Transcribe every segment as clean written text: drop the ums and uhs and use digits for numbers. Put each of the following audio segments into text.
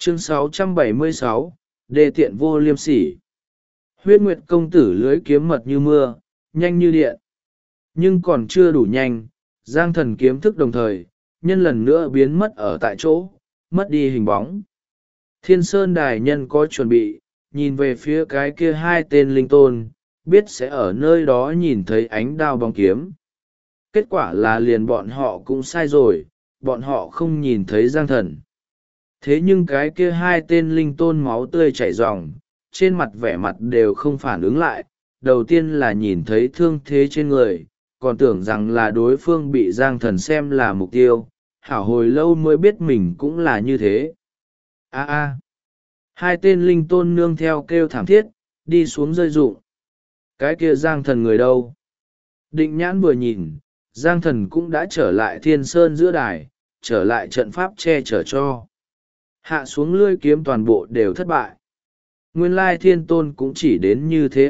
Chương 676, đê tiện vô liêm sỉ. Huyết Nguyệt công tử lưới kiếm mật như mưa, nhanh như điện. Nhưng còn chưa đủ nhanh, Giang Thần kiếm thức đồng thời, nhân lần nữa biến mất ở tại chỗ, mất đi hình bóng. Thiên Sơn Đài nhân có chuẩn bị, nhìn về phía cái kia hai tên linh tôn, biết sẽ ở nơi đó nhìn thấy ánh đao bóng kiếm. Kết quả là liền bọn họ cũng sai rồi, bọn họ không nhìn thấy Giang Thần. Thế nhưng cái kia hai tên linh tôn máu tươi chảy ròng, trên mặt vẻ mặt đều không phản ứng lại, đầu tiên là nhìn thấy thương thế trên người, còn tưởng rằng là đối phương bị Giang Thần xem là mục tiêu, hảo hồi lâu mới biết mình cũng là như thế. Hai tên linh tôn nương theo kêu thảm thiết, đi xuống rơi rụng. Cái kia Giang Thần người đâu? Định Nhãn vừa nhìn, Giang Thần cũng đã trở lại Thiên Sơn giữa đài, trở lại trận pháp che chở cho. Hạ xuống lưỡi kiếm toàn bộ đều thất bại. Nguyên lai Thiên Tôn cũng chỉ đến như thế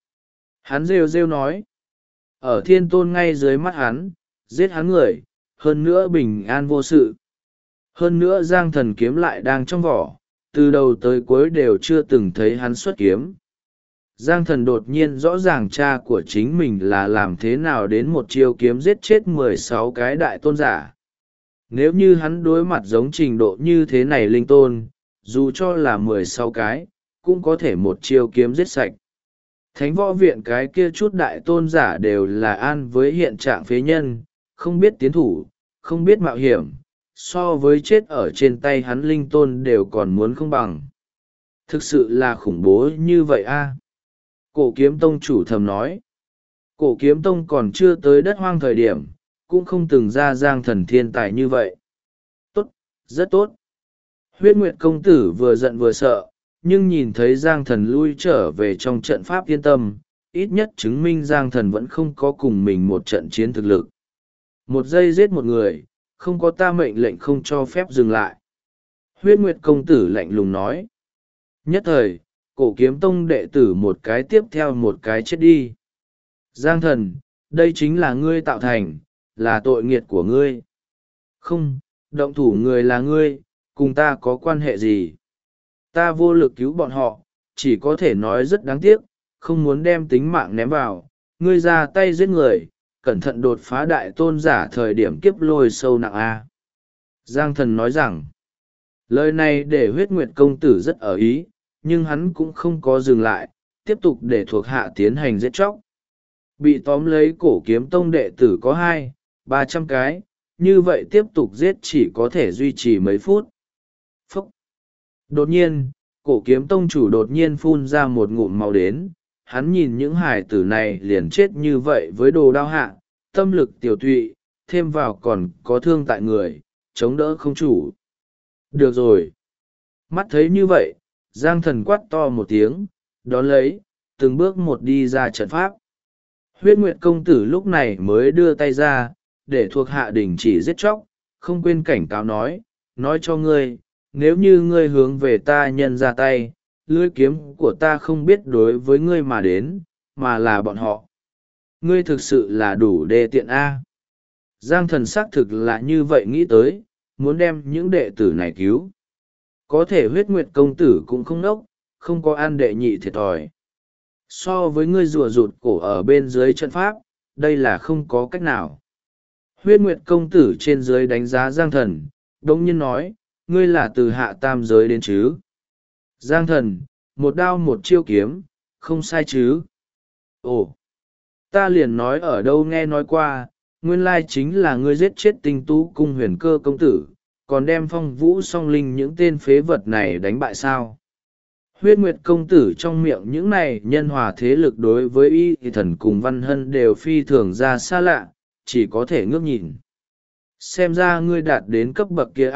Hắn rêu rêu nói. Ở Thiên Tôn ngay dưới mắt hắn, giết hắn người, hơn nữa bình an vô sự. Hơn nữa Giang Thần kiếm lại đang trong vỏ, từ đầu tới cuối đều chưa từng thấy hắn xuất kiếm. Giang Thần đột nhiên rõ ràng cha của chính mình là làm thế nào đến một chiêu kiếm giết chết 16 cái đại tôn giả. Nếu như hắn đối mặt giống trình độ như thế này linh tôn, dù cho là 16 cái, cũng có thể một chiêu kiếm giết sạch. Thánh võ viện cái kia chút đại tôn giả đều là an với hiện trạng phế nhân, không biết tiến thủ, không biết mạo hiểm, so với chết ở trên tay hắn linh tôn đều còn muốn không bằng. Thực sự là khủng bố như vậy Cổ kiếm tông chủ thầm nói. Cổ kiếm tông còn chưa tới đất hoang thời điểm, cũng không từng ra Giang Thần thiên tài như vậy. Tốt, rất tốt. Huyết Nguyệt công tử vừa giận vừa sợ, nhưng nhìn thấy Giang Thần lui trở về trong trận pháp yên tâm, ít nhất chứng minh Giang Thần vẫn không có cùng mình một trận chiến thực lực. Một giây giết một người, không có ta mệnh lệnh không cho phép dừng lại. Huyết Nguyệt công tử lạnh lùng nói. Nhất thời, cổ kiếm tông đệ tử một cái tiếp theo một cái chết đi. Giang Thần, đây chính là ngươi tạo thành, là tội nghiệt của ngươi. Không, động thủ người là ngươi, cùng ta có quan hệ gì? Ta vô lực cứu bọn họ, chỉ có thể nói rất đáng tiếc, không muốn đem tính mạng ném vào. Ngươi ra tay giết người, cẩn thận đột phá đại tôn giả thời điểm kiếp lôi sâu nặng Giang Thần nói rằng, lời này để Huyết Nguyệt công tử rất ở ý, nhưng hắn cũng không có dừng lại, tiếp tục để thuộc hạ tiến hành giết chóc. Bị tóm lấy cổ kiếm tông đệ tử có 200-300 cái, như vậy tiếp tục giết chỉ có thể duy trì mấy phút. Phúc! Đột nhiên, cổ kiếm tông chủ đột nhiên phun ra một ngụm máu đến, hắn nhìn những hải tử này liền chết như vậy với đồ đao hạ, tâm lực tiểu tụy, thêm vào còn có thương tại người, chống đỡ không chủ. Được rồi! Mắt thấy như vậy, Giang Thần quát to một tiếng, đón lấy, từng bước một đi ra trận pháp. Huyết Nguyệt công tử lúc này mới đưa tay ra, để thuộc hạ đình chỉ giết chóc, không quên cảnh cáo nói cho ngươi, nếu như ngươi hướng về ta nhân ra tay, lưỡi kiếm của ta không biết đối với ngươi mà đến, mà là bọn họ. Ngươi thực sự là đủ đê tiện Giang Thần xác thực là như vậy nghĩ tới, muốn đem những đệ tử này cứu. Có thể Huyết Nguyệt công tử cũng không nốc, không có ăn đệ nhị thiệt thòi. So với ngươi rùa rụt cổ ở bên dưới trận pháp, đây là không có cách nào. Huyết Nguyệt công tử trên dưới đánh giá Giang Thần, đống nhiên nói, ngươi là từ hạ tam giới đến chứ. Giang Thần, một đao một chiêu kiếm, không sai chứ. Ồ, ta liền nói ở đâu nghe nói qua, nguyên lai chính là ngươi giết chết Tinh Tú cung Huyền Cơ công tử, còn đem Phong Vũ song linh những tên phế vật này đánh bại sao. Huyết Nguyệt công tử trong miệng những này nhân hòa thế lực đối với y thần cùng Văn Hân đều phi thường ra xa lạ, chỉ có thể ngước nhìn. Xem ra ngươi đạt đến cấp bậc kia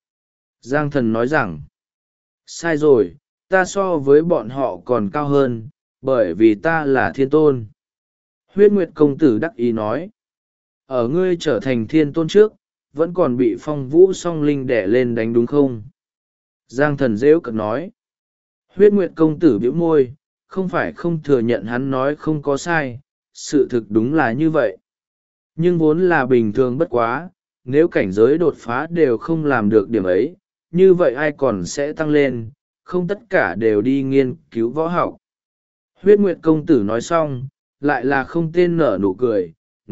Giang Thần nói rằng, sai rồi, ta so với bọn họ còn cao hơn, bởi vì ta là thiên tôn. Huyết Nguyệt công tử đắc ý nói, ở ngươi trở thành thiên tôn trước, vẫn còn bị Phong Vũ song linh đẻ lên đánh đúng không? Giang Thần rêu cợt nói. Huyết Nguyệt công tử bĩu môi, không phải không thừa nhận hắn nói không có sai, sự thực đúng là như vậy. Nhưng vốn là bình thường bất quá, nếu cảnh giới đột phá đều không làm được điểm ấy, như vậy ai còn sẽ tăng lên, không tất cả đều đi nghiên cứu võ học. Huyết Nguyệt công tử nói xong, lại là không tên nở nụ cười,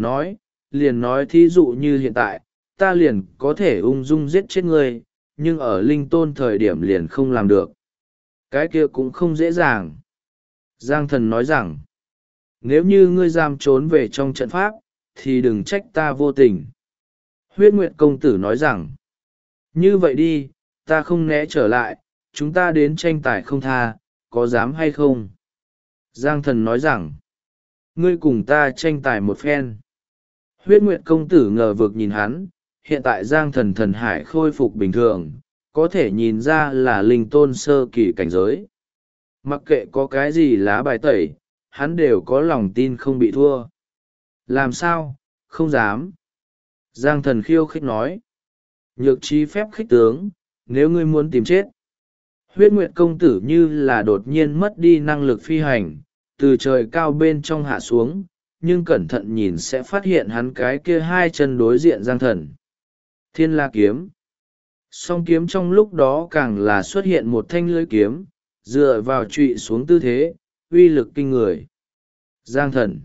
liền nói thí dụ như hiện tại, ta liền có thể ung dung giết chết ngươi, nhưng ở linh tôn thời điểm liền không làm được. Cái kia cũng không dễ dàng. Giang thần nói rằng, nếu như ngươi dám trốn về trong trận pháp, thì đừng trách ta vô tình. Huyết Nguyệt công tử nói rằng, như vậy đi, ta không né trở lại, chúng ta đến tranh tài không tha, có dám hay không? Giang thần nói rằng, ngươi cùng ta tranh tài một phen. Huyết Nguyệt công tử ngờ vực nhìn hắn, hiện tại Giang thần thần hải khôi phục bình thường, có thể nhìn ra là linh tôn sơ kỳ cảnh giới. Mặc kệ có cái gì lá bài tẩy, hắn đều có lòng tin không bị thua. Làm sao, không dám. Giang thần khiêu khích nói. Nhược trí phép khích tướng, nếu ngươi muốn tìm chết. Huyết Nguyệt công tử như là đột nhiên mất đi năng lực phi hành, từ trời cao bên trong hạ xuống, nhưng cẩn thận nhìn sẽ phát hiện hắn cái kia hai chân đối diện Giang thần. Thiên La kiếm. Song kiếm trong lúc đó càng là xuất hiện một thanh lưỡi kiếm, dựa vào trụy xuống tư thế, uy lực kinh người. Giang thần.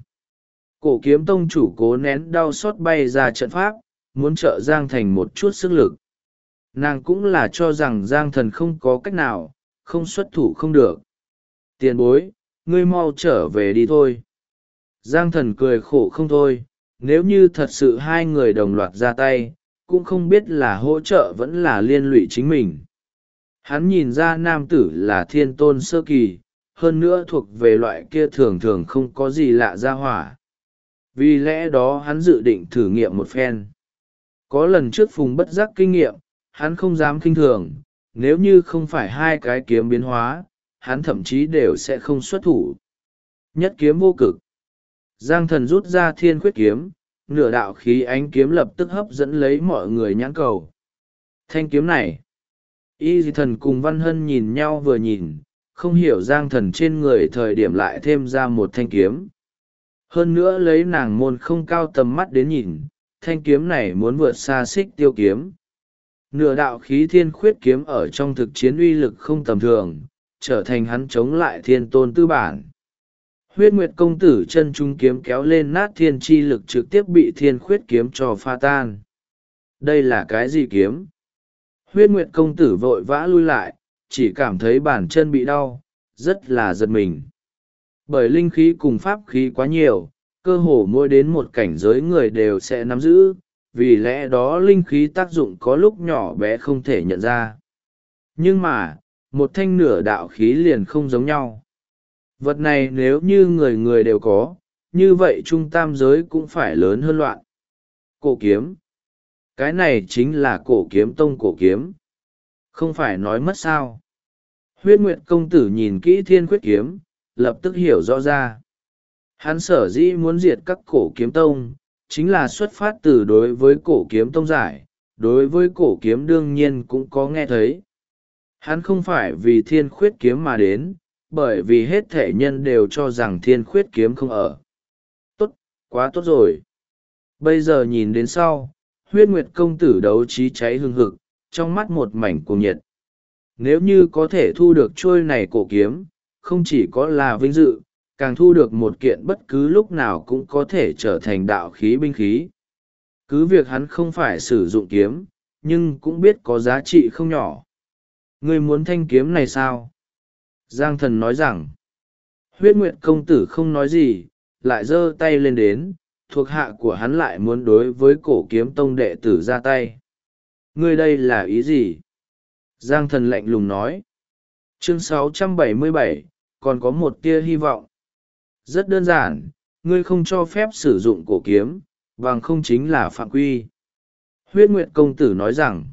Cổ kiếm tông chủ cố nén đau xót bay ra trận pháp, muốn trợ Giang thành một chút sức lực. Nàng cũng là cho rằng Giang thần không có cách nào, không xuất thủ không được. Tiền bối, ngươi mau trở về đi thôi. Giang thần cười khổ không thôi, nếu như thật sự hai người đồng loạt ra tay, cũng không biết là hỗ trợ vẫn là liên lụy chính mình. Hắn nhìn ra nam tử là thiên tôn sơ kỳ, hơn nữa thuộc về loại kia thường thường không có gì lạ ra hỏa. Vì lẽ đó hắn dự định thử nghiệm một phen. Có lần trước Phùng bất giác kinh nghiệm, hắn không dám khinh thường, nếu như không phải hai cái kiếm biến hóa, hắn thậm chí đều sẽ không xuất thủ. Nhất kiếm vô cực. Giang thần rút ra thiên khuyết kiếm, nửa đạo khí ánh kiếm lập tức hấp dẫn lấy mọi người nhãn cầu. Thanh kiếm này. Y Di thần cùng Văn Hân nhìn nhau vừa nhìn, không hiểu Giang thần trên người thời điểm lại thêm ra một thanh kiếm. Hơn nữa lấy nàng môn không cao tầm mắt đến nhìn, thanh kiếm này muốn vượt xa xích tiêu kiếm. Nửa đạo khí thiên khuyết kiếm ở trong thực chiến uy lực không tầm thường, trở thành hắn chống lại thiên tôn tư bản. Huyết Nguyệt công tử chân trung kiếm kéo lên nát thiên chi lực trực tiếp bị thiên khuyết kiếm cho pha tan. Đây là cái gì kiếm? Huyết Nguyệt công tử vội vã lui lại, chỉ cảm thấy bàn chân bị đau, rất là giật mình. Bởi linh khí cùng pháp khí quá nhiều, cơ hồ mỗi đến một cảnh giới người đều sẽ nắm giữ, vì lẽ đó linh khí tác dụng có lúc nhỏ bé không thể nhận ra. Nhưng mà, một thanh nửa đạo khí liền không giống nhau. Vật này nếu như người người đều có, như vậy trung tam giới cũng phải lớn hơn loạn. Cổ kiếm. Cái này chính là cổ kiếm tông cổ kiếm. Không phải nói mất sao. Huyết Nguyệt công tử nhìn kỹ thiên khuyết kiếm, lập tức hiểu rõ ra. Hắn sở dĩ muốn diệt các cổ kiếm tông, chính là xuất phát từ đối với cổ kiếm tông giải, đối với cổ kiếm đương nhiên cũng có nghe thấy. Hắn không phải vì thiên khuyết kiếm mà đến, bởi vì hết thể nhân đều cho rằng thiên khuyết kiếm không ở. Tốt, quá tốt rồi. Bây giờ nhìn đến sau, Huyết Nguyệt công tử đấu trí cháy hừng hực, trong mắt một mảnh cuồng nhiệt. Nếu như có thể thu được trôi này cổ kiếm, không chỉ có là vinh dự, càng thu được một kiện bất cứ lúc nào cũng có thể trở thành đạo khí binh khí. Cứ việc hắn không phải sử dụng kiếm, nhưng cũng biết có giá trị không nhỏ. Ngươi muốn thanh kiếm này sao? Giang thần nói rằng, Huyết Nguyệt công tử không nói gì, lại giơ tay lên đến, thuộc hạ của hắn lại muốn đối với cổ kiếm tông đệ tử ra tay. Ngươi đây là ý gì? Giang thần lạnh lùng nói. Chương 677, còn có một tia hy vọng. Rất đơn giản, ngươi không cho phép sử dụng cổ kiếm, bằng không chính là phạm quy. Huyết Nguyệt công tử nói rằng,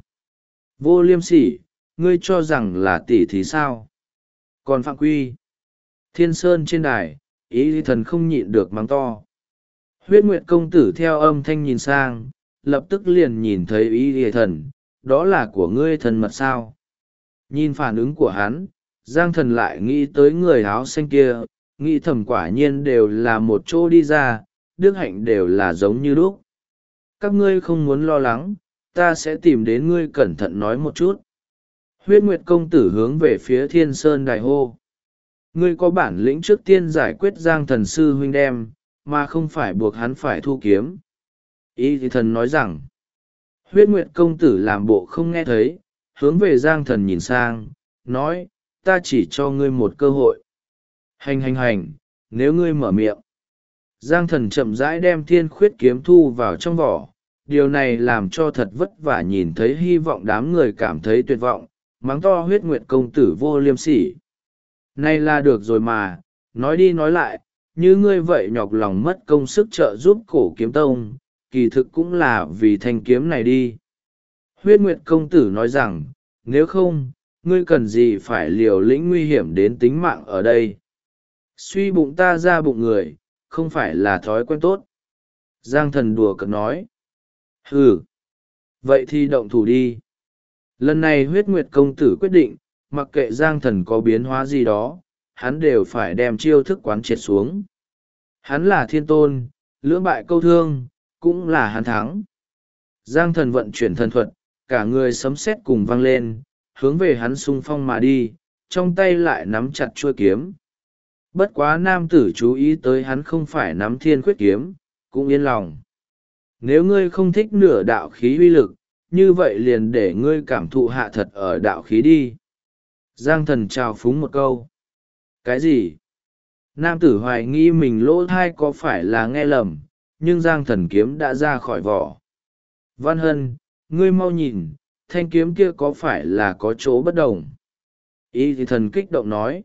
vô liêm sỉ, ngươi cho rằng là tỷ thí sao? Còn phạm quy. Thiên Sơn trên đài, Ý thần không nhịn được mắng to. Huyết Nguyệt công tử theo âm thanh nhìn sang, lập tức liền nhìn thấy Ý thần, đó là của ngươi thần mật sao? Nhìn phản ứng của hắn, Giang thần lại nghĩ tới người áo xanh kia, nghĩ thầm quả nhiên đều là một chỗ đi ra, đức hạnh đều là giống như lúc. Các ngươi không muốn lo lắng, ta sẽ tìm đến ngươi cẩn thận nói một chút. Huyết Nguyệt công tử hướng về phía Thiên Sơn Đài hô. Ngươi có bản lĩnh trước tiên giải quyết Giang thần sư huynh đem, mà không phải buộc hắn phải thu kiếm. Y thì thần nói rằng, Huyết Nguyệt công tử làm bộ không nghe thấy, hướng về Giang thần nhìn sang, nói, ta chỉ cho ngươi một cơ hội. Hành, nếu ngươi mở miệng. Giang thần chậm rãi đem thiên khuyết kiếm thu vào trong vỏ, điều này làm cho thật vất vả nhìn thấy hy vọng đám người cảm thấy tuyệt vọng, mắng to Huyết Nguyệt công tử vô liêm sỉ. Nay là được rồi mà, nói đi nói lại, như ngươi vậy nhọc lòng mất công sức trợ giúp cổ kiếm tông, kỳ thực cũng là vì thanh kiếm này đi. Huyết Nguyệt công tử nói rằng, nếu không, ngươi cần gì phải liều lĩnh nguy hiểm đến tính mạng ở đây. Suy bụng ta ra bụng người, không phải là thói quen tốt. Giang thần đùa cợt nói. Ừ, vậy thì động thủ đi. Lần này Huyết Nguyệt công tử quyết định, mặc kệ Giang thần có biến hóa gì đó, hắn đều phải đem chiêu thức quán triệt xuống. Hắn là thiên tôn, lưỡng bại câu thương, cũng là hắn thắng. Giang thần vận chuyển thần thuật, cả người sấm sét cùng vang lên, hướng về hắn xung phong mà đi, trong tay lại nắm chặt chuôi kiếm. Bất quá nam tử chú ý tới hắn không phải nắm thiên khuyết kiếm, cũng yên lòng. Nếu ngươi không thích nửa đạo khí uy lực, như vậy liền để ngươi cảm thụ hạ thật ở đạo khí đi. Giang thần trào phúng một câu. Cái gì? Nam tử hoài nghi mình lỗ thai có phải là nghe lầm, nhưng Giang thần kiếm đã ra khỏi vỏ. Văn Hân, ngươi mau nhìn, thanh kiếm kia có phải là có chỗ bất đồng? Y thì thần kích động nói.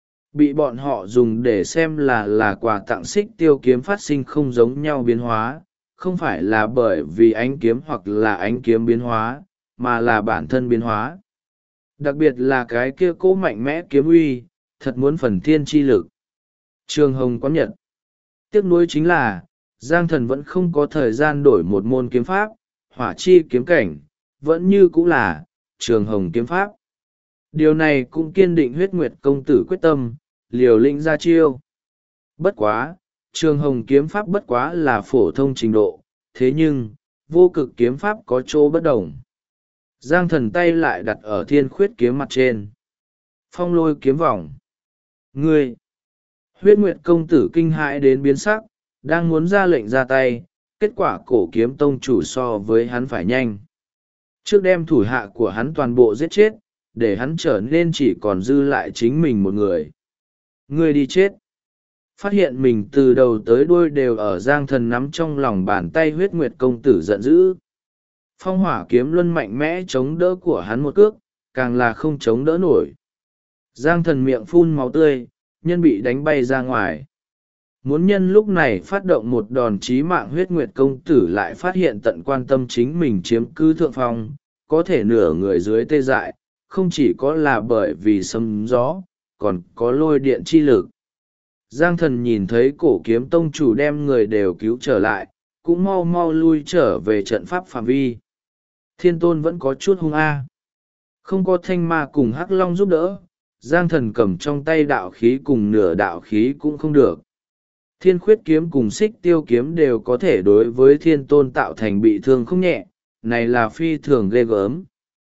Bị bọn họ dùng để xem là quà tặng xích tiêu kiếm phát sinh không giống nhau biến hóa, không phải là bởi vì ánh kiếm hoặc là ánh kiếm biến hóa, mà là bản thân biến hóa. Đặc biệt là cái kia cố mạnh mẽ kiếm uy, thật muốn phần thiên chi lực. Trường Hồng quán nhật. Tiếc nuối chính là, Giang thần vẫn không có thời gian đổi một môn kiếm pháp, hỏa chi kiếm cảnh, vẫn như cũ là Trường Hồng kiếm pháp. Điều này cũng kiên định Huyết Nguyệt công tử quyết tâm, liều lĩnh ra chiêu. Bất quá, Trường Hồng kiếm pháp bất quá là phổ thông trình độ, thế nhưng, vô cực kiếm pháp có chỗ bất đồng. Giang thần tay lại đặt ở thiên khuyết kiếm mặt trên. Phong lôi kiếm vòng. Ngươi! Huyết Nguyệt công tử kinh hãi đến biến sắc, đang muốn ra lệnh ra tay, kết quả cổ kiếm tông chủ so với hắn phải nhanh. Trước đem thủ hạ của hắn toàn bộ giết chết, để hắn trở nên chỉ còn dư lại chính mình một người. Ngươi đi chết! Phát hiện mình từ đầu tới đuôi đều ở Giang thần nắm trong lòng bàn tay Huyết Nguyệt công tử giận dữ. Phong hỏa kiếm luân mạnh mẽ chống đỡ của hắn một cước, càng là không chống đỡ nổi. Giang thần miệng phun máu tươi, nhân bị đánh bay ra ngoài. Muốn nhân lúc này phát động một đòn chí mạng Huyết Nguyệt công tử lại phát hiện tận quan tâm chính mình chiếm cứ thượng phong, có thể nửa người dưới tê dại, không chỉ có là bởi vì sấm gió, còn có lôi điện chi lực. Giang thần nhìn thấy cổ kiếm tông chủ đem người đều cứu trở lại, cũng mau mau lui trở về trận pháp phạm vi. Thiên tôn vẫn có chút hung a. Không có thanh ma cùng hắc long giúp đỡ, Giang thần cầm trong tay đạo khí cùng nửa đạo khí cũng không được. Thiên khuyết kiếm cùng xích tiêu kiếm đều có thể đối với thiên tôn tạo thành bị thương không nhẹ, này là phi thường ghê gớm.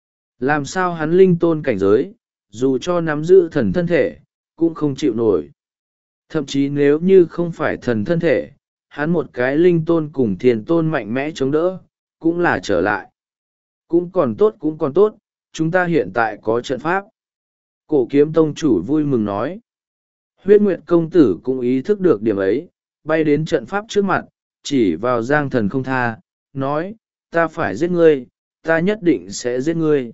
Làm sao hắn linh tôn cảnh giới, dù cho nắm giữ thần thân thể, cũng không chịu nổi. Thậm chí nếu như không phải thần thân thể, hắn một cái linh tôn cùng thiên tôn mạnh mẽ chống đỡ, cũng là trở lại. Cũng còn tốt, chúng ta hiện tại có trận pháp. Cổ kiếm tông chủ vui mừng nói. Huyết Nguyệt công tử cũng ý thức được điểm ấy, bay đến trận pháp trước mặt, chỉ vào Giang thần không tha, nói, ta phải giết ngươi, ta nhất định sẽ giết ngươi.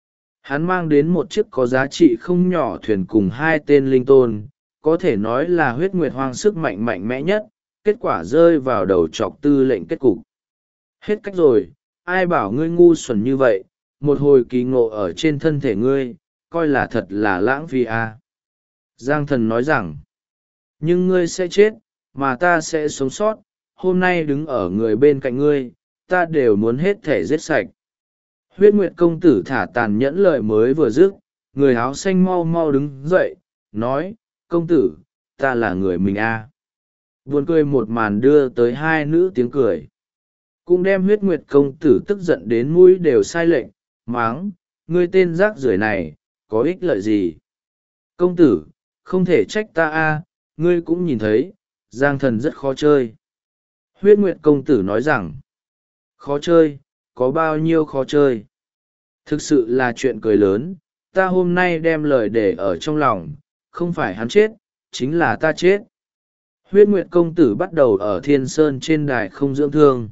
Hắn mang đến một chiếc có giá trị không nhỏ thuyền cùng hai tên linh tôn, có thể nói là Huyết Nguyệt hoang sức mạnh mạnh mẽ nhất, kết quả rơi vào đầu chọc tư lệnh kết cục. Hết cách rồi, ai bảo ngươi ngu xuẩn như vậy, một hồi kỳ ngộ ở trên thân thể ngươi, coi là thật là lãng phí à. Giang thần nói rằng, nhưng ngươi sẽ chết, mà ta sẽ sống sót, hôm nay đứng ở người bên cạnh ngươi, ta đều muốn hết thể giết sạch. Huyết Nguyệt công tử thả tàn nhẫn lời mới vừa dứt, người áo xanh mau mau đứng dậy, nói, công tử, ta là người mình à. Buồn cười một màn đưa tới hai nữ tiếng cười. Cũng đem Huyết Nguyệt công tử tức giận đến mũi đều sai lệnh, máng, ngươi tên rác rưởi này có ích lợi gì? Công tử, không thể trách ta a, ngươi cũng nhìn thấy, Giang Thần rất khó chơi. Huyết Nguyệt công tử nói rằng, khó chơi, có bao nhiêu khó chơi? Thực sự là chuyện cười lớn, ta hôm nay đem lời để ở trong lòng, không phải hắn chết, chính là ta chết. Huyết Nguyệt công tử bắt đầu ở Thiên Sơn trên đài không dưỡng thương.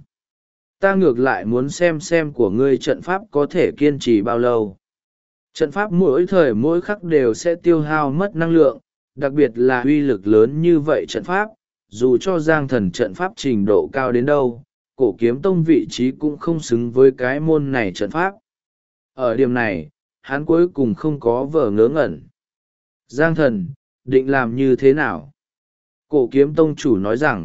Ta ngược lại muốn xem của ngươi trận pháp có thể kiên trì bao lâu. Trận pháp mỗi thời mỗi khắc đều sẽ tiêu hao mất năng lượng, đặc biệt là uy lực lớn như vậy trận pháp, dù cho Giang Thần trận pháp trình độ cao đến đâu, Cổ Kiếm Tông vị trí cũng không xứng với cái môn này trận pháp. Ở điểm này, hắn cuối cùng không có vờ ngớ ngẩn. Giang Thần, định làm như thế nào? Cổ Kiếm Tông chủ nói rằng,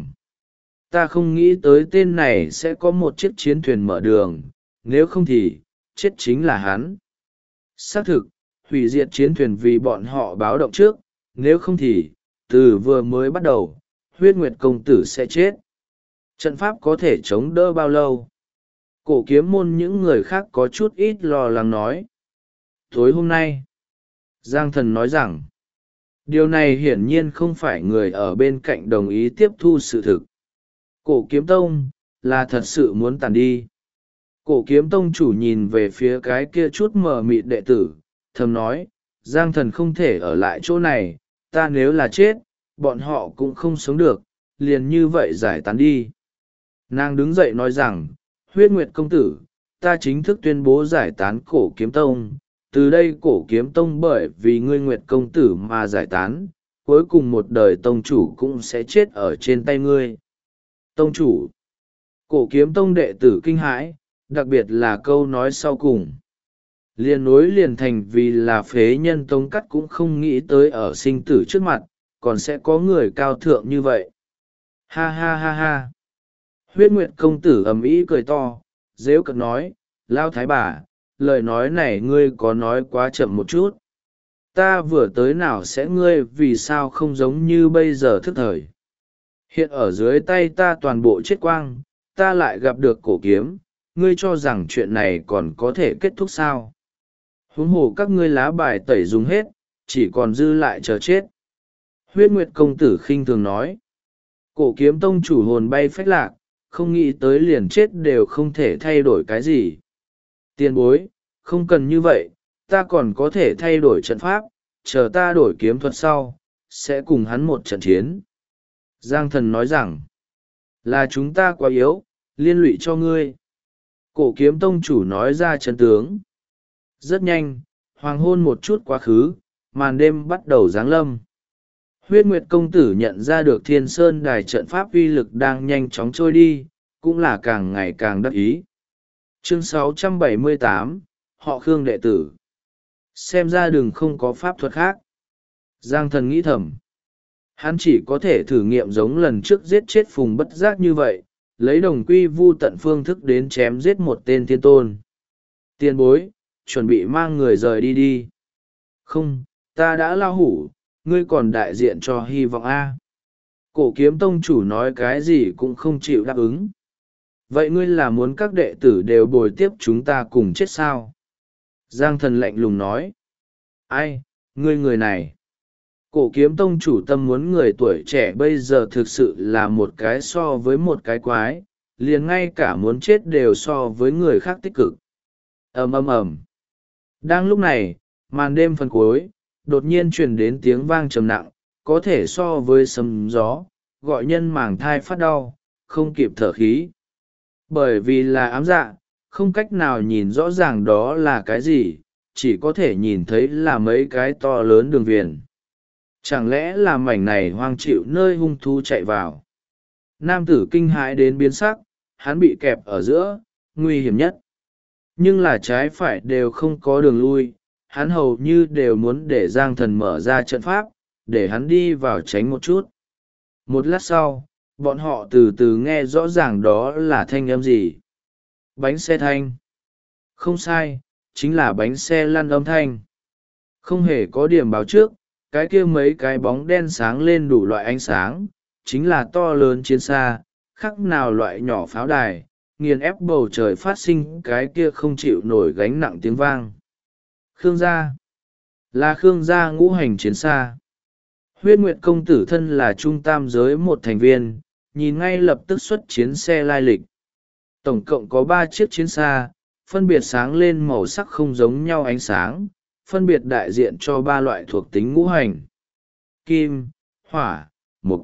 ta không nghĩ tới tên này sẽ có một chiếc chiến thuyền mở đường, nếu không thì, chết chính là hắn. Xác thực, hủy diệt chiến thuyền vì bọn họ báo động trước, nếu không thì, từ vừa mới bắt đầu, Huyết Nguyệt công tử sẽ chết. Trận pháp có thể chống đỡ bao lâu? Cổ kiếm môn những người khác có chút ít lo lắng nói. Tối hôm nay, Giang Thần nói rằng, điều này hiển nhiên không phải người ở bên cạnh đồng ý tiếp thu sự thực. Cổ kiếm tông, là thật sự muốn tàn đi. Cổ kiếm tông chủ nhìn về phía cái kia chút mờ mịt đệ tử, thầm nói, Giang Thần không thể ở lại chỗ này, ta nếu là chết, bọn họ cũng không sống được, liền như vậy giải tán đi. Nàng đứng dậy nói rằng, Huyết Nguyệt công tử, ta chính thức tuyên bố giải tán cổ kiếm tông, từ đây cổ kiếm tông bởi vì ngươi Nguyệt công tử mà giải tán, cuối cùng một đời tông chủ cũng sẽ chết ở trên tay ngươi. Tông chủ, cổ kiếm tông đệ tử kinh hãi, đặc biệt là câu nói sau cùng. Liền nối liền thành vì là phế nhân tông cắt cũng không nghĩ tới ở sinh tử trước mặt, còn sẽ có người cao thượng như vậy. Ha ha ha ha. Huyết Nguyệt công tử ầm ĩ cười to, rêu cợt nói, Lao thái bà, lời nói này ngươi có nói quá chậm một chút. Ta vừa tới nào sẽ ngươi vì sao không giống như bây giờ thức thời. Hiện ở dưới tay ta toàn bộ chết quang, ta lại gặp được cổ kiếm, ngươi cho rằng chuyện này còn có thể kết thúc sao? Huống hồ các ngươi lá bài tẩy dùng hết, chỉ còn dư lại chờ chết. Huyết Nguyệt công tử khinh thường nói. Cổ kiếm tông chủ hồn bay phách lạc, không nghĩ tới liền chết đều không thể thay đổi cái gì. Tiền bối, không cần như vậy, ta còn có thể thay đổi trận pháp, chờ ta đổi kiếm thuật sau, sẽ cùng hắn một trận chiến. Giang Thần nói rằng, là chúng ta quá yếu, liên lụy cho ngươi. Cổ kiếm tông chủ nói ra chân tướng. Rất nhanh, hoàng hôn một chút quá khứ, màn đêm bắt đầu giáng lâm. Huyết Nguyệt công tử nhận ra được Thiên Sơn đài trận pháp uy lực đang nhanh chóng trôi đi, cũng là càng ngày càng đắc ý. Chương 678, họ Khương đệ tử. Xem ra đừng không có pháp thuật khác. Giang Thần nghĩ thầm. Hắn chỉ có thể thử nghiệm giống lần trước giết chết Phùng Bất Giác như vậy, lấy đồng quy vu tận phương thức đến chém giết một tên thiên tôn. Tiền bối, chuẩn bị mang người rời đi đi. Không, ta đã lao hủ, ngươi còn đại diện cho hy vọng A. Cổ kiếm tông chủ nói cái gì cũng không chịu đáp ứng. Vậy ngươi là muốn các đệ tử đều bồi tiếp chúng ta cùng chết sao? Giang Thần lạnh lùng nói. Ai, ngươi người này. Cổ kiếm tông chủ tâm muốn người tuổi trẻ bây giờ thực sự là một cái so với một cái quái, liền ngay cả muốn chết đều so với người khác tích cực. Ầm ầm ầm. Đang lúc này, màn đêm phần cuối, đột nhiên truyền đến tiếng vang trầm nặng, có thể so với sấm gió, gọi nhân màng thai phát đau, không kịp thở khí. Bởi vì là ám dạ, không cách nào nhìn rõ ràng đó là cái gì, chỉ có thể nhìn thấy là mấy cái to lớn đường viền. Chẳng lẽ là mảnh này hoang chịu nơi hung thú chạy vào? Nam tử kinh hãi đến biến sắc, hắn bị kẹp ở giữa, nguy hiểm nhất. Nhưng là trái phải đều không có đường lui, hắn hầu như đều muốn để Giang Thần mở ra trận pháp, để hắn đi vào tránh một chút. Một lát sau, bọn họ từ từ nghe rõ ràng đó là thanh âm gì. Bánh xe thanh. Không sai, chính là bánh xe lăn âm thanh. Không hề có điểm báo trước, cái kia mấy cái bóng đen sáng lên đủ loại ánh sáng, chính là to lớn chiến xa, khác nào loại nhỏ pháo đài, nghiền ép bầu trời phát sinh cái kia không chịu nổi gánh nặng tiếng vang. Khương gia là Khương gia ngũ hành chiến xa. Huyết Nguyệt công tử thân là trung tam giới một thành viên, nhìn ngay lập tức xuất chiến xe lai lịch. Tổng cộng có 3 chiếc chiến xa, phân biệt sáng lên màu sắc không giống nhau ánh sáng, phân biệt đại diện cho 3 loại thuộc tính ngũ hành: kim, hỏa, mộc.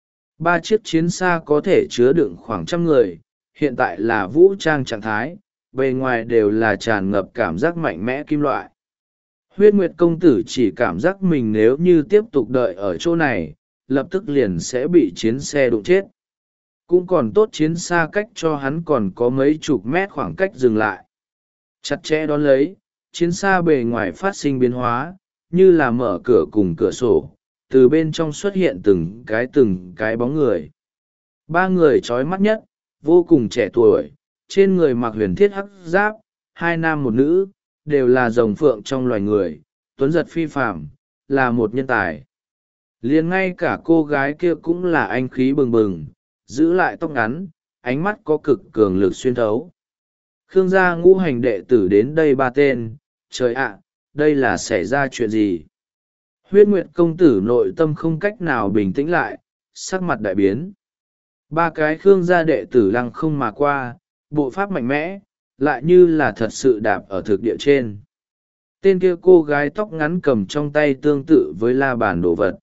3 chiếc chiến xa có thể chứa đựng khoảng 100 người, hiện tại là vũ trang trạng thái, bề ngoài đều là tràn ngập cảm giác mạnh mẽ kim loại. Huyết Nguyệt công tử chỉ cảm giác mình nếu như tiếp tục đợi ở chỗ này, lập tức liền sẽ bị chiến xe đụng chết. Cũng còn tốt chiến xa cách cho hắn còn có mấy chục mét khoảng cách dừng lại. Chặt chẽ đón lấy, chiến xa bề ngoài phát sinh biến hóa, như là mở cửa cùng cửa sổ, từ bên trong xuất hiện từng cái bóng người. 3 người trói mắt nhất, vô cùng trẻ tuổi, trên người mặc huyền thiết hắc giáp, 2 nam 1 nữ, đều là rồng phượng trong loài người, tuấn giật phi phàm, là một nhân tài. Liền ngay cả cô gái kia cũng là anh khí bừng bừng, giữ lại tóc ngắn, ánh mắt có cực cường lực xuyên thấu. Khương gia ngũ hành đệ tử đến đây 3 tên, trời ạ, đây là xảy ra chuyện gì? Huyết Nguyệt công tử nội tâm không cách nào bình tĩnh lại, sắc mặt đại biến. 3 cái Khương gia đệ tử lăng không mà qua, bộ pháp mạnh mẽ, lại như là thật sự đạp ở thực địa trên. Tên kia cô gái tóc ngắn cầm trong tay tương tự với la bàn đồ vật.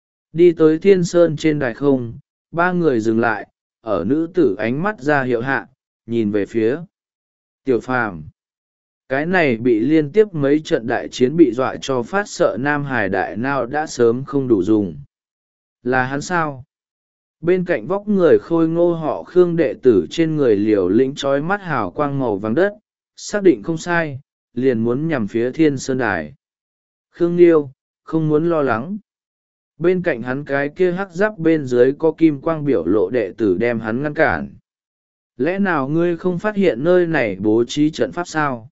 Đi tới thiên sơn trên đài không, 3 người dừng lại, ở nữ tử ánh mắt ra hiệu hạ, nhìn về phía Tiểu Phàm. Cái này bị liên tiếp mấy trận đại chiến bị dọa cho phát sợ Nam Hải đại nào đã sớm không đủ dùng. Là hắn sao? Bên cạnh vóc người khôi ngô họ Khương đệ tử trên người liều lĩnh trói mắt hào quang màu vàng đất, xác định không sai, liền muốn nhằm phía thiên sơn đài. Khương Liêu, không muốn lo lắng. Bên cạnh hắn cái kia hắc giáp bên dưới có kim quang biểu lộ đệ tử đem hắn ngăn cản. Lẽ nào ngươi không phát hiện nơi này bố trí trận pháp sao?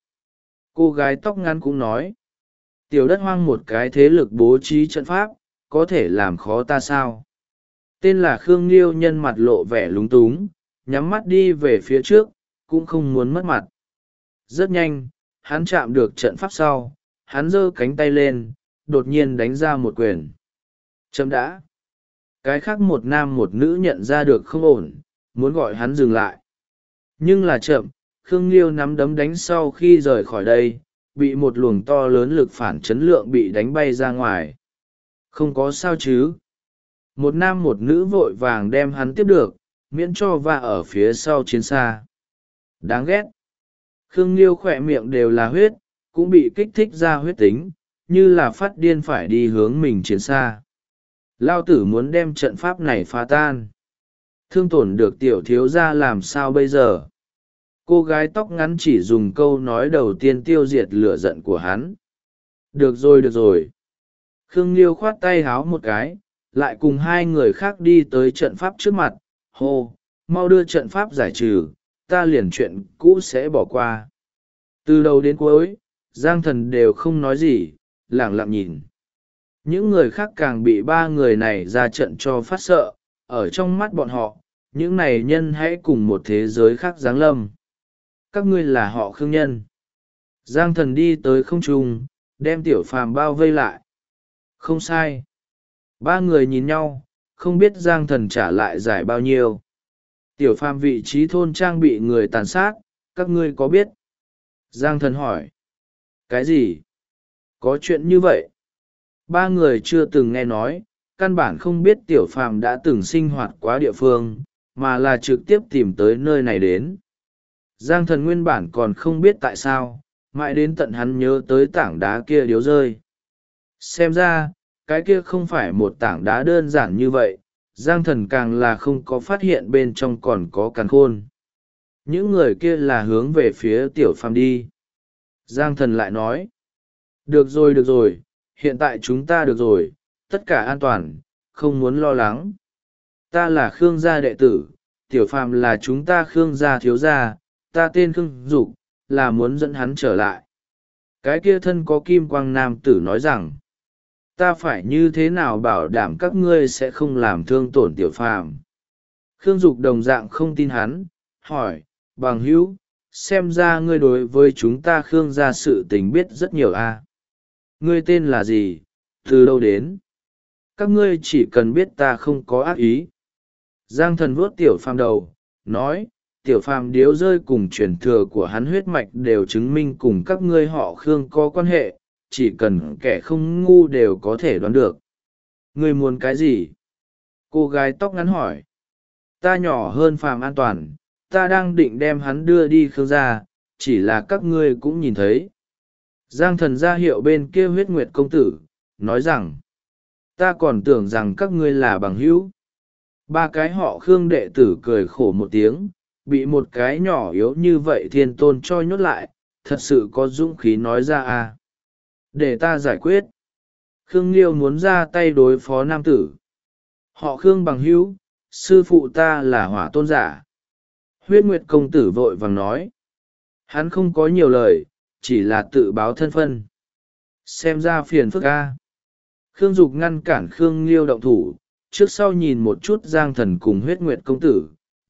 Cô gái tóc ngắn cũng nói. Tiểu đất hoang một cái thế lực bố trí trận pháp, có thể làm khó ta sao? Tên là Khương Liêu nhân mặt lộ vẻ lúng túng, nhắm mắt đi về phía trước, cũng không muốn mất mặt. Rất nhanh, hắn chạm được trận pháp sau, hắn giơ cánh tay lên, đột nhiên đánh ra một quyền. Chấm đã. Cái khác một nam một nữ nhận ra được không ổn, muốn gọi hắn dừng lại. Nhưng là chậm, Khương Liêu nắm đấm đánh sau khi rời khỏi đây, bị một luồng to lớn lực phản chấn lượng bị đánh bay ra ngoài. Không có sao chứ? Một nam một nữ vội vàng đem hắn tiếp được, miễn cho va ở phía sau chiến xa. Đáng ghét. Khương Liêu khỏe miệng đều là huyết, cũng bị kích thích ra huyết tính, như là phát điên phải đi hướng mình chiến xa. Lao tử muốn đem trận pháp này phá tan. Thương tổn được tiểu thiếu gia làm sao bây giờ? Cô gái tóc ngắn chỉ dùng câu nói đầu tiên tiêu diệt lửa giận của hắn. Được rồi được rồi. Khương Liêu khoát tay háo một cái, lại cùng 2 người khác đi tới trận pháp trước mặt. Hô, mau đưa trận pháp giải trừ, ta liền chuyện cũ sẽ bỏ qua. Từ đầu đến cuối, Giang Thần đều không nói gì, lẳng lặng nhìn. Những người khác càng bị 3 người này ra trận cho phát sợ, ở trong mắt bọn họ, những này nhân hãy cùng một thế giới khác giáng lâm. Các ngươi là họ Khương nhân. Giang Thần đi tới không trung, đem Tiểu Phàm bao vây lại. Không sai. 3 người nhìn nhau, không biết Giang Thần trả lại giải bao nhiêu. Tiểu Phàm vị trí thôn trang bị người tàn sát, các ngươi có biết? Giang Thần hỏi. Cái gì? Có chuyện như vậy? 3 người chưa từng nghe nói, căn bản không biết Tiểu Phàm đã từng sinh hoạt quá địa phương, mà là trực tiếp tìm tới nơi này đến. Giang Thần nguyên bản còn không biết tại sao, mãi đến tận hắn nhớ tới tảng đá kia điếu rơi. Xem ra, cái kia không phải một tảng đá đơn giản như vậy, Giang Thần càng là không có phát hiện bên trong còn có càn khôn. Những người kia là hướng về phía Tiểu Phàm đi. Giang Thần lại nói. Được rồi, hiện tại chúng ta được rồi, tất cả an toàn, không muốn lo lắng. Ta là Khương gia đệ tử, Tiểu Phàm là chúng ta Khương gia thiếu gia, ta tên Khương Dục, là muốn dẫn hắn trở lại. Cái kia thân có kim quang nam tử nói rằng, ta phải như thế nào bảo đảm các ngươi sẽ không làm thương tổn Tiểu Phàm? Khương Dục đồng dạng không tin hắn, hỏi, bằng hữu, xem ra ngươi đối với chúng ta Khương gia sự tình biết rất nhiều a. Ngươi tên là gì, từ đâu đến? Các ngươi chỉ cần biết ta không có ác ý. Giang thần vuốt tiểu phàm đầu, nói, tiểu phàm điếu rơi cùng truyền thừa của hắn huyết mạch đều chứng minh cùng các ngươi họ Khương có quan hệ, chỉ cần kẻ không ngu đều có thể đoán được. Ngươi muốn cái gì? Cô gái tóc ngắn hỏi. Ta nhỏ hơn phàm an toàn, ta đang định đem hắn đưa đi Khương gia, chỉ là các ngươi cũng nhìn thấy. Giang thần ra hiệu bên kia huyết nguyệt công tử, nói rằng, ta còn tưởng rằng các ngươi là bằng hữu. Ba cái họ Khương đệ tử cười khổ một tiếng, bị một cái nhỏ yếu như vậy thiên tôn cho nhốt lại, thật sự có dũng khí nói ra à. Để ta giải quyết. Khương Liêu muốn ra tay đối phó nam tử. Họ Khương bằng hữu, sư phụ ta là hỏa tôn giả. Huyết nguyệt công tử vội vàng nói. Hắn không có nhiều lời, chỉ là tự báo thân phân. Xem ra phiền phức ca. Khương Dục ngăn cản Khương Liêu động thủ, trước sau nhìn một chút Giang thần cùng huyết nguyệt công tử,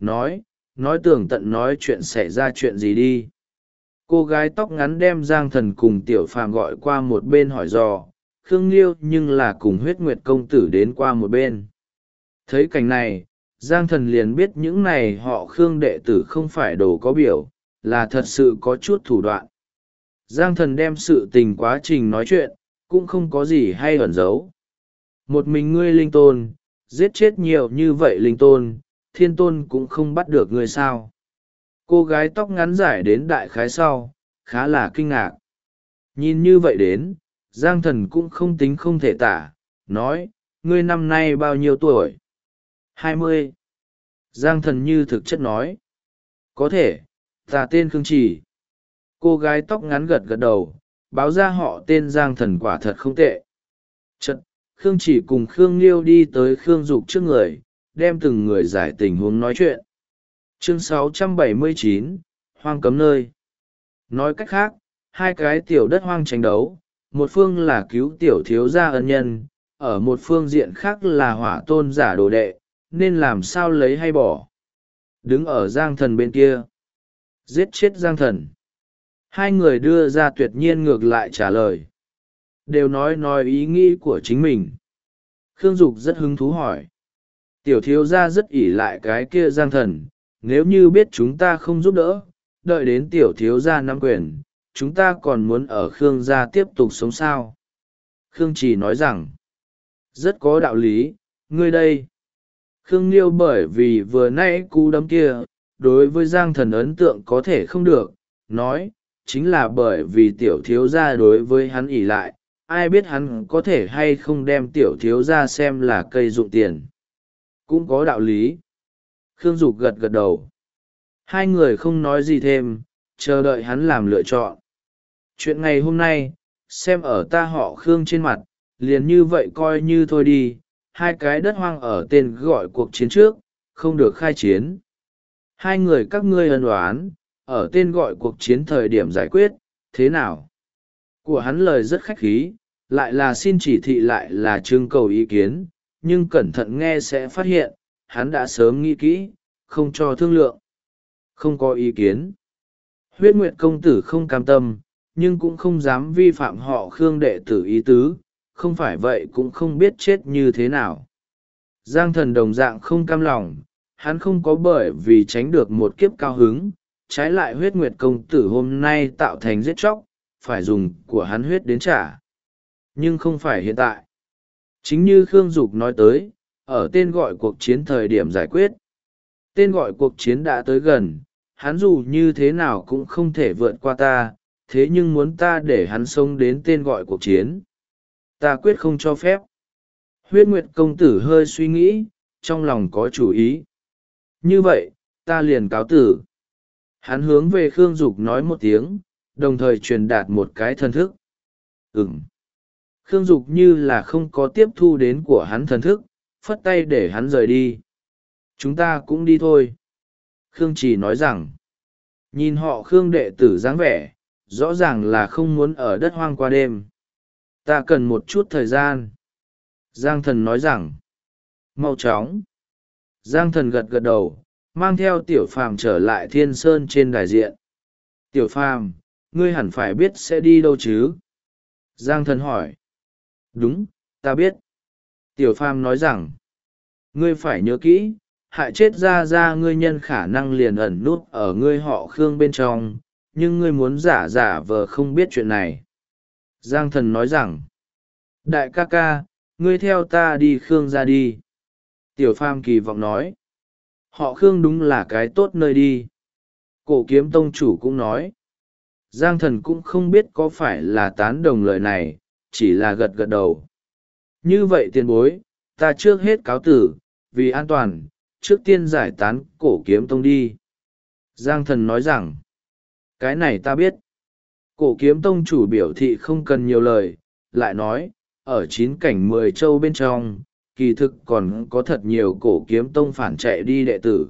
nói tường tận nói chuyện xảy ra chuyện gì đi. Cô gái tóc ngắn đem Giang thần cùng tiểu phàm gọi qua một bên hỏi dò, Khương Liêu nhưng là cùng huyết nguyệt công tử đến qua một bên. Thấy cảnh này, Giang thần liền biết những này họ Khương đệ tử không phải đồ có biểu, là thật sự có chút thủ đoạn. Giang thần đem sự tình quá trình nói chuyện, cũng không có gì hay ẩn giấu. Một mình ngươi linh tôn, giết chết nhiều như vậy linh tôn, thiên tôn cũng không bắt được ngươi sao. Cô gái tóc ngắn giải đến đại khái sau, khá là kinh ngạc. Nhìn như vậy đến, Giang thần cũng không tính không thể tả, nói, ngươi năm nay bao nhiêu tuổi? 20. Giang thần như thực chất nói, có thể, ta tên Khương Trì. Cô gái tóc ngắn gật gật đầu, báo ra họ tên Giang thần quả thật không tệ. Chật, Khương Chỉ cùng Khương Liêu đi tới Khương Dục trước người, đem từng người giải tình huống nói chuyện. Chương 679, Hoang cấm nơi. Nói cách khác, hai cái tiểu đất hoang tranh đấu, một phương là cứu tiểu thiếu gia ân nhân, ở một phương diện khác là hỏa tôn giả đồ đệ, nên làm sao lấy hay bỏ. Đứng ở Giang thần bên kia, giết chết Giang thần. Hai người đưa ra tuyệt nhiên ngược lại trả lời. Đều nói ý nghĩ của chính mình. Khương Dục rất hứng thú hỏi. Tiểu thiếu gia rất ỷ lại cái kia Giang thần, nếu như biết chúng ta không giúp đỡ, đợi đến tiểu thiếu gia nắm quyền, chúng ta còn muốn ở Khương gia tiếp tục sống sao. Khương Trì nói rằng, rất có đạo lý, ngươi đây. Khương Liêu bởi vì vừa nãy cú đấm kia, đối với Giang thần ấn tượng có thể không được, nói, chính là bởi vì tiểu thiếu gia đối với hắn ỷ lại, ai biết hắn có thể hay không đem tiểu thiếu gia xem là cây dụng tiền. Cũng có đạo lý. Khương Dục gật gật đầu. Hai người không nói gì thêm, chờ đợi hắn làm lựa chọn. Chuyện ngày hôm nay, xem ở ta họ Khương trên mặt, liền như vậy coi như thôi đi, hai cái đất hoang ở tên gọi cuộc chiến trước, không được khai chiến. Hai người các ngươi ân oán, ở tên gọi cuộc chiến thời điểm giải quyết, thế nào? Của hắn lời rất khách khí, lại là xin chỉ thị lại là trưng cầu ý kiến, nhưng cẩn thận nghe sẽ phát hiện, hắn đã sớm nghĩ kỹ, không cho thương lượng. Không có ý kiến. Huyết Nguyệt công tử không cam tâm, nhưng cũng không dám vi phạm họ Khương đệ tử ý tứ, không phải vậy cũng không biết chết như thế nào. Giang thần đồng dạng không cam lòng, hắn không có bởi vì tránh được một kiếp cao hứng, trái lại Huyết Nguyệt công tử hôm nay tạo thành giết chóc, phải dùng của hắn huyết đến trả. Nhưng không phải hiện tại. Chính như Khương Dục nói tới, ở tên gọi cuộc chiến thời điểm giải quyết. Tên gọi cuộc chiến đã tới gần, hắn dù như thế nào cũng không thể vượt qua ta, thế nhưng muốn ta để hắn sống đến tên gọi cuộc chiến. Ta quyết không cho phép. Huyết Nguyệt công tử hơi suy nghĩ, trong lòng có chủ ý. Như vậy, ta liền cáo tử. Hắn hướng về Khương Dục nói một tiếng, đồng thời truyền đạt một cái thần thức. Ừm. Khương Dục như là không có tiếp thu đến của hắn thần thức, phất tay để hắn rời đi. Chúng ta cũng đi thôi. Khương Trì nói rằng, nhìn họ Khương đệ tử dáng vẻ, rõ ràng là không muốn ở đất hoang qua đêm. Ta cần một chút thời gian. Giang thần nói rằng, mau chóng. Giang thần gật gật đầu, mang theo tiểu phàm trở lại Thiên Sơn trên đài diện. Tiểu phàm, ngươi hẳn phải biết sẽ đi đâu chứ? Giang thần hỏi. Đúng, ta biết. Tiểu Phàm nói rằng, ngươi phải nhớ kỹ, hại chết ra ngươi nhân khả năng liền ẩn nút ở ngươi họ Khương bên trong, nhưng ngươi muốn giả vờ không biết chuyện này. Giang thần nói rằng, đại ca ca, ngươi theo ta đi Khương ra đi. Tiểu Phàm kỳ vọng nói, họ Khương đúng là cái tốt nơi đi. Cổ kiếm tông chủ cũng nói. Giang thần cũng không biết có phải là tán đồng lời này, chỉ là gật gật đầu. Như vậy tiền bối, ta trước hết cáo tử, vì an toàn, trước tiên giải tán cổ kiếm tông đi. Giang thần nói rằng, cái này ta biết. Cổ kiếm tông chủ biểu thị không cần nhiều lời, lại nói, ở 9 cảnh 10 châu bên trong, kỳ thực còn có thật nhiều cổ kiếm tông phản chạy đi đệ tử.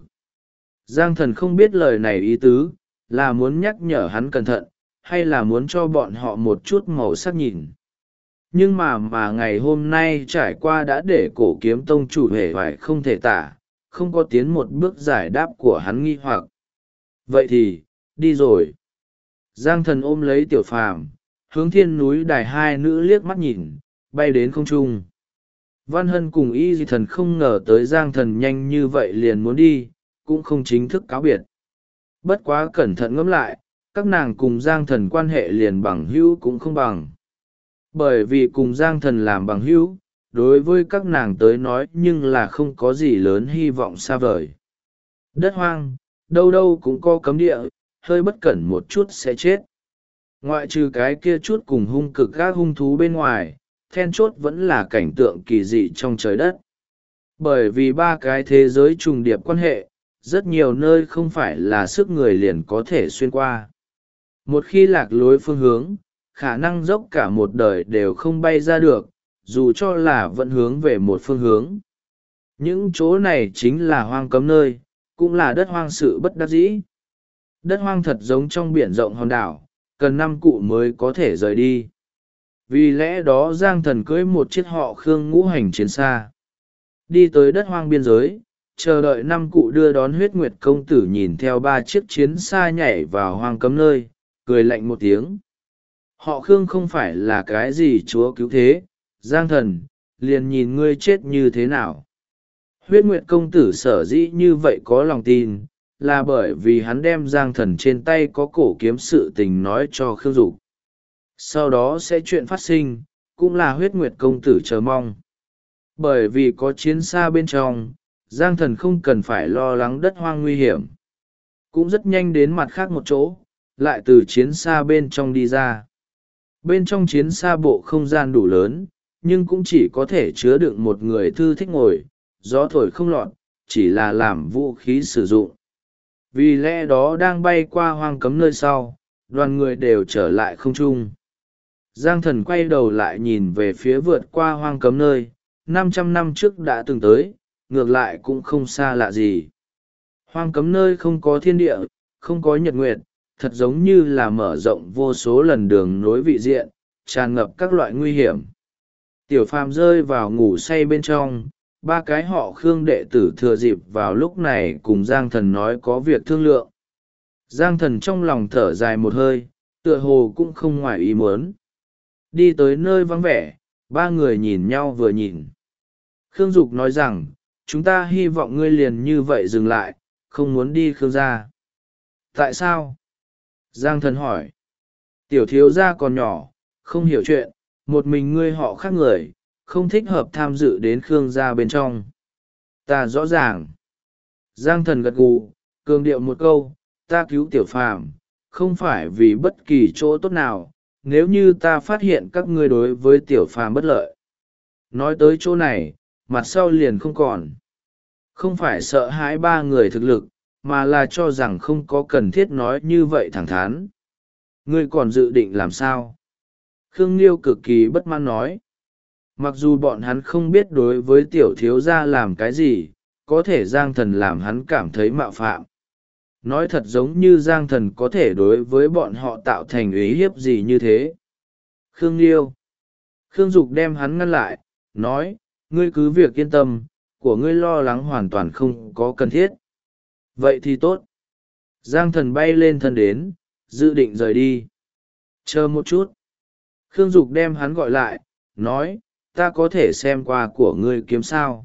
Giang thần không biết lời này ý tứ, là muốn nhắc nhở hắn cẩn thận, hay là muốn cho bọn họ một chút màu sắc nhìn. Nhưng mà ngày hôm nay trải qua đã để cổ kiếm tông chủ hề phải không thể tả, không có tiến một bước giải đáp của hắn nghi hoặc. Vậy thì, đi rồi. Giang thần ôm lấy Tiểu Phàm, hướng thiên núi đài hai nữ liếc mắt nhìn, bay đến không trung. Văn Hân cùng Y Di Thần không ngờ tới Giang thần nhanh như vậy liền muốn đi, cũng không chính thức cáo biệt. Bất quá cẩn thận ngẫm lại, các nàng cùng Giang thần quan hệ liền bằng hữu cũng không bằng. Bởi vì cùng Giang thần làm bằng hữu, đối với các nàng tới nói nhưng là không có gì lớn hy vọng xa vời. Đất hoang, đâu đâu cũng có cấm địa, hơi bất cẩn một chút sẽ chết. Ngoại trừ cái kia chút cùng hung cực các hung thú bên ngoài, then chốt vẫn là cảnh tượng kỳ dị trong trời đất. Bởi vì ba cái thế giới trùng điệp quan hệ, rất nhiều nơi không phải là sức người liền có thể xuyên qua. Một khi lạc lối phương hướng, khả năng dốc cả một đời đều không bay ra được, dù cho là vẫn hướng về một phương hướng. Những chỗ này chính là hoang cấm nơi, cũng là đất hoang sự bất đắc dĩ. Đất hoang thật giống trong biển rộng hòn đảo, cần 5 cụ mới có thể rời đi. Vì lẽ đó Giang thần cưỡi một chiếc họ Khương ngũ hành chiến xa. Đi tới đất hoang biên giới, chờ đợi 5 cụ đưa đón Huyết Nguyệt công tử nhìn theo 3 chiếc chiến xa nhảy vào hoang cấm nơi, cười lạnh một tiếng. Họ Khương không phải là cái gì chúa cứu thế, Giang thần, liền nhìn ngươi chết như thế nào. Huyết Nguyệt công tử sở dĩ như vậy có lòng tin, là bởi vì hắn đem Giang thần trên tay có cổ kiếm sự tình nói cho Khương Dục. Sau đó sẽ chuyện phát sinh, cũng là Huyết Nguyệt công tử chờ mong. Bởi vì có chiến xa bên trong, Giang thần không cần phải lo lắng đất hoang nguy hiểm. Cũng rất nhanh đến mặt khác một chỗ, lại từ chiến xa bên trong đi ra. Bên trong chiến xa bộ không gian đủ lớn, nhưng cũng chỉ có thể chứa đựng một người thư thích ngồi, gió thổi không lọt, chỉ là làm vũ khí sử dụng. Vì lẽ đó đang bay qua hoang cấm nơi sau, đoàn người đều trở lại không trung. Giang thần quay đầu lại nhìn về phía vượt qua hoang cấm nơi, 500 năm trước đã từng tới, ngược lại cũng không xa lạ gì. Hoang cấm nơi không có thiên địa, không có nhật nguyệt, thật giống như là mở rộng vô số lần đường nối vị diện, tràn ngập các loại nguy hiểm. Tiểu Phàm rơi vào ngủ say bên trong, 3 cái họ Khương đệ tử thừa dịp vào lúc này cùng Giang thần nói có việc thương lượng. Giang thần trong lòng thở dài một hơi, tựa hồ cũng không ngoài ý muốn. Đi tới nơi vắng vẻ, 3 người nhìn nhau vừa nhìn. Khương Dục nói rằng, chúng ta hy vọng ngươi liền như vậy dừng lại, không muốn đi Khương gia. Tại sao? Giang thần hỏi. Tiểu thiếu gia còn nhỏ, không hiểu chuyện, một mình ngươi họ khác người, không thích hợp tham dự đến Khương gia bên trong. Ta rõ ràng. Giang thần gật gù, cường điệu một câu, ta cứu Tiểu Phàm, không phải vì bất kỳ chỗ tốt nào, nếu như ta phát hiện các ngươi đối với Tiểu Phàm bất lợi. Nói tới chỗ này, mặt sau liền không còn. Không phải sợ hãi 3 người thực lực, mà là cho rằng không có cần thiết nói như vậy thẳng thắn. Ngươi còn dự định làm sao? Khương Liêu cực kỳ bất mãn nói. Mặc dù bọn hắn không biết đối với tiểu thiếu gia làm cái gì, có thể Giang thần làm hắn cảm thấy mạo phạm. Nói thật giống như Giang thần có thể đối với bọn họ tạo thành uy hiếp gì như thế. Khương Liêu. Khương Dục đem hắn ngăn lại, nói, ngươi cứ việc yên tâm, của ngươi lo lắng hoàn toàn không có cần thiết. Vậy thì tốt. Giang thần bay lên thân đến, dự định rời đi. Chờ một chút. Khương Dục đem hắn gọi lại, nói, ta có thể xem qua của ngươi kiếm sao?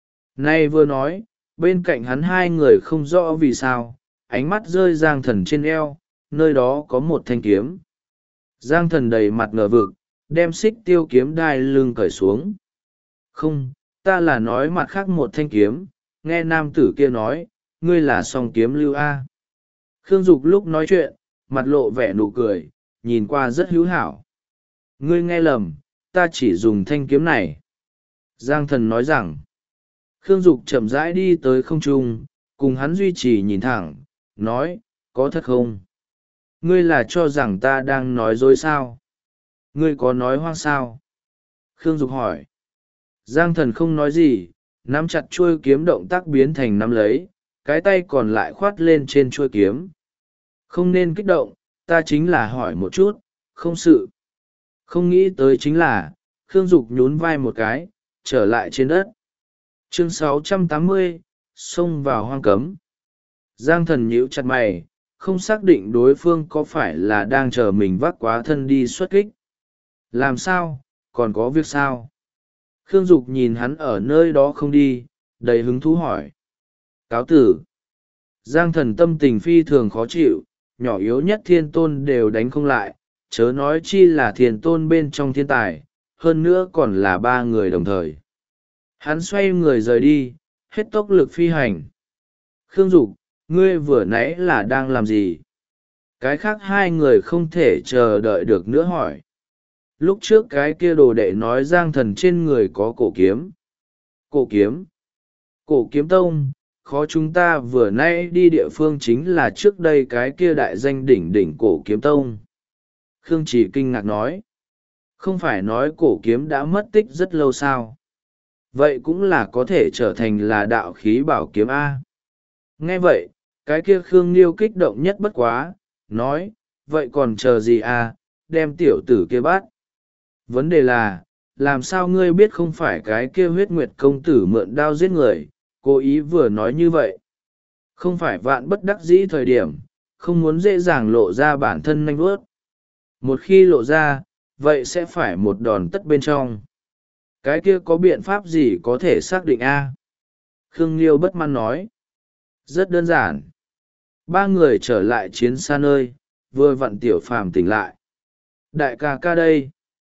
Nay vừa nói, bên cạnh hắn hai người không rõ vì sao, ánh mắt rơi Giang Thần trên eo, nơi đó có một thanh kiếm. Giang Thần đầy mặt ngờ vực, đem xích tiêu kiếm đai lưng cởi xuống. Không, ta là nói mặt khác một thanh kiếm, nghe nam tử kia nói, ngươi là song kiếm lưu A. Khương Dục lúc nói chuyện, mặt lộ vẻ nụ cười, nhìn qua rất hữu hảo. Ngươi nghe lầm, ta chỉ dùng thanh kiếm này. Giang Thần nói rằng, Khương Dục chậm rãi đi tới không trung, cùng hắn duy trì nhìn thẳng, nói, có thật không? Ngươi là cho rằng ta đang nói dối sao? Ngươi có nói hoang sao? Khương Dục hỏi. Giang Thần không nói gì, nắm chặt chuôi kiếm, động tác biến thành nắm lấy, cái tay còn lại khoát lên trên chuôi kiếm. Không nên kích động, ta chính là hỏi một chút, không sự. Không nghĩ tới chính là, Khương Dục nhún vai một cái, trở lại trên đất. Chương 680, xông vào hoang cấm. Giang Thần nhíu chặt mày, không xác định đối phương có phải là đang chờ mình vác quá thân đi xuất kích. Làm sao, còn có việc sao? Khương Dục nhìn hắn ở nơi đó không đi, đầy hứng thú hỏi. Cáo tử. Giang Thần tâm tình phi thường khó chịu, nhỏ yếu nhất thiên tôn đều đánh không lại, chớ nói chi là thiên tôn bên trong thiên tài, hơn nữa còn là ba người đồng thời. Hắn xoay người rời đi, hết tốc lực phi hành. Khương Dục, ngươi vừa nãy là đang làm gì? Cái khác hai người không thể chờ đợi được nữa hỏi. Lúc trước cái kia đồ đệ nói Giang Thần trên người có cổ kiếm. Cổ kiếm? Cổ kiếm tông, khó chúng ta vừa nãy đi địa phương chính là trước đây cái kia đại danh đỉnh đỉnh cổ kiếm tông. Khương Chỉ kinh ngạc nói. Không phải nói cổ kiếm đã mất tích rất lâu sao? Vậy cũng là có thể trở thành là đạo khí bảo kiếm A. Nghe vậy, cái kia Khương Liêu kích động nhất bất quá, nói, vậy còn chờ gì à, đem tiểu tử kia bắt. Vấn đề là, làm sao ngươi biết không phải cái kia huyết nguyệt công tử mượn đao giết người, cố ý vừa nói như vậy. Không phải vạn bất đắc dĩ thời điểm, không muốn dễ dàng lộ ra bản thân nanh vuốt. Một khi lộ ra, vậy sẽ phải một đòn tất bên trong. Cái kia có biện pháp gì có thể xác định a? Khương Liêu bất mãn nói. Rất đơn giản. Ba người trở lại chiến xa nơi, vừa vặn Tiểu Phàm tỉnh lại. Đại ca ca đây.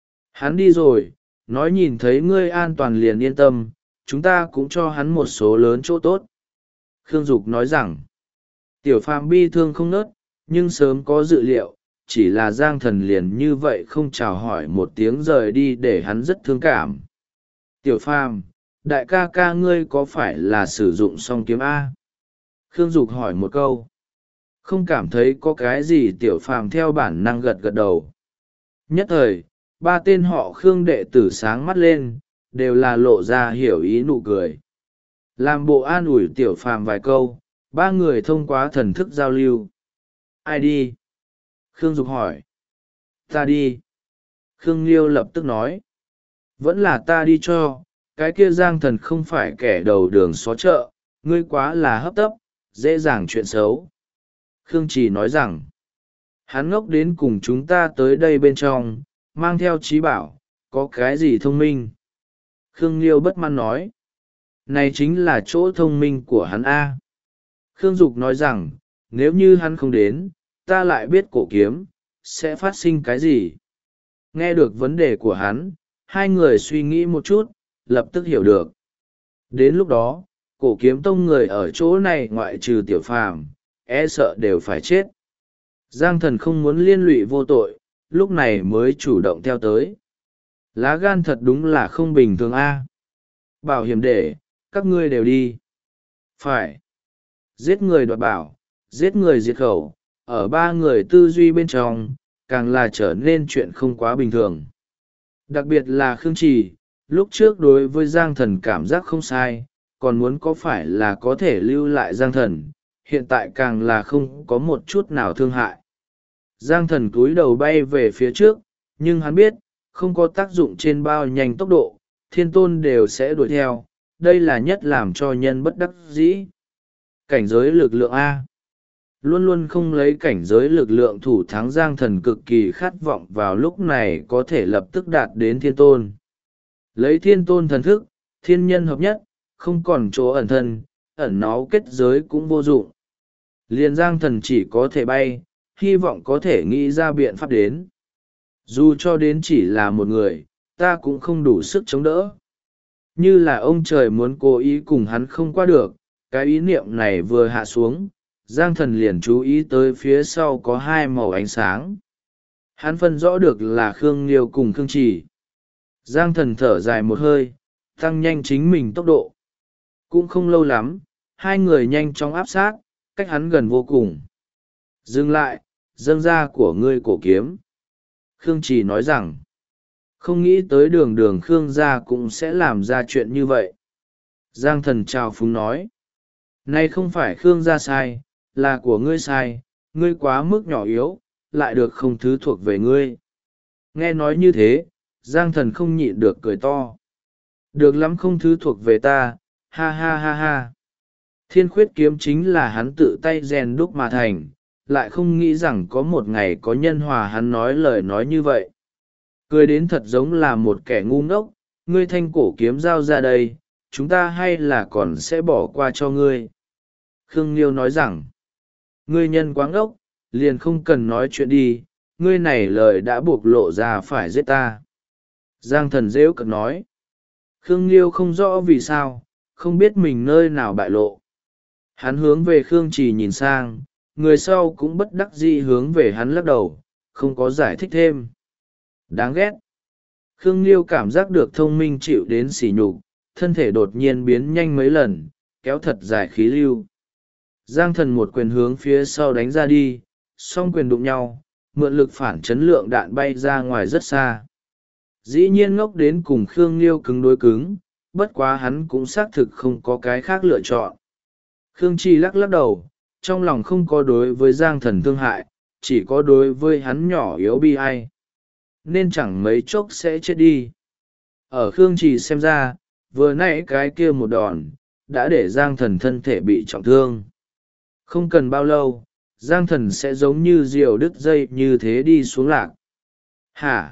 Hắn đi rồi, nói nhìn thấy ngươi an toàn liền yên tâm, chúng ta cũng cho hắn một số lớn chỗ tốt. Khương Dục nói rằng, Tiểu Phàm bi thương không nớt, nhưng sớm có dự liệu, chỉ là Giang Thần liền như vậy không chào hỏi một tiếng rời đi để hắn rất thương cảm. Tiểu Phàm, đại ca ca ngươi có phải là sử dụng song kiếm A? Khương Dục hỏi một câu. Không cảm thấy có cái gì Tiểu Phàm theo bản năng gật gật đầu. Nhất thời, ba tên họ Khương đệ tử sáng mắt lên, đều là lộ ra hiểu ý nụ cười. Làm bộ an ủi Tiểu Phàm vài câu, ba người thông qua thần thức giao lưu. Ai đi? Khương Dục hỏi. Ta đi. Khương Liêu lập tức nói. Vẫn là ta đi cho, cái kia Giang Thần không phải kẻ đầu đường xó chợ, ngươi quá là hấp tấp, dễ dàng chuyện xấu. Khương Chỉ nói rằng, hắn ngốc đến cùng chúng ta tới đây bên trong, mang theo trí bảo, có cái gì thông minh. Khương Liêu bất mãn nói, này chính là chỗ thông minh của hắn A. Khương Dục nói rằng, nếu như hắn không đến, ta lại biết cổ kiếm, sẽ phát sinh cái gì. Nghe được vấn đề của hắn, hai người suy nghĩ một chút, lập tức hiểu được. Đến lúc đó, cổ kiếm tông người ở chỗ này ngoại trừ Tiểu Phàm, e sợ đều phải chết. Giang Thần không muốn liên lụy vô tội, lúc này mới chủ động theo tới. Lá gan thật đúng là không bình thường a. Bảo hiểm để, các ngươi đều đi. Phải. Giết người đoạt bảo, giết người diệt khẩu, ở ba người tư duy bên trong, càng là trở nên chuyện không quá bình thường. Đặc biệt là Khương Trì, lúc trước đối với Giang Thần cảm giác không sai, còn muốn có phải là có thể lưu lại Giang Thần, hiện tại càng là không có một chút nào thương hại. Giang Thần cúi đầu bay về phía trước, nhưng hắn biết, không có tác dụng trên bao nhanh tốc độ, thiên tôn đều sẽ đuổi theo, đây là nhất làm cho nhân bất đắc dĩ. Cảnh giới lực lượng A. luôn luôn không lấy cảnh giới lực lượng thủ thắng Giang Thần cực kỳ khát vọng vào lúc này có thể lập tức đạt đến thiên tôn. Lấy thiên tôn thần thức, thiên nhân hợp nhất, không còn chỗ ẩn thân, ẩn náu kết giới cũng vô dụng. Liền Giang Thần chỉ có thể bay, hy vọng có thể nghĩ ra biện pháp đến. Dù cho đến chỉ là một người, ta cũng không đủ sức chống đỡ. Như là ông trời muốn cố ý cùng hắn không qua được, cái ý niệm này vừa hạ xuống, Giang Thần liền chú ý tới phía sau có hai màu ánh sáng. Hắn phân rõ được là Khương Liêu cùng Khương Trì. Giang Thần thở dài một hơi, tăng nhanh chính mình tốc độ. Cũng không lâu lắm, hai người nhanh chóng áp sát, cách hắn gần vô cùng. Dừng lại, dâng ra của ngươi cổ kiếm. Khương Trì nói rằng, không nghĩ tới đường đường Khương gia cũng sẽ làm ra chuyện như vậy. Giang Thần chào phúng nói, nay không phải Khương gia sai, là của ngươi sai, ngươi quá mức nhỏ yếu, lại được không thứ thuộc về ngươi. Nghe nói như thế, Giang Thần không nhịn được cười to. Được lắm không thứ thuộc về ta, ha ha ha ha. Thiên khuyết kiếm chính là hắn tự tay rèn đúc mà thành, lại không nghĩ rằng có một ngày có nhân hòa hắn nói lời nói như vậy. Cười đến thật giống là một kẻ ngu ngốc, ngươi thanh cổ kiếm giao ra đây, chúng ta hay là còn sẽ bỏ qua cho ngươi. Khương Liêu nói rằng, ngươi nhân quá ngốc, liền không cần nói chuyện đi, ngươi này lời đã buộc lộ ra phải giết ta. Giang Thần rêu cực nói, Khương Liêu không rõ vì sao, không biết mình nơi nào bại lộ. Hắn hướng về Khương Trì nhìn sang, người sau cũng bất đắc dĩ hướng về hắn lắc đầu, không có giải thích thêm. Đáng ghét. Khương Liêu cảm giác được thông minh chịu đến sỉ nhục, thân thể đột nhiên biến nhanh mấy lần, kéo thật dài khí lưu. Giang Thần một quyền hướng phía sau đánh ra đi, song quyền đụng nhau, mượn lực phản chấn lượng đạn bay ra ngoài rất xa. Dĩ nhiên ngốc đến cùng Khương Liêu cứng đối cứng, bất quá hắn cũng xác thực không có cái khác lựa chọn. Khương Trì lắc lắc đầu, trong lòng không có đối với Giang Thần thương hại, chỉ có đối với hắn nhỏ yếu bi ai. Nên chẳng mấy chốc sẽ chết đi. Ở Khương Trì xem ra, vừa nãy cái kia một đòn, đã để Giang Thần thân thể bị trọng thương. Không cần bao lâu, Giang Thần sẽ giống như diều đứt dây như thế đi xuống lạc. Hả?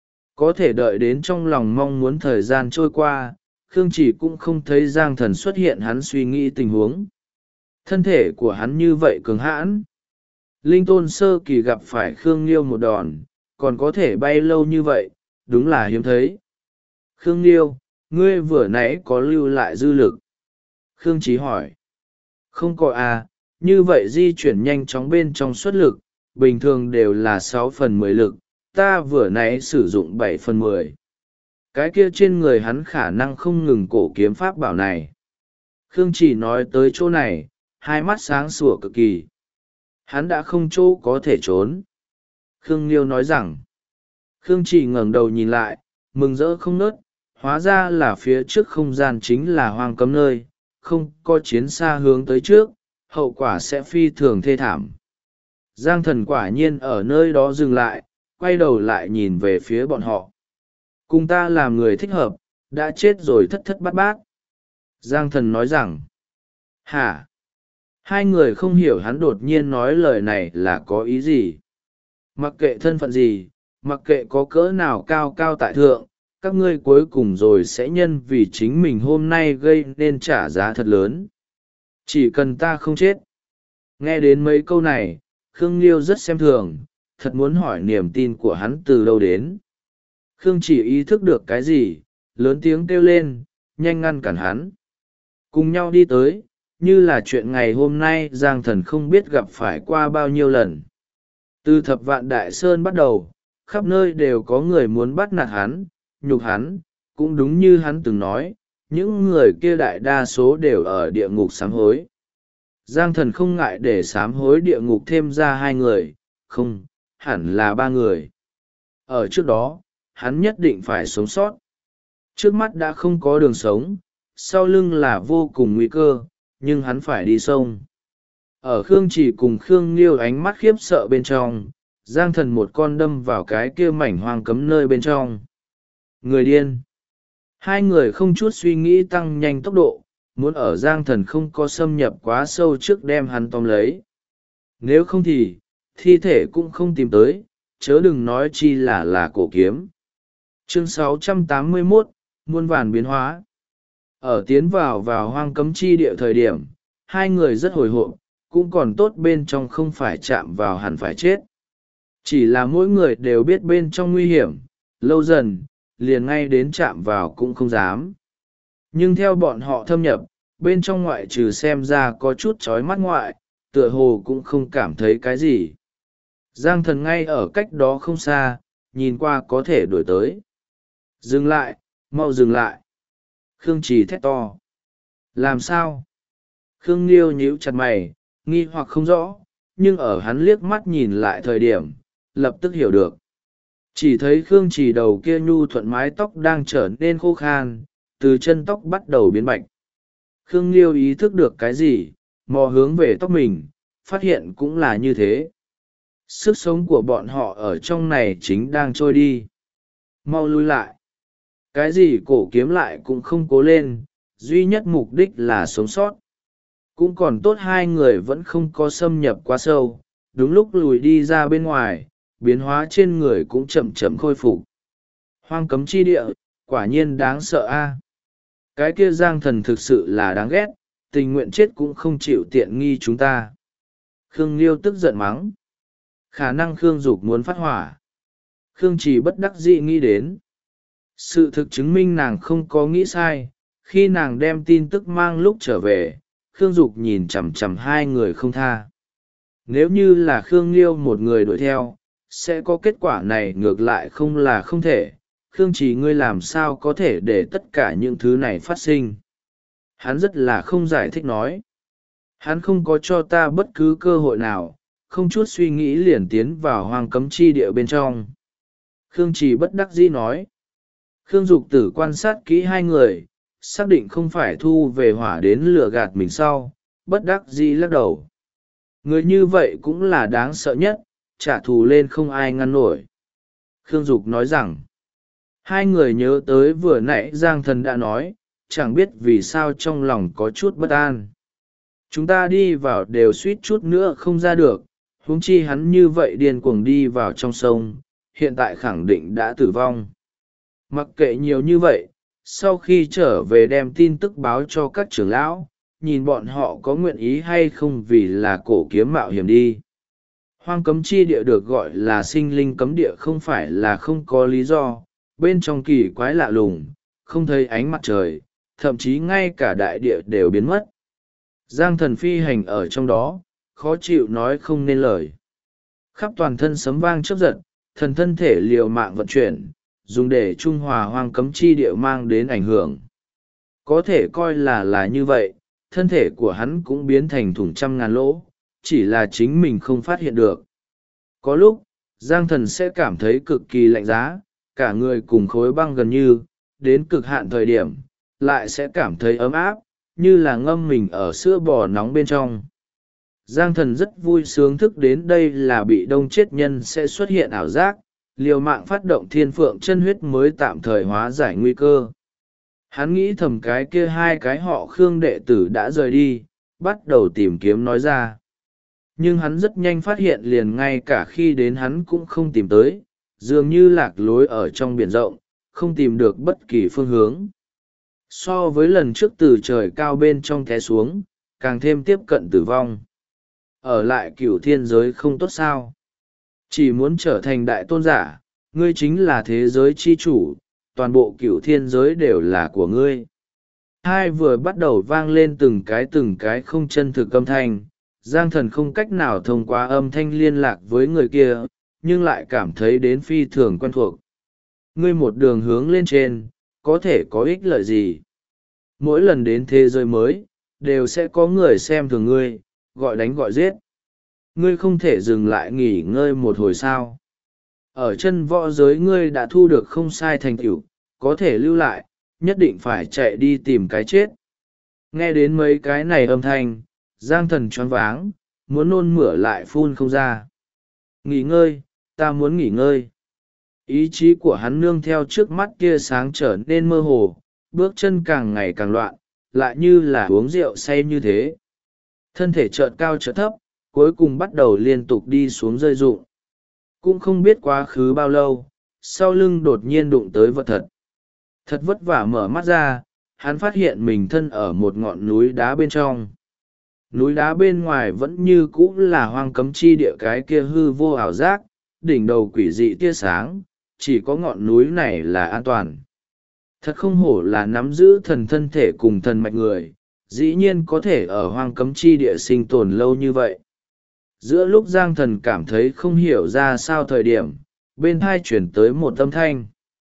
Có thể đợi đến trong lòng mong muốn thời gian trôi qua, Khương Trì cũng không thấy Giang Thần xuất hiện hắn suy nghĩ tình huống. Thân thể của hắn như vậy cường hãn. Linh tôn sơ kỳ gặp phải Khương Liêu một đòn, còn có thể bay lâu như vậy, đúng là hiếm thấy. Khương Liêu, ngươi vừa nãy có lưu lại dư lực. Khương Chí hỏi. Không có à, như vậy di chuyển nhanh chóng bên trong xuất lực, bình thường đều là 6/10 lực, ta vừa nãy sử dụng 7/10. Cái kia trên người hắn khả năng không ngừng cổ kiếm pháp bảo này. Khương Chỉ nói tới chỗ này, hai mắt sáng sủa cực kỳ. Hắn đã không chỗ có thể trốn. Khương Liêu nói rằng, Khương Chỉ ngẩng đầu nhìn lại, mừng rỡ không nớt, hóa ra là phía trước không gian chính là hoang cấm nơi, không có chiến xa hướng tới trước, hậu quả sẽ phi thường thê thảm. Giang Thần quả nhiên ở nơi đó dừng lại, quay đầu lại nhìn về phía bọn họ. Cùng ta làm người thích hợp, đã chết rồi thất thất bát bát. Giang Thần nói rằng, hả? Hai người không hiểu hắn đột nhiên nói lời này là có ý gì. Mặc kệ thân phận gì, mặc kệ có cỡ nào cao cao tại thượng, các ngươi cuối cùng rồi sẽ nhân vì chính mình hôm nay gây nên trả giá thật lớn. Chỉ cần ta không chết. Nghe đến mấy câu này, Khương Liêu rất xem thường, thật muốn hỏi niềm tin của hắn từ đâu đến. Khương chỉ ý thức được cái gì, lớn tiếng kêu lên, nhanh ngăn cản hắn. Cùng nhau đi tới, như là chuyện ngày hôm nay Giang Thần không biết gặp phải qua bao nhiêu lần. Từ Thập Vạn Đại Sơn bắt đầu, khắp nơi đều có người muốn bắt nạt hắn, nhục hắn, cũng đúng như hắn từng nói, những người kia đại đa số đều ở địa ngục sám hối. Giang Thần không ngại để sám hối địa ngục thêm ra 2 người, không, hẳn là 3 người. Ở trước đó, hắn nhất định phải sống sót. Trước mắt đã không có đường sống, sau lưng là vô cùng nguy cơ, nhưng hắn phải đi sông. Ở Khương Chỉ cùng Khương Liêu ánh mắt khiếp sợ bên trong, Giang Thần một con đâm vào cái kia mảnh hoang cấm nơi bên trong. Người điên. 2 người không chút suy nghĩ tăng nhanh tốc độ, muốn ở Giang Thần không có xâm nhập quá sâu trước đem hắn tóm lấy. Nếu không thì thi thể cũng không tìm tới, chớ đừng nói chi là cổ kiếm. Chương 681, muôn vàn biến hóa. Ở tiến vào hoang cấm chi địa thời điểm, hai người rất hồi hộp, cũng còn tốt bên trong không phải chạm vào hẳn phải chết. Chỉ là mỗi người đều biết bên trong nguy hiểm, lâu dần, liền ngay đến chạm vào cũng không dám. Nhưng theo bọn họ thâm nhập, bên trong ngoại trừ xem ra có chút chói mắt ngoại, tựa hồ cũng không cảm thấy cái gì. Giang Thần ngay ở cách đó không xa, nhìn qua có thể đuổi tới. Dừng lại, mau dừng lại. Khương Trì thét to. Làm sao? Khương Liêu nhíu chặt mày, nghi hoặc không rõ, nhưng ở hắn liếc mắt nhìn lại thời điểm, lập tức hiểu được. Chỉ thấy Khương Trì đầu kia nhu thuận mái tóc đang trở nên khô khan, từ chân tóc bắt đầu biến bạch. Khương Liêu ý thức được cái gì, mò hướng về tóc mình, phát hiện cũng là như thế. Sức sống của bọn họ ở trong này chính đang trôi đi. Mau lui lại. Cái gì cổ kiếm lại cũng không cố lên, duy nhất mục đích là sống sót. Cũng còn tốt hai người vẫn không có xâm nhập quá sâu, đúng lúc lùi đi ra bên ngoài, biến hóa trên người cũng chậm chậm khôi phục. Hoang cấm chi địa, quả nhiên đáng sợ a. Cái kia Giang Thần thực sự là đáng ghét, tình nguyện chết cũng không chịu tiện nghi chúng ta. Khương Liêu tức giận mắng. Khả năng Khương Dục muốn phát hỏa. Khương Trì bất đắc dĩ nghĩ đến. Sự thực chứng minh nàng không có nghĩ sai, khi nàng đem tin tức mang lúc trở về, Khương Dục nhìn chằm chằm hai người không tha. Nếu như là Khương Liêu một người đuổi theo, sẽ có kết quả này, ngược lại không là không thể. Khương Trì ngươi làm sao có thể để tất cả những thứ này phát sinh? Hắn rất là không giải thích nói. Hắn không có cho ta bất cứ cơ hội nào, không chút suy nghĩ liền tiến vào hoang cấm chi địa bên trong. Khương Trì bất đắc dĩ nói. Khương Dục Tử quan sát kỹ hai người, xác định không phải thu về hỏa đến lừa gạt mình sau, bất đắc dĩ lắc đầu. Người như vậy cũng là đáng sợ nhất, trả thù lên không ai ngăn nổi. Khương Dục nói rằng, hai người nhớ tới vừa nãy Giang Thần đã nói, chẳng biết vì sao trong lòng có chút bất an. Chúng ta đi vào đều suýt chút nữa không ra được, huống chi hắn như vậy điên cuồng đi vào trong sông, hiện tại khẳng định đã tử vong. Mặc kệ nhiều như vậy, sau khi trở về đem tin tức báo cho các trưởng lão, nhìn bọn họ có nguyện ý hay không vì là cổ kiếm mạo hiểm đi. Hoang cấm chi địa được gọi là sinh linh cấm địa không phải là không có lý do, bên trong kỳ quái lạ lùng, không thấy ánh mặt trời, thậm chí ngay cả đại địa đều biến mất. Giang Thần phi hành ở trong đó, khó chịu nói không nên lời. Khắp toàn thân sấm vang chớp giật, thần thân thể liều mạng vận chuyển, dùng để trung hòa hoang cấm chi địa mang đến ảnh hưởng. Có thể coi là như vậy, thân thể của hắn cũng biến thành thủng trăm ngàn lỗ, chỉ là chính mình không phát hiện được. Có lúc, Giang Thần sẽ cảm thấy cực kỳ lạnh giá, cả người cùng khối băng gần như, đến cực hạn thời điểm, lại sẽ cảm thấy ấm áp, như là ngâm mình ở sữa bò nóng bên trong. Giang Thần rất vui sướng thức đến đây là bị đông chết nhân sẽ xuất hiện ảo giác, liều mạng phát động thiên phượng chân huyết mới tạm thời hóa giải nguy cơ. Hắn nghĩ thầm cái kia hai cái họ Khương đệ tử đã rời đi, bắt đầu tìm kiếm nói ra. Nhưng hắn rất nhanh phát hiện liền ngay cả khi đến hắn cũng không tìm tới, dường như lạc lối ở trong biển rộng, không tìm được bất kỳ phương hướng. So với lần trước từ trời cao bên trong té xuống, càng thêm tiếp cận tử vong. Ở lại cửu thiên giới không tốt sao? Chỉ muốn trở thành đại tôn giả, ngươi chính là thế giới chi chủ, toàn bộ cửu thiên giới đều là của ngươi. Hai vừa bắt đầu vang lên từng cái không chân thực âm thanh, Giang Thần không cách nào thông qua âm thanh liên lạc với người kia, nhưng lại cảm thấy đến phi thường quen thuộc. Ngươi một đường hướng lên trên, có thể có ích lợi gì? Mỗi lần đến thế giới mới, đều sẽ có người xem thường ngươi, gọi đánh gọi giết. Ngươi không thể dừng lại nghỉ ngơi một hồi sao? Ở chân võ giới ngươi đã thu được không sai thành tựu, có thể lưu lại, nhất định phải chạy đi tìm cái chết. Nghe đến mấy cái này âm thanh, Giang Thần choáng váng, muốn nôn mửa lại phun không ra. Nghỉ ngơi, ta muốn nghỉ ngơi. Ý chí của hắn nương theo trước mắt kia sáng trở nên mơ hồ, bước chân càng ngày càng loạn, lại như là uống rượu say như thế. Thân thể chợt cao chợt thấp, cuối cùng bắt đầu liên tục đi xuống rơi rụng. Cũng không biết quá khứ bao lâu, sau lưng đột nhiên đụng tới vật thật. Thật vất vả mở mắt ra, hắn phát hiện mình thân ở một ngọn núi đá bên trong. Núi đá bên ngoài vẫn như cũ là hoang cấm chi địa, cái kia hư vô ảo giác, đỉnh đầu quỷ dị tia sáng, chỉ có ngọn núi này là an toàn. Thật không hổ là nắm giữ thần thân thể cùng thần mạch người, dĩ nhiên có thể ở hoang cấm chi địa sinh tồn lâu như vậy. Giữa lúc Giang Thần cảm thấy không hiểu ra sao thời điểm, bên tai chuyển tới một âm thanh.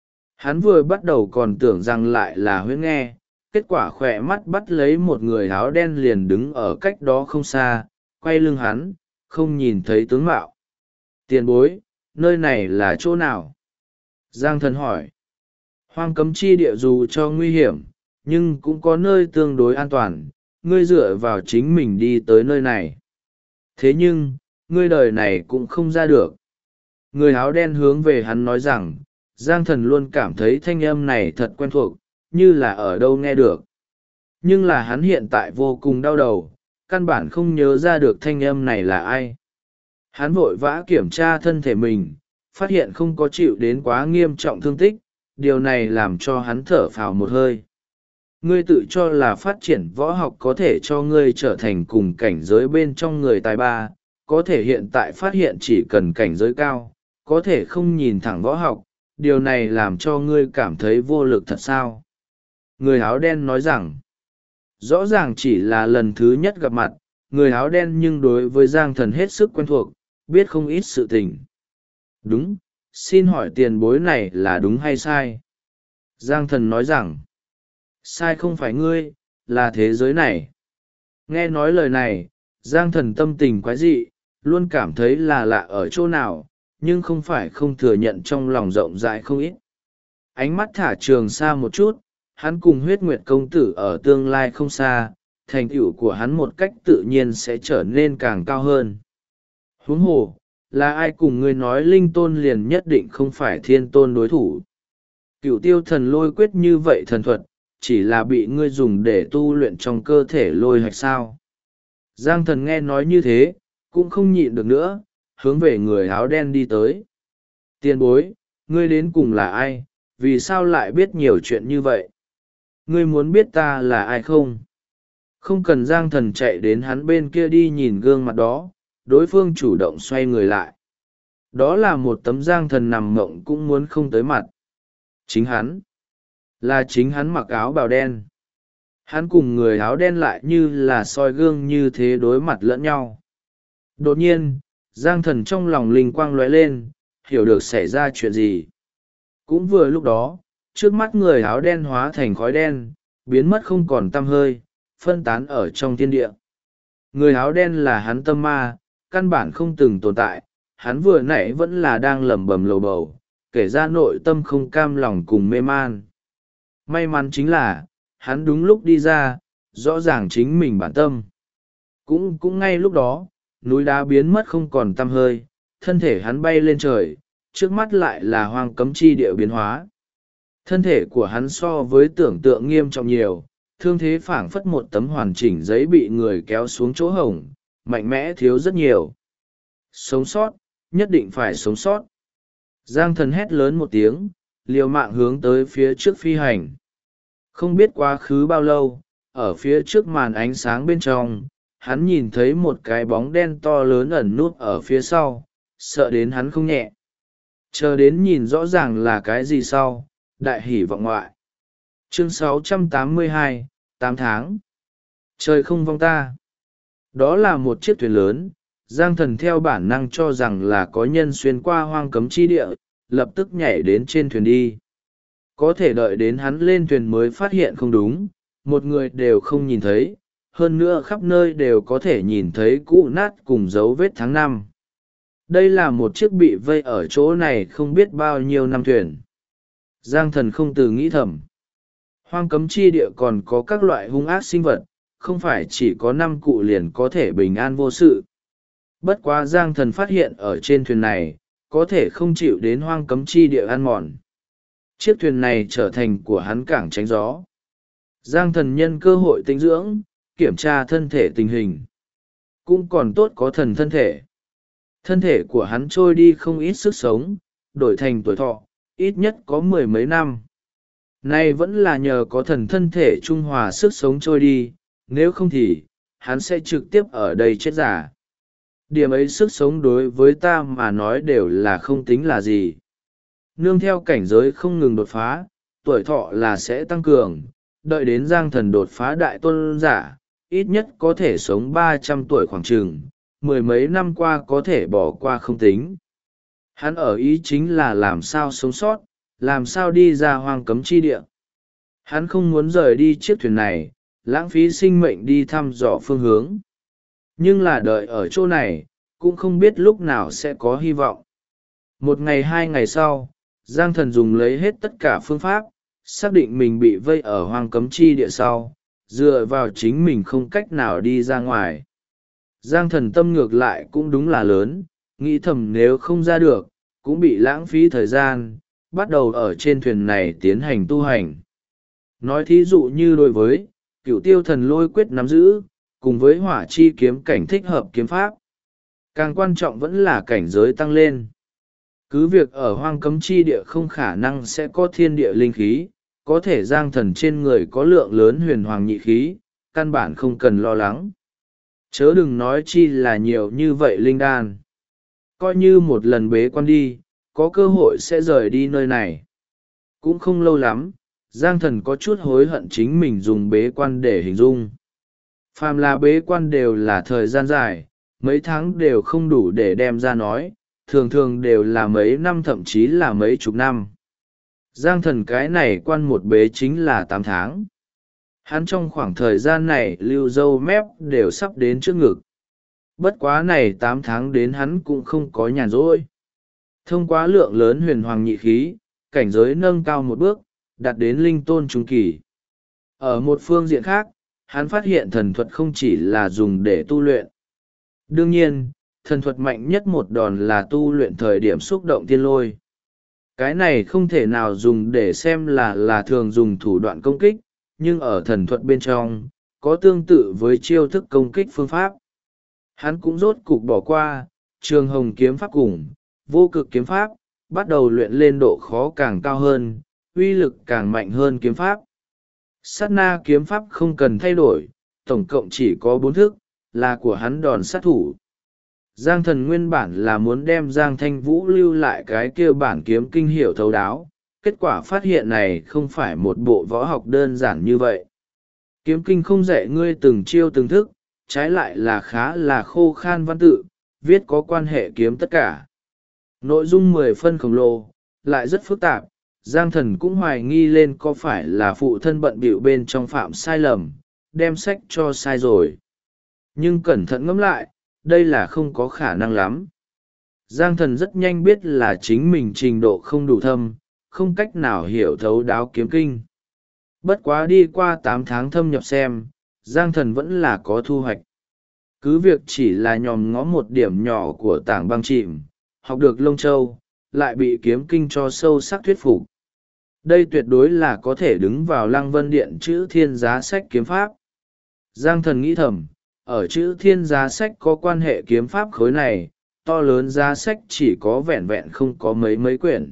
Hắn vừa bắt đầu còn tưởng rằng lại là huyễn nghe, kết quả khỏe mắt bắt lấy một người áo đen liền đứng ở cách đó không xa, quay lưng hắn, không nhìn thấy tướng mạo. Tiền bối, nơi này là chỗ nào? Giang Thần hỏi. Hoang cấm chi địa dù cho nguy hiểm, nhưng cũng có nơi tương đối an toàn, ngươi dựa vào chính mình đi tới nơi này. Thế nhưng, ngươi đời này cũng không ra được. Người áo đen hướng về hắn nói rằng, Giang Thần luôn cảm thấy thanh âm này thật quen thuộc, như là ở đâu nghe được. Nhưng là hắn hiện tại vô cùng đau đầu, căn bản không nhớ ra được thanh âm này là ai. Hắn vội vã kiểm tra thân thể mình, phát hiện không có chịu đến quá nghiêm trọng thương tích, điều này làm cho hắn thở phào một hơi. Ngươi tự cho là phát triển võ học có thể cho ngươi trở thành cùng cảnh giới bên trong người tài ba, có thể hiện tại phát hiện chỉ cần cảnh giới cao, có thể không nhìn thẳng võ học, điều này làm cho ngươi cảm thấy vô lực thật sao? Người áo đen nói rằng, rõ ràng chỉ là lần thứ nhất gặp mặt, người áo đen nhưng đối với Giang Thần hết sức quen thuộc, biết không ít sự tình. Đúng, xin hỏi tiền bối này là đúng hay sai? Giang Thần nói rằng, sai không phải ngươi, là thế giới này. Nghe nói lời này, Giang Thần tâm tình quái dị, luôn cảm thấy là lạ ở chỗ nào, nhưng không phải không thừa nhận trong lòng rộng rãi không ít. Ánh mắt thả trường xa một chút, hắn cùng huyết nguyệt công tử ở tương lai không xa, thành tựu của hắn một cách tự nhiên sẽ trở nên càng cao hơn. Huống hồ, là ai cùng ngươi nói linh tôn liền nhất định không phải thiên tôn đối thủ? Cựu tiêu thần lôi quyết như vậy thần thuật, chỉ là bị ngươi dùng để tu luyện trong cơ thể lôi hạch sao? Giang Thần nghe nói như thế, cũng không nhịn được nữa, hướng về người áo đen đi tới. Tiền bối, ngươi đến cùng là ai, vì sao lại biết nhiều chuyện như vậy? Ngươi muốn biết ta là ai không? Không cần Giang Thần chạy đến hắn bên kia đi nhìn gương mặt đó, đối phương chủ động xoay người lại. Đó là một tấm Giang Thần nằm mộng cũng muốn không tới mặt. Chính hắn. Là chính hắn mặc áo bào đen. Hắn cùng người áo đen lại như là soi gương như thế đối mặt lẫn nhau. Đột nhiên, Giang Thần trong lòng linh quang lóe lên, hiểu được xảy ra chuyện gì. Cũng vừa lúc đó, trước mắt người áo đen hóa thành khói đen, biến mất không còn tăm hơi, phân tán ở trong thiên địa. Người áo đen là hắn tâm ma, căn bản không từng tồn tại, hắn vừa nãy vẫn là đang lẩm bẩm lầu bầu, kể ra nội tâm không cam lòng cùng mê man. May mắn chính là, hắn đúng lúc đi ra, rõ ràng chính mình bản tâm. Cũng ngay lúc đó, núi đá biến mất không còn tăm hơi, thân thể hắn bay lên trời, trước mắt lại là hoang cấm chi địa biến hóa. Thân thể của hắn so với tưởng tượng nghiêm trọng nhiều, thương thế phảng phất một tấm hoàn chỉnh giấy bị người kéo xuống chỗ hổng, mạnh mẽ thiếu rất nhiều. Sống sót, nhất định phải sống sót. Giang Thần hét lớn một tiếng, liều mạng hướng tới phía trước phi hành. Không biết quá khứ bao lâu, ở phía trước màn ánh sáng bên trong, hắn nhìn thấy một cái bóng đen to lớn ẩn nút ở phía sau, sợ đến hắn không nhẹ. Chờ đến nhìn rõ ràng là cái gì sau, đại hỉ vọng ngoại. Chương 682, 8 tháng. Trời không vong ta. Đó là một chiếc thuyền lớn, Giang Thần theo bản năng cho rằng là có nhân xuyên qua hoang cấm chi địa, lập tức nhảy đến trên thuyền đi. Có thể đợi đến hắn lên thuyền mới phát hiện không đúng, một người đều không nhìn thấy, hơn nữa khắp nơi đều có thể nhìn thấy cũ nát cùng dấu vết tháng năm. Đây là một chiếc bị vây ở chỗ này không biết bao nhiêu năm thuyền. Giang Thần không từ nghĩ thầm. Hoang cấm chi địa còn có các loại hung ác sinh vật, không phải chỉ có 5 cụ liền có thể bình an vô sự. Bất quá Giang Thần phát hiện ở trên thuyền này, có thể không chịu đến hoang cấm chi địa ăn mòn. Chiếc thuyền này trở thành của hắn cảng tránh gió. Giang Thần nhân cơ hội tĩnh dưỡng, kiểm tra thân thể tình hình. cũng còn tốt có thần thân thể. Thân thể của hắn trôi đi không ít sức sống, đổi thành tuổi thọ, ít nhất có mười mấy năm. Nay vẫn là nhờ có thần thân thể trung hòa sức sống trôi đi, nếu không thì, hắn sẽ trực tiếp ở đây chết giả. Điểm ấy sức sống đối với ta mà nói đều là không tính là gì. Nương theo cảnh giới không ngừng đột phá, tuổi thọ là sẽ tăng cường, đợi đến Giang Thần đột phá đại tôn giả, ít nhất có thể sống 300 tuổi khoảng chừng, mười mấy năm qua có thể bỏ qua không tính. Hắn ở ý chính là làm sao sống sót, làm sao đi ra hoang cấm chi địa. Hắn không muốn rời đi chiếc thuyền này, lãng phí sinh mệnh đi thăm dò phương hướng. Nhưng là đợi ở chỗ này, cũng không biết lúc nào sẽ có hy vọng. Một ngày hai ngày sau, Giang Thần dùng lấy hết tất cả phương pháp, xác định mình bị vây ở hoang cấm chi địa sau, dựa vào chính mình không cách nào đi ra ngoài. Giang Thần tâm ngược lại cũng đúng là lớn, nghĩ thầm nếu không ra được, cũng bị lãng phí thời gian, bắt đầu ở trên thuyền này tiến hành tu hành. Nói thí dụ như đối với, Cửu Tiêu Thần Lôi Quyết nắm giữ, cùng với Hỏa Chi kiếm cảnh thích hợp kiếm pháp. Càng quan trọng vẫn là cảnh giới tăng lên. Cứ việc ở hoang cấm chi địa không khả năng sẽ có thiên địa linh khí, có thể Giang Thần trên người có lượng lớn huyền hoàng nhị khí, căn bản không cần lo lắng. Chớ đừng nói chi là nhiều như vậy linh đan. Coi như một lần bế quan đi, có cơ hội sẽ rời đi nơi này. Cũng không lâu lắm, Giang Thần có chút hối hận chính mình dùng bế quan để hình dung. Phàm là bế quan đều là thời gian dài, mấy tháng đều không đủ để đem ra nói, thường thường đều là mấy năm thậm chí là mấy chục năm. Giang Thần cái này quan một bế chính là 8 tháng. Hắn trong khoảng thời gian này lưu râu mép đều sắp đến trước ngực. Bất quá này 8 tháng đến hắn cũng không có nhàn rỗi. Thông qua lượng lớn huyền hoàng nhị khí, cảnh giới nâng cao một bước, đạt đến linh tôn trung kỳ. Ở một phương diện khác, hắn phát hiện thần thuật không chỉ là dùng để tu luyện. Đương nhiên, thần thuật mạnh nhất một đòn là tu luyện thời điểm xúc động tiên lôi. Cái này không thể nào dùng để xem là thường dùng thủ đoạn công kích, nhưng ở thần thuật bên trong, có tương tự với chiêu thức công kích phương pháp. Hắn cũng rốt cục bỏ qua, trường hồng kiếm pháp cùng, vô cực kiếm pháp, bắt đầu luyện lên độ khó càng cao hơn, uy lực càng mạnh hơn kiếm pháp. Sát na kiếm pháp không cần thay đổi, tổng cộng chỉ có 4 thức, là của hắn đòn sát thủ. Giang Thần nguyên bản là muốn đem Giang Thanh Vũ lưu lại cái kia bản kiếm kinh hiểu thấu đáo, kết quả phát hiện này không phải một bộ võ học đơn giản như vậy. Kiếm kinh không dạy ngươi từng chiêu từng thức, trái lại là khá là khô khan văn tự, viết có quan hệ kiếm tất cả. Nội dung 10 phân khổng lồ, lại rất phức tạp, Giang Thần cũng hoài nghi lên có phải là phụ thân bận bịu bên trong phạm sai lầm, đem sách cho sai rồi. Nhưng cẩn thận ngẫm lại, đây là không có khả năng lắm. Giang Thần rất nhanh biết là chính mình trình độ không đủ thâm, không cách nào hiểu thấu đáo kiếm kinh. Bất quá đi qua 8 tháng thâm nhập xem, Giang Thần vẫn là có thu hoạch. Cứ việc chỉ là nhòm ngó một điểm nhỏ của tảng băng chìm, học được lông châu, lại bị kiếm kinh cho sâu sắc thuyết phục. Đây tuyệt đối là có thể đứng vào Lăng Vân Điện chữ thiên giá sách kiếm pháp. Giang Thần nghĩ thầm, ở chữ thiên giá sách có quan hệ kiếm pháp khối này, to lớn giá sách chỉ có vẹn vẹn không có mấy quyển.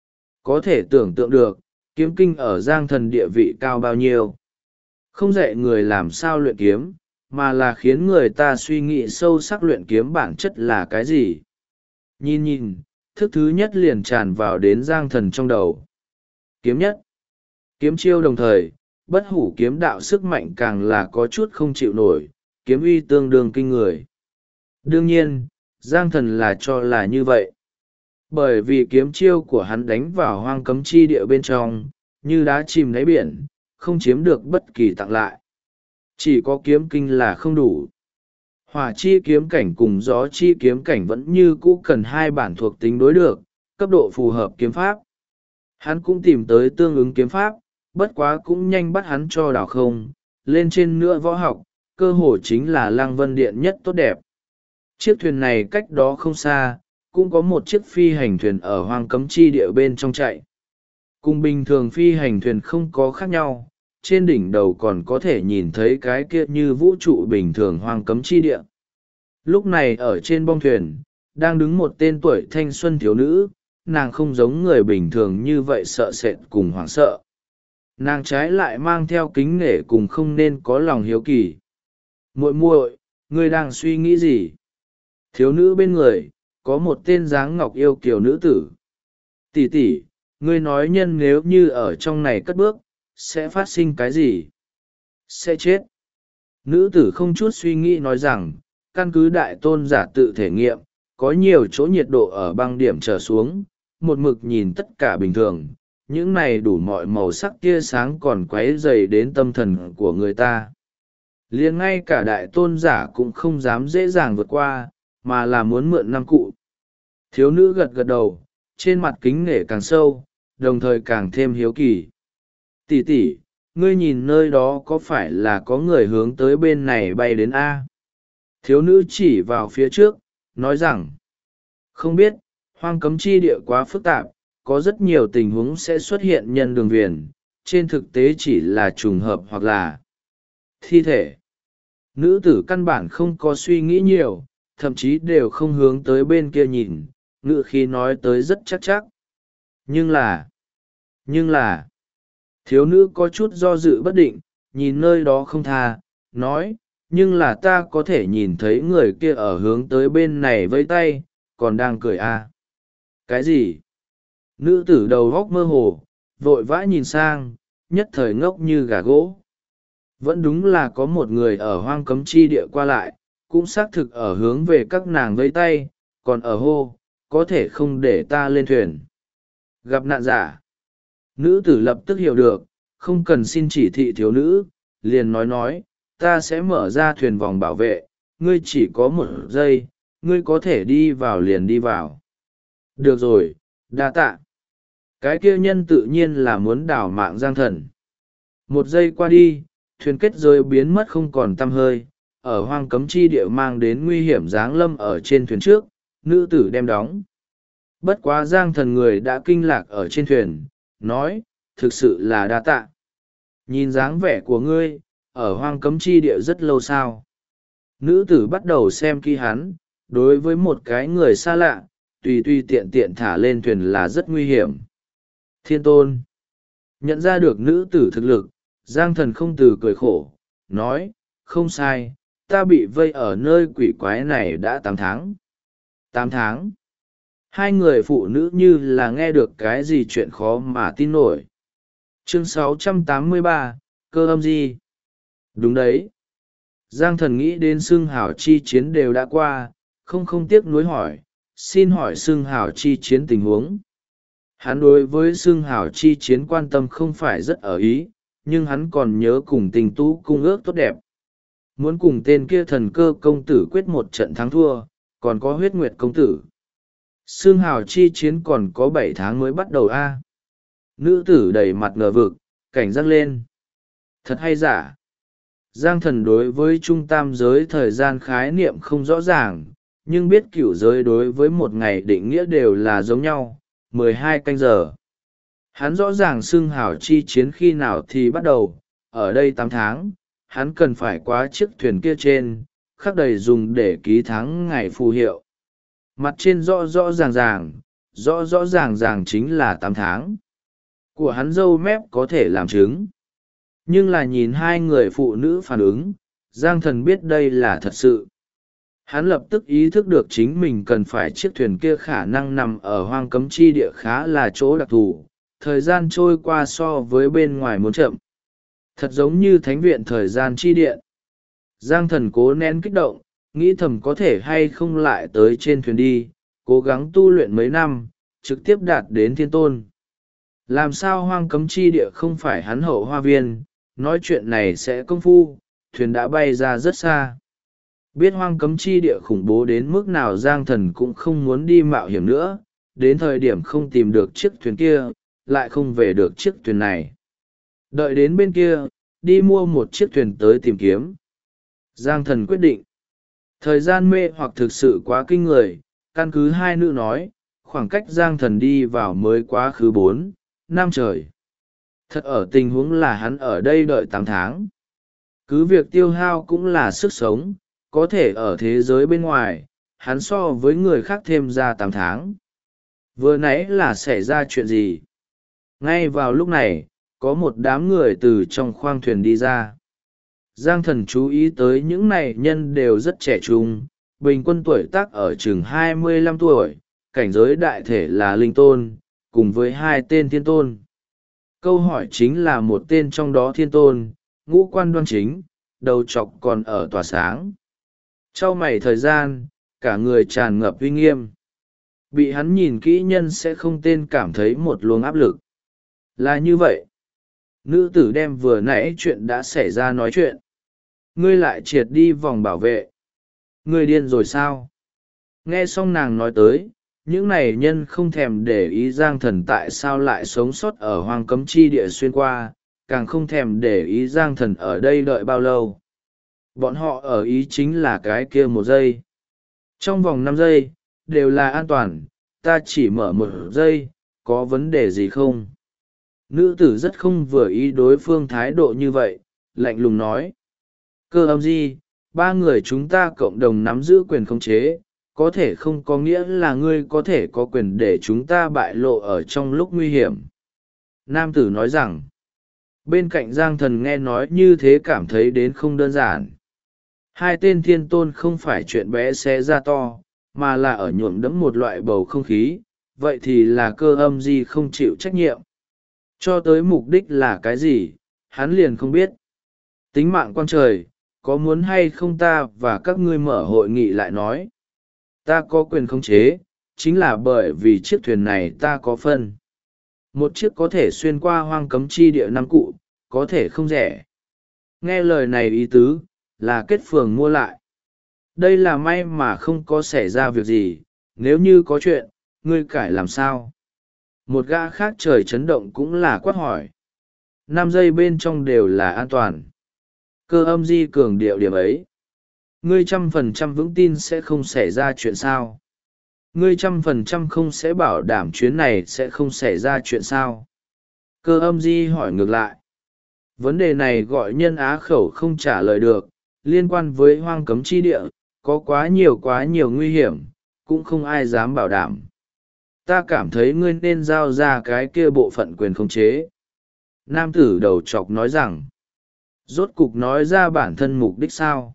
Có thể tưởng tượng được, kiếm kinh ở Giang Thần địa vị cao bao nhiêu. Không dạy người làm sao luyện kiếm, mà là khiến người ta suy nghĩ sâu sắc luyện kiếm bản chất là cái gì. Nhìn, thức thứ nhất liền tràn vào đến Giang Thần trong đầu. Kiếm nhất, kiếm chiêu đồng thời, bất hủ kiếm đạo sức mạnh càng là có chút không chịu nổi, kiếm uy tương đương kinh người. Đương nhiên, Giang Thần là cho là như vậy. Bởi vì kiếm chiêu của hắn đánh vào hoang cấm chi địa bên trong, như đá chìm đáy biển, không chiếm được bất kỳ tặng lại. Chỉ có kiếm kinh là không đủ. Hỏa chi kiếm cảnh cùng gió chi kiếm cảnh vẫn như cũ cần hai bản thuộc tính đối được, cấp độ phù hợp kiếm pháp. Hắn cũng tìm tới tương ứng kiếm pháp, bất quá cũng nhanh bắt hắn cho đảo không, lên trên nữa võ học, cơ hội chính là Lăng Vân Điện nhất tốt đẹp. Chiếc thuyền này cách đó không xa, cũng có một chiếc phi hành thuyền ở hoang cấm chi địa bên trong chạy. Cùng bình thường phi hành thuyền không có khác nhau, trên đỉnh đầu còn có thể nhìn thấy cái kia như vũ trụ bình thường hoang cấm chi địa. Lúc này ở trên bong thuyền đang đứng một tên tuổi thanh xuân thiếu nữ, nàng không giống người bình thường như vậy sợ sệt cùng hoảng sợ. Nàng trái lại mang theo kính nể cùng không nên có lòng hiếu kỳ. Muội muội, ngươi đang suy nghĩ gì? Thiếu nữ bên người có một tên dáng ngọc yêu kiều nữ tử. Tỷ tỷ, ngươi nói nhân nếu như ở trong này cất bước sẽ phát sinh cái gì? Sẽ chết. Nữ tử không chút suy nghĩ nói rằng, căn cứ đại tôn giả tự thể nghiệm, có nhiều chỗ nhiệt độ ở băng điểm trở xuống, một mực nhìn tất cả bình thường, những này đủ mọi màu sắc tia sáng còn quấy dày đến tâm thần của người ta. Liền ngay cả đại tôn giả cũng không dám dễ dàng vượt qua, mà là muốn mượn năm cụ. Thiếu nữ gật gật đầu, trên mặt kính nể càng sâu, đồng thời càng thêm hiếu kỳ. Tỷ tỷ, ngươi nhìn nơi đó có phải là có người hướng tới bên này bay đến A? Thiếu nữ chỉ vào phía trước, nói rằng, không biết, hoang cấm chi địa quá phức tạp, có rất nhiều tình huống sẽ xuất hiện nhân đường viền, trên thực tế chỉ là trùng hợp hoặc là thi thể. Nữ tử căn bản không có suy nghĩ nhiều, thậm chí đều không hướng tới bên kia nhìn, ngự khí nói tới rất chắc chắc. Nhưng là, thiếu nữ có chút do dự bất định, nhìn nơi đó không tha, nói, nhưng là ta có thể nhìn thấy người kia ở hướng tới bên này vẫy tay, còn đang cười à. Cái gì? Nữ tử đầu góc mơ hồ, vội vã nhìn sang, nhất thời ngốc như gà gỗ. Vẫn đúng là có một người ở hoang cấm chi địa qua lại, cũng xác thực ở hướng về các nàng vẫy tay, còn ở hô, có thể không để ta lên thuyền. Gặp nạn giả. Nữ tử lập tức hiểu được, không cần xin chỉ thị thiếu nữ, liền nói, ta sẽ mở ra thuyền vòng bảo vệ, ngươi chỉ có 1 giây, ngươi có thể đi vào liền đi vào. Được rồi, đa tạ. Cái kia nhân tự nhiên là muốn đảo mạng Giang Thần. 1 giây qua đi, thuyền kết giới biến mất không còn tăm hơi, ở hoang cấm chi địa mang đến nguy hiểm giáng lâm ở trên thuyền trước, nữ tử đem đóng. Bất quá Giang Thần người đã kinh lạc ở trên thuyền, nói, thực sự là đa tạ. Nhìn dáng vẻ của ngươi, ở hoang cấm chi địa rất lâu sao. Nữ tử bắt đầu xem kỹ hắn, đối với một cái người xa lạ, tùy tiện tiện thả lên thuyền là rất nguy hiểm. Thiên tôn. Nhận ra được nữ tử thực lực, Giang Thần không từ cười khổ, nói, không sai, ta bị vây ở nơi quỷ quái này đã 8 tháng. 8 tháng. Hai người phụ nữ như là nghe được cái gì chuyện khó mà tin nổi. Chương 683, cơ âm gì? Đúng đấy. Giang Thần nghĩ đến xưng hảo chi chiến đều đã qua, không tiếc nuối hỏi, xin hỏi xưng hảo chi chiến tình huống. Hắn đối với xưng hảo chi chiến quan tâm không phải rất ở ý, nhưng hắn còn nhớ cùng tình tú cung ước tốt đẹp. Muốn cùng tên kia thần cơ công tử quyết một trận thắng thua, còn có huyết nguyệt công tử. Xưng hào chi chiến còn có 7 tháng mới bắt đầu a. Nữ tử đầy mặt ngờ vực, cảnh giác lên. Thật hay giả? Giang Thần đối với trung tam giới thời gian khái niệm không rõ ràng, nhưng biết cửu giới đối với một ngày định nghĩa đều là giống nhau, 12 canh giờ. Hắn rõ ràng xưng hào chi chiến khi nào thì bắt đầu, ở đây 8 tháng, hắn cần phải qua chiếc thuyền kia trên, khắc đầy dùng để ký tháng ngày phù hiệu. Mặt trên rõ ràng chính là 8 tháng. Của hắn râu mép có thể làm chứng. Nhưng là nhìn hai người phụ nữ phản ứng, Giang Thần biết đây là thật sự. Hắn lập tức ý thức được chính mình cần phải chiếc thuyền kia khả năng nằm ở hoang cấm chi địa khá là chỗ đặc thù, thời gian trôi qua so với bên ngoài muốn chậm. Thật giống như thánh viện thời gian chi điện. Giang Thần cố nén kích động, nghĩ thầm có thể hay không lại tới trên thuyền đi, cố gắng tu luyện mấy năm, trực tiếp đạt đến thiên tôn. Làm sao hoang cấm chi địa không phải hắn hậu hoa viên, nói chuyện này sẽ công phu, thuyền đã bay ra rất xa. Biết hoang cấm chi địa khủng bố đến mức nào Giang Thần cũng không muốn đi mạo hiểm nữa, đến thời điểm không tìm được chiếc thuyền kia, lại không về được chiếc thuyền này. Đợi đến bên kia, đi mua một chiếc thuyền tới tìm kiếm. Giang Thần quyết định. Thời gian mê hoặc thực sự quá kinh người, căn cứ hai nữ nói, khoảng cách Giang Thần đi vào mới quá khứ 4 năm trời. Thật ở tình huống là hắn ở đây đợi 8 tháng. Cứ việc tiêu hao cũng là sức sống, có thể ở thế giới bên ngoài hắn so với người khác thêm ra 8 tháng. Vừa nãy là xảy ra chuyện gì? Ngay vào lúc này có một đám người từ trong khoang thuyền đi ra. Giang Thần chú ý tới những này nhân đều rất trẻ trung, bình quân tuổi tác ở chừng 25 tuổi, cảnh giới đại thể là linh tôn, cùng với 2 tên thiên tôn. Câu hỏi chính là một tên trong đó thiên tôn, ngũ quan đoan chính, đầu trọc còn ở tỏa sáng. Sau mày thời gian, cả người tràn ngập uy nghiêm. Bị hắn nhìn kỹ nhân sẽ không tên cảm thấy một luồng áp lực. Là như vậy. Nữ tử đem vừa nãy chuyện đã xảy ra nói chuyện. Ngươi lại triệt đi vòng bảo vệ. Ngươi điên rồi sao? Nghe xong nàng nói tới, những này nhân không thèm để ý Giang Thần tại sao lại sống sót ở hoang cấm chi địa xuyên qua, càng không thèm để ý Giang Thần ở đây đợi bao lâu. Bọn họ ở ý chính là cái kia 1 giây. Trong vòng 5 giây, đều là an toàn, ta chỉ mở 1 giây, có vấn đề gì không? Nữ tử rất không vừa ý đối phương thái độ như vậy, lạnh lùng nói. Cơ âm di, 3 người chúng ta cộng đồng nắm giữ quyền khống chế, có thể không có nghĩa là ngươi có thể có quyền để chúng ta bại lộ ở trong lúc nguy hiểm. Nam tử nói rằng, bên cạnh Giang Thần nghe nói như thế cảm thấy đến không đơn giản. 2 tên thiên tôn không phải chuyện bé xé ra to, mà là ở nhuộm đẫm một loại bầu không khí, vậy thì là cơ âm di không chịu trách nhiệm. Cho tới mục đích là cái gì, hắn liền không biết. Tính mạng quan trời, có muốn hay không ta và các ngươi mở hội nghị lại nói. Ta có quyền khống chế, chính là bởi vì chiếc thuyền này ta có phân. Một chiếc có thể xuyên qua hoang cấm chi địa 5 cụ, có thể không rẻ. Nghe lời này ý tứ, là kết phường mua lại. Đây là may mà không có xảy ra việc gì, nếu như có chuyện, ngươi cải làm sao? Một gã khác trời chấn động cũng là quát hỏi. 5 giây bên trong đều là an toàn. Cơ âm di cường điệu điểm ấy. Ngươi 100% vững tin sẽ không xảy ra chuyện sao? Ngươi 100% không sẽ bảo đảm chuyến này sẽ không xảy ra chuyện sao? Cơ âm di hỏi ngược lại. Vấn đề này gọi nhân á khẩu không trả lời được, liên quan với hoang cấm chi địa, có quá nhiều nguy hiểm, cũng không ai dám bảo đảm. Ta cảm thấy ngươi nên giao ra cái kia bộ phận quyền khống chế. Nam tử đầu chọc nói rằng, rốt cục nói ra bản thân mục đích sao?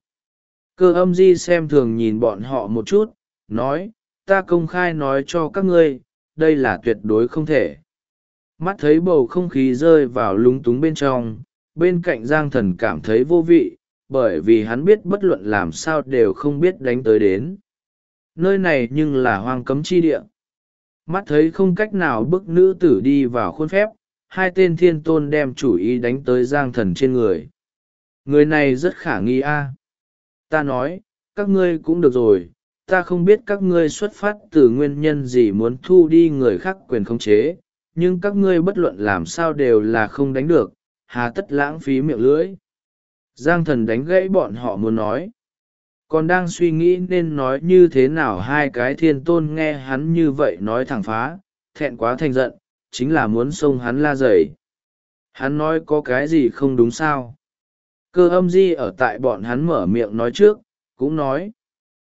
Cơ âm di xem thường nhìn bọn họ một chút, nói, ta công khai nói cho các ngươi, đây là tuyệt đối không thể. Mắt thấy bầu không khí rơi vào lúng túng bên trong, bên cạnh Giang Thần cảm thấy vô vị, bởi vì hắn biết bất luận làm sao đều không biết đánh tới đến. Nơi này nhưng là hoang cấm chi địa. Mắt thấy không cách nào bức nữ tử đi vào khuôn phép, 2 tên thiên tôn đem chủ ý đánh tới Giang Thần trên người. Người này rất khả nghi a. Ta nói, các ngươi cũng được rồi, ta không biết các ngươi xuất phát từ nguyên nhân gì muốn thu đi người khác quyền khống chế, nhưng các ngươi bất luận làm sao đều là không đánh được, hà tất lãng phí miệng lưỡi. Giang Thần đánh gãy bọn họ muốn nói. Còn đang suy nghĩ nên nói như thế nào 2 cái thiên tôn nghe hắn như vậy nói thẳng phá, thẹn quá thành giận, chính là muốn xông hắn la rầy. Hắn nói có cái gì không đúng sao? Cơ âm di ở tại bọn hắn mở miệng nói trước, cũng nói.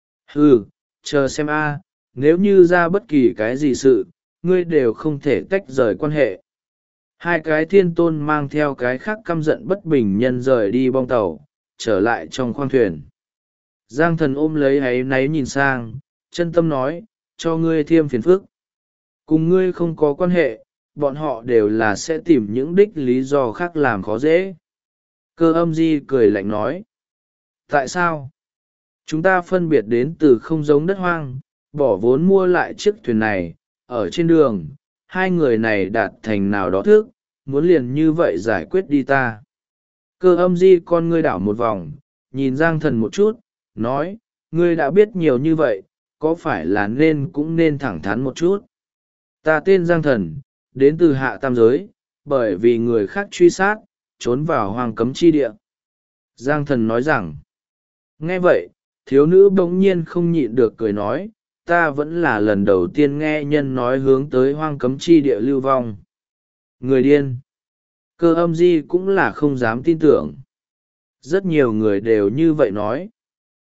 Chờ xem a, nếu như ra bất kỳ cái gì sự, ngươi đều không thể tách rời quan hệ. 2 cái thiên tôn mang theo cái khác căm giận bất bình nhân rời đi bong tàu, trở lại trong khoang thuyền. Giang Thần ôm lấy áy náy nhìn sang, chân tâm nói, cho ngươi thêm phiền phức. Cùng ngươi không có quan hệ, bọn họ đều là sẽ tìm những đích lý do khác làm khó dễ. Cơ âm di cười lạnh nói. Tại sao? Chúng ta phân biệt đến từ không giống đất hoang, bỏ vốn mua lại chiếc thuyền này, ở trên đường, 2 người này đạt thành nào đó thức, muốn liền như vậy giải quyết đi ta. Cơ âm di con ngươi đảo một vòng, nhìn Giang Thần một chút, nói, ngươi đã biết nhiều như vậy, có phải là nên cũng nên thẳng thắn một chút. Ta tên Giang Thần, đến từ hạ tam giới, bởi vì người khác truy sát, trốn vào hoang cấm chi địa. Giang Thần nói rằng, nghe vậy, thiếu nữ bỗng nhiên không nhịn được cười nói, ta vẫn là lần đầu tiên nghe nhân nói hướng tới hoang cấm chi địa lưu vong. Người điên. Cơ âm di cũng là không dám tin tưởng. Rất nhiều người đều như vậy nói.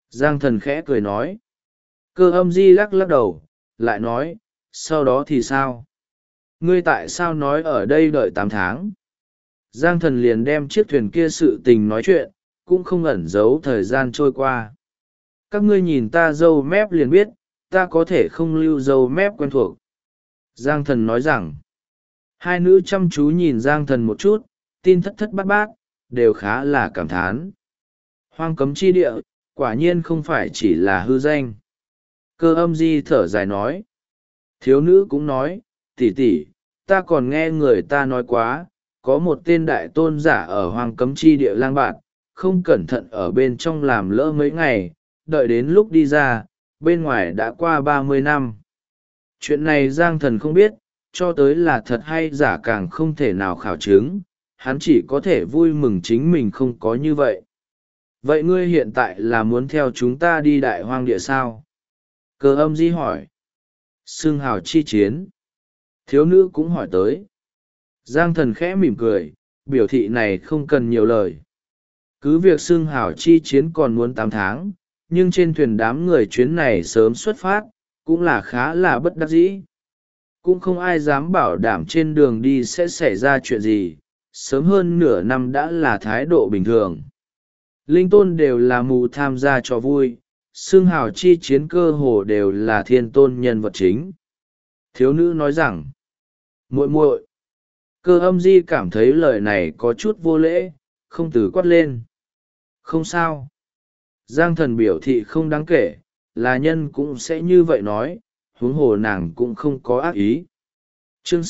Giang thần khẽ cười nói. Cơ âm di lắc lắc đầu, lại nói, sau đó thì sao? Ngươi tại sao nói ở đây đợi 8 tháng? Giang thần liền đem chiếc thuyền kia sự tình nói chuyện, cũng không ẩn giấu thời gian trôi qua. Các ngươi nhìn ta râu mép liền biết, ta có thể không lưu râu mép quen thuộc. Giang thần nói rằng, hai nữ chăm chú nhìn Giang thần một chút, tin thất thất bát bát, đều khá là cảm thán. Hoang cấm chi địa, quả nhiên không phải chỉ là hư danh. Cơ âm di thở dài nói. Thiếu nữ cũng nói, tỷ tỷ, ta còn nghe người ta nói quá, có một tên đại tôn giả ở hoang cấm chi địa lang bạt, không cẩn thận ở bên trong làm lỡ mấy ngày, đợi đến lúc đi ra, bên ngoài đã qua 30 năm. Chuyện này Giang thần không biết, cho tới là thật hay giả càng không thể nào khảo chứng, hắn chỉ có thể vui mừng chính mình không có như vậy. Vậy ngươi hiện tại là muốn theo chúng ta đi đại hoang địa sao? Cơ âm di hỏi. Xưng hào chi chiến. Thiếu nữ cũng hỏi tới. Giang thần khẽ mỉm cười, biểu thị này không cần nhiều lời. Cứ việc xưng hào chi chiến còn muốn 8 tháng, nhưng trên thuyền đám người chuyến này sớm xuất phát, cũng là khá là bất đắc dĩ. Cũng không ai dám bảo đảm trên đường đi sẽ xảy ra chuyện gì, sớm hơn nửa năm đã là thái độ bình thường. Linh tôn đều là mù tham gia cho vui, xưng hào chi chiến cơ hồ đều là thiên tôn nhân vật chính. Thiếu nữ nói rằng, muội muội. Cơ âm di cảm thấy lời này có chút vô lễ, không từ quát lên. Không sao. Giang thần biểu thị không đáng kể, là nhân cũng sẽ như vậy nói, huống hồ nàng cũng không có ác ý. Chương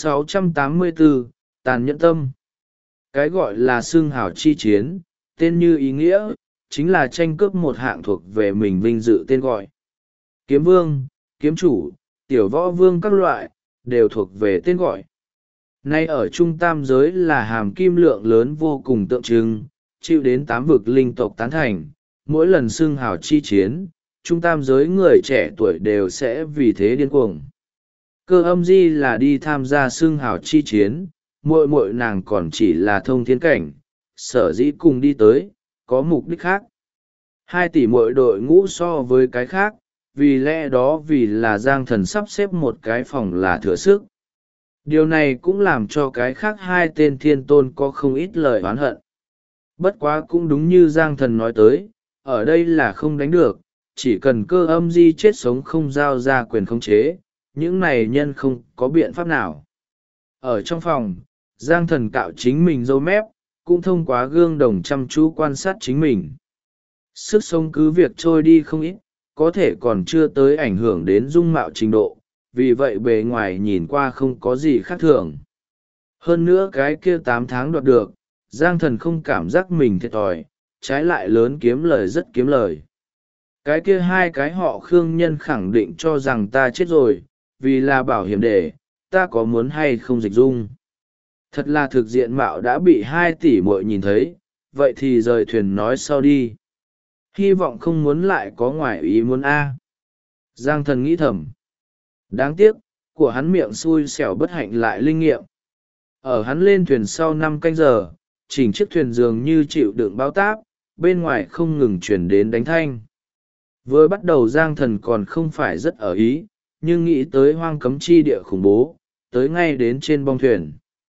684, Tàn nhẫn tâm. Cái gọi là xưng hào chi chiến, tên như ý nghĩa, chính là tranh cướp một hạng thuộc về mình vinh dự tên gọi. Kiếm vương, kiếm chủ, tiểu võ vương các loại, đều thuộc về tên gọi. Nay ở trung tam giới là hàm kim lượng lớn vô cùng tượng trưng, chịu đến 8 vực linh tộc tán thành, mỗi lần xưng hào chi chiến, trung tam giới người trẻ tuổi đều sẽ vì thế điên cuồng. Cơ âm di là đi tham gia xưng hào chi chiến, muội muội nàng còn chỉ là thông thiên cảnh, sở dĩ cùng đi tới, có mục đích khác. 2 tỷ muội đội ngũ so với cái khác, vì lẽ đó vì là Giang thần sắp xếp một cái phòng là thừa sức. Điều này cũng làm cho cái khác 2 tên thiên tôn có không ít lời oán hận. Bất quá cũng đúng như Giang thần nói tới, ở đây là không đánh được, chỉ cần cơ âm di chết sống không giao ra quyền khống chế, những này nhân không có biện pháp nào. Ở trong phòng, Giang thần cạo chính mình râu mép, cũng thông qua gương đồng chăm chú quan sát chính mình. Sức sống cứ việc trôi đi không ít, có thể còn chưa tới ảnh hưởng đến dung mạo trình độ, vì vậy bề ngoài nhìn qua không có gì khác thường. Hơn nữa cái kia 8 tháng đoạt được, Giang thần không cảm giác mình thiệt thòi, trái lại lớn kiếm lời rất kiếm lời. Cái kia 2 cái họ Khương nhân khẳng định cho rằng ta chết rồi, vì là bảo hiểm để, ta có muốn hay không dịch dung. Thật là thực diện mạo đã bị 2 tỷ muội nhìn thấy, vậy thì rời thuyền nói sau đi. Hy vọng không muốn lại có ngoại ý muốn a. Giang thần nghĩ thầm. Đáng tiếc, của hắn miệng xui xẻo bất hạnh lại linh nghiệm. Ở hắn lên thuyền sau 5 canh giờ, chỉnh chiếc thuyền dường như chịu đựng bao táp, bên ngoài không ngừng chuyển đến đánh thanh. Vừa bắt đầu Giang thần còn không phải rất ở ý, nhưng nghĩ tới hoang cấm chi địa khủng bố, tới ngay đến trên bong thuyền.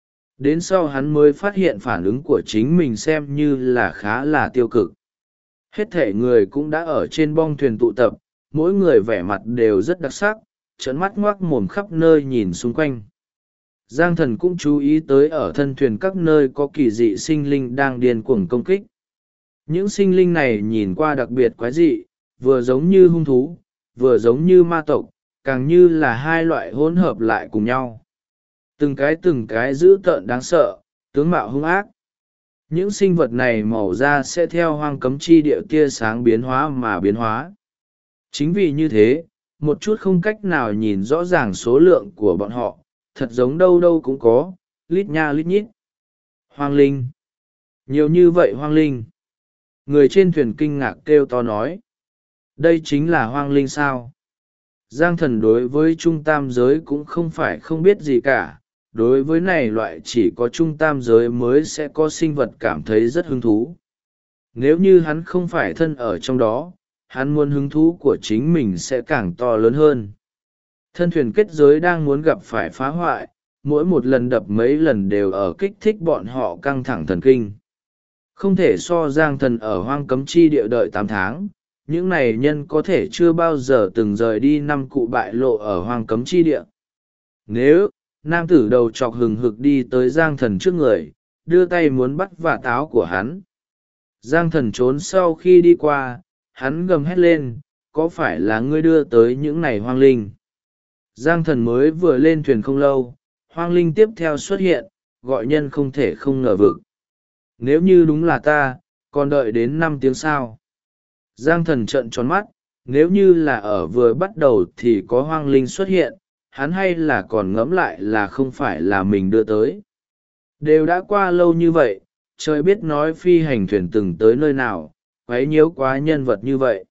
Đến sau hắn mới phát hiện phản ứng của chính mình xem như là khá là tiêu cực. Hết thể người cũng đã ở trên bong thuyền tụ tập, mỗi người vẻ mặt đều rất đặc sắc, trợn mắt ngoác mồm khắp nơi nhìn xung quanh. Giang thần cũng chú ý tới ở thân thuyền các nơi có kỳ dị sinh linh đang điên cuồng công kích. Những sinh linh này nhìn qua đặc biệt quái dị, vừa giống như hung thú, vừa giống như ma tộc, càng như là 2 loại hỗn hợp lại cùng nhau. Từng cái dữ tợn đáng sợ, tướng mạo hung ác. Những sinh vật này màu da sẽ theo hoang cấm chi địa tia sáng biến hóa mà biến hóa. Chính vì như thế, một chút không cách nào nhìn rõ ràng số lượng của bọn họ, thật giống đâu đâu cũng có, lít nha lít nhít. Hoang linh. Nhiều như vậy hoang linh. Người trên thuyền kinh ngạc kêu to nói. Đây chính là hoang linh sao? Giang thần đối với trung tam giới cũng không phải không biết gì cả. Đối với này loại chỉ có trung tam giới mới sẽ có sinh vật cảm thấy rất hứng thú. Nếu như hắn không phải thân ở trong đó, hắn muốn hứng thú của chính mình sẽ càng to lớn hơn. Thân thuyền kết giới đang muốn gặp phải phá hoại, mỗi một lần đập mấy lần đều ở kích thích bọn họ căng thẳng thần kinh. Không thể so Giang Thần ở hoang cấm chi địa đợi 8 tháng, những này nhân có thể chưa bao giờ từng rời đi năm cụ bại lộ ở hoang cấm chi địa. Nếu, nam tử đầu chọc hừng hực đi tới Giang Thần trước người, đưa tay muốn bắt vạt áo của hắn. Giang Thần trốn sau khi đi qua, hắn gầm hét lên, có phải là ngươi đưa tới những này hoang linh? Giang Thần mới vừa lên thuyền không lâu, hoang linh tiếp theo xuất hiện, gọi nhân không thể không ngờ vực. Nếu như đúng là ta, còn đợi đến 5 tiếng sau. Giang Thần trợn tròn mắt, nếu như là ở vừa bắt đầu thì có hoang linh xuất hiện, hắn hay là còn ngẫm lại là không phải là mình đưa tới. Đều đã qua lâu như vậy, trời biết nói phi hành thuyền từng tới nơi nào, quấy nhiễu quá nhân vật như vậy.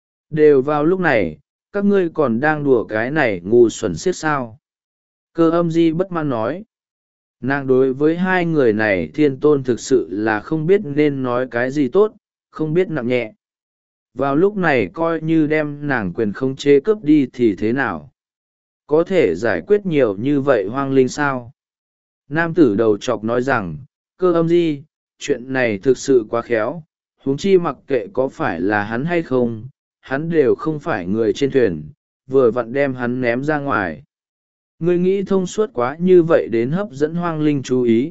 Đều vào lúc này, các ngươi còn đang đùa cái này ngu xuẩn xiết sao. Cơ âm di bất mãn nói. Nàng đối với hai người này thiên tôn thực sự là không biết nên nói cái gì tốt, không biết nặng nhẹ. Vào lúc này coi như đem nàng quyền khống chế cướp đi thì thế nào? Có thể giải quyết nhiều như vậy hoang linh sao? Nam tử đầu chọc nói rằng, cơ âm di, chuyện này thực sự quá khéo, huống chi mặc kệ có phải là hắn hay không, hắn đều không phải người trên thuyền, vừa vặn đem hắn ném ra ngoài. Ngươi nghĩ thông suốt quá như vậy đến hấp dẫn hoang linh chú ý.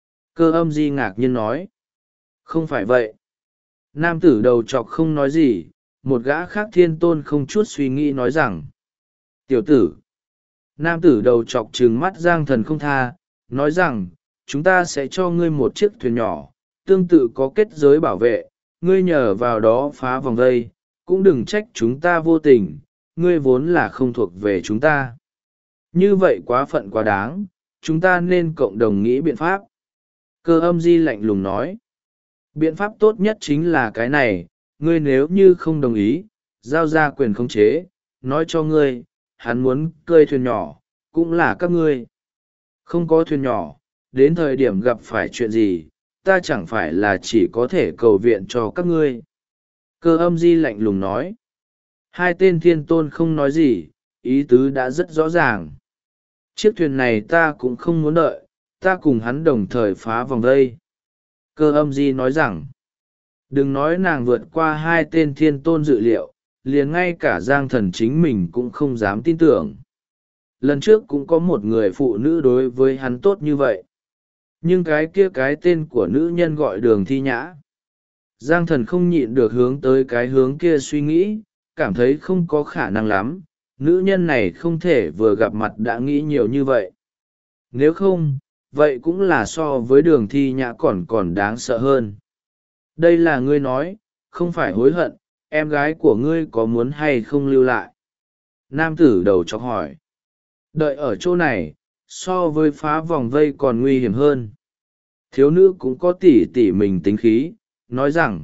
Cơ âm di ngạc nhiên nói. Không phải vậy. Nam tử đầu chọc không nói gì, một gã khác thiên tôn không chút suy nghĩ nói rằng. Tiểu tử. Nam tử đầu chọc trừng mắt Giang Thần không tha, nói rằng, chúng ta sẽ cho ngươi một chiếc thuyền nhỏ, tương tự có kết giới bảo vệ, ngươi nhờ vào đó phá vòng vây, cũng đừng trách chúng ta vô tình, ngươi vốn là không thuộc về chúng ta. Như vậy quá phận quá đáng, chúng ta nên cộng đồng nghĩ biện pháp. Cơ âm di lạnh lùng nói. Biện pháp tốt nhất chính là cái này, ngươi nếu như không đồng ý, giao ra quyền khống chế, nói cho ngươi, hắn muốn cơi thuyền nhỏ, cũng là các ngươi. Không có thuyền nhỏ, đến thời điểm gặp phải chuyện gì, ta chẳng phải là chỉ có thể cầu viện cho các ngươi. Cơ âm di lạnh lùng nói. Hai tên thiên tôn không nói gì, ý tứ đã rất rõ ràng. Chiếc thuyền này ta cũng không muốn đợi, ta cùng hắn đồng thời phá vòng vây. Cơ âm di nói rằng, đừng nói nàng vượt qua hai tên thiên tôn dự liệu, liền ngay cả Giang Thần chính mình cũng không dám tin tưởng. Lần trước cũng có một người phụ nữ đối với hắn tốt như vậy. Nhưng cái kia cái tên của nữ nhân gọi Đường Thi Nhã. Giang Thần không nhịn được hướng tới cái hướng kia suy nghĩ, cảm thấy không có khả năng lắm, nữ nhân này không thể vừa gặp mặt đã nghĩ nhiều như vậy. Nếu không, vậy cũng là so với Đường Thi Nhã còn đáng sợ hơn. Đây là ngươi nói, không phải hối hận, em gái của ngươi có muốn hay không lưu lại? Nam tử đầu chọc hỏi. Đợi ở chỗ này, so với phá vòng vây còn nguy hiểm hơn. Thiếu nữ cũng có tỉ mình tính khí, nói rằng,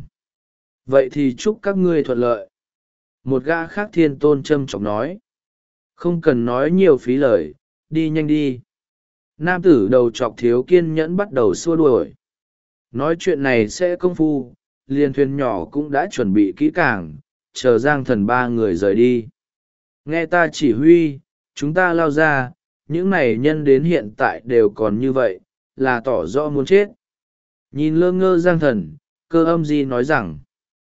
vậy thì chúc các ngươi thuận lợi. Một gã khác thiên tôn châm chọc nói, không cần nói nhiều phí lời, đi nhanh đi. Nam tử đầu chọc thiếu kiên nhẫn bắt đầu xua đuổi. Nói chuyện này sẽ công phu, liền thuyền nhỏ cũng đã chuẩn bị kỹ càng, chờ Giang Thần ba người rời đi. Nghe ta chỉ huy, chúng ta lao ra, những này nhân đến hiện tại đều còn như vậy, là tỏ rõ muốn chết. Nhìn lơ ngơ Giang Thần, cơ âm di nói rằng,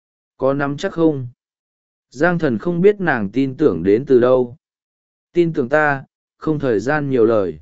có nắm chắc không? Giang Thần không biết nàng tin tưởng đến từ đâu. Tin tưởng ta, không thời gian nhiều lời.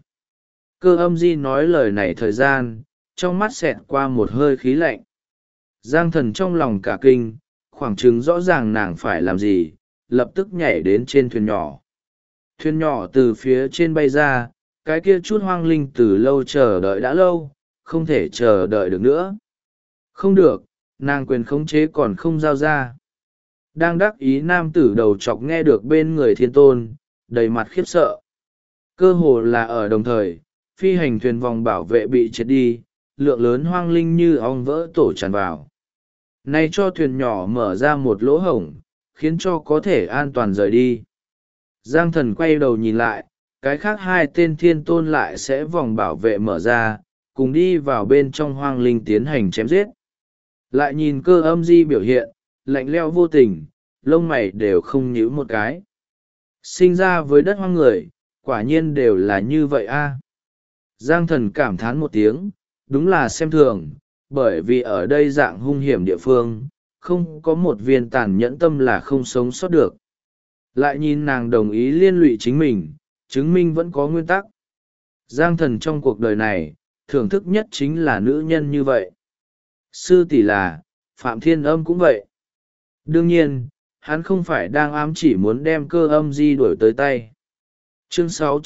Cơ âm di nói lời này thời gian, trong mắt xẹt qua một hơi khí lạnh. Giang Thần trong lòng cả kinh, khoảng chừng rõ ràng nàng phải làm gì, lập tức nhảy đến trên thuyền nhỏ. Thuyền nhỏ từ phía trên bay ra, cái kia chút hoang linh từ lâu chờ đợi đã lâu, không thể chờ đợi được nữa. Không được, nàng quyền khống chế còn không giao ra. Đang đắc ý nam tử đầu chọc nghe được bên người thiên tôn, đầy mặt khiếp sợ. Cơ hồ là ở đồng thời, phi hành thuyền vòng bảo vệ bị triệt đi, lượng lớn hoang linh như ong vỡ tổ tràn vào. Này cho thuyền nhỏ mở ra một lỗ hổng, khiến cho có thể an toàn rời đi. Giang Thần quay đầu nhìn lại, cái khác hai tên thiên tôn lại sẽ vòng bảo vệ mở ra, cùng đi vào bên trong hoang linh tiến hành chém giết. Lại nhìn cơ âm di biểu hiện, lạnh lẽo vô tình, lông mày đều không nhíu một cái. Sinh ra với đất hoang người, quả nhiên đều là như vậy a. Giang thần cảm thán một tiếng, đúng là xem thường, bởi vì ở đây dạng hung hiểm địa phương, không có một viên tàn nhẫn tâm là không sống sót được. Lại nhìn nàng đồng ý liên lụy chính mình, chứng minh vẫn có nguyên tắc. Giang thần trong cuộc đời này, thưởng thức nhất chính là nữ nhân như vậy. Sư tỷ là, Phạm Thiên Âm cũng vậy. Đương nhiên, hắn không phải đang ám chỉ muốn đem Cơ Âm Di đuổi tới tay. Chương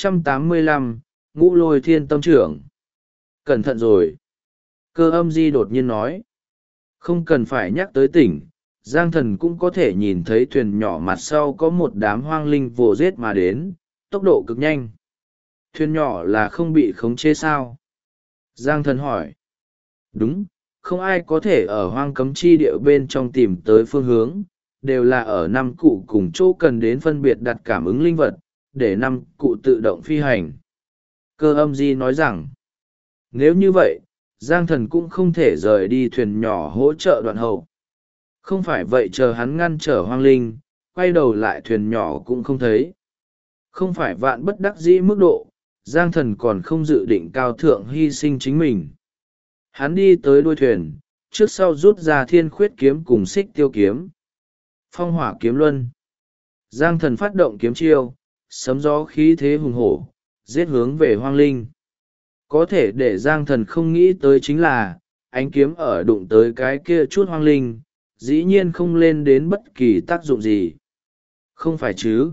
685, Ngũ Lôi Thiên Tâm Trưởng. Cẩn thận rồi. Cơ Âm Di đột nhiên nói. Không cần phải nhắc tới tỉnh, Giang thần cũng có thể nhìn thấy thuyền nhỏ mặt sau có một đám hoang linh vồ giết mà đến, tốc độ cực nhanh. Thuyền nhỏ là không bị khống chế sao? Giang thần hỏi. Đúng, không ai có thể ở hoang cấm chi địa bên trong tìm tới phương hướng, đều là ở năm cụ cùng chỗ cần đến phân biệt đặt cảm ứng linh vật, để năm cụ tự động phi hành. Cơ Âm Di nói rằng, nếu như vậy, Giang thần cũng không thể rời đi thuyền nhỏ hỗ trợ đoạn hậu. Không phải vậy chờ hắn ngăn trở hoang linh, quay đầu lại thuyền nhỏ cũng không thấy. Không phải vạn bất đắc dĩ mức độ, Giang thần còn không dự định cao thượng hy sinh chính mình. Hắn đi tới đuôi thuyền, trước sau rút ra thiên khuyết kiếm cùng xích tiêu kiếm. Phong hỏa kiếm luân. Giang thần phát động kiếm chiêu, sấm gió khí thế hùng hổ, giết hướng về hoang linh. Có thể để Giang thần không nghĩ tới chính là, ánh kiếm ở đụng tới cái kia chút hoang linh, dĩ nhiên không lên đến bất kỳ tác dụng gì. Không phải chứ.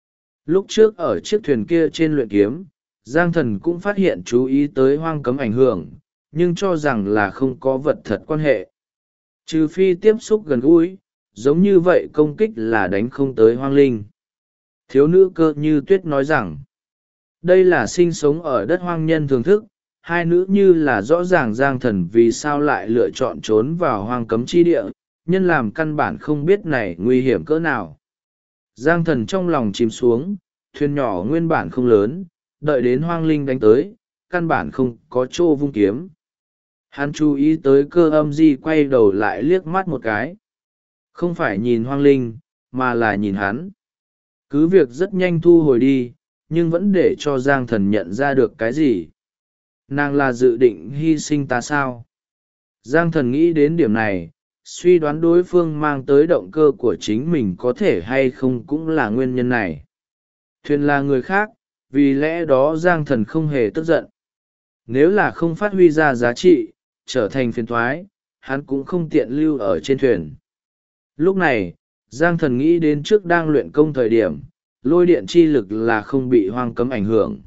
Lúc trước ở chiếc thuyền kia trên luyện kiếm, Giang thần cũng phát hiện chú ý tới hoang cấm ảnh hưởng, nhưng cho rằng là không có vật thật quan hệ. Trừ phi tiếp xúc gần gũi, giống như vậy công kích là đánh không tới hoang linh. Thiếu nữ Cơ Như Tuyết nói rằng, đây là sinh sống ở đất hoang nhân thường thức, hai nữ như là rõ ràng Giang thần vì sao lại lựa chọn trốn vào hoang cấm chi địa, nhân làm căn bản không biết này nguy hiểm cỡ nào. Giang thần trong lòng chìm xuống, thuyền nhỏ nguyên bản không lớn, đợi đến hoang linh đánh tới, căn bản không có chỗ vung kiếm. Hắn chú ý tới Cơ Âm Di quay đầu lại liếc mắt một cái. Không phải nhìn hoang linh, mà là nhìn hắn. Cứ việc rất nhanh thu hồi đi, nhưng vẫn để cho Giang thần nhận ra được cái gì. Nàng là dự định hy sinh ta sao? Giang thần nghĩ đến điểm này, suy đoán đối phương mang tới động cơ của chính mình có thể hay không cũng là nguyên nhân này. Thuyền là người khác, vì lẽ đó Giang thần không hề tức giận. Nếu là không phát huy ra giá trị, trở thành phiền thoái, hắn cũng không tiện lưu ở trên thuyền. Lúc này, Giang thần nghĩ đến trước đang luyện công thời điểm, lôi điện chi lực là không bị hoang cấm ảnh hưởng.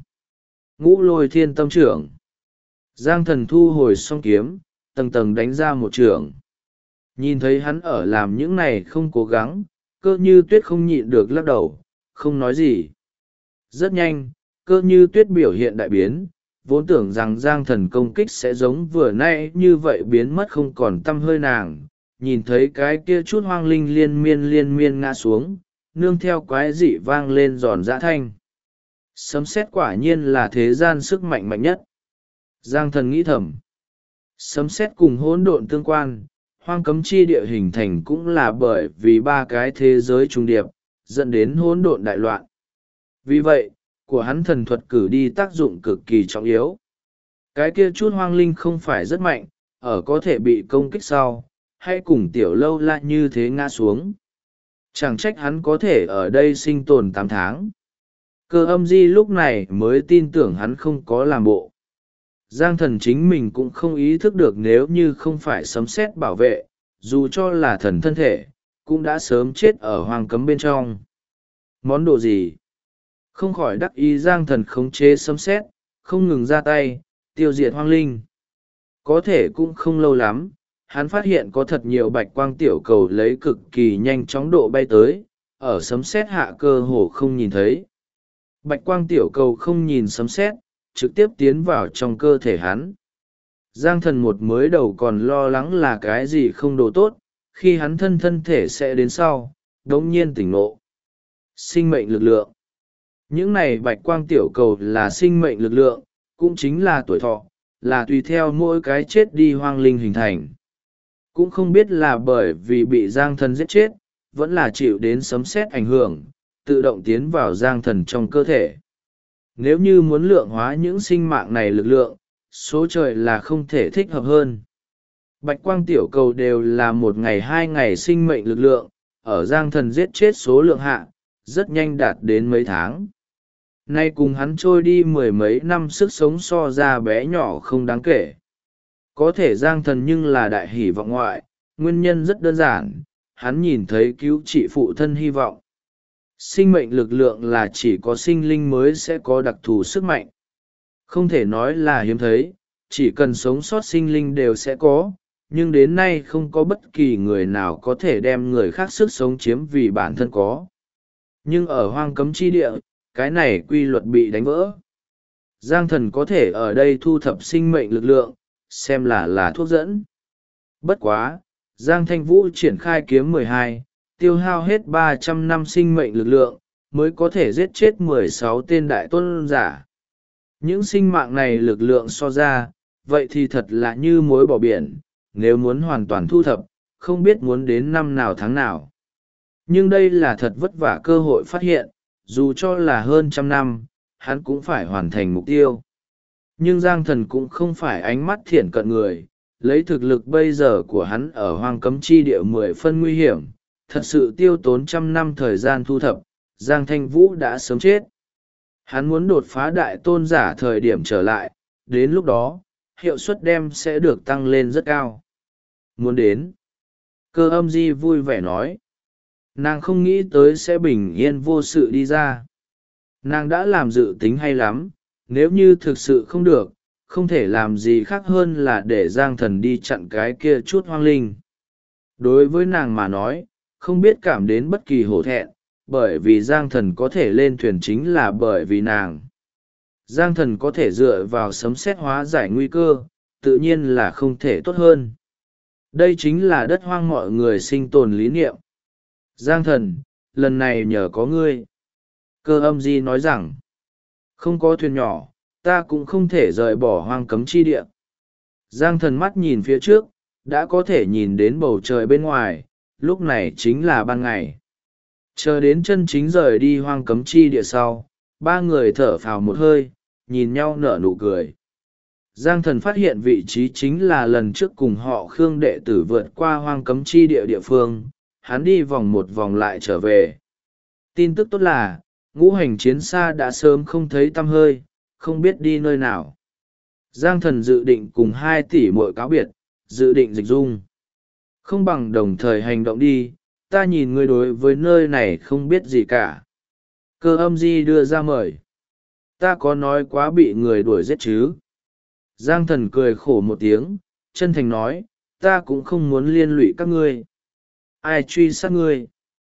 Ngũ Lôi Thiên Tâm Trưởng. Giang thần thu hồi song kiếm, tầng tầng đánh ra một trường. Nhìn thấy hắn ở làm những này không cố gắng, Cơ Như Tuyết không nhịn được lắc đầu, không nói gì. Rất nhanh, Cơ Như Tuyết biểu hiện đại biến, vốn tưởng rằng Giang thần công kích sẽ giống vừa nay như vậy biến mất không còn tăm hơi nàng. Nhìn thấy cái kia chút hoang linh liên miên ngã xuống, nương theo quái dị vang lên giòn giã thanh. Sấm sét quả nhiên là thế gian sức mạnh mạnh nhất. Giang thần nghĩ thầm. Sấm sét cùng hỗn độn tương quan, hoang cấm chi địa hình thành cũng là bởi vì ba cái thế giới trùng điệp, dẫn đến hỗn độn đại loạn. Vì vậy, của hắn thần thuật cử đi tác dụng cực kỳ trọng yếu. Cái kia chút hoang linh không phải rất mạnh, ở có thể bị công kích sau, hay cùng tiểu lâu la như thế ngã xuống. Chẳng trách hắn có thể ở đây sinh tồn 8 tháng. Cơ Âm Di lúc này mới tin tưởng hắn không có làm bộ. Giang thần chính mình cũng không ý thức được nếu như không phải sấm sét bảo vệ, dù cho là thần thân thể, cũng đã sớm chết ở hoang cấm bên trong. Món đồ gì? Không khỏi đắc ý Giang thần khống chế sấm sét, không ngừng ra tay, tiêu diệt hoang linh. Có thể cũng không lâu lắm, hắn phát hiện có thật nhiều bạch quang tiểu cầu lấy cực kỳ nhanh chóng độ bay tới, ở sấm sét hạ cơ hồ không nhìn thấy. Bạch quang tiểu cầu không nhìn sấm sét, trực tiếp tiến vào trong cơ thể hắn. Giang thần một mới đầu còn lo lắng là cái gì không đồ tốt, khi hắn thân thể sẽ đến sau, đống nhiên tỉnh ngộ. Sinh mệnh lực lượng. Những này bạch quang tiểu cầu là sinh mệnh lực lượng, cũng chính là tuổi thọ, là tùy theo mỗi cái chết đi hoang linh hình thành. Cũng không biết là bởi vì bị Giang thần giết chết, vẫn là chịu đến sấm sét ảnh hưởng, tự động tiến vào giang thần trong cơ thể. Nếu như muốn lượng hóa những sinh mạng này lực lượng, số trời là không thể thích hợp hơn. Bạch quang tiểu cầu đều là 1 ngày 2 ngày sinh mệnh lực lượng, ở giang thần giết chết số lượng hạ, rất nhanh đạt đến mấy tháng. Nay cùng hắn trôi đi 10 mấy năm sức sống so ra bé nhỏ không đáng kể. Có thể giang thần nhưng là đại hỷ vọng ngoại, nguyên nhân rất đơn giản, hắn nhìn thấy cứu trị phụ thân hy vọng. Sinh mệnh lực lượng là chỉ có sinh linh mới sẽ có đặc thù sức mạnh. Không thể nói là hiếm thấy, chỉ cần sống sót sinh linh đều sẽ có, nhưng đến nay không có bất kỳ người nào có thể đem người khác sức sống chiếm vì bản thân có. Nhưng ở hoang cấm chi địa, cái này quy luật bị đánh vỡ. Giang thần có thể ở đây thu thập sinh mệnh lực lượng, xem là thuốc dẫn. Bất quá, Giang Thanh Vũ triển khai kiếm 12, tiêu hao hết 300 năm sinh mệnh lực lượng, mới có thể giết chết 16 tên đại tôn giả. Những sinh mạng này lực lượng so ra, vậy thì thật là như muối bỏ biển, nếu muốn hoàn toàn thu thập, không biết muốn đến năm nào tháng nào. Nhưng đây là thật vất vả cơ hội phát hiện, dù cho là hơn 100 năm, hắn cũng phải hoàn thành mục tiêu. Nhưng Giang thần cũng không phải ánh mắt thiển cận người, lấy thực lực bây giờ của hắn ở hoang cấm chi địa 10 phân nguy hiểm, thật sự tiêu tốn 100 năm thời gian thu thập, Giang Thanh Vũ đã sớm chết. Hắn muốn đột phá đại tôn giả thời điểm trở lại, đến lúc đó, hiệu suất đem sẽ được tăng lên rất cao. Muốn đến. Cơ âm di vui vẻ nói. Nàng không nghĩ tới sẽ bình yên vô sự đi ra. Nàng đã làm dự tính hay lắm, nếu như thực sự không được, không thể làm gì khác hơn là để Giang thần đi chặn cái kia chút hoang linh. Đối với nàng mà nói, không biết cảm đến bất kỳ hổ thẹn, bởi vì Giang thần có thể lên thuyền chính là bởi vì nàng. Giang thần có thể dựa vào sấm sét hóa giải nguy cơ, tự nhiên là không thể tốt hơn. Đây chính là đất hoang mọi người sinh tồn lý niệm. Giang thần, lần này nhờ có ngươi. Cơ âm di nói rằng, không có thuyền nhỏ, ta cũng không thể rời bỏ hoang cấm chi địa. Giang thần mắt nhìn phía trước, đã có thể nhìn đến bầu trời bên ngoài, lúc này chính là ban ngày. Chờ đến chân chính rời đi hoang cấm chi địa sau, ba người thở phào một hơi, nhìn nhau nở nụ cười. Giang thần phát hiện vị trí chính là lần trước cùng họ Khương đệ tử vượt qua hoang cấm chi địa địa phương, hắn đi vòng một vòng lại trở về. Tin tức tốt là, ngũ hành chiến xa đã sớm không thấy tăm hơi, không biết đi nơi nào. Giang thần dự định cùng 2 tỷ muội cáo biệt, dự định dịch dung. Không bằng đồng thời hành động đi, ta nhìn ngươi đối với nơi này không biết gì cả. Cơ âm di đưa ra mời. Ta có nói quá bị người đuổi giết chứ? Giang thần cười khổ một tiếng, chân thành nói, ta cũng không muốn liên lụy các ngươi. Ai truy sát ngươi?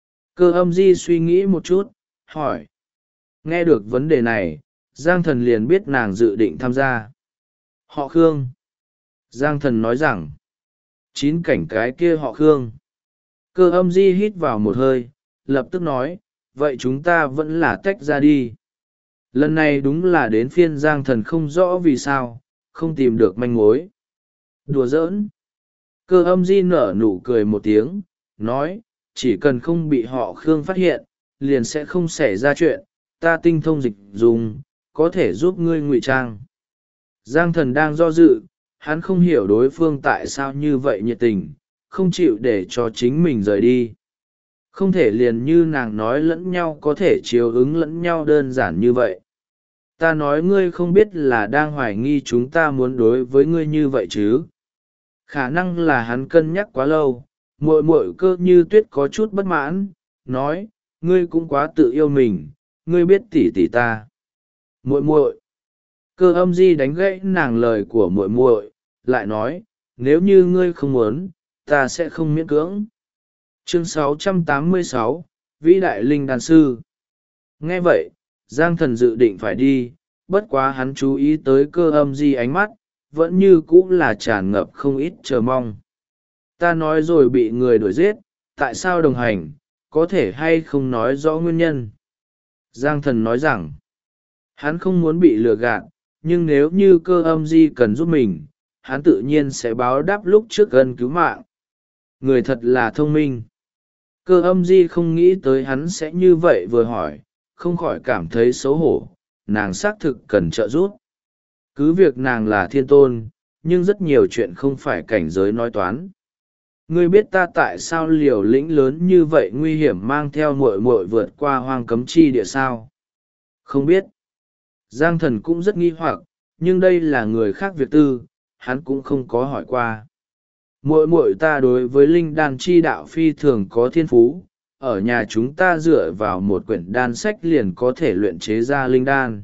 Cơ âm di suy nghĩ một chút, hỏi. Nghe được vấn đề này, Giang thần liền biết nàng dự định tham gia. Họ Khương. Giang thần nói rằng, 9 cảnh cái kia họ Khương. Cơ âm di hít vào một hơi, lập tức nói, vậy chúng ta vẫn là tách ra đi. Lần này đúng là đến phiên Giang thần không rõ vì sao, không tìm được manh mối. Đùa giỡn. Cơ âm di nở nụ cười một tiếng, nói, chỉ cần không bị họ Khương phát hiện, liền sẽ không xảy ra chuyện, ta tinh thông dịch dùng, có thể giúp ngươi ngụy trang. Giang thần đang do dự, hắn không hiểu đối phương tại sao như vậy nhiệt tình, không chịu để cho chính mình rời đi. Không thể liền như nàng nói lẫn nhau có thể chiều ứng lẫn nhau đơn giản như vậy. Ta nói ngươi không biết là đang hoài nghi chúng ta muốn đối với ngươi như vậy chứ. Khả năng là hắn cân nhắc quá lâu, muội muội Cơ Như Tuyết có chút bất mãn, nói, ngươi cũng quá tự yêu mình, ngươi biết tỉ tỉ ta. Muội muội. Cơ âm di đánh gãy nàng lời của muội muội, lại nói, nếu như ngươi không muốn, ta sẽ không miễn cưỡng. Chương 686, Vĩ Đại Linh Đan Sư. Nghe vậy, Giang thần dự định phải đi, bất quá hắn chú ý tới cơ âm di ánh mắt, vẫn như cũ là tràn ngập không ít chờ mong. Ta nói rồi bị người đuổi giết, tại sao đồng hành, có thể hay không nói rõ nguyên nhân. Giang thần nói rằng, hắn không muốn bị lừa gạt, nhưng nếu như cơ âm di cần giúp mình, hắn tự nhiên sẽ báo đáp lúc trước ân cứu mạng. Người thật là thông minh. Cơ âm di không nghĩ tới hắn sẽ như vậy vừa hỏi, không khỏi cảm thấy xấu hổ, nàng xác thực cần trợ giúp. Cứ việc nàng là thiên tôn, nhưng rất nhiều chuyện không phải cảnh giới nói toán. Ngươi biết ta tại sao liều lĩnh lớn như vậy nguy hiểm mang theo muội muội vượt qua hoang cấm chi địa sao? Không biết. Giang thần cũng rất nghi hoặc, nhưng đây là người khác việc tư, hắn cũng không có hỏi qua. Muội muội ta đối với linh đan chi đạo phi thường có thiên phú, ở nhà chúng ta dựa vào một quyển đan sách liền có thể luyện chế ra linh đan.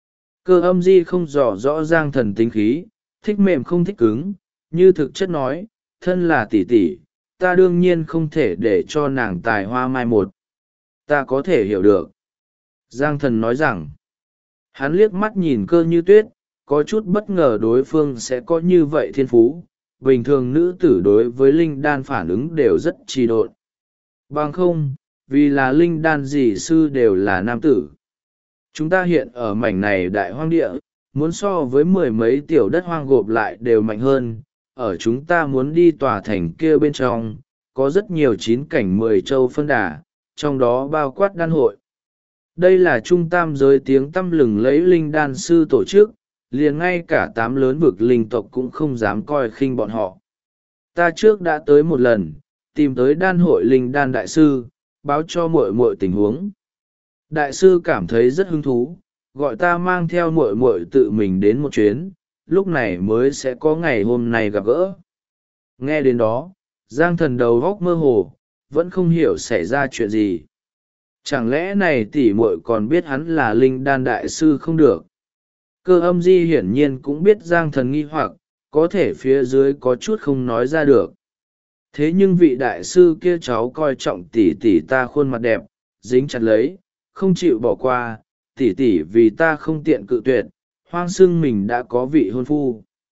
Cơ âm di không rõ rõ Giang thần tính khí, thích mềm không thích cứng, như thực chất nói, thân là tỷ tỷ, ta đương nhiên không thể để cho nàng tài hoa mai một. Ta có thể hiểu được. Giang thần nói rằng, hắn liếc mắt nhìn Cơ Như Tuyết, có chút bất ngờ đối phương sẽ có như vậy thiên phú. Bình thường nữ tử đối với linh đan phản ứng đều rất trì độn. Bằng không, vì là linh đan dì sư đều là nam tử. Chúng ta hiện ở mảnh này đại hoang địa, muốn so với mười mấy tiểu đất hoang gộp lại đều mạnh hơn. Ở chúng ta muốn đi tòa thành kia bên trong, có rất nhiều chín cảnh 10 châu phân đà, trong đó bao quát đan hội. Đây là trung tam giới tiếng tăm lừng lấy linh đan sư tổ chức, liền ngay cả 8 lớn vực linh tộc cũng không dám coi khinh bọn họ. Ta trước đã tới một lần, tìm tới đan hội linh đan đại sư, báo cho muội muội tình huống. Đại sư cảm thấy rất hứng thú, gọi ta mang theo muội muội tự mình đến một chuyến, lúc này mới sẽ có ngày hôm nay gặp gỡ. Nghe đến đó, Giang thần đầu góc mơ hồ, vẫn không hiểu xảy ra chuyện gì. Chẳng lẽ này tỷ muội còn biết hắn là linh đan đại sư không được? Cơ âm di hiển nhiên cũng biết Giang thần nghi hoặc, có thể phía dưới có chút không nói ra được. Thế nhưng vị đại sư kia cháu coi trọng tỷ tỷ ta khuôn mặt đẹp, dính chặt lấy, không chịu bỏ qua, tỷ tỷ vì ta không tiện cự tuyệt, hoang xưng mình đã có vị hôn phu.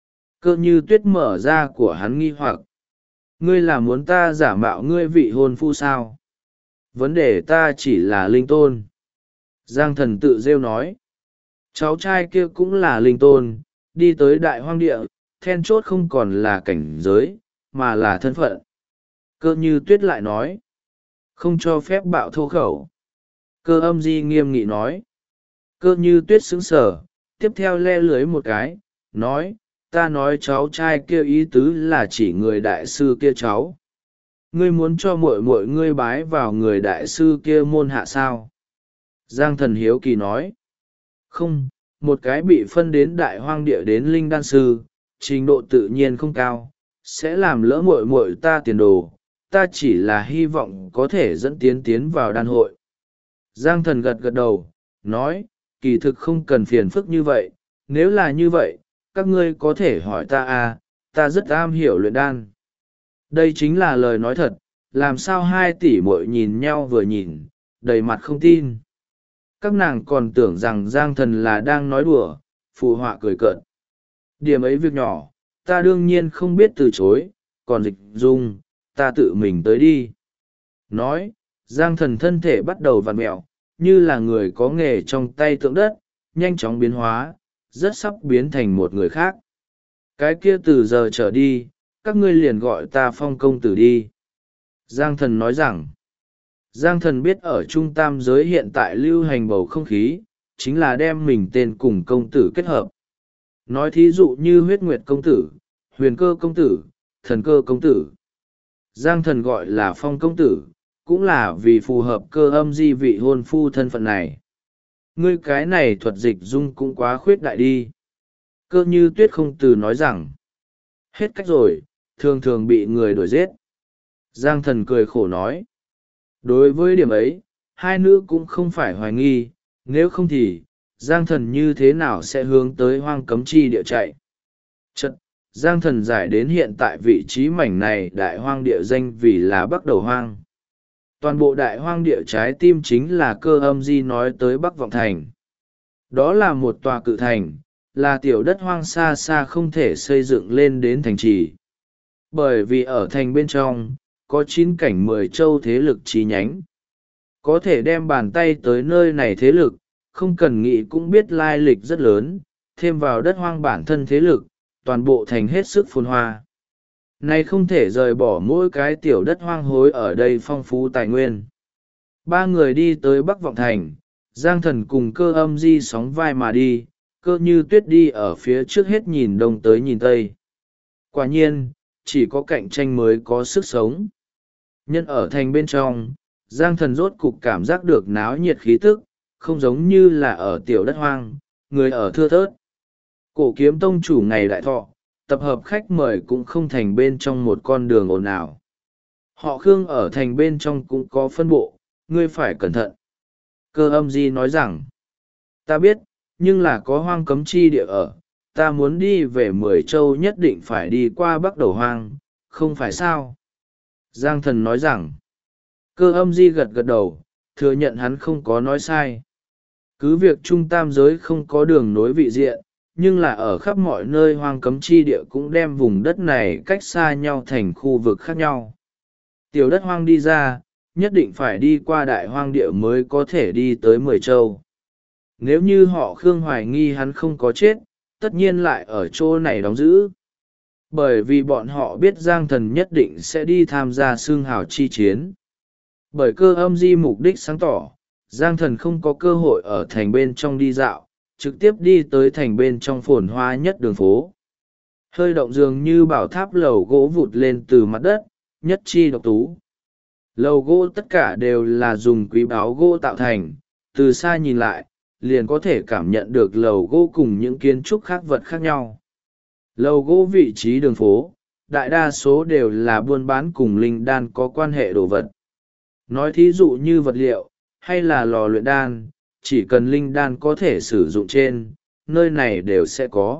Cơ Như Tuyết mở ra của hắn nghi hoặc. Ngươi là muốn ta giả mạo ngươi vị hôn phu sao? Vấn đề ta chỉ là linh tôn. Giang thần tự rêu nói. Cháu trai kia cũng là linh tôn, đi tới đại hoang địa, then chốt không còn là cảnh giới, mà là thân phận. Cơ Như Tuyết lại nói. Không cho phép bạo thô khẩu. Cơ âm di nghiêm nghị nói. Cơ Như Tuyết sững sờ, tiếp theo le lưới một cái, nói, ta nói cháu trai kia ý tứ là chỉ người đại sư kia cháu. Ngươi muốn cho muội muội ngươi bái vào người đại sư kia môn hạ sao? Giang thần hiếu kỳ nói. Không, một cái bị phân đến đại hoang địa đến linh đan sư, trình độ tự nhiên không cao, sẽ làm lỡ muội muội ta tiền đồ, ta chỉ là hy vọng có thể dẫn tiến vào đan hội. Giang thần gật gật đầu, nói, kỳ thực không cần phiền phức như vậy, nếu là như vậy, các ngươi có thể hỏi ta à, ta rất am hiểu luyện đan. Đây chính là lời nói thật, làm sao hai tỷ muội nhìn nhau vừa nhìn, đầy mặt không tin. Các nàng còn tưởng rằng Giang thần là đang nói đùa, phụ họa cười cợt. Điểm ấy việc nhỏ, ta đương nhiên không biết từ chối, còn Dịch Dung, ta tự mình tới đi. Nói, Giang thần thân thể bắt đầu vặn mẹo, như là người có nghề trong tay tượng đất, nhanh chóng biến hóa, rất sắp biến thành một người khác. Cái kia từ giờ trở đi, các ngươi liền gọi ta Phong công tử đi. Giang thần nói rằng, Giang thần biết ở trung tam giới hiện tại lưu hành bầu không khí, chính là đem mình tên cùng công tử kết hợp. Nói thí dụ như huyết nguyệt công tử, huyền cơ công tử, thần cơ công tử. Giang thần gọi là Phong công tử, cũng là vì phù hợp cơ âm di vị hôn phu thân phận này. Ngươi cái này thuật dịch dung cũng quá khuyết đại đi. Cơ Như Tuyết không từ nói rằng, hết cách rồi, thường thường bị người đuổi giết. Giang thần cười khổ nói, đối với điểm ấy, hai nữ cũng không phải hoài nghi, nếu không thì, Giang thần như thế nào sẽ hướng tới hoang cấm chi địa chạy. Chật, Giang thần giải đến hiện tại vị trí mảnh này đại hoang địa danh vì là Bắc Đầu Hoang. Toàn bộ đại hoang địa trái tim chính là cơ âm di nói tới Bắc Vọng Thành. Đó là một tòa cự thành, là tiểu đất hoang xa xa không thể xây dựng lên đến thành trì. Bởi vì ở thành bên trong, có 9 cảnh 10 châu thế lực chi nhánh. Có thể đem bàn tay tới nơi này thế lực, không cần nghĩ cũng biết lai lịch rất lớn, thêm vào đất hoang bản thân thế lực, toàn bộ thành hết sức phồn hoa. Này không thể rời bỏ mỗi cái tiểu đất hoang hối ở đây phong phú tài nguyên. Ba người đi tới Bắc Vọng Thành, Giang Thần cùng Cơ Âm Di sóng vai mà đi, Cơ Như Tuyết đi ở phía trước hết nhìn đông tới nhìn tây. Quả nhiên, chỉ có cạnh tranh mới có sức sống. Nhân ở thành bên trong, Giang Thần rốt cục cảm giác được náo nhiệt khí tức, không giống như là ở tiểu đất hoang, người ở thưa thớt. Cổ Kiếm Tông chủ ngày đại thọ, tập hợp khách mời cũng không thành bên trong một con đường ồn ào. Họ Khương ở thành bên trong cũng có phân bộ, ngươi phải cẩn thận. Cơ Âm Di nói rằng, ta biết, nhưng là có hoang cấm chi địa ở, ta muốn đi về 10 châu nhất định phải đi qua Bắc Đầu Hoang, không phải sao? Giang Thần nói rằng, Cơ Âm Di gật gật đầu, thừa nhận hắn không có nói sai. Cứ việc trung tam giới không có đường nối vị diện, nhưng là ở khắp mọi nơi hoang cấm chi địa cũng đem vùng đất này cách xa nhau thành khu vực khác nhau. Tiểu đất hoang đi ra, nhất định phải đi qua đại hoang địa mới có thể đi tới 10 châu. Nếu như họ Khương hoài nghi hắn không có chết, tất nhiên lại ở chỗ này đóng giữ. Bởi vì bọn họ biết Giang Thần nhất định sẽ đi tham gia xương hào chi chiến. Bởi Cơ Âm Di mục đích sáng tỏ, Giang Thần không có cơ hội ở thành bên trong đi dạo, trực tiếp đi tới thành bên trong phồn hoa nhất đường phố. Hơi động dường như bảo tháp lầu gỗ vụt lên từ mặt đất, nhất chi độc tú. Lầu gỗ tất cả đều là dùng quý báu gỗ tạo thành, từ xa nhìn lại, liền có thể cảm nhận được lầu gỗ cùng những kiến trúc khác vật khác nhau. Lầu gỗ vị trí đường phố, đại đa số đều là buôn bán cùng linh đan có quan hệ đồ vật. Nói thí dụ như vật liệu, hay là lò luyện đan, chỉ cần linh đan có thể sử dụng trên, nơi này đều sẽ có.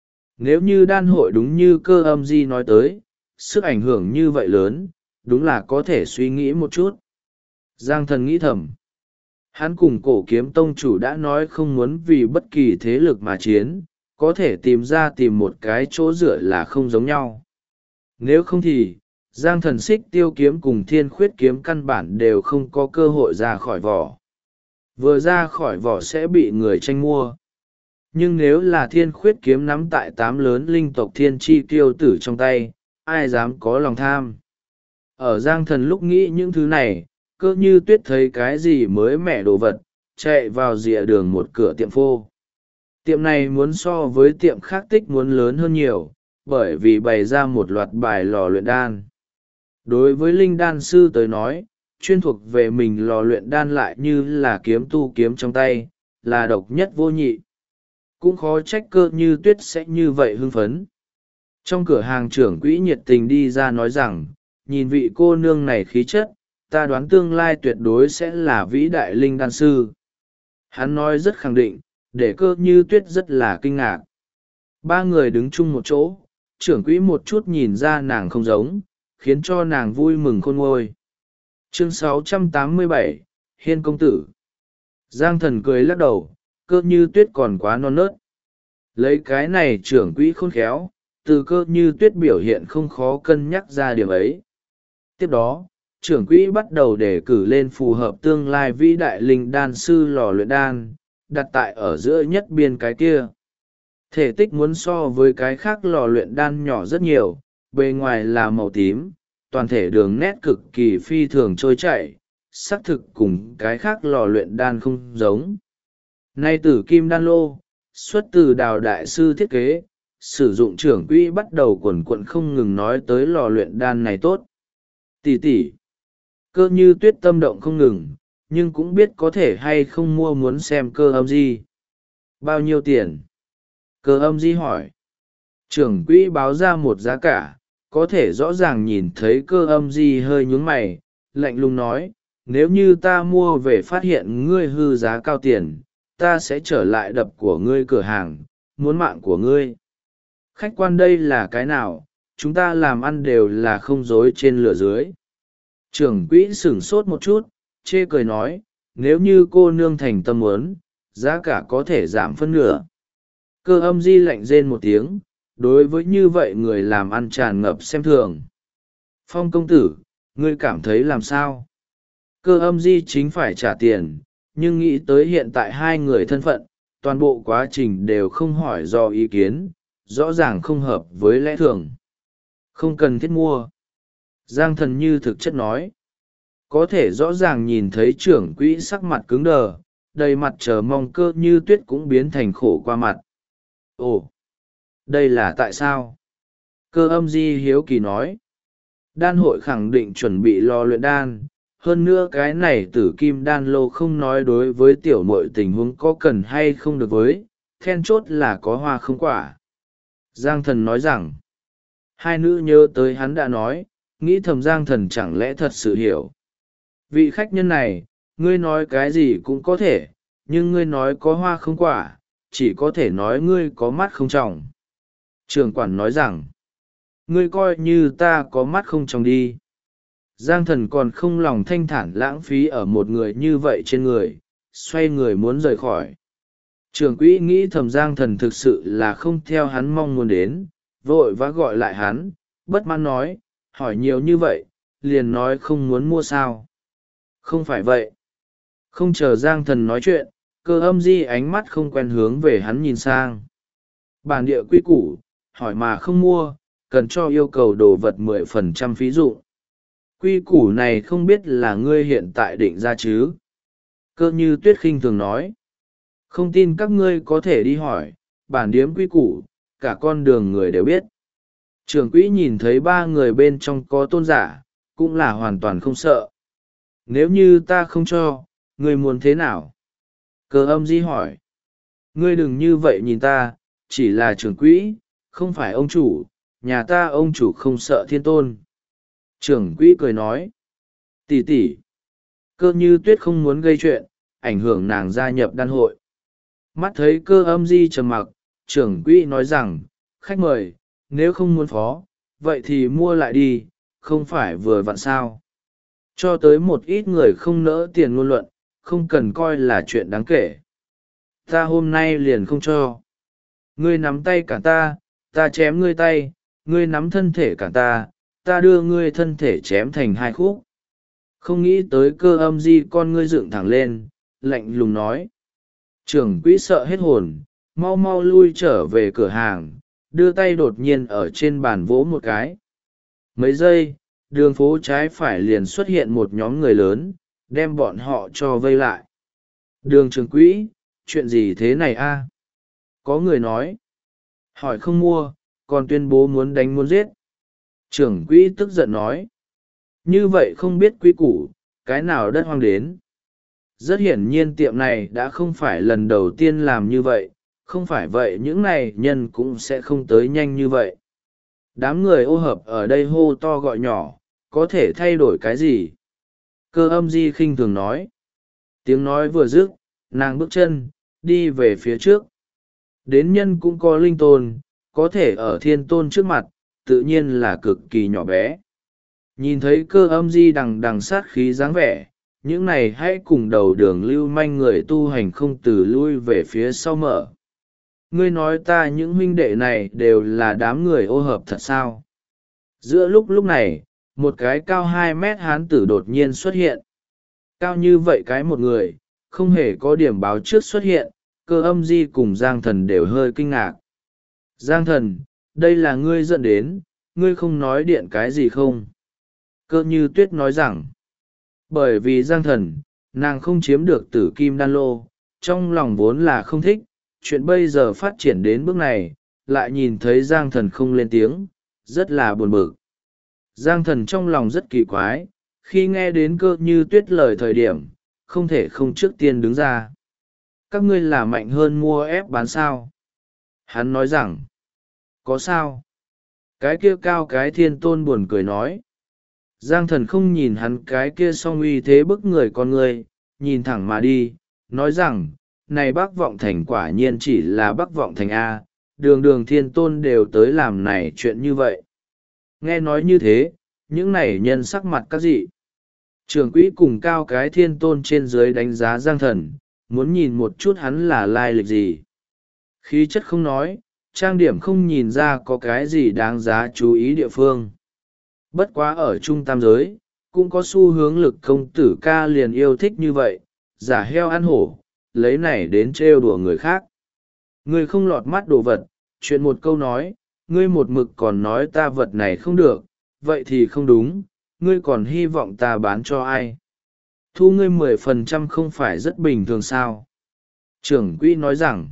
Nếu như đan hội đúng như Cơ Âm Di nói tới, sức ảnh hưởng như vậy lớn, đúng là có thể suy nghĩ một chút. Giang Thần nghĩ thầm. Hắn cùng Cổ Kiếm Tông chủ đã nói không muốn vì bất kỳ thế lực mà chiến, có thể tìm một cái chỗ dựa là không giống nhau. Nếu không thì, Giang Thần Xích Tiêu kiếm cùng Thiên Khuyết kiếm căn bản đều không có cơ hội ra khỏi vỏ. Vừa ra khỏi vỏ sẽ bị người tranh mua. Nhưng nếu là Thiên Khuyết kiếm nắm tại 8 lớn linh tộc thiên chi kiêu tử trong tay, ai dám có lòng tham. Ở Giang Thần lúc nghĩ những thứ này, Cơ Như Tuyết thấy cái gì mới mẻ đồ vật, chạy vào rìa đường một cửa tiệm phô. Tiệm này muốn so với tiệm khác tích muốn lớn hơn nhiều, bởi vì bày ra một loạt bài lò luyện đan. Đối với linh đan sư tới nói, chuyên thuộc về mình lò luyện đan lại như là kiếm tu kiếm trong tay, là độc nhất vô nhị. Cũng khó trách Cơ Như Tuyết sẽ như vậy hưng phấn. Trong cửa hàng trưởng quỹ nhiệt tình đi ra nói rằng, nhìn vị cô nương này khí chất, ta đoán tương lai tuyệt đối sẽ là vĩ đại linh đan sư. Hắn nói rất khẳng định, để Cơ Như Tuyết rất là kinh ngạc. Ba người đứng chung một chỗ, trưởng quỹ một chút nhìn ra nàng không giống, khiến cho nàng vui mừng khôn nguôi. Chương 687, Hiên công tử. Giang Thần cười lắc đầu, Cơ Như Tuyết còn quá non nớt. Lấy cái này trưởng quỹ khôn khéo, từ Cơ Như Tuyết biểu hiện không khó cân nhắc ra điểm ấy. Tiếp đó, trưởng quỹ bắt đầu đề cử lên phù hợp tương lai vĩ đại linh đan sư lò luyện đan, đặt tại ở giữa nhất biên cái kia. Thể tích muốn so với cái khác lò luyện đan nhỏ rất nhiều, bề ngoài là màu tím, toàn thể đường nét cực kỳ phi thường trôi chảy, xác thực cùng cái khác lò luyện đan không giống. Nay tử kim đan lô, xuất từ Đào đại sư thiết kế, sử dụng trưởng quỹ bắt đầu quần quận không ngừng nói tới lò luyện đan này tốt. Tỷ tỷ. Cơ Như Tuyết tâm động không ngừng, nhưng cũng biết có thể hay không mua, muốn xem Cơ Âm Di. Bao nhiêu tiền? Cơ Âm Di hỏi. Trưởng quỹ báo ra một giá cả, có thể rõ ràng nhìn thấy Cơ Âm Di hơi nhướng mày, lạnh lùng nói, nếu như ta mua về phát hiện ngươi hư giá cao tiền, ta sẽ trở lại đập của ngươi cửa hàng, muốn mạng của ngươi. Khách quan đây là cái nào, chúng ta làm ăn đều là không dối trên lửa dưới. Trưởng quỹ sửng sốt một chút, chê cười nói, nếu như cô nương thành tâm muốn, giá cả có thể giảm phân nửa. Cơ Âm Di lạnh rên một tiếng, đối với như vậy người làm ăn tràn ngập xem thường. Phong công tử, ngươi cảm thấy làm sao? Cơ Âm Di chính phải trả tiền, nhưng nghĩ tới hiện tại hai người thân phận, toàn bộ quá trình đều không hỏi do ý kiến, rõ ràng không hợp với lẽ thường. Không cần thiết mua. Giang thần như thực chất nói. Có thể rõ ràng nhìn thấy trưởng quỹ sắc mặt cứng đờ, đầy mặt chờ mong. Cơ Như Tuyết cũng biến thành khổ qua mặt. Ồ, đây là tại sao? Cơ Âm Di hiếu kỳ nói. Đan hội khẳng định chuẩn bị lò luyện đan, hơn nữa cái này tử kim đan lô không nói đối với tiểu mội tình huống có cần hay không được với, then chốt là có hoa không quả. Giang thần nói rằng, hai nữ nhớ tới hắn đã nói, nghĩ thầm Giang thần chẳng lẽ thật sự hiểu. Vị khách nhân này, ngươi nói cái gì cũng có thể, nhưng ngươi nói có hoa không quả, chỉ có thể nói ngươi có mắt không tròng. Trưởng quản nói rằng, ngươi coi như ta có mắt không tròng đi. Giang thần còn không lòng thanh thản lãng phí ở một người như vậy trên người, xoay người muốn rời khỏi. Trưởng quỹ nghĩ thầm Giang thần thực sự là không theo hắn mong muốn đến, vội vã gọi lại hắn, bất mãn nói, hỏi nhiều như vậy, liền nói không muốn mua sao. Không phải vậy. Không chờ Giang thần nói chuyện, Cơ Âm Di ánh mắt không quen hướng về hắn nhìn sang. Bản địa quy củ, hỏi mà không mua, cần cho yêu cầu đồ vật 10% phí dụ. Quy củ này không biết là ngươi hiện tại định ra chứ? Cơ Như Tuyết khinh thường nói. Không tin các ngươi có thể đi hỏi, bản điếm quy củ, cả con đường người đều biết. Trưởng quỹ nhìn thấy ba người bên trong có tôn giả, cũng là hoàn toàn không sợ. Nếu như ta không cho, ngươi muốn thế nào? Cơ Âm Di hỏi. Ngươi đừng như vậy nhìn ta, chỉ là trưởng quỹ, không phải ông chủ, nhà ta ông chủ không sợ thiên tôn. Trưởng quỹ cười nói. Tỷ tỷ. Cơ Như Tuyết không muốn gây chuyện, ảnh hưởng nàng gia nhập đan hội. Mắt thấy Cơ Âm Di trầm mặc, trưởng quỹ nói rằng, khách mời, nếu không muốn phó, vậy thì mua lại đi, không phải vừa vặn sao. Cho tới một ít người không nỡ tiền ngôn luận, không cần coi là chuyện đáng kể. Ta hôm nay liền không cho. Ngươi nắm tay cả ta chém ngươi tay, ngươi nắm thân thể cả ta đưa ngươi thân thể chém thành hai khúc. Không nghĩ tới Cơ Âm Di con ngươi dựng thẳng lên, lạnh lùng nói. Trưởng quỹ sợ hết hồn, mau mau lui trở về cửa hàng, đưa tay đột nhiên ở trên bàn vỗ một cái. Mấy giây, đường phố trái phải liền xuất hiện một nhóm người lớn, đem bọn họ cho vây lại. Đường trưởng quỹ, chuyện gì thế này a? Có người nói. Hỏi không mua, còn tuyên bố muốn đánh muốn giết. Trưởng quỹ tức giận nói. Như vậy không biết quy củ, cái nào đất hoang đến. Rất hiển nhiên tiệm này đã không phải lần đầu tiên làm như vậy, không phải vậy những này nhân cũng sẽ không tới nhanh như vậy. Đám người ô hợp ở đây hô to gọi nhỏ, có thể thay đổi cái gì? Cơ Âm Di khinh thường nói. Tiếng nói vừa dứt, nàng bước chân, đi về phía trước. Đến nhân cũng có linh tôn, có thể ở thiên tôn trước mặt, tự nhiên là cực kỳ nhỏ bé. Nhìn thấy Cơ Âm Di đằng đằng sát khí dáng vẻ, những này hãy cùng đầu đường lưu manh người tu hành không từ lui về phía sau mở. Ngươi nói ta những huynh đệ này đều là đám người ô hợp thật sao? Giữa lúc này, một cái cao 2 mét hán tử đột nhiên xuất hiện. Cao như vậy cái một người, không hề có điểm báo trước xuất hiện, Cơ Âm Di cùng Giang thần đều hơi kinh ngạc. Giang thần, đây là ngươi dẫn đến, ngươi không nói điện cái gì không? Cơ Như Tuyết nói rằng, bởi vì Giang thần, nàng không chiếm được tử kim đan lô, trong lòng vốn là không thích, chuyện bây giờ phát triển đến bước này, lại nhìn thấy Giang thần không lên tiếng, rất là buồn bực. Giang thần trong lòng rất kỳ quái, khi nghe đến Cơ Như Tuyết lời thời điểm, không thể không trước tiên đứng ra. Các ngươi là mạnh hơn mua ép bán sao? Hắn nói rằng, có sao? Cái kia cao cái thiên tôn buồn cười nói. Giang thần không nhìn hắn cái kia song uy thế bức người con người, nhìn thẳng mà đi, nói rằng, này Bắc Vọng Thành quả nhiên chỉ là Bắc Vọng Thành A, đường đường thiên tôn đều tới làm này chuyện như vậy. Nghe nói như thế, những này nhân sắc mặt các dị. Trưởng quỹ cùng cao cái thiên tôn trên dưới đánh giá Giang thần, muốn nhìn một chút hắn là lai lịch gì. Khí chất không nói, trang điểm không nhìn ra có cái gì đáng giá chú ý địa phương. Bất quá ở trung tam giới, cũng có xu hướng lực công tử ca liền yêu thích như vậy, giả heo ăn hổ, lấy này đến trêu đùa người khác. Người không lọt mắt đồ vật, chuyện một câu nói, ngươi một mực còn nói ta vật này không được, vậy thì không đúng, ngươi còn hy vọng ta bán cho ai? Thu ngươi 10% không phải rất bình thường sao? Trưởng quỹ nói rằng,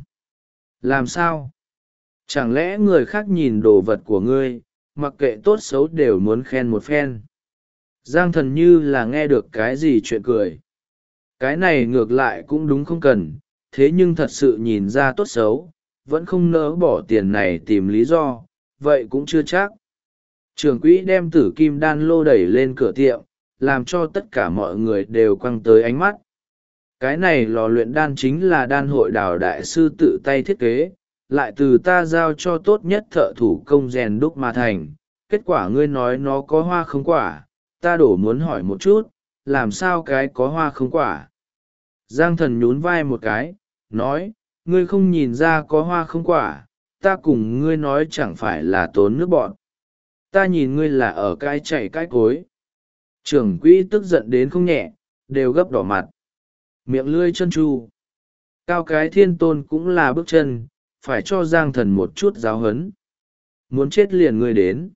làm sao? Chẳng lẽ người khác nhìn đồ vật của ngươi, mặc kệ tốt xấu đều muốn khen một phen? Giang Thần như là nghe được cái gì chuyện cười. Cái này ngược lại cũng đúng không cần, thế nhưng thật sự nhìn ra tốt xấu, vẫn không nỡ bỏ tiền này tìm lý do, vậy cũng chưa chắc. Trưởng quỹ đem tử kim đan lô đẩy lên cửa tiệm, làm cho tất cả mọi người đều quăng tới ánh mắt. Cái này lò luyện đan chính là đan hội Đào đại sư tự tay thiết kế, lại từ ta giao cho tốt nhất thợ thủ công rèn đúc mà thành. Kết quả ngươi nói nó có hoa không quả, ta đổ muốn hỏi một chút, làm sao cái có hoa không quả? Giang Thần nhún vai một cái, nói, ngươi không nhìn ra có hoa không quả, ta cùng ngươi nói chẳng phải là tốn nước bọn. Ta nhìn ngươi là ở cái chạy cái cối. Trưởng quỹ tức giận đến không nhẹ, đều gấp đỏ mặt. Miệng lưỡi chân tru. Cao cái thiên tôn cũng là bước chân, phải cho Giang Thần một chút giáo huấn. Muốn chết liền ngươi đến.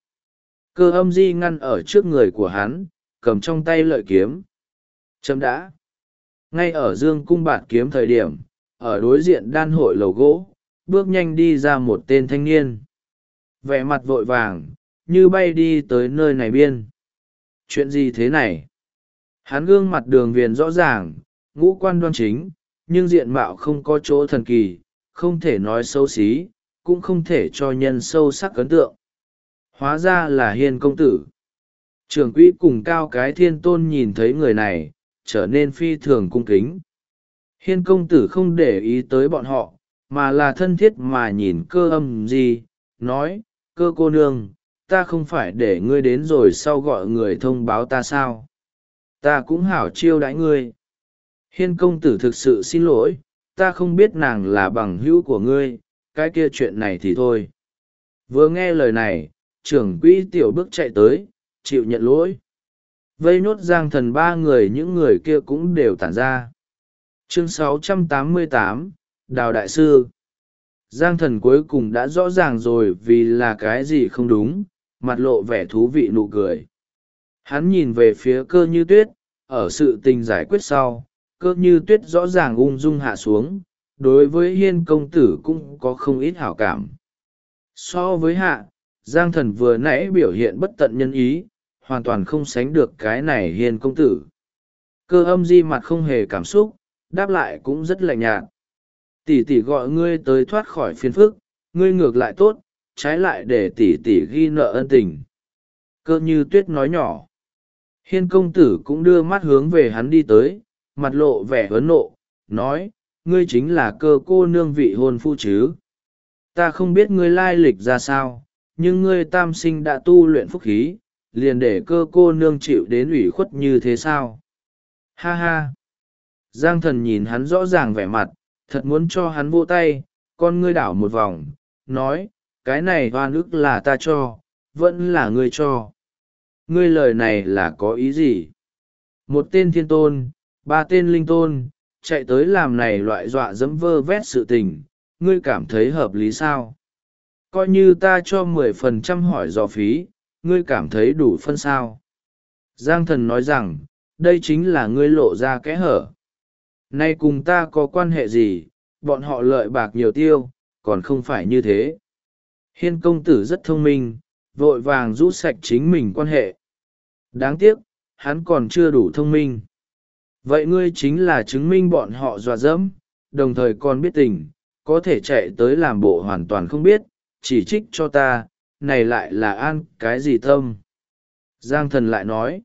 Cơ âm di ngăn ở trước người của hắn, cầm trong tay lợi kiếm. Chấm đã. Ngay ở dương cung bạt kiếm thời điểm, ở đối diện đan hội lầu gỗ, bước nhanh đi ra một tên thanh niên. Vẻ mặt vội vàng, như bay đi tới nơi này biên. Chuyện gì thế này? Hắn gương mặt đường viền rõ ràng, ngũ quan đoan chính, nhưng diện mạo không có chỗ thần kỳ, không thể nói xấu xí, cũng không thể cho nhân sâu sắc ấn tượng. Hóa ra là Hiên công tử. Trưởng quỹ cùng Cao cái thiên tôn nhìn thấy người này, trở nên phi thường cung kính. Hiên công tử không để ý tới bọn họ, mà là thân thiết mà nhìn Cơ âm di, nói, Cơ cô nương, ta không phải để ngươi đến rồi sau gọi người thông báo ta sao? Ta cũng hảo chiêu đãi ngươi. Hiên công tử thực sự xin lỗi, ta không biết nàng là bằng hữu của ngươi, cái kia chuyện này thì thôi. Vừa nghe lời này, trưởng quỹ tiểu bước chạy tới, chịu nhận lỗi. Vây nốt Giang Thần ba người, những người kia cũng đều tản ra. Chương 688, Đào Đại Sư. Giang Thần cuối cùng đã rõ ràng rồi vì là cái gì không đúng, mặt lộ vẻ thú vị nụ cười. Hắn nhìn về phía Cơ Như Tuyết, ở sự tình giải quyết sau, Cơ Như Tuyết rõ ràng ung dung hạ xuống, đối với Hiên công tử cũng có không ít hảo cảm. So với hạ, Giang Thần vừa nãy biểu hiện bất tận nhân ý, hoàn toàn không sánh được cái này Hiên công tử. Cơ âm di mặt không hề cảm xúc, đáp lại cũng rất lạnh nhạt. Tỷ tỷ gọi ngươi tới thoát khỏi phiền phức, ngươi ngược lại tốt, trái lại để tỷ tỷ ghi nợ ân tình. Cơ Như Tuyết nói nhỏ. Hiên công tử cũng đưa mắt hướng về hắn đi tới, mặt lộ vẻ hớn nộ, nói, ngươi chính là Cơ cô nương vị hôn phu chứ. Ta không biết ngươi lai lịch ra sao, nhưng ngươi tam sinh đã tu luyện phúc khí, liền để Cơ cô nương chịu đến ủy khuất như thế sao? Ha ha! Giang Thần nhìn hắn rõ ràng vẻ mặt, thật muốn cho hắn vỗ tay, con ngươi đảo một vòng, nói, cái này oan ức là ta cho, vẫn là ngươi cho. Ngươi lời này là có ý gì? Một tên thiên tôn, ba tên linh tôn, chạy tới làm này loại dọa dẫm vơ vét sự tình, ngươi cảm thấy hợp lý sao? Coi như ta cho 10% hỏi dò phí, ngươi cảm thấy đủ phân sao? Giang Thần nói rằng, đây chính là ngươi lộ ra kẽ hở. Nay cùng ta có quan hệ gì, bọn họ lợi bạc nhiều tiêu, còn không phải như thế. Hiên công tử rất thông minh, vội vàng rũ sạch chính mình quan hệ. Đáng tiếc, hắn còn chưa đủ thông minh. Vậy ngươi chính là chứng minh bọn họ dọa dẫm, đồng thời còn biết tình, có thể chạy tới làm bộ hoàn toàn không biết, chỉ trích cho ta, này lại là an cái gì tâm. Giang Thần lại nói,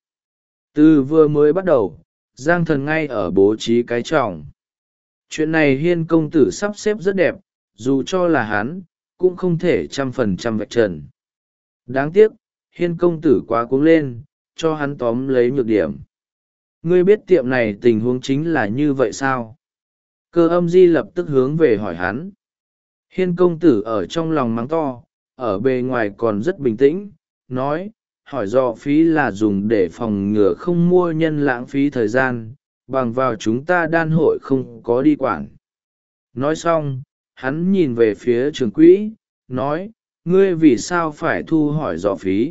từ vừa mới bắt đầu, Giang Thần ngay ở bố trí cái trọng. Chuyện này Hiên công tử sắp xếp rất đẹp, dù cho là hắn, cũng không thể 100% vạch trần. Đáng tiếc, Hiên công tử quá cuống lên, cho hắn tóm lấy nhược điểm. Ngươi biết tiệm này tình huống chính là như vậy sao? Cơ âm di lập tức hướng về hỏi hắn. Hiên công tử ở trong lòng mắng to, ở bề ngoài còn rất bình tĩnh, nói, hỏi dò phí là dùng để phòng ngừa không mua nhân lãng phí thời gian, bằng vào chúng ta đan hội không có đi quản. Nói xong, hắn nhìn về phía trưởng quỹ, nói, ngươi vì sao phải thu hỏi dò phí?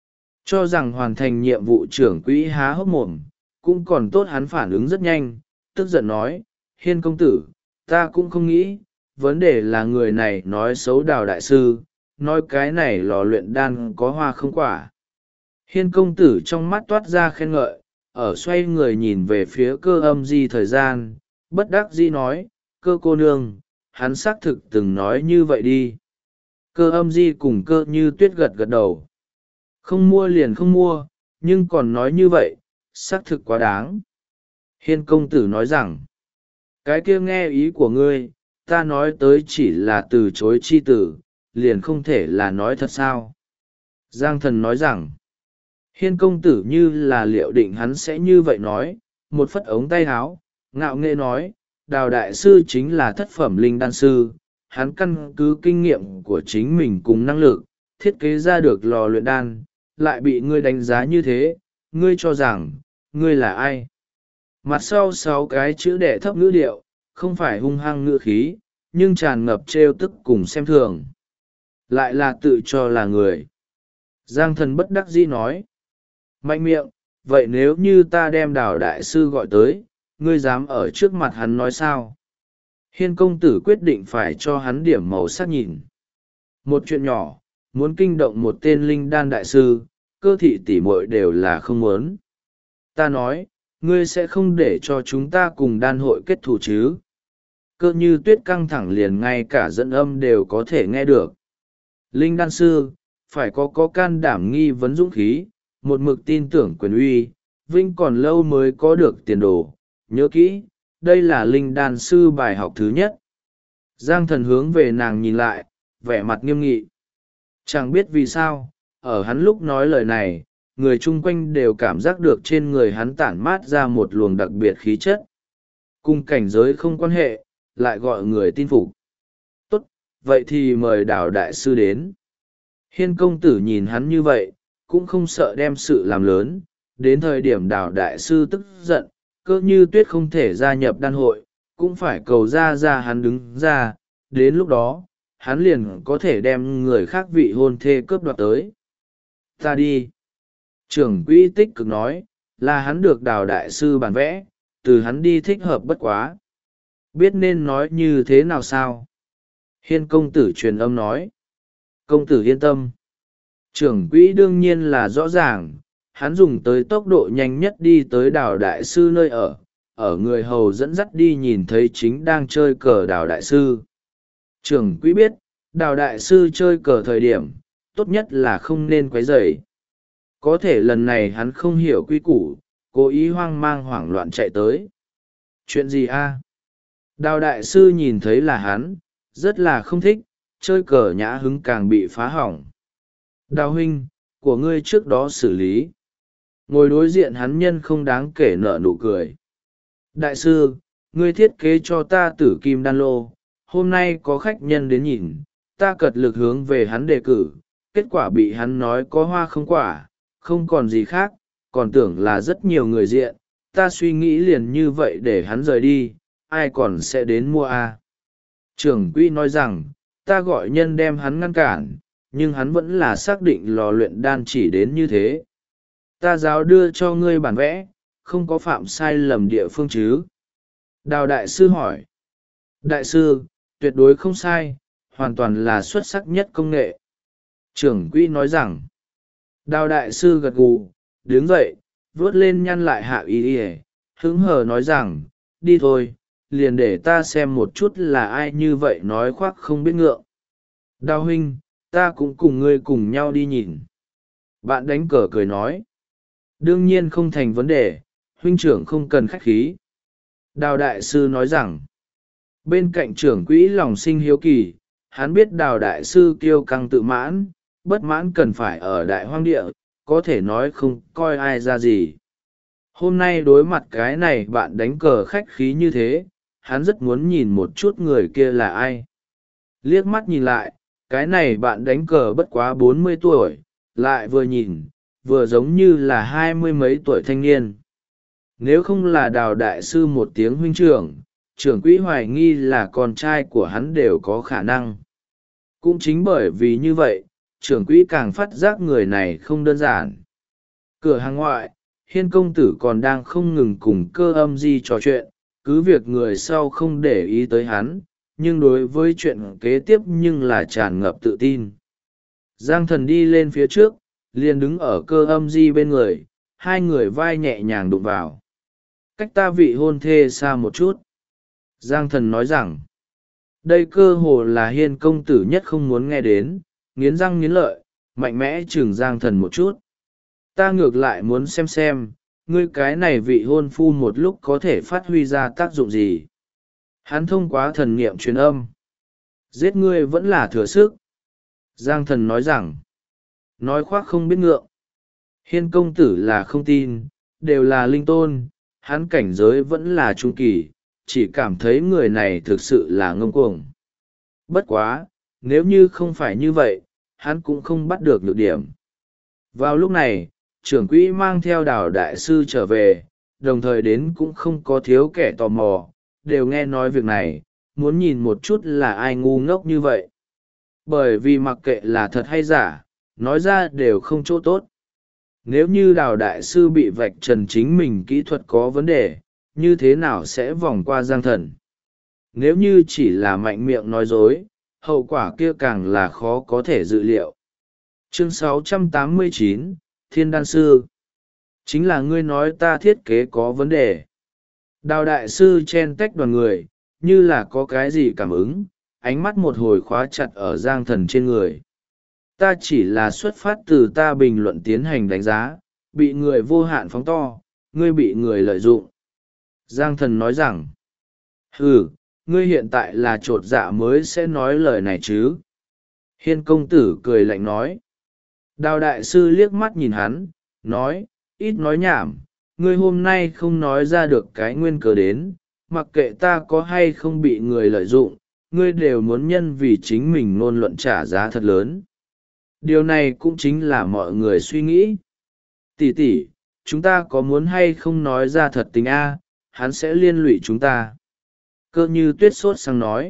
Cho rằng hoàn thành nhiệm vụ trưởng quỹ há hốc mồm, cũng còn tốt hắn phản ứng rất nhanh, tức giận nói, Hiên công tử, ta cũng không nghĩ, vấn đề là người này nói xấu Đào đại sư, nói cái này lò luyện đan có hoa không quả. Hiên công tử trong mắt toát ra khen ngợi, ở xoay người nhìn về phía Cơ Âm Di thời gian, bất đắc dĩ nói, Cơ cô nương, hắn xác thực từng nói như vậy đi. Cơ Âm Di cùng Cơ Như Tuyết gật gật đầu. Không mua liền không mua, nhưng còn nói như vậy, xác thực quá đáng. Hiên công tử nói rằng, cái kia nghe ý của ngươi, ta nói tới chỉ là từ chối chi tử, liền không thể là nói thật sao. Giang thần nói rằng, Hiên công tử như là liệu định hắn sẽ như vậy nói, một phất ống tay áo, ngạo nghễ nói, Đào đại sư chính là thất phẩm linh đan sư, hắn căn cứ kinh nghiệm của chính mình cùng năng lực, thiết kế ra được lò luyện đan, lại bị ngươi đánh giá như thế, ngươi cho rằng, ngươi là ai? Mặt sau 6 cái chữ đệ thấp ngữ điệu, không phải hung hăng ngữ khí, nhưng tràn ngập trêu tức cùng xem thường. Lại là tự cho là người. Giang thần bất đắc dĩ nói. Mạnh miệng, vậy nếu như ta đem Đào đại sư gọi tới, ngươi dám ở trước mặt hắn nói sao? Hiên công tử quyết định phải cho hắn điểm màu sắc nhìn. Một chuyện nhỏ, muốn kinh động một tên linh đan đại sư, Cơ thị tỷ muội đều là không muốn. Ta nói, ngươi sẽ không để cho chúng ta cùng đan hội kết thù chứ? Cơ Như Tuyết căng thẳng liền ngay cả dẫn âm đều có thể nghe được. Linh đan sư, phải có can đảm nghi vấn dũng khí, một mực tin tưởng quyền uy, vinh còn lâu mới có được tiền đồ. Nhớ kỹ, đây là linh đan sư bài học thứ nhất. Giang thần hướng về nàng nhìn lại, vẻ mặt nghiêm nghị. Chẳng biết vì sao, ở hắn lúc nói lời này, người chung quanh đều cảm giác được trên người hắn tản mát ra một luồng đặc biệt khí chất. Cùng cảnh giới không quan hệ, lại gọi người tin phục. Tốt, vậy thì mời Đào đại sư đến. Hiên công tử nhìn hắn như vậy, cũng không sợ đem sự làm lớn. Đến thời điểm Đào đại sư tức giận, Cơ Như Tuyết không thể gia nhập đan hội, cũng phải cầu ra hắn đứng ra. Đến lúc đó, hắn liền có thể đem người khác vị hôn thê cướp đoạt tới. Ta đi. Trưởng quỹ tích cực nói, là hắn được Đào đại sư bản vẽ, từ hắn đi thích hợp bất quá. Biết nên nói như thế nào sao? Hiên công tử truyền âm nói. Công tử yên tâm. Trưởng quỹ đương nhiên là rõ ràng, hắn dùng tới tốc độ nhanh nhất đi tới Đào đại sư nơi ở người hầu dẫn dắt đi nhìn thấy chính đang chơi cờ Đào đại sư. Trưởng quỹ biết, Đào đại sư chơi cờ thời điểm, tốt nhất là không nên quấy rầy. Có thể lần này hắn không hiểu quy củ, cố ý hoang mang hoảng loạn chạy tới. Chuyện gì a? Đào đại sư nhìn thấy là hắn, rất là không thích, chơi cờ nhã hứng càng bị phá hỏng. Đào huynh, của ngươi trước đó xử lý. Ngồi đối diện hắn nhân không đáng kể nở nụ cười. Đại sư, ngươi thiết kế cho ta tử kim đan lô, hôm nay có khách nhân đến nhìn, ta cật lực hướng về hắn đề cử, kết quả bị hắn nói có hoa không quả, không còn gì khác, còn tưởng là rất nhiều người diện, ta suy nghĩ liền như vậy để hắn rời đi, ai còn sẽ đến mua a? Trưởng quỹ nói rằng, ta gọi nhân đem hắn ngăn cản, nhưng hắn vẫn là xác định lò luyện đan chỉ đến như thế. Ta giáo đưa cho ngươi bản vẽ, không có phạm sai lầm địa phương chứ? Đào đại sư hỏi. Đại sư, tuyệt đối không sai, hoàn toàn là xuất sắc nhất công nghệ. Trưởng quỹ nói rằng. Đào đại sư gật gù, đứng dậy, vuốt lên nhăn lại hạ y hứng hờ nói rằng, đi thôi, liền để ta xem một chút là ai như vậy nói khoác không biết ngượng. Đào huynh, ta cũng cùng ngươi cùng nhau đi nhìn. Bạn đánh cờ cười nói. Đương nhiên không thành vấn đề, huynh trưởng không cần khách khí. Đào đại sư nói rằng, bên cạnh trưởng quỹ lòng sinh hiếu kỳ, hắn biết Đào đại sư kiêu căng tự mãn, bất mãn cần phải ở đại hoang địa, có thể nói không coi ai ra gì. Hôm nay đối mặt cái này bạn đánh cờ khách khí như thế, hắn rất muốn nhìn một chút người kia là ai. Liếc mắt nhìn lại, cái này bạn đánh cờ bất quá 40 tuổi, lại vừa nhìn, vừa giống như là 20 mấy tuổi thanh niên. Nếu không là Đào đại sư một tiếng huynh trưởng, trưởng quỹ hoài nghi là con trai của hắn đều có khả năng. Cũng chính bởi vì như vậy, trưởng quỹ càng phát giác người này không đơn giản. Cửa hàng ngoại, Hiên công tử còn đang không ngừng cùng Cơ Âm Di trò chuyện, cứ việc người sau không để ý tới hắn, nhưng đối với chuyện kế tiếp nhưng là tràn ngập tự tin. Giang Thần đi lên phía trước, liền đứng ở Cơ Âm Di bên người, hai người vai nhẹ nhàng đụng vào. Cách ta vị hôn thê xa một chút. Giang Thần nói rằng, đây cơ hồ là Hiên công tử nhất không muốn nghe đến, nghiến răng nghiến lợi, mạnh mẽ chừng Giang Thần một chút. Ta ngược lại muốn xem, ngươi cái này vị hôn phu một lúc có thể phát huy ra tác dụng gì. Hắn thông qua thần niệm truyền âm. Giết ngươi vẫn là thừa sức. Giang Thần nói rằng, nói khoác không biết ngượng. Hiên công tử là không tin, đều là linh tôn, hắn cảnh giới vẫn là trung kỳ, chỉ cảm thấy người này thực sự là ngông cuồng. Bất quá, nếu như không phải như vậy, hắn cũng không bắt được nhược điểm. Vào lúc này, trưởng quỹ mang theo Đào đại sư trở về, đồng thời đến cũng không có thiếu kẻ tò mò, đều nghe nói việc này, muốn nhìn một chút là ai ngu ngốc như vậy. Bởi vì mặc kệ là thật hay giả, nói ra đều không chỗ tốt. Nếu như Đào đại sư bị vạch trần chính mình kỹ thuật có vấn đề, như thế nào sẽ vòng qua Giang Thần? Nếu như chỉ là mạnh miệng nói dối, hậu quả kia càng là khó có thể dự liệu. Chương 689, Thiên Đan Sư. Chính là ngươi nói ta thiết kế có vấn đề. Đào đại sư chen tách đoàn người, như là có cái gì cảm ứng, ánh mắt một hồi khóa chặt ở Giang Thần trên người. Ta chỉ là xuất phát từ ta bình luận tiến hành đánh giá, bị người vô hạn phóng to, ngươi bị người lợi dụng. Giang Thần nói rằng, ngươi hiện tại là trột dạ mới sẽ nói lời này chứ. Hiên công tử cười lạnh nói. Đào đại sư liếc mắt nhìn hắn, nói, ít nói nhảm, ngươi hôm nay không nói ra được cái nguyên cớ đến, mặc kệ ta có hay không bị người lợi dụng, ngươi đều muốn nhân vì chính mình ngôn luận trả giá thật lớn. Điều này cũng chính là mọi người suy nghĩ. Tỷ tỷ, chúng ta có muốn hay không nói ra thật tình a, hắn sẽ liên lụy chúng ta. Cơ Như Tuyết sốt sang nói.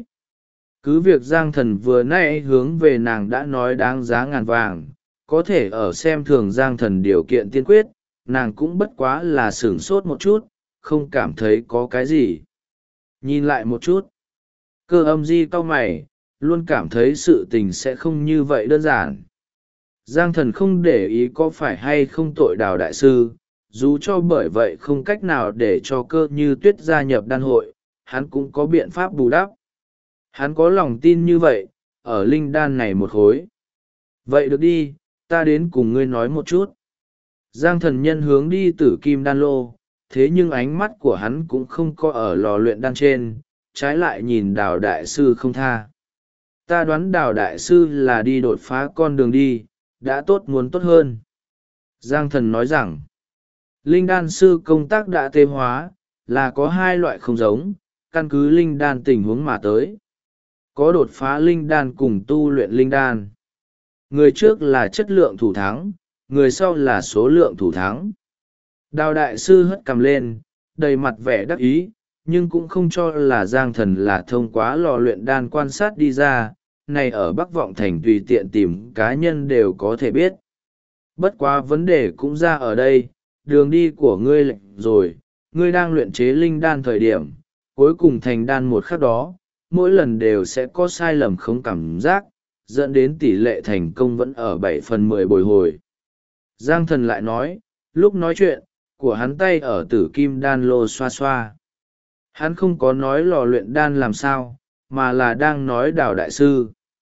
Cứ việc Giang Thần vừa nãy hướng về nàng đã nói đáng giá ngàn vàng, có thể ở xem thường Giang Thần điều kiện tiên quyết, nàng cũng bất quá là sửng sốt một chút, không cảm thấy có cái gì. Nhìn lại một chút, Cơ Âm Di cau mày, luôn cảm thấy sự tình sẽ không như vậy đơn giản. Giang Thần không để ý có phải hay không tội Đào đại sư, dù cho bởi vậy không cách nào để cho Cơ Như Tuyết gia nhập đan hội, hắn cũng có biện pháp bù đắp. Hắn có lòng tin như vậy, ở linh đan này một khối. Vậy được đi, ta đến cùng ngươi nói một chút. Giang Thần nhân hướng đi Tử Kim đan lô, thế nhưng ánh mắt của hắn cũng không có ở lò luyện đan trên, trái lại nhìn Đào đại sư không tha. Ta đoán Đào đại sư là đi đột phá con đường đi, đã tốt muốn tốt hơn. Giang Thần nói rằng, linh đan sư công tác đã tế hóa, là có hai loại không giống, căn cứ linh đan tình huống mà tới. Có đột phá linh đan cùng tu luyện linh đan. Người trước là chất lượng thủ thắng, người sau là số lượng thủ thắng. Đào đại sư hất cằm lên, đầy mặt vẻ đắc ý, nhưng cũng không cho là Giang Thần là thông qua lò luyện đan quan sát đi ra, này ở Bắc Vọng Thành tùy tiện tìm cá nhân đều có thể biết. Bất quá vấn đề cũng ra ở đây, đường đi của ngươi lệch rồi, ngươi đang luyện chế linh đan thời điểm, cuối cùng thành đan một khắc đó, mỗi lần đều sẽ có sai lầm không cảm giác, dẫn đến tỷ lệ thành công vẫn ở 7/10 bồi hồi. Giang Thần lại nói, lúc nói chuyện, của hắn tay ở Tử Kim đan lô xoa xoa. Hắn không có nói lò luyện đan làm sao, mà là đang nói Đào đại sư.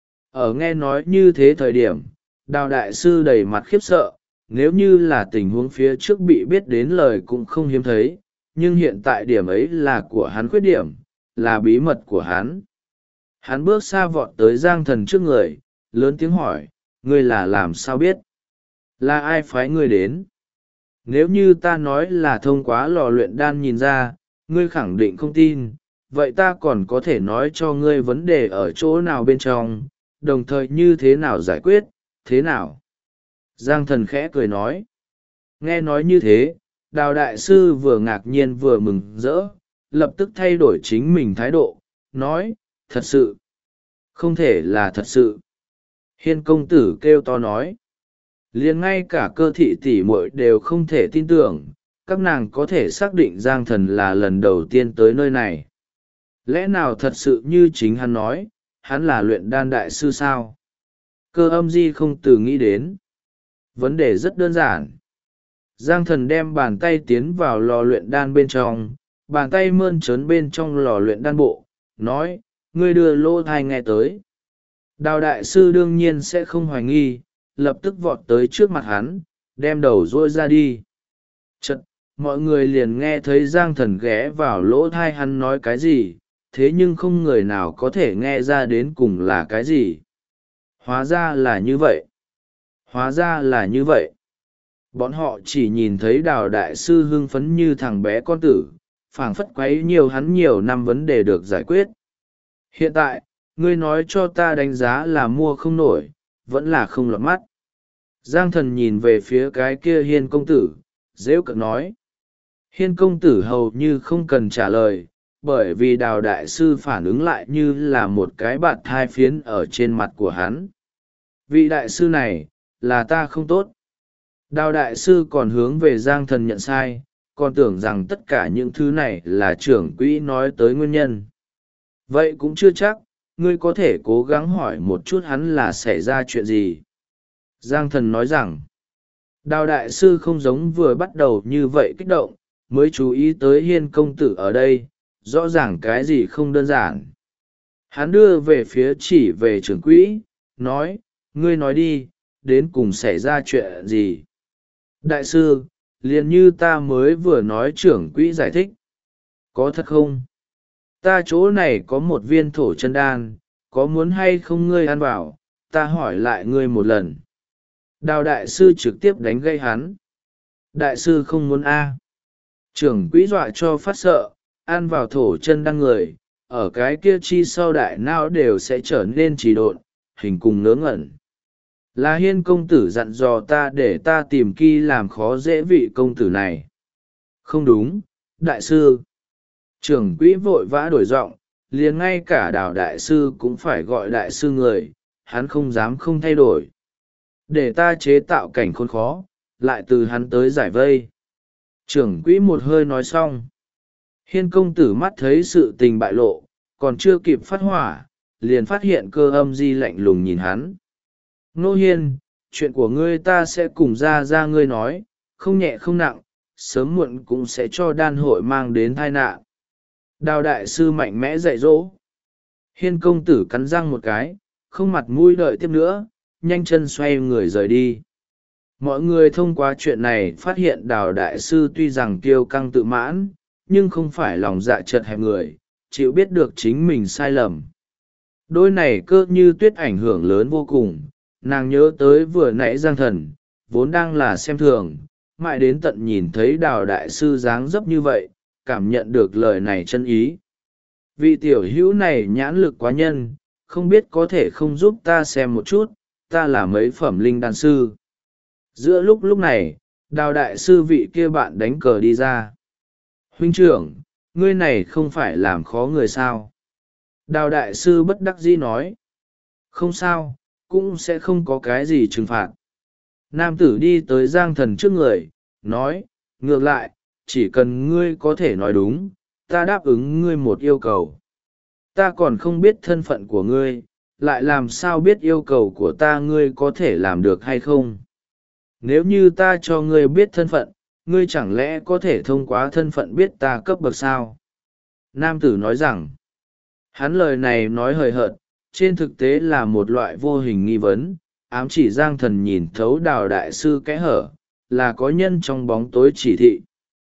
Ở nghe nói như thế thời điểm, Đào đại sư đầy mặt khiếp sợ, nếu như là tình huống phía trước bị biết đến lời cũng không hiếm thấy, nhưng hiện tại điểm ấy là của hắn khuyết điểm, là bí mật của hắn. Hắn bước xa vọt tới Giang Thần trước người, lớn tiếng hỏi, ngươi là làm sao biết? Là ai phái ngươi đến? Nếu như ta nói là thông qua lò luyện đan nhìn ra, ngươi khẳng định không tin, vậy ta còn có thể nói cho ngươi vấn đề ở chỗ nào bên trong, đồng thời như thế nào giải quyết, thế nào? Giang Thần khẽ cười nói. Nghe nói như thế, Đào đại sư vừa ngạc nhiên vừa mừng rỡ, lập tức thay đổi chính mình thái độ, nói, thật sự, không thể là thật sự. Hiên công tử kêu to nói. Liền ngay cả cơ thị tỷ muội đều không thể tin tưởng, các nàng có thể xác định Giang Thần là lần đầu tiên tới nơi này. Lẽ nào thật sự như chính hắn nói, hắn là luyện đan đại sư sao? Cơ âm di không từ nghĩ đến. Vấn đề rất đơn giản. Giang Thần đem bàn tay tiến vào lò luyện đan bên trong, bàn tay mơn trớn bên trong lò luyện đan bộ, nói, ngươi đưa lỗ thai nghe tới. Đào đại sư đương nhiên sẽ không hoài nghi, lập tức vọt tới trước mặt hắn, đem đầu rôi ra đi. Chật, mọi người liền nghe thấy Giang Thần ghé vào lỗ thai hắn nói cái gì, thế nhưng không người nào có thể nghe ra đến cùng là cái gì. Hóa ra là như vậy. Hóa ra là như vậy. Bọn họ chỉ nhìn thấy Đào đại sư hưng phấn như thằng bé con tử, phảng phất quấy nhiều hắn nhiều năm vấn đề được giải quyết. Hiện tại, ngươi nói cho ta đánh giá là mua không nổi, vẫn là không lọt mắt. Giang Thần nhìn về phía cái kia Hiên công tử, rêu cợt nói. Hiên công tử hầu như không cần trả lời, bởi vì Đào đại sư phản ứng lại như là một cái bạt hai phiến ở trên mặt của hắn. Vị đại sư này, là ta không tốt. Đào đại sư còn hướng về Giang Thần nhận sai, còn tưởng rằng tất cả những thứ này là trưởng quỹ nói tới nguyên nhân. Vậy cũng chưa chắc, ngươi có thể cố gắng hỏi một chút hắn là xảy ra chuyện gì. Giang Thần nói rằng, Đào đại sư không giống vừa bắt đầu như vậy kích động, mới chú ý tới Hiên công tử ở đây, rõ ràng cái gì không đơn giản. Hắn đưa về phía chỉ về trưởng quỹ, nói, ngươi nói đi, đến cùng xảy ra chuyện gì. Đại sư, liền như ta mới vừa nói trưởng quỹ giải thích. Có thật không? Ta chỗ này có một viên thổ chân đan, có muốn hay không ngươi ăn vào, ta hỏi lại ngươi một lần. Đào đại sư trực tiếp đánh gây hắn. Đại sư không muốn a. Trưởng quỹ dọa cho phát sợ, ăn vào thổ chân đan người, ở cái kia chi sau đại não đều sẽ trở nên trì độn, hình cùng ngớ ngẩn. Là Hiên công tử dặn dò ta để ta tìm kỳ làm khó dễ vị công tử này. Không đúng, đại sư. Trưởng quỹ vội vã đổi giọng, liền ngay cả Đào đại sư cũng phải gọi đại sư người, hắn không dám không thay đổi. Để ta chế tạo cảnh khốn khó, lại từ hắn tới giải vây. Trưởng quỹ một hơi nói xong. Hiên công tử mắt thấy sự tình bại lộ, còn chưa kịp phát hỏa, liền phát hiện Cơ âm di lạnh lùng nhìn hắn. Nô Hiên, chuyện của ngươi ta sẽ cùng ra ngươi nói, không nhẹ không nặng, sớm muộn cũng sẽ cho đan hội mang đến tai nạn. Đào đại sư mạnh mẽ dạy dỗ. Hiên công tử cắn răng một cái, không mặt mũi đợi tiếp nữa, nhanh chân xoay người rời đi. Mọi người thông qua chuyện này phát hiện Đào đại sư tuy rằng kiêu căng tự mãn, nhưng không phải lòng dạ chật hẹp người, chịu biết được chính mình sai lầm. Đôi này Cơ Như Tuyết ảnh hưởng lớn vô cùng, nàng nhớ tới vừa nãy Giang Thần, vốn đang là xem thường, mãi đến tận nhìn thấy Đào đại sư dáng dấp như vậy, cảm nhận được lời này chân ý. Vị tiểu hữu này nhãn lực quá nhân, không biết có thể không giúp ta xem một chút, ta là mấy phẩm linh đan sư. Giữa lúc này, Đào đại sư vị kia bạn đánh cờ đi ra. Huynh trưởng, ngươi này không phải làm khó người sao? Đào đại sư bất đắc dĩ nói. Không sao, cũng sẽ không có cái gì trừng phạt. Nam tử đi tới Giang Thần trước người, nói, ngược lại, chỉ cần ngươi có thể nói đúng, ta đáp ứng ngươi một yêu cầu. Ta còn không biết thân phận của ngươi, lại làm sao biết yêu cầu của ta ngươi có thể làm được hay không? Nếu như ta cho ngươi biết thân phận, ngươi chẳng lẽ có thể thông qua thân phận biết ta cấp bậc sao? Nam tử nói rằng, hắn lời này nói hời hợt, trên thực tế là một loại vô hình nghi vấn, ám chỉ Giang Thần nhìn thấu Đào đại sư kẽ hở, là có nhân trong bóng tối chỉ thị.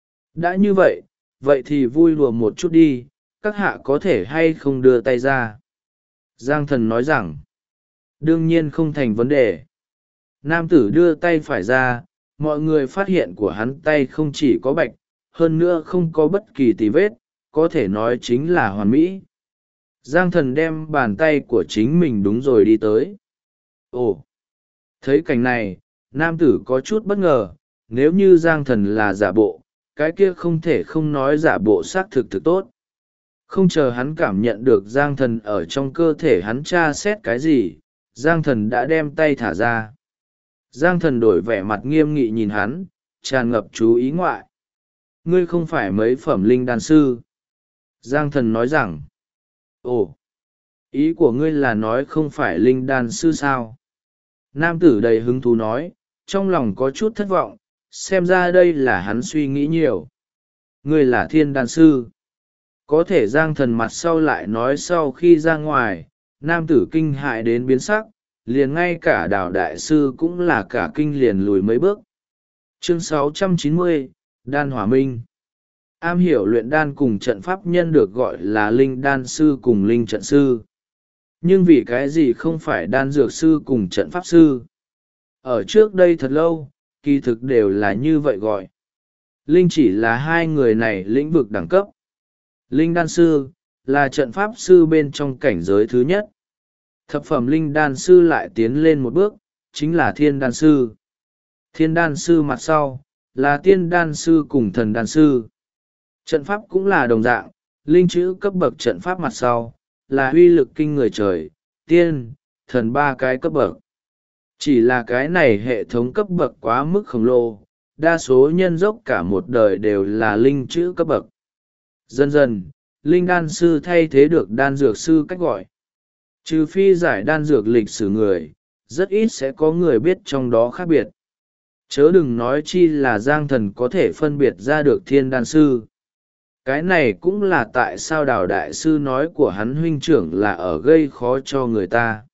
Đã như vậy, vậy thì vui đùa một chút đi, các hạ có thể hay không đưa tay ra. Giang Thần nói rằng, đương nhiên không thành vấn đề. Nam tử đưa tay phải ra, mọi người phát hiện của hắn tay không chỉ có bạch, hơn nữa không có bất kỳ tì vết, có thể nói chính là hoàn mỹ. Giang Thần đem bàn tay của chính mình đúng rồi đi tới. Ồ! Thấy cảnh này, nam tử có chút bất ngờ, nếu như Giang Thần là giả bộ, cái kia không thể không nói giả bộ xác thực thực tốt. Không chờ hắn cảm nhận được Giang Thần ở trong cơ thể hắn tra xét cái gì, Giang Thần đã đem tay thả ra. Giang Thần đổi vẻ mặt nghiêm nghị nhìn hắn, tràn ngập chú ý ngoại. Ngươi không phải mấy phẩm linh đan sư. Giang Thần nói rằng, ồ, ý của ngươi là nói không phải linh đan sư sao? Nam tử đầy hứng thú nói, trong lòng có chút thất vọng, xem ra đây là hắn suy nghĩ nhiều. Ngươi là thiên đan sư. Có thể Giang Thần mặt sau lại nói sau khi ra ngoài, nam tử kinh hại đến biến sắc, liền ngay cả Đào đại sư cũng là cả kinh liền lùi mấy bước. Chương 690, Đan Hỏa Minh. Am hiểu luyện đan cùng trận pháp nhân được gọi là linh đan sư cùng linh trận sư. Nhưng vì cái gì không phải đan dược sư cùng trận pháp sư? Ở trước đây thật lâu, kỳ thực đều là như vậy gọi. Linh chỉ là hai người này lĩnh vực đẳng cấp. Linh đan sư là trận pháp sư bên trong cảnh giới thứ nhất. Thập phẩm linh đan sư lại tiến lên một bước, chính là thiên đan sư. Thiên đan sư mặt sau, là tiên đan sư cùng thần đan sư. Trận pháp cũng là đồng dạng, linh chữ cấp bậc trận pháp mặt sau, là uy lực kinh người trời, tiên, thần ba cái cấp bậc. Chỉ là cái này hệ thống cấp bậc quá mức khổng lồ, đa số nhân dốc cả một đời đều là linh chữ cấp bậc. Dần dần, linh đan sư thay thế được đan dược sư cách gọi. Trừ phi giải đan dược lịch sử người, rất ít sẽ có người biết trong đó khác biệt. Chớ đừng nói chi là Giang Thần có thể phân biệt ra được thiên đan sư. Cái này cũng là tại sao Đào đại sư nói của hắn huynh trưởng là ở gây khó cho người ta.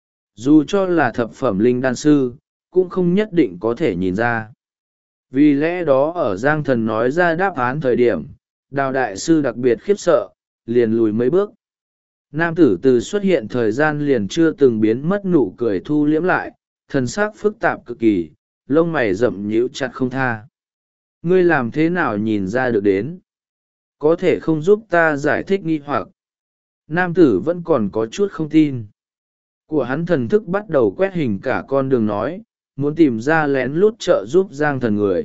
Dù cho là thập phẩm linh đan sư, cũng không nhất định có thể nhìn ra. Vì lẽ đó ở Giang Thần nói ra đáp án thời điểm, Đào đại sư đặc biệt khiếp sợ, liền lùi mấy bước. Nam tử từ xuất hiện thời gian liền chưa từng biến mất nụ cười thu liễm lại, thần sắc phức tạp cực kỳ, lông mày rậm nhíu chặt không tha. Ngươi làm thế nào nhìn ra được đến? Có thể không giúp ta giải thích nghi hoặc. Nam tử vẫn còn có chút không tin. Của hắn thần thức bắt đầu quét hình cả con đường nói, muốn tìm ra lén lút trợ giúp Giang Thần người.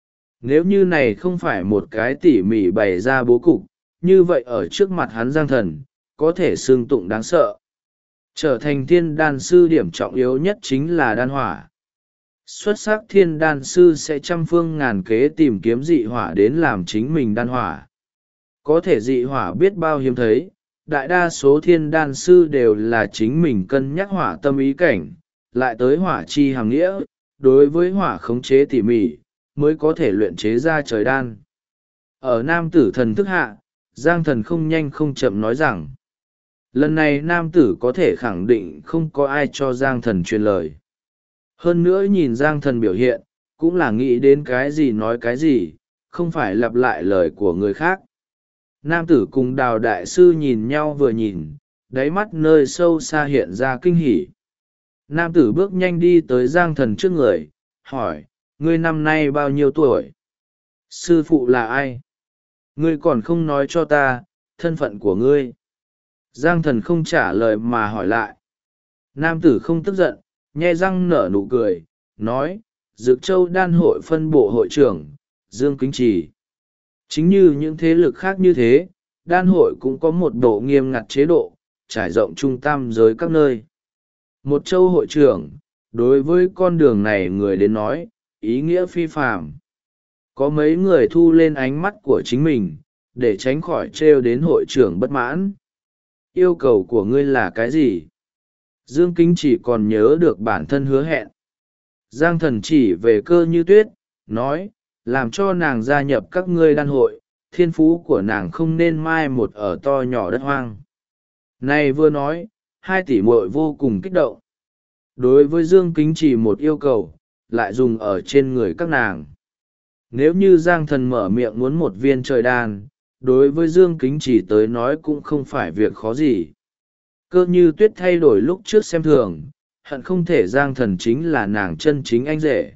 Nếu như này không phải một cái tỉ mỉ bày ra bố cục, như vậy ở trước mặt hắn Giang Thần, có thể xương tụng đáng sợ. Trở thành thiên đan sư điểm trọng yếu nhất chính là đan hỏa. Xuất sắc thiên đan sư sẽ trăm phương ngàn kế tìm kiếm dị hỏa đến làm chính mình đan hỏa. Có thể dị hỏa biết bao hiếm thấy, đại đa số thiên đan sư đều là chính mình cân nhắc hỏa tâm ý cảnh, lại tới hỏa chi hàng nghĩa, đối với hỏa khống chế tỉ mỉ, mới có thể luyện chế ra trời đan. Ở nam tử thần thức hạ, Giang Thần không nhanh không chậm nói rằng, lần này nam tử có thể khẳng định không có ai cho Giang Thần truyền lời. Hơn nữa nhìn Giang Thần biểu hiện, cũng là nghĩ đến cái gì nói cái gì, không phải lặp lại lời của người khác. Nam tử cùng Đào đại sư nhìn nhau vừa nhìn, đáy mắt nơi sâu xa hiện ra kinh hỉ. Nam tử bước nhanh đi tới Giang Thần trước người, hỏi, ngươi năm nay bao nhiêu tuổi? Sư phụ là ai? Ngươi còn không nói cho ta, thân phận của ngươi. Giang Thần không trả lời mà hỏi lại. Nam tử không tức giận, nhe răng nở nụ cười, nói, Dược Châu Đan hội phân bộ hội trưởng, Dương Kính Trì. Chính như những thế lực khác như thế, đan hội cũng có một độ nghiêm ngặt chế độ, trải rộng trung tam giới các nơi. Một châu hội trưởng, đối với con đường này người đến nói, ý nghĩa phi phàm. Có mấy người thu lên ánh mắt của chính mình, để tránh khỏi trêu đến hội trưởng bất mãn. Yêu cầu của ngươi là cái gì? Dương Kính chỉ còn nhớ được bản thân hứa hẹn. Giang Thần chỉ về Cơ Như Tuyết, nói, làm cho nàng gia nhập các ngươi đan hội, thiên phú của nàng không nên mai một ở to nhỏ đất hoang. Này vừa nói, hai tỷ muội vô cùng kích động. Đối với Dương Kính chỉ một yêu cầu, lại dùng ở trên người các nàng. Nếu như Giang Thần mở miệng muốn một viên trời đan, đối với Dương Kính chỉ tới nói cũng không phải việc khó gì. Cơ Như Tuyết thay đổi lúc trước xem thường, hận không thể Giang Thần chính là nàng chân chính anh rể.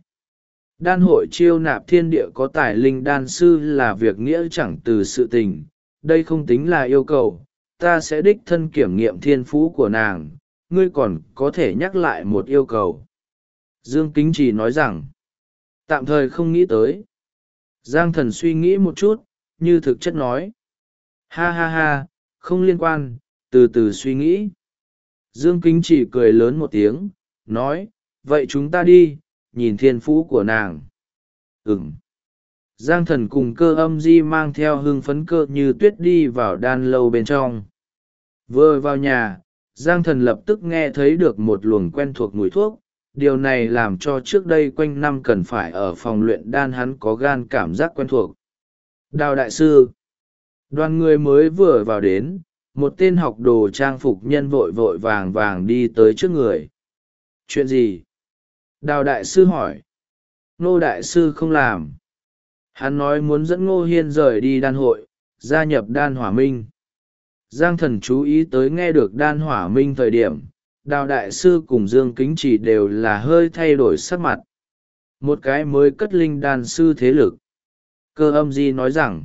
Đan hội chiêu nạp thiên địa có tài linh đan sư là việc nghĩa chẳng từ sự tình, đây không tính là yêu cầu, ta sẽ đích thân kiểm nghiệm thiên phú của nàng, ngươi còn có thể nhắc lại một yêu cầu. Dương Kính chỉ nói rằng, tạm thời không nghĩ tới. Giang Thần suy nghĩ một chút, như thực chất nói. Ha ha ha, không liên quan, từ từ suy nghĩ. Dương Kính chỉ cười lớn một tiếng, nói, vậy chúng ta đi, nhìn thiên phú của nàng. Ừm. Giang Thần cùng Cơ Âm Di mang theo hưng phấn cơ như tuyết đi vào đan lâu bên trong. Vừa vào nhà, Giang Thần lập tức nghe thấy được một luồng quen thuộc mùi thuốc. Điều này làm cho trước đây quanh năm cần phải ở phòng luyện đan hắn có gan cảm giác quen thuộc. Đào đại sư. Đoàn người mới vừa vào đến, một tên học đồ trang phục nhân vội vội vàng vàng đi tới trước người. Chuyện gì? Đào đại sư hỏi. Ngô đại sư không làm. Hắn nói muốn dẫn Ngô Hiên rời đi đan hội, gia nhập đan hỏa minh. Giang Thần chú ý tới nghe được đan hỏa minh thời điểm, Đào đại sư cùng Dương Kính Chỉ đều là hơi thay đổi sắc mặt. Một cái mới cất linh đan sư thế lực. Cơ Âm Di nói rằng,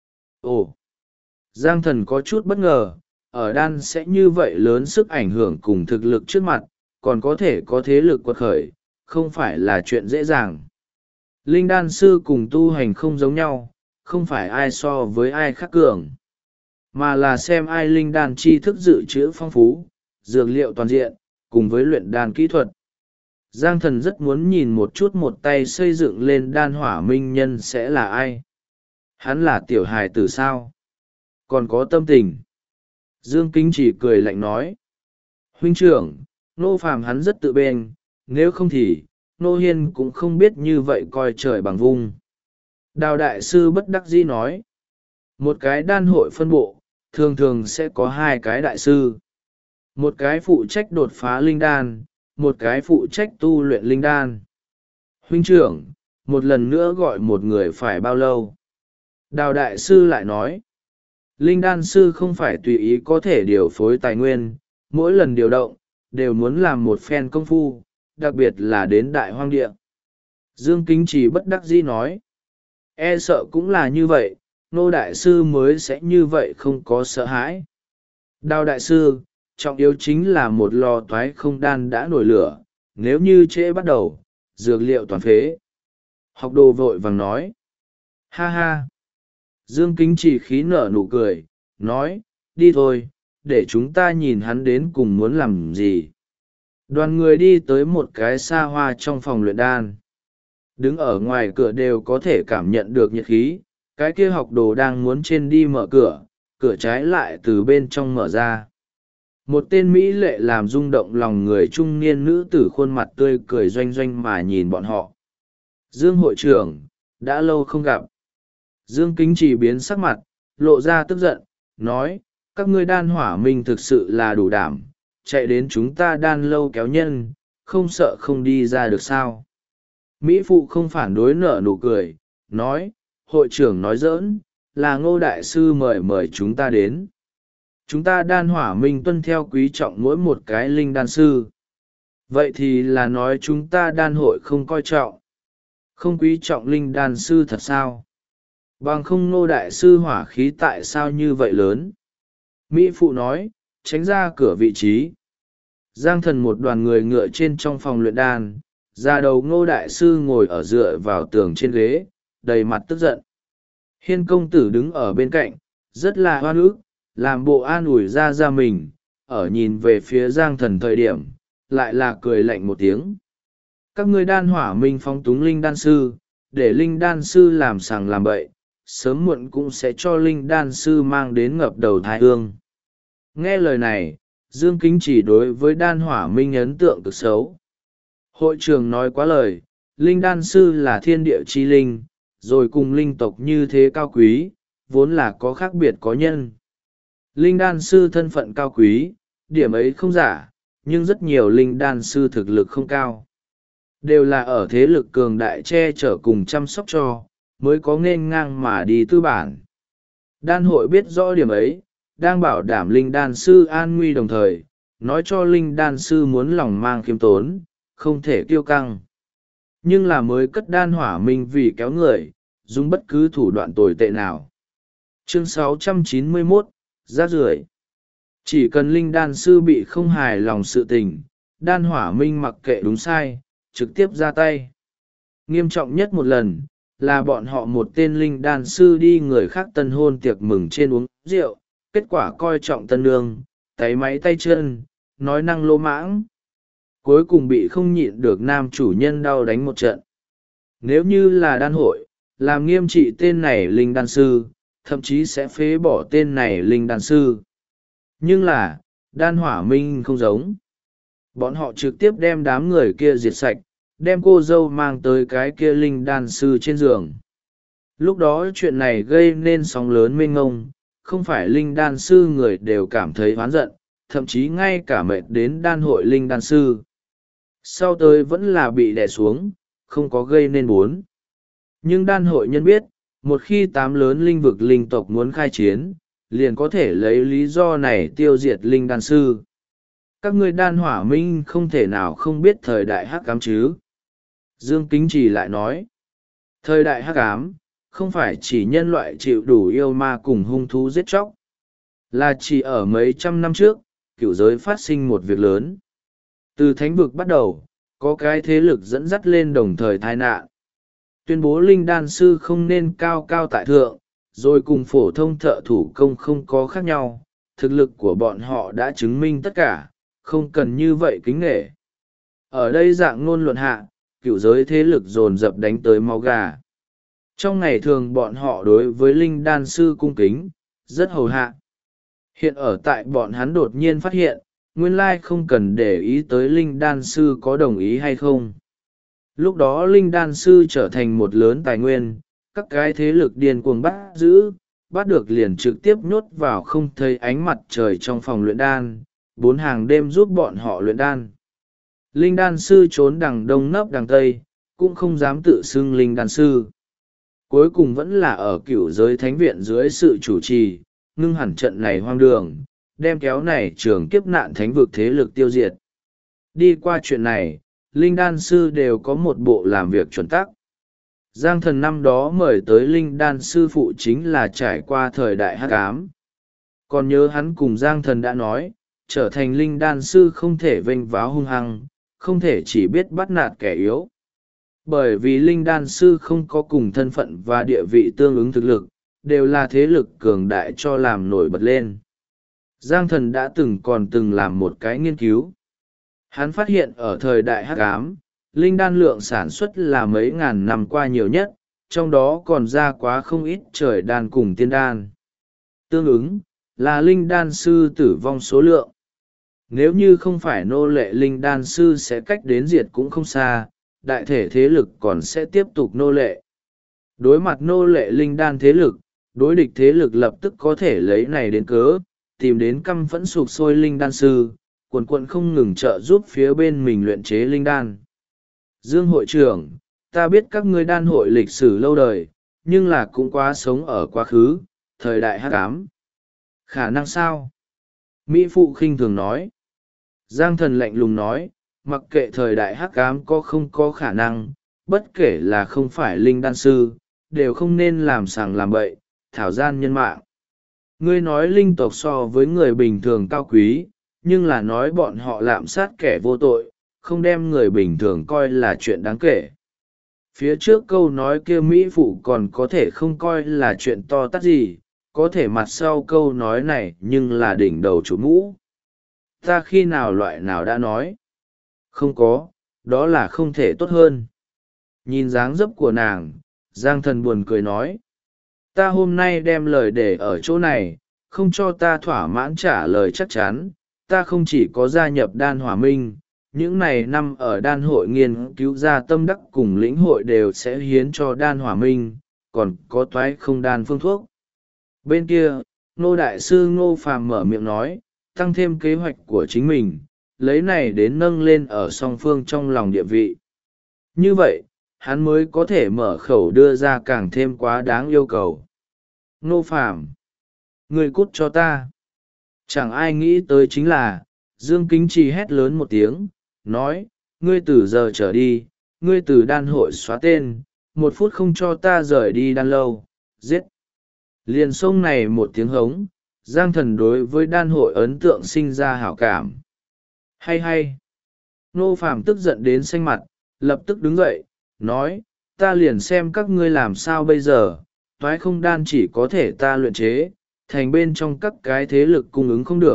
ồ, Giang Thần có chút bất ngờ, ở đan sẽ như vậy lớn sức ảnh hưởng cùng thực lực trước mặt, còn có thể có thế lực quật khởi, không phải là chuyện dễ dàng. Linh đan sư cùng tu hành không giống nhau, không phải ai so với ai khác cường, mà là xem ai linh đan tri thức dự trữ phong phú, dược liệu toàn diện, cùng với luyện đan kỹ thuật. Giang Thần rất muốn nhìn một chút một tay xây dựng lên đan hỏa minh nhân sẽ là ai. Hắn là tiểu hài tử sao? Còn có tâm tình. Dương Kính chỉ cười lạnh nói. Huynh trưởng, Nô Phàm hắn rất tự bên, nếu không thì, Nô Hiên cũng không biết như vậy coi trời bằng vung. Đào đại sư bất đắc dĩ nói. Một cái đan hội phân bộ, thường thường sẽ có hai cái đại sư. Một cái phụ trách đột phá linh đan, một cái phụ trách tu luyện linh đan. Huynh trưởng, một lần nữa gọi một người phải bao lâu? Đào đại sư lại nói. Linh đan sư không phải tùy ý có thể điều phối tài nguyên, mỗi lần điều động, đều muốn làm một phen công phu, đặc biệt là đến đại hoang địa. Dương Kính chỉ bất đắc dĩ nói. E sợ cũng là như vậy, Nô đại sư mới sẽ như vậy không có sợ hãi. Đào đại sư, trọng yếu chính là một lò toái không đan đã nổi lửa, nếu như trễ bắt đầu, dược liệu toàn phế. Học đồ vội vàng nói. Ha ha. Dương Kính chỉ khí nở nụ cười, nói, đi thôi, để chúng ta nhìn hắn đến cùng muốn làm gì. Đoàn người đi tới một cái xa hoa trong phòng luyện đan. Đứng ở ngoài cửa đều có thể cảm nhận được nhiệt khí, cái kia học đồ đang muốn trên đi mở cửa, cửa trái lại từ bên trong mở ra. Một tên mỹ lệ làm rung động lòng người trung niên nữ tử khuôn mặt tươi cười doanh doanh mà nhìn bọn họ. Dương hội trưởng, đã lâu không gặp. Dương Kính chỉ biến sắc mặt, lộ ra tức giận, nói, các ngươi đan hỏa minh thực sự là đủ đảm, chạy đến chúng ta đan lâu kéo nhân, không sợ không đi ra được sao. Mỹ phụ không phản đối nở nụ cười, nói, hội trưởng nói giỡn, là Ngô đại sư mời chúng ta đến. Chúng ta đan hỏa minh tuân theo quý trọng mỗi một cái linh đan sư. Vậy thì là nói chúng ta đan hội không coi trọng, không quý trọng linh đan sư thật sao? Bằng không Ngô đại sư hỏa khí tại sao như vậy lớn? Mỹ phụ nói, tránh ra cửa vị trí. Giang Thần một đoàn người ngựa trên trong phòng luyện đan, ra đầu Ngô đại sư ngồi ở dựa vào tường trên ghế, đầy mặt tức giận. Hiên công tử đứng ở bên cạnh, rất là hoan ức, làm bộ an ủi ra mình, ở nhìn về phía Giang Thần thời điểm, lại là cười lạnh một tiếng. Các ngươi đan hỏa minh phóng túng linh đan sư, để linh đan sư làm sàng làm bậy, sớm muộn cũng sẽ cho linh đan sư mang đến ngập đầu thái hương. Nghe lời này, Dương Kính chỉ đối với đan hỏa minh ấn tượng cực xấu. Hội trưởng nói quá lời, linh đan sư là thiên địa chi linh, rồi cùng linh tộc như thế cao quý, vốn là có khác biệt có nhân. Linh đan sư thân phận cao quý, điểm ấy không giả, nhưng rất nhiều linh đan sư thực lực không cao. Đều là ở thế lực cường đại che chở cùng chăm sóc cho, mới có nghênh ngang mà đi tư bản. Đan hội biết rõ điểm ấy, đang bảo đảm linh đan sư an nguy đồng thời, nói cho linh đan sư muốn lòng mang khiêm tốn, không thể kiêu căng. Nhưng là mới cất đan hỏa minh vì kéo người, dùng bất cứ thủ đoạn tồi tệ nào. Chương 691, rác rưởi. Chỉ cần linh đan sư bị không hài lòng sự tình, đan hỏa minh mặc kệ đúng sai, trực tiếp ra tay. Nghiêm trọng nhất một lần, là bọn họ một tên linh đan sư đi người khác tân hôn tiệc mừng trên uống rượu, kết quả coi trọng tân nương, tay máy tay chân, nói năng lô mãng. Cuối cùng bị không nhịn được nam chủ nhân đau đánh một trận. Nếu như là đan hội, làm nghiêm trị tên này linh đan sư, thậm chí sẽ phế bỏ tên này linh đan sư. Nhưng là, đan hỏa minh không giống. Bọn họ trực tiếp đem đám người kia diệt sạch, đem cô dâu mang tới cái kia linh đan sư trên giường. Lúc đó chuyện này gây nên sóng lớn mênh ngông, không phải linh đan sư người đều cảm thấy oán giận, thậm chí ngay cả mệt đến đan hội linh đan sư. Sau tới vẫn là bị đè xuống, không có gây nên bốn. Nhưng đan hội nhân biết, một khi 8 lớn linh vực linh tộc muốn khai chiến, liền có thể lấy lý do này tiêu diệt linh đan sư. Các ngươi đan hỏa minh không thể nào không biết thời đại hắc ám chứ. Dương Kính Trì lại nói, thời đại hắc ám, không phải chỉ nhân loại chịu đủ yêu ma cùng hung thú giết chóc, là chỉ ở mấy trăm năm trước, cửu giới phát sinh một việc lớn. Từ thánh vực bắt đầu, có cái thế lực dẫn dắt lên đồng thời tai nạn. Tuyên bố linh đan sư không nên cao cao tại thượng, rồi cùng phổ thông thợ thủ công không có khác nhau. Thực lực của bọn họ đã chứng minh tất cả, không cần như vậy kính nghệ. Ở đây dạng ngôn luận hạ, cửu giới thế lực dồn dập đánh tới máu gà. Trong ngày thường bọn họ đối với linh đan sư cung kính, rất hầu hạ. Hiện ở tại bọn hắn đột nhiên phát hiện, nguyên lai không cần để ý tới linh đan sư có đồng ý hay không. Lúc đó linh đan sư trở thành một lớn tài nguyên, các cái thế lực điên cuồng bắt giữ, bắt được liền trực tiếp nhốt vào không thấy ánh mặt trời trong phòng luyện đan, 4 hàng đêm giúp bọn họ luyện đan. Linh đan sư trốn đằng đông nấp đằng tây, cũng không dám tự xưng linh đan sư. Cuối cùng vẫn là ở cửu giới thánh viện dưới sự chủ trì, ngưng hẳn trận này hoang đường, đem kéo này trường kiếp nạn thánh vực thế lực tiêu diệt. Đi qua chuyện này, linh đan sư đều có một bộ làm việc chuẩn tắc. Giang Thần năm đó mời tới linh đan sư phụ chính là trải qua thời đại hắc ám. Còn nhớ hắn cùng Giang Thần đã nói, trở thành linh đan sư không thể vênh váo hung hăng, không thể chỉ biết bắt nạt kẻ yếu. Bởi vì linh đan sư không có cùng thân phận và địa vị tương ứng thực lực, đều là thế lực cường đại cho làm nổi bật lên. Giang Thần đã từng làm một cái nghiên cứu. Hắn phát hiện ở thời đại hắc ám, linh đan lượng sản xuất là mấy ngàn năm qua nhiều nhất, trong đó còn ra quá không ít trời đan cùng tiên đan. Tương ứng, là linh đan sư tử vong số lượng. Nếu như không phải nô lệ linh đan sư sẽ cách đến diệt cũng không xa, đại thể thế lực còn sẽ tiếp tục nô lệ. Đối mặt nô lệ linh đan thế lực, đối địch thế lực lập tức có thể lấy này đến cớ, tìm đến căm phẫn sục sôi linh đan sư, quần quận không ngừng trợ giúp phía bên mình luyện chế linh đan. Dương hội trưởng, ta biết các ngươi đan hội lịch sử lâu đời, nhưng là cũng quá sống ở quá khứ, thời đại hắc ám. Khả năng sao? Mỹ Phụ khinh thường nói. Giang Thần lạnh lùng nói, mặc kệ thời đại hắc ám có không có khả năng, bất kể là không phải linh đan sư, đều không nên làm sàng làm bậy, thảo gian nhân mạng. Ngươi nói linh tộc so với người bình thường cao quý, nhưng là nói bọn họ lạm sát kẻ vô tội, không đem người bình thường coi là chuyện đáng kể. Phía trước câu nói kia Mỹ Phụ còn có thể không coi là chuyện to tát gì, có thể mặt sau câu nói này nhưng là đỉnh đầu chủ mũ. Ta khi nào loại nào đã nói? Không có, đó là không thể tốt hơn. Nhìn dáng dấp của nàng, Giang Thần buồn cười nói. Ta hôm nay đem lời để ở chỗ này, không cho ta thỏa mãn trả lời chắc chắn. Ta không chỉ có gia nhập đan hỏa minh, những này năm ở đan hội nghiên cứu ra tâm đắc cùng lĩnh hội đều sẽ hiến cho đan hỏa minh, còn có toái không đan phương thuốc. Bên kia, Ngô Đại sư Ngô Phàm mở miệng nói, tăng thêm kế hoạch của chính mình, lấy này đến nâng lên ở song phương trong lòng địa vị. Như vậy, hắn mới có thể mở khẩu đưa ra càng thêm quá đáng yêu cầu. Ngô Phàm, người cút cho ta. Chẳng ai nghĩ tới chính là, Dương Kính Trì hét lớn một tiếng, nói, ngươi từ giờ trở đi, ngươi từ đan hội xóa tên, 1 phút không cho ta rời đi đan lâu, giết. Liền sông này một tiếng hống, Giang Thần đối với đan hội ấn tượng sinh ra hảo cảm. Hay hay. Ngô Phàm tức giận đến xanh mặt, lập tức đứng dậy, nói, ta liền xem các ngươi làm sao bây giờ, toái không đan chỉ có thể ta luyện chế, thành bên trong các cái thế lực cung ứng không được,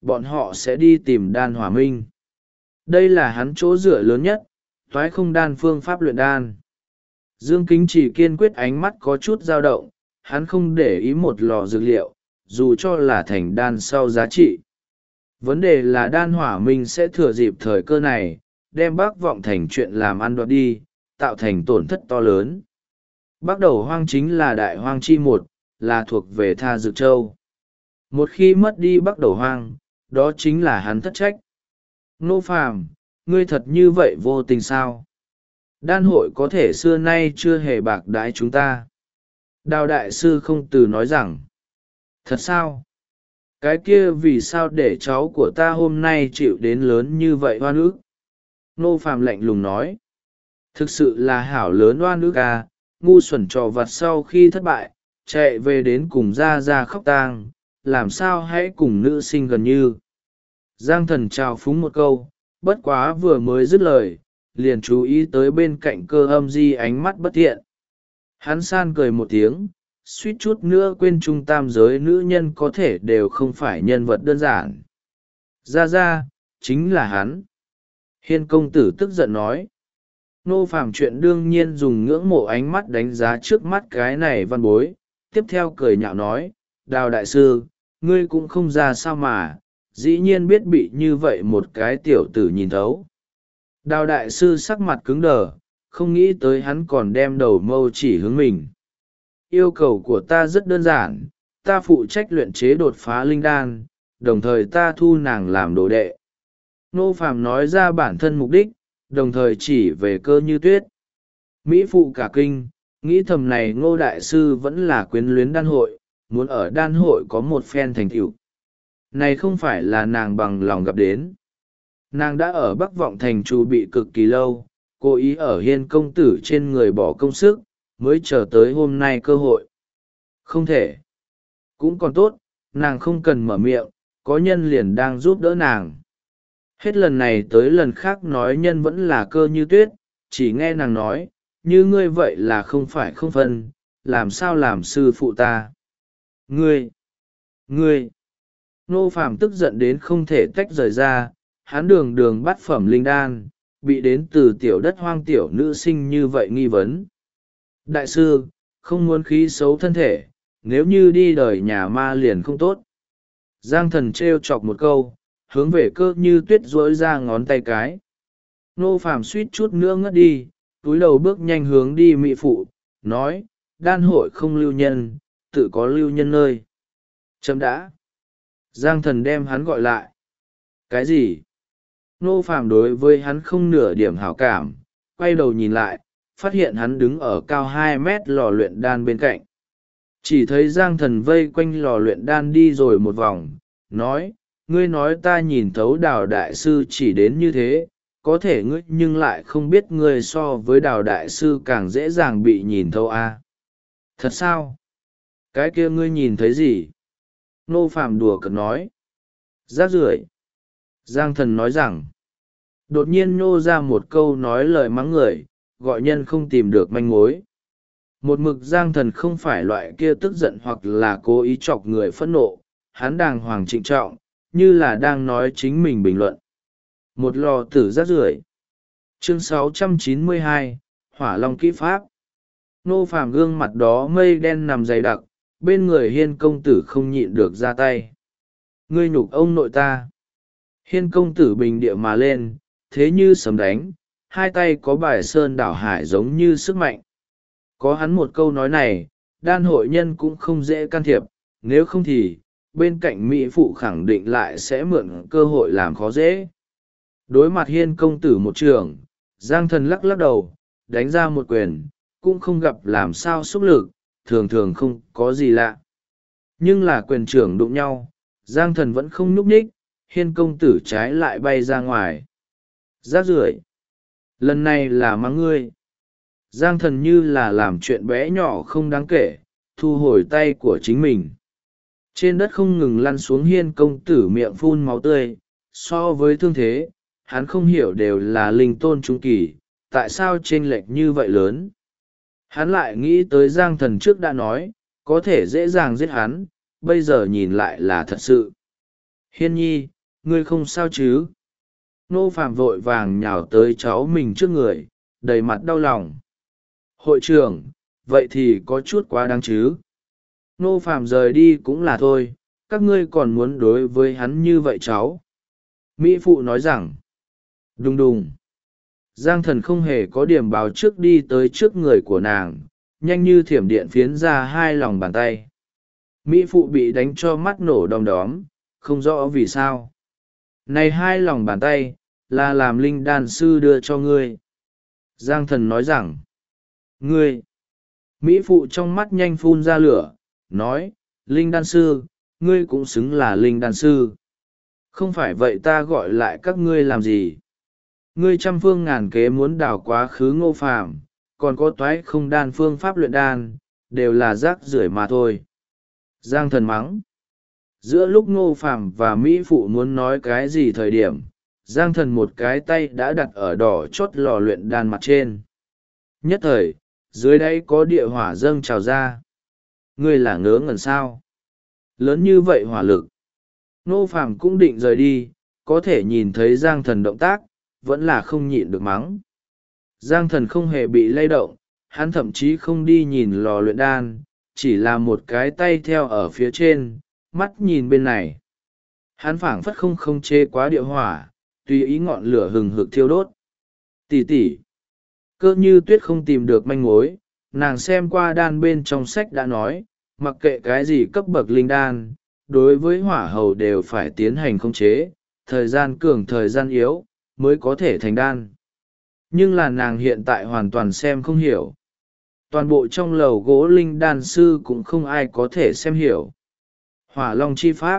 bọn họ sẽ đi tìm đan hỏa minh. Đây là hắn chỗ dựa lớn nhất, toái không đan phương pháp luyện đan. Dương Kính chỉ kiên quyết, ánh mắt có chút dao động, hắn không để ý một lò dược liệu, dù cho là thành đan sau giá trị. Vấn đề là đan hỏa minh sẽ thừa dịp thời cơ này, đem Bắc Vọng Thành chuyện làm ăn đoạt đi, tạo thành tổn thất to lớn. Bắc Đầu Hoang chính là đại hoang chi một, là thuộc về Tha Dược Châu. Một khi mất đi Bắc Đầu Hoang, đó chính là hắn thất trách. Nô Phàm, ngươi thật như vậy vô tình sao? Đan hội có thể xưa nay chưa hề bạc đãi chúng ta. Đào đại sư không từ nói rằng, thật sao? Cái kia vì sao để cháu của ta hôm nay chịu đến lớn như vậy oan ức? Nô Phàm lạnh lùng nói, thực sự là hảo lớn oan ức à, ngu xuẩn trò vặt sau khi thất bại, chạy về đến cùng ra khóc tang, làm sao hãy cùng nữ sinh gần như. Giang Thần chào phúng một câu, bất quá vừa mới dứt lời, liền chú ý tới bên cạnh Cơ Âm Di ánh mắt bất thiện. Hắn san cười một tiếng, suýt chút nữa quên trung tam giới nữ nhân có thể đều không phải nhân vật đơn giản. Ra, chính là hắn. Hiên công tử tức giận nói. Nô Phàm chuyện đương nhiên dùng ngưỡng mộ ánh mắt đánh giá trước mắt cái này văn bối, tiếp theo cười nhạo nói, Đào đại sư, ngươi cũng không ra sao mà, dĩ nhiên biết bị như vậy một cái tiểu tử nhìn thấu. Đào đại sư sắc mặt cứng đờ, không nghĩ tới hắn còn đem đầu mâu chỉ hướng mình. Yêu cầu của ta rất đơn giản, ta phụ trách luyện chế đột phá linh đan, đồng thời ta thu nàng làm đồ đệ. Nô Phàm nói ra bản thân mục đích, đồng thời chỉ về Cơ Như Tuyết. Mỹ phụ cả kinh, nghĩ thầm này Ngô đại sư vẫn là quyến luyến đan hội, muốn ở đan hội có một phen thành tựu. Này không phải là nàng bằng lòng gặp đến. Nàng đã ở Bắc Vọng Thành trù bị cực kỳ lâu, cố ý ở Hiên công tử trên người bỏ công sức, mới chờ tới hôm nay cơ hội. Không thể. Cũng còn tốt, nàng không cần mở miệng, có nhân liền đang giúp đỡ nàng. Hết lần này tới lần khác nói nhân vẫn là Cơ Như Tuyết, chỉ nghe nàng nói, như ngươi vậy là không phải không phân, làm sao làm sư phụ ta. Ngươi! Nô Phàm tức giận đến không thể tách rời ra, hắn đường bắt phẩm linh đan, bị đến từ tiểu đất hoang tiểu nữ sinh như vậy nghi vấn. Đại sư, không muốn khí xấu thân thể, nếu như đi đời nhà ma liền không tốt. Giang Thần trêu chọc một câu, hướng về Cơ Như Tuyết duỗi ra ngón tay cái. Nô Phàm suýt chút nữa ngất đi, túi đầu bước nhanh hướng đi mỹ phụ, nói, đan hội không lưu nhân, tự có lưu nhân nơi. Chấm đã. Giang Thần đem hắn gọi lại. Cái gì? Nô Phàm đối với hắn không nửa điểm hảo cảm, quay đầu nhìn lại, phát hiện hắn đứng ở cao 2 mét lò luyện đan bên cạnh. Chỉ thấy Giang Thần vây quanh lò luyện đan đi rồi một vòng, nói, ngươi nói ta nhìn thấu Đào đại sư chỉ đến như thế, có thể ngươi nhưng lại không biết ngươi so với Đào đại sư càng dễ dàng bị nhìn thấu à? Thật sao? Cái kia ngươi nhìn thấy gì? Nô Phàm đùa cợt nói. Rác rưởi. Giang Thần nói rằng, đột nhiên nhô ra một câu nói lời mắng người, gọi nhân không tìm được manh mối. Một mực Giang Thần không phải loại kia tức giận hoặc là cố ý chọc người phẫn nộ, hắn đàng hoàng trịnh trọng, như là đang nói chính mình bình luận. Một lò tử rác rưởi. Chương 692, Hỏa Long kỹ pháp. Nô Phàm gương mặt đó mây đen nằm dày đặc, bên người Hiên công tử không nhịn được ra tay. Ngươi nhục ông nội ta. Hiên công tử bình địa mà lên, thế như sấm đánh, hai tay có bài sơn đảo hải giống như sức mạnh. Có hắn một câu nói này, đan hội nhân cũng không dễ can thiệp, nếu không thì, bên cạnh Mỹ phụ khẳng định lại sẽ mượn cơ hội làm khó dễ. Đối mặt Hiên công tử một trường, Giang Thần lắc lắc đầu, đánh ra một quyền, cũng không gặp làm sao xúc lực, thường thường không có gì lạ. Nhưng là quyền trưởng đụng nhau, Giang Thần vẫn không nhúc nhích, Hiên công tử trái lại bay ra ngoài. Rác rưởi. Lần này là mắng ngươi. Giang Thần như là làm chuyện bé nhỏ không đáng kể, thu hồi tay của chính mình. Trên đất không ngừng lăn xuống Hiên công tử miệng phun máu tươi, so với thương thế, hắn không hiểu đều là linh tôn trung kỳ, tại sao chênh lệch như vậy lớn. Hắn lại nghĩ tới Giang Thần trước đã nói, có thể dễ dàng giết hắn, bây giờ nhìn lại là thật sự. Hiên nhi, ngươi không sao chứ? Ngô Phạm vội vàng nhào tới cháu mình trước người, đầy mặt đau lòng. Hội trưởng, vậy thì có chút quá đáng chứ? Ngô Phạm rời đi cũng là thôi, các ngươi còn muốn đối với hắn như vậy cháu? Mỹ phụ nói rằng, đùng đùng. Giang Thần không hề có điểm báo trước đi tới trước người của nàng, nhanh như thiểm điện phiến ra hai lòng bàn tay. Mỹ phụ bị đánh cho mắt nổ đom đóm, không rõ vì sao. Này hai lòng bàn tay, là làm linh đan sư đưa cho ngươi. Giang Thần nói rằng, ngươi. Mỹ phụ trong mắt nhanh phun ra lửa, nói, linh đan sư, ngươi cũng xứng là linh đan sư. Không phải vậy ta gọi lại các ngươi làm gì? Ngươi trăm phương ngàn kế muốn đào quá khứ Ngô Phàm, còn có toái không đan phương pháp luyện đan, đều là rác rưởi mà thôi. Giang Thần mắng. Giữa lúc Ngô Phàm và Mỹ phụ muốn nói cái gì thời điểm, Giang Thần một cái tay đã đặt ở đỏ chót lò luyện đan mặt trên. Nhất thời, dưới đáy có địa hỏa dâng trào ra. Ngươi là ngớ ngẩn sao? Lớn như vậy hỏa lực. Ngô Phàm cũng định rời đi, có thể nhìn thấy Giang Thần động tác, vẫn là không nhịn được mắng. Giang Thần không hề bị lay động, hắn thậm chí không đi nhìn lò luyện đan, chỉ là một cái tay theo ở phía trên, mắt nhìn bên này. Hắn phảng phất không khống chế quá địa hỏa, tùy ý ngọn lửa hừng hực thiêu đốt. Tỷ tỷ. Cơ Như Tuyết không tìm được manh mối, nàng xem qua đan bên trong sách đã nói, mặc kệ cái gì cấp bậc linh đan, đối với hỏa hầu đều phải tiến hành khống chế, thời gian cường thời gian yếu, mới có thể thành đan. Nhưng là nàng hiện tại hoàn toàn xem không hiểu. Toàn bộ trong lầu gỗ linh đan sư cũng không ai có thể xem hiểu. Hỏa long chi pháp.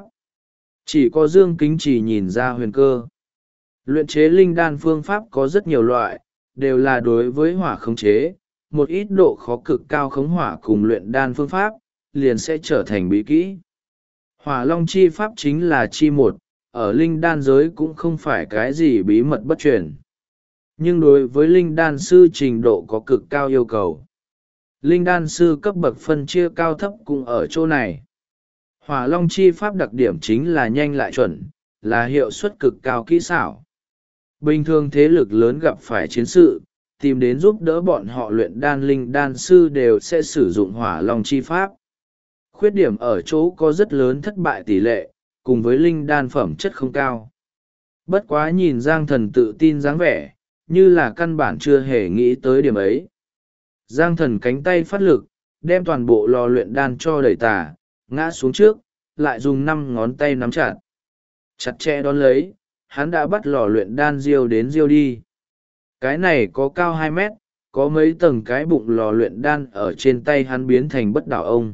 Chỉ có Dương Kính chỉ nhìn ra huyền cơ. Luyện chế linh đan phương pháp có rất nhiều loại, đều là đối với hỏa khống chế. Một ít độ khó cực cao khống hỏa cùng luyện đan phương pháp, liền sẽ trở thành bí kỹ. Hỏa long chi pháp chính là chi một, ở linh đan giới cũng không phải cái gì bí mật bất truyền. Nhưng đối với linh đan sư trình độ có cực cao yêu cầu. Linh đan sư cấp bậc phân chia cao thấp cũng ở chỗ này. Hỏa long chi pháp đặc điểm chính là nhanh lại chuẩn, là hiệu suất cực cao kỹ xảo. Bình thường thế lực lớn gặp phải chiến sự, tìm đến giúp đỡ bọn họ luyện đan linh đan sư đều sẽ sử dụng hỏa long chi pháp. Khuyết điểm ở chỗ có rất lớn thất bại tỷ lệ, cùng với linh đan phẩm chất không cao. Bất quá nhìn Giang Thần tự tin dáng vẻ, như là căn bản chưa hề nghĩ tới điểm ấy. Giang Thần cánh tay phát lực, đem toàn bộ lò luyện đan cho đẩy tả, ngã xuống trước, lại dùng 5 ngón tay nắm chặt. Chặt chẽ đón lấy, hắn đã bắt lò luyện đan riêu đến riêu đi. Cái này có cao 2 mét, có mấy tầng cái bụng lò luyện đan ở trên tay hắn biến thành bất đảo ông.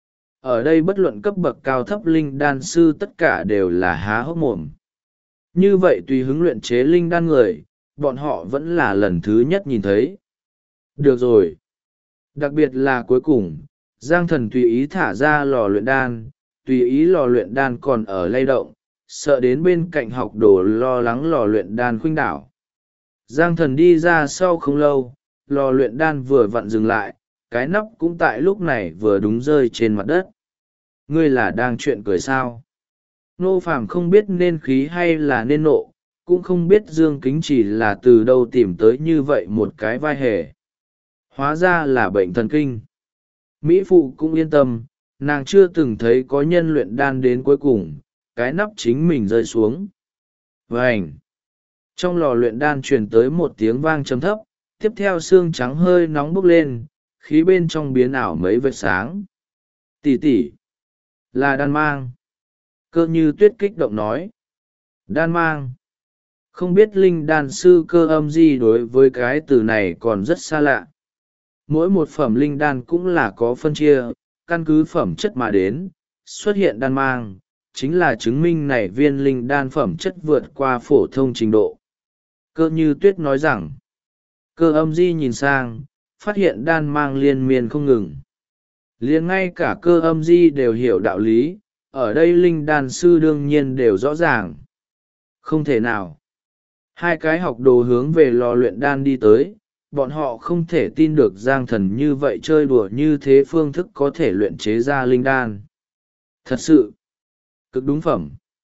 Ở đây bất luận cấp bậc cao thấp linh đan sư tất cả đều là há hốc mồm. Như vậy tùy hứng luyện chế linh đan người, bọn họ vẫn là lần thứ nhất nhìn thấy. Được rồi. Đặc biệt là cuối cùng, Giang Thần tùy ý thả ra lò luyện đan, tùy ý lò luyện đan còn ở lay động, sợ đến bên cạnh học đồ lo lắng lò luyện đan khuynh đảo. Giang Thần đi ra sau không lâu, lò luyện đan vừa vặn dừng lại, cái nắp cũng tại lúc này vừa đúng rơi trên mặt đất. Ngươi là đang chuyện cười sao? Nô Phàm không biết nên khí hay là nên nộ, cũng không biết Dương Kính chỉ là từ đâu tìm tới như vậy một cái vai hề. Hóa ra là bệnh thần kinh. Mỹ phụ cũng yên tâm, nàng chưa từng thấy có nhân luyện đan đến cuối cùng, cái nắp chính mình rơi xuống. Vành! Trong lò luyện đan truyền tới một tiếng vang trầm thấp, tiếp theo xương trắng hơi nóng bốc lên, khí bên trong biến ảo mấy vệt sáng. Tỷ tỷ! Là đan mang! Cơ Như Tuyết kích động nói. Đan mang! Không biết linh đan sư Cơ Âm Di đối với cái từ này còn rất xa lạ. Mỗi một phẩm linh đan cũng là có phân chia, căn cứ phẩm chất mà đến, xuất hiện đan mang, chính là chứng minh này viên linh đan phẩm chất vượt qua phổ thông trình độ. Cơ Như Tuyết nói rằng, Cơ Âm Di nhìn sang, phát hiện đan mang liên miên không ngừng. Liền ngay cả Cơ Âm Di đều hiểu đạo lý, ở đây linh đan sư đương nhiên đều rõ ràng. Không thể nào. Hai cái học đồ hướng về lò luyện đan đi tới, bọn họ không thể tin được Giang Thần như vậy chơi đùa như thế phương thức có thể luyện chế ra linh đan. Thật sự, cực đúng phẩm.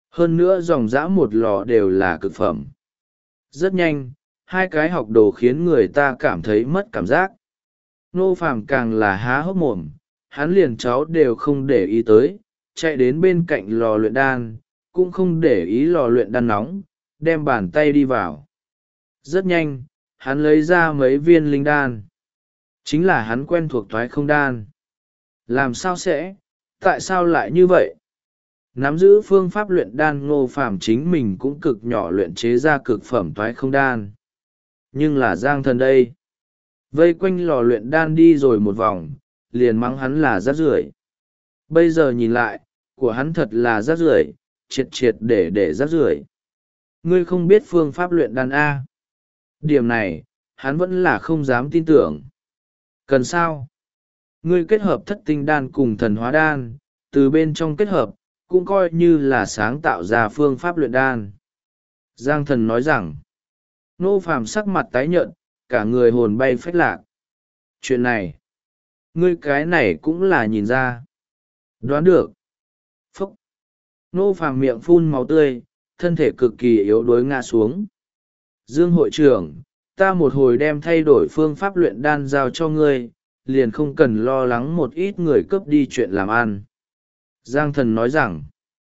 Hơn nữa dòng dã một lò đều là cực phẩm. Rất nhanh, hai cái học đồ khiến người ta cảm thấy mất cảm giác. Nô Phàm càng là há hốc mồm, hắn liền cháu đều không để ý tới, chạy đến bên cạnh lò luyện đan, cũng không để ý lò luyện đan nóng, đem bàn tay đi vào. Rất nhanh, hắn lấy ra mấy viên linh đan. Chính là hắn quen thuộc thoái không đan. Làm sao sẽ, tại sao lại như vậy? Nắm giữ phương pháp luyện đan Ngô Phàm chính mình cũng cực nhỏ luyện chế ra cực phẩm thoái không đan. Nhưng là Giang Thần đây. Vây quanh lò luyện đan đi rồi một vòng, liền mắng hắn là rác rưởi. Bây giờ nhìn lại, của hắn thật là rác rưởi, triệt triệt để rác rưởi. Ngươi không biết phương pháp luyện đan A. Điểm này, hắn vẫn là không dám tin tưởng. Cần sao? Ngươi kết hợp thất tinh đan cùng thần hóa đan, từ bên trong kết hợp, cũng coi như là sáng tạo ra phương pháp luyện đan. Giang Thần nói rằng, Nô Phàm sắc mặt tái nhợt, cả người hồn bay phách lạc. Chuyện này, ngươi cái này cũng là nhìn ra. Đoán được. Phúc. Nô Phàm miệng phun máu tươi, thân thể cực kỳ yếu đuối ngã xuống. Dương hội trưởng, ta một hồi đem thay đổi phương pháp luyện đan giao cho ngươi, liền không cần lo lắng một ít người cướp đi chuyện làm ăn. Giang Thần nói rằng,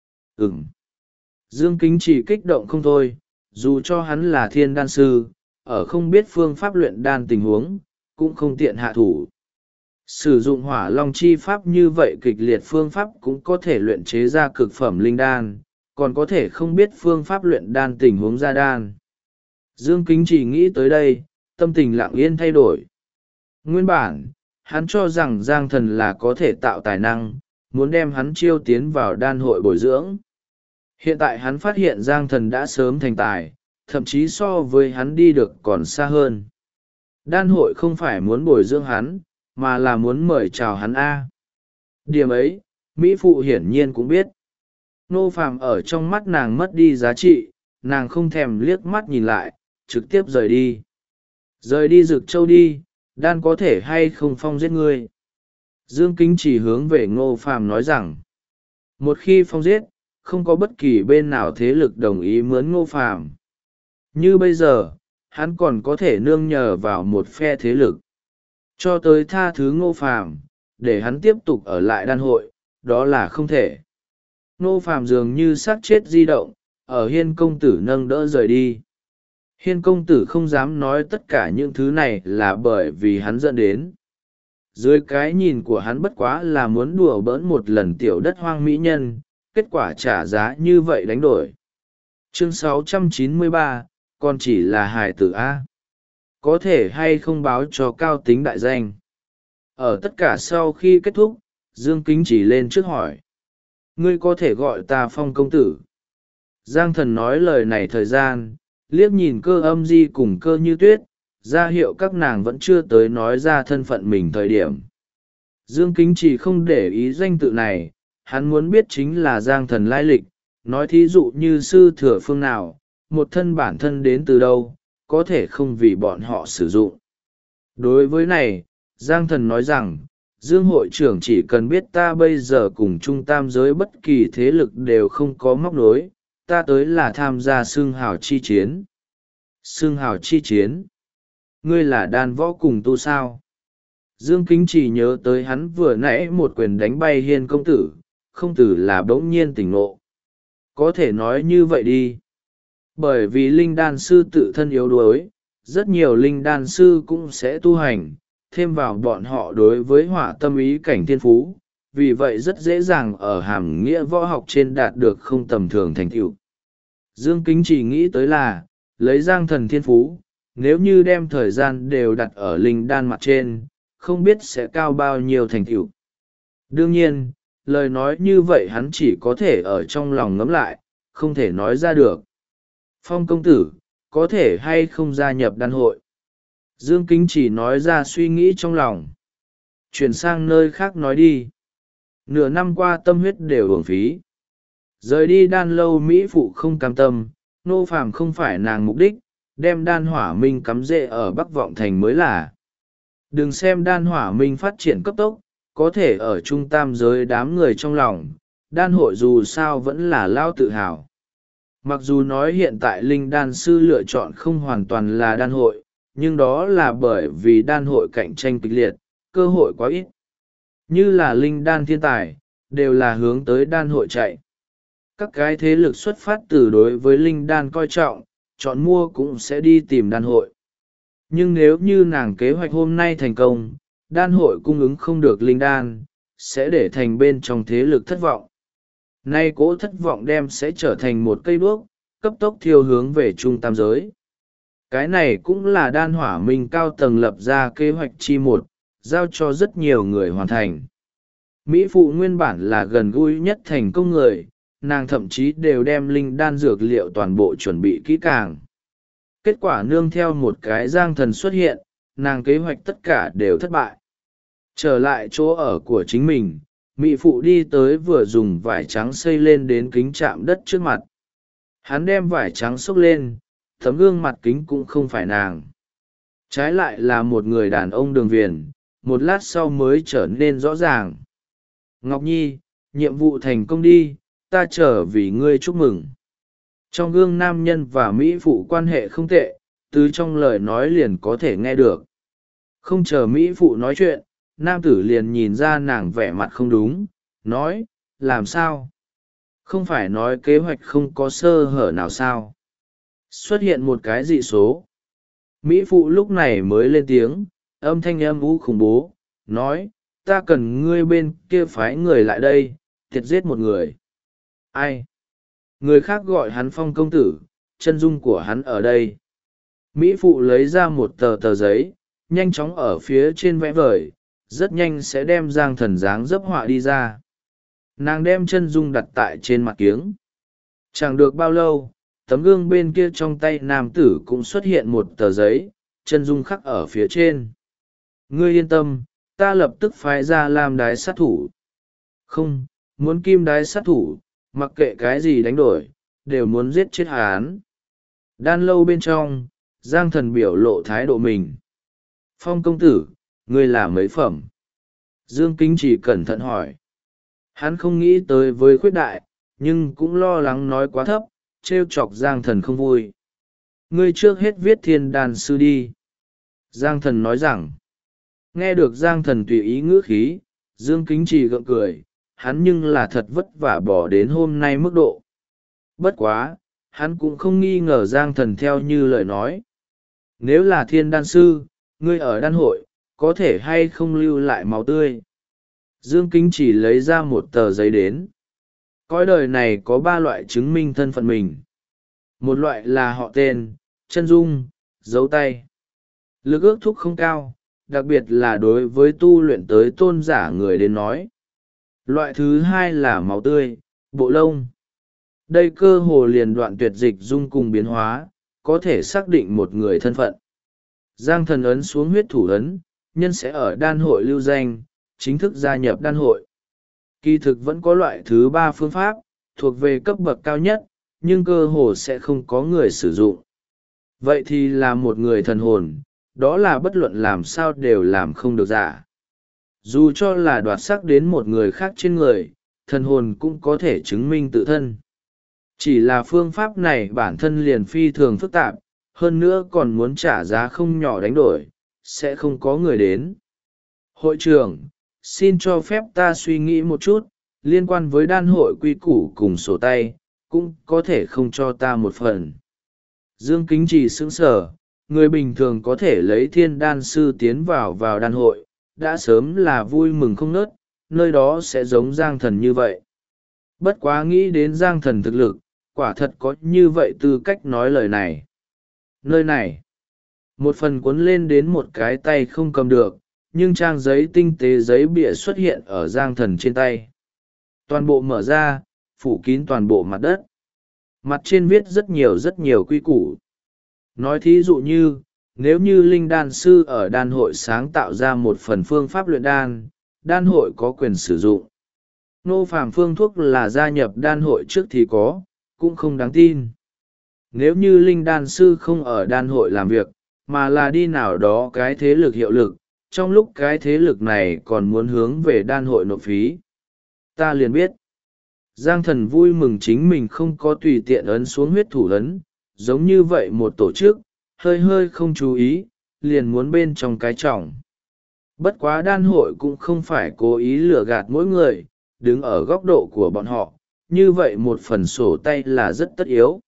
Dương Kính chỉ kích động không thôi, dù cho hắn là thiên đan sư, ở không biết phương pháp luyện đan tình huống, cũng không tiện hạ thủ. Sử dụng hỏa long chi pháp như vậy kịch liệt phương pháp cũng có thể luyện chế ra cực phẩm linh đan, còn có thể không biết phương pháp luyện đan tình huống ra đan. Dương Kính chỉ nghĩ tới đây, tâm tình lặng yên thay đổi. Nguyên bản, hắn cho rằng Giang Thần là có thể tạo tài năng, muốn đem hắn chiêu tiến vào đan hội bồi dưỡng. Hiện tại hắn phát hiện Giang Thần đã sớm thành tài, thậm chí so với hắn đi được còn xa hơn. Đan hội không phải muốn bồi dưỡng hắn, mà là muốn mời chào hắn A. Điểm ấy, Mỹ Phụ hiển nhiên cũng biết. Nô Phàm ở trong mắt nàng mất đi giá trị, nàng không thèm liếc mắt nhìn lại, trực tiếp rời đi. Rời đi Dực Châu đi, đan có thể hay không phong giết ngươi. Dương Kính chỉ hướng về Ngô Phàm nói rằng, một khi phong giết, không có bất kỳ bên nào thế lực đồng ý mướn Ngô Phàm. Như bây giờ, hắn còn có thể nương nhờ vào một phe thế lực. Cho tới tha thứ Ngô Phàm, để hắn tiếp tục ở lại đan hội, đó là không thể. Ngô Phàm dường như xác chết di động, ở Hiên công tử nâng đỡ rời đi. Hiên công tử không dám nói tất cả những thứ này là bởi vì hắn dẫn đến. Dưới cái nhìn của hắn bất quá là muốn đùa bỡn một lần tiểu đất hoang mỹ nhân, kết quả trả giá như vậy đánh đổi. Chương 693, còn chỉ là hài tử A. Có thể hay không báo cho cao tính đại danh. Ở tất cả sau khi kết thúc, Dương Kính chỉ lên trước hỏi. Ngươi có thể gọi ta Phong công tử. Giang Thần nói lời này thời gian, liếc nhìn Cơ Âm Di cùng Cơ Như Tuyết, ra hiệu các nàng vẫn chưa tới nói ra thân phận mình thời điểm. Dương Kính chỉ không để ý danh tự này, hắn muốn biết chính là Giang Thần lai lịch, nói thí dụ như sư thừa phương nào, một thân bản thân đến từ đâu, có thể không vì bọn họ sử dụng. Đối với này, Giang Thần nói rằng, Dương hội trưởng chỉ cần biết ta bây giờ cùng trung tam giới bất kỳ thế lực đều không có móc nối, ta tới là tham gia xương hào chi chiến. Xương hào chi chiến? Ngươi là đan võ cùng tu sao? Dương Kính chỉ nhớ tới hắn vừa nãy một quyền đánh bay Hiên công tử, không tử là bỗng nhiên tỉnh ngộ. Có thể nói như vậy đi. Bởi vì linh đan sư tự thân yếu đuối, rất nhiều linh đan sư cũng sẽ tu hành, thêm vào bọn họ đối với hỏa tâm ý cảnh thiên phú, vì vậy rất dễ dàng ở hàm nghĩa võ học trên đạt được không tầm thường thành tựu. Dương Kính chỉ nghĩ tới là, lấy Giang Thần thiên phú, nếu như đem thời gian đều đặt ở linh đan mặt trên, không biết sẽ cao bao nhiêu thành tựu. Đương nhiên, lời nói như vậy hắn chỉ có thể ở trong lòng ngẫm lại, không thể nói ra được. Phong công tử, có thể hay không gia nhập đan hội? Dương Kính chỉ nói ra suy nghĩ trong lòng. Chuyển sang nơi khác nói đi. Nửa năm qua tâm huyết đều uổng phí. Rời đi đan lâu Mỹ phụ không cam tâm, Nô Phàm không phải nàng mục đích, đem đan hỏa minh cắm rễ ở Bắc Vọng Thành mới là. Đừng xem đan hỏa minh phát triển cấp tốc, có thể ở trung tam giới đám người trong lòng, đan hội dù sao vẫn là lao tự hào. Mặc dù nói hiện tại linh đan sư lựa chọn không hoàn toàn là đan hội, nhưng đó là bởi vì đan hội cạnh tranh kịch liệt, cơ hội quá ít. Như là linh đan thiên tài, đều là hướng tới đan hội chạy. Các cái thế lực xuất phát từ đối với linh đan coi trọng, chọn mua cũng sẽ đi tìm đan hội. Nhưng nếu như nàng kế hoạch hôm nay thành công, đan hội cung ứng không được linh đan, sẽ để thành bên trong thế lực thất vọng. Nay cỗ thất vọng đem sẽ trở thành một cây đuốc, cấp tốc thiêu hướng về trung tam giới. Cái này cũng là đan hỏa minh cao tầng lập ra kế hoạch chi một, giao cho rất nhiều người hoàn thành. Mỹ phụ nguyên bản là gần gũi nhất thành công người, nàng thậm chí đều đem linh đan dược liệu toàn bộ chuẩn bị kỹ càng. Kết quả nương theo một cái giang thần xuất hiện, nàng kế hoạch tất cả đều thất bại. Trở lại chỗ ở của chính mình, Mỹ phụ đi tới vừa dùng vải trắng xây lên đến kính chạm đất trước mặt. Hắn đem vải trắng xốc lên, tấm gương mặt kính cũng không phải nàng. Trái lại là một người đàn ông đường viền, một lát sau mới trở nên rõ ràng. Ngọc Nhi, nhiệm vụ thành công đi, ta trở vì ngươi chúc mừng. Trong gương nam nhân và Mỹ phụ quan hệ không tệ, từ trong lời nói liền có thể nghe được. Không chờ Mỹ phụ nói chuyện, nam tử liền nhìn ra nàng vẻ mặt không đúng, nói, làm sao? Không phải nói kế hoạch không có sơ hở nào sao? Xuất hiện một cái dị số. Mỹ phụ lúc này mới lên tiếng, âm thanh âm u khủng bố, nói, ta cần ngươi bên kia phái người lại đây, thiệt giết một người. Ai? Người khác gọi hắn Phong công tử, chân dung của hắn ở đây. Mỹ phụ lấy ra một tờ giấy, nhanh chóng ở phía trên vẽ vời, rất nhanh sẽ đem giang thần dáng dấp họa đi ra. Nàng đem chân dung đặt tại trên mặt kiếng. Chẳng được bao lâu, tấm gương bên kia trong tay nam tử cũng xuất hiện một tờ giấy, chân dung khắc ở phía trên. Ngươi yên tâm, ta lập tức phái ra làm đái sát thủ. Không, muốn kim đái sát thủ, mặc kệ cái gì đánh đổi, đều muốn giết chết hắn. Đan lâu bên trong, giang thần biểu lộ thái độ mình. Phong công tử, ngươi là mấy phẩm? Dương Kính chỉ cẩn thận hỏi. Hắn không nghĩ tới với khuyết đại, nhưng cũng lo lắng nói quá thấp, trêu chọc giang thần không vui. Ngươi trước hết viết thiên đàn sư đi. Giang thần nói rằng, nghe được giang thần tùy ý ngữ khí, Dương Kính chỉ gượng cười, hắn nhưng là thật vất vả bỏ đến hôm nay mức độ. Bất quá, hắn cũng không nghi ngờ giang thần theo như lời nói. Nếu là thiên đan sư, ngươi ở đan hội, có thể hay không lưu lại máu tươi. Dương Kính chỉ lấy ra một tờ giấy đến. Cõi đời này có 3 loại chứng minh thân phận mình. Một loại là họ tên, chân dung, dấu tay. Lực ước thúc không cao, đặc biệt là đối với tu luyện tới tôn giả người đến nói. Loại thứ 2 là máu tươi, bộ lông. Đây cơ hồ liền đoạn tuyệt dịch dung cùng biến hóa, có thể xác định một người thân phận. Giang thần ấn xuống huyết thủ ấn, nhân sẽ ở đan hội lưu danh, chính thức gia nhập đan hội. Kỳ thực vẫn có loại thứ 3 phương pháp, thuộc về cấp bậc cao nhất, nhưng cơ hồ sẽ không có người sử dụng. Vậy thì là một người thần hồn, đó là bất luận làm sao đều làm không được giả. Dù cho là đoạt sắc đến một người khác trên người, thần hồn cũng có thể chứng minh tự thân. Chỉ là phương pháp này bản thân liền phi thường phức tạp, hơn nữa còn muốn trả giá không nhỏ đánh đổi, sẽ không có người đến. Hội trưởng, xin cho phép ta suy nghĩ một chút, liên quan với đan hội quy củ cùng sổ tay, cũng có thể không cho ta một phần. Dương Kính chỉ sững sờ, người bình thường có thể lấy thiên đan sư tiến vào đan hội, đã sớm là vui mừng không nớt, nơi đó sẽ giống giang thần như vậy. Bất quá nghĩ đến giang thần thực lực, quả thật có như vậy tư cách nói lời này. Nơi này, một phần cuốn lên đến một cái tay không cầm được, nhưng trang giấy tinh tế giấy bìa xuất hiện ở giang thần trên tay. Toàn bộ mở ra, phủ kín toàn bộ mặt đất. Mặt trên viết rất nhiều quy củ. Nói thí dụ như, nếu như linh đan sư ở đan hội sáng tạo ra một phần phương pháp luyện đan, đan hội có quyền sử dụng. Nô phàm phương thuốc là gia nhập đan hội trước thì có, cũng không đáng tin. Nếu như linh đan sư không ở đan hội làm việc, mà là đi nào đó cái thế lực hiệu lực, trong lúc cái thế lực này còn muốn hướng về đan hội nộp phí. Ta liền biết. Giang Thần vui mừng chính mình không có tùy tiện ấn xuống huyết thủ ấn, giống như vậy một tổ chức, hơi hơi không chú ý, liền muốn bên trong cái trọng. Bất quá đan hội cũng không phải cố ý lừa gạt mỗi người, đứng ở góc độ của bọn họ, như vậy một phần sổ tay là rất tất yếu.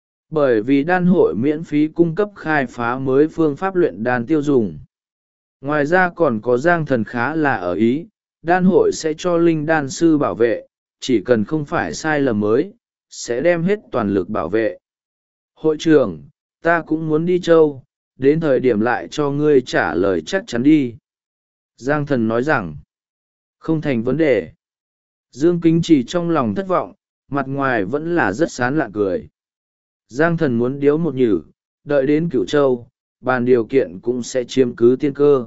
Bởi vì đan hội miễn phí cung cấp khai phá mới phương pháp luyện đan tiêu dùng. Ngoài ra còn có Giang Thần khá là ở ý, đan hội sẽ cho linh đan sư bảo vệ, chỉ cần không phải sai lầm mới, sẽ đem hết toàn lực bảo vệ. Hội trưởng, ta cũng muốn đi châu, đến thời điểm lại cho ngươi trả lời chắc chắn đi. Giang Thần nói rằng, không thành vấn đề. Dương Kính Chỉ trong lòng thất vọng, mặt ngoài vẫn là rất sán lạ cười. Giang Thần muốn điếu một nhử, đợi đến Cửu Châu, bàn điều kiện cũng sẽ chiếm cứ tiên cơ.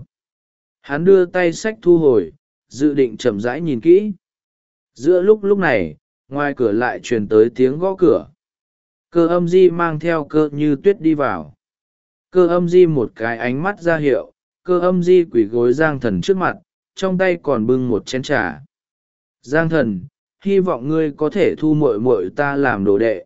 Hắn đưa tay sách thu hồi, dự định chậm rãi nhìn kỹ. Giữa lúc này, ngoài cửa lại truyền tới tiếng gõ cửa. Cơ Âm Di mang theo Cơ Như Tuyết đi vào. Cơ Âm Di một cái ánh mắt ra hiệu, Cơ Âm Di quỳ gối Giang Thần trước mặt, trong tay còn bưng một chén trà. Giang Thần, hy vọng ngươi có thể thu muội muội ta làm đồ đệ.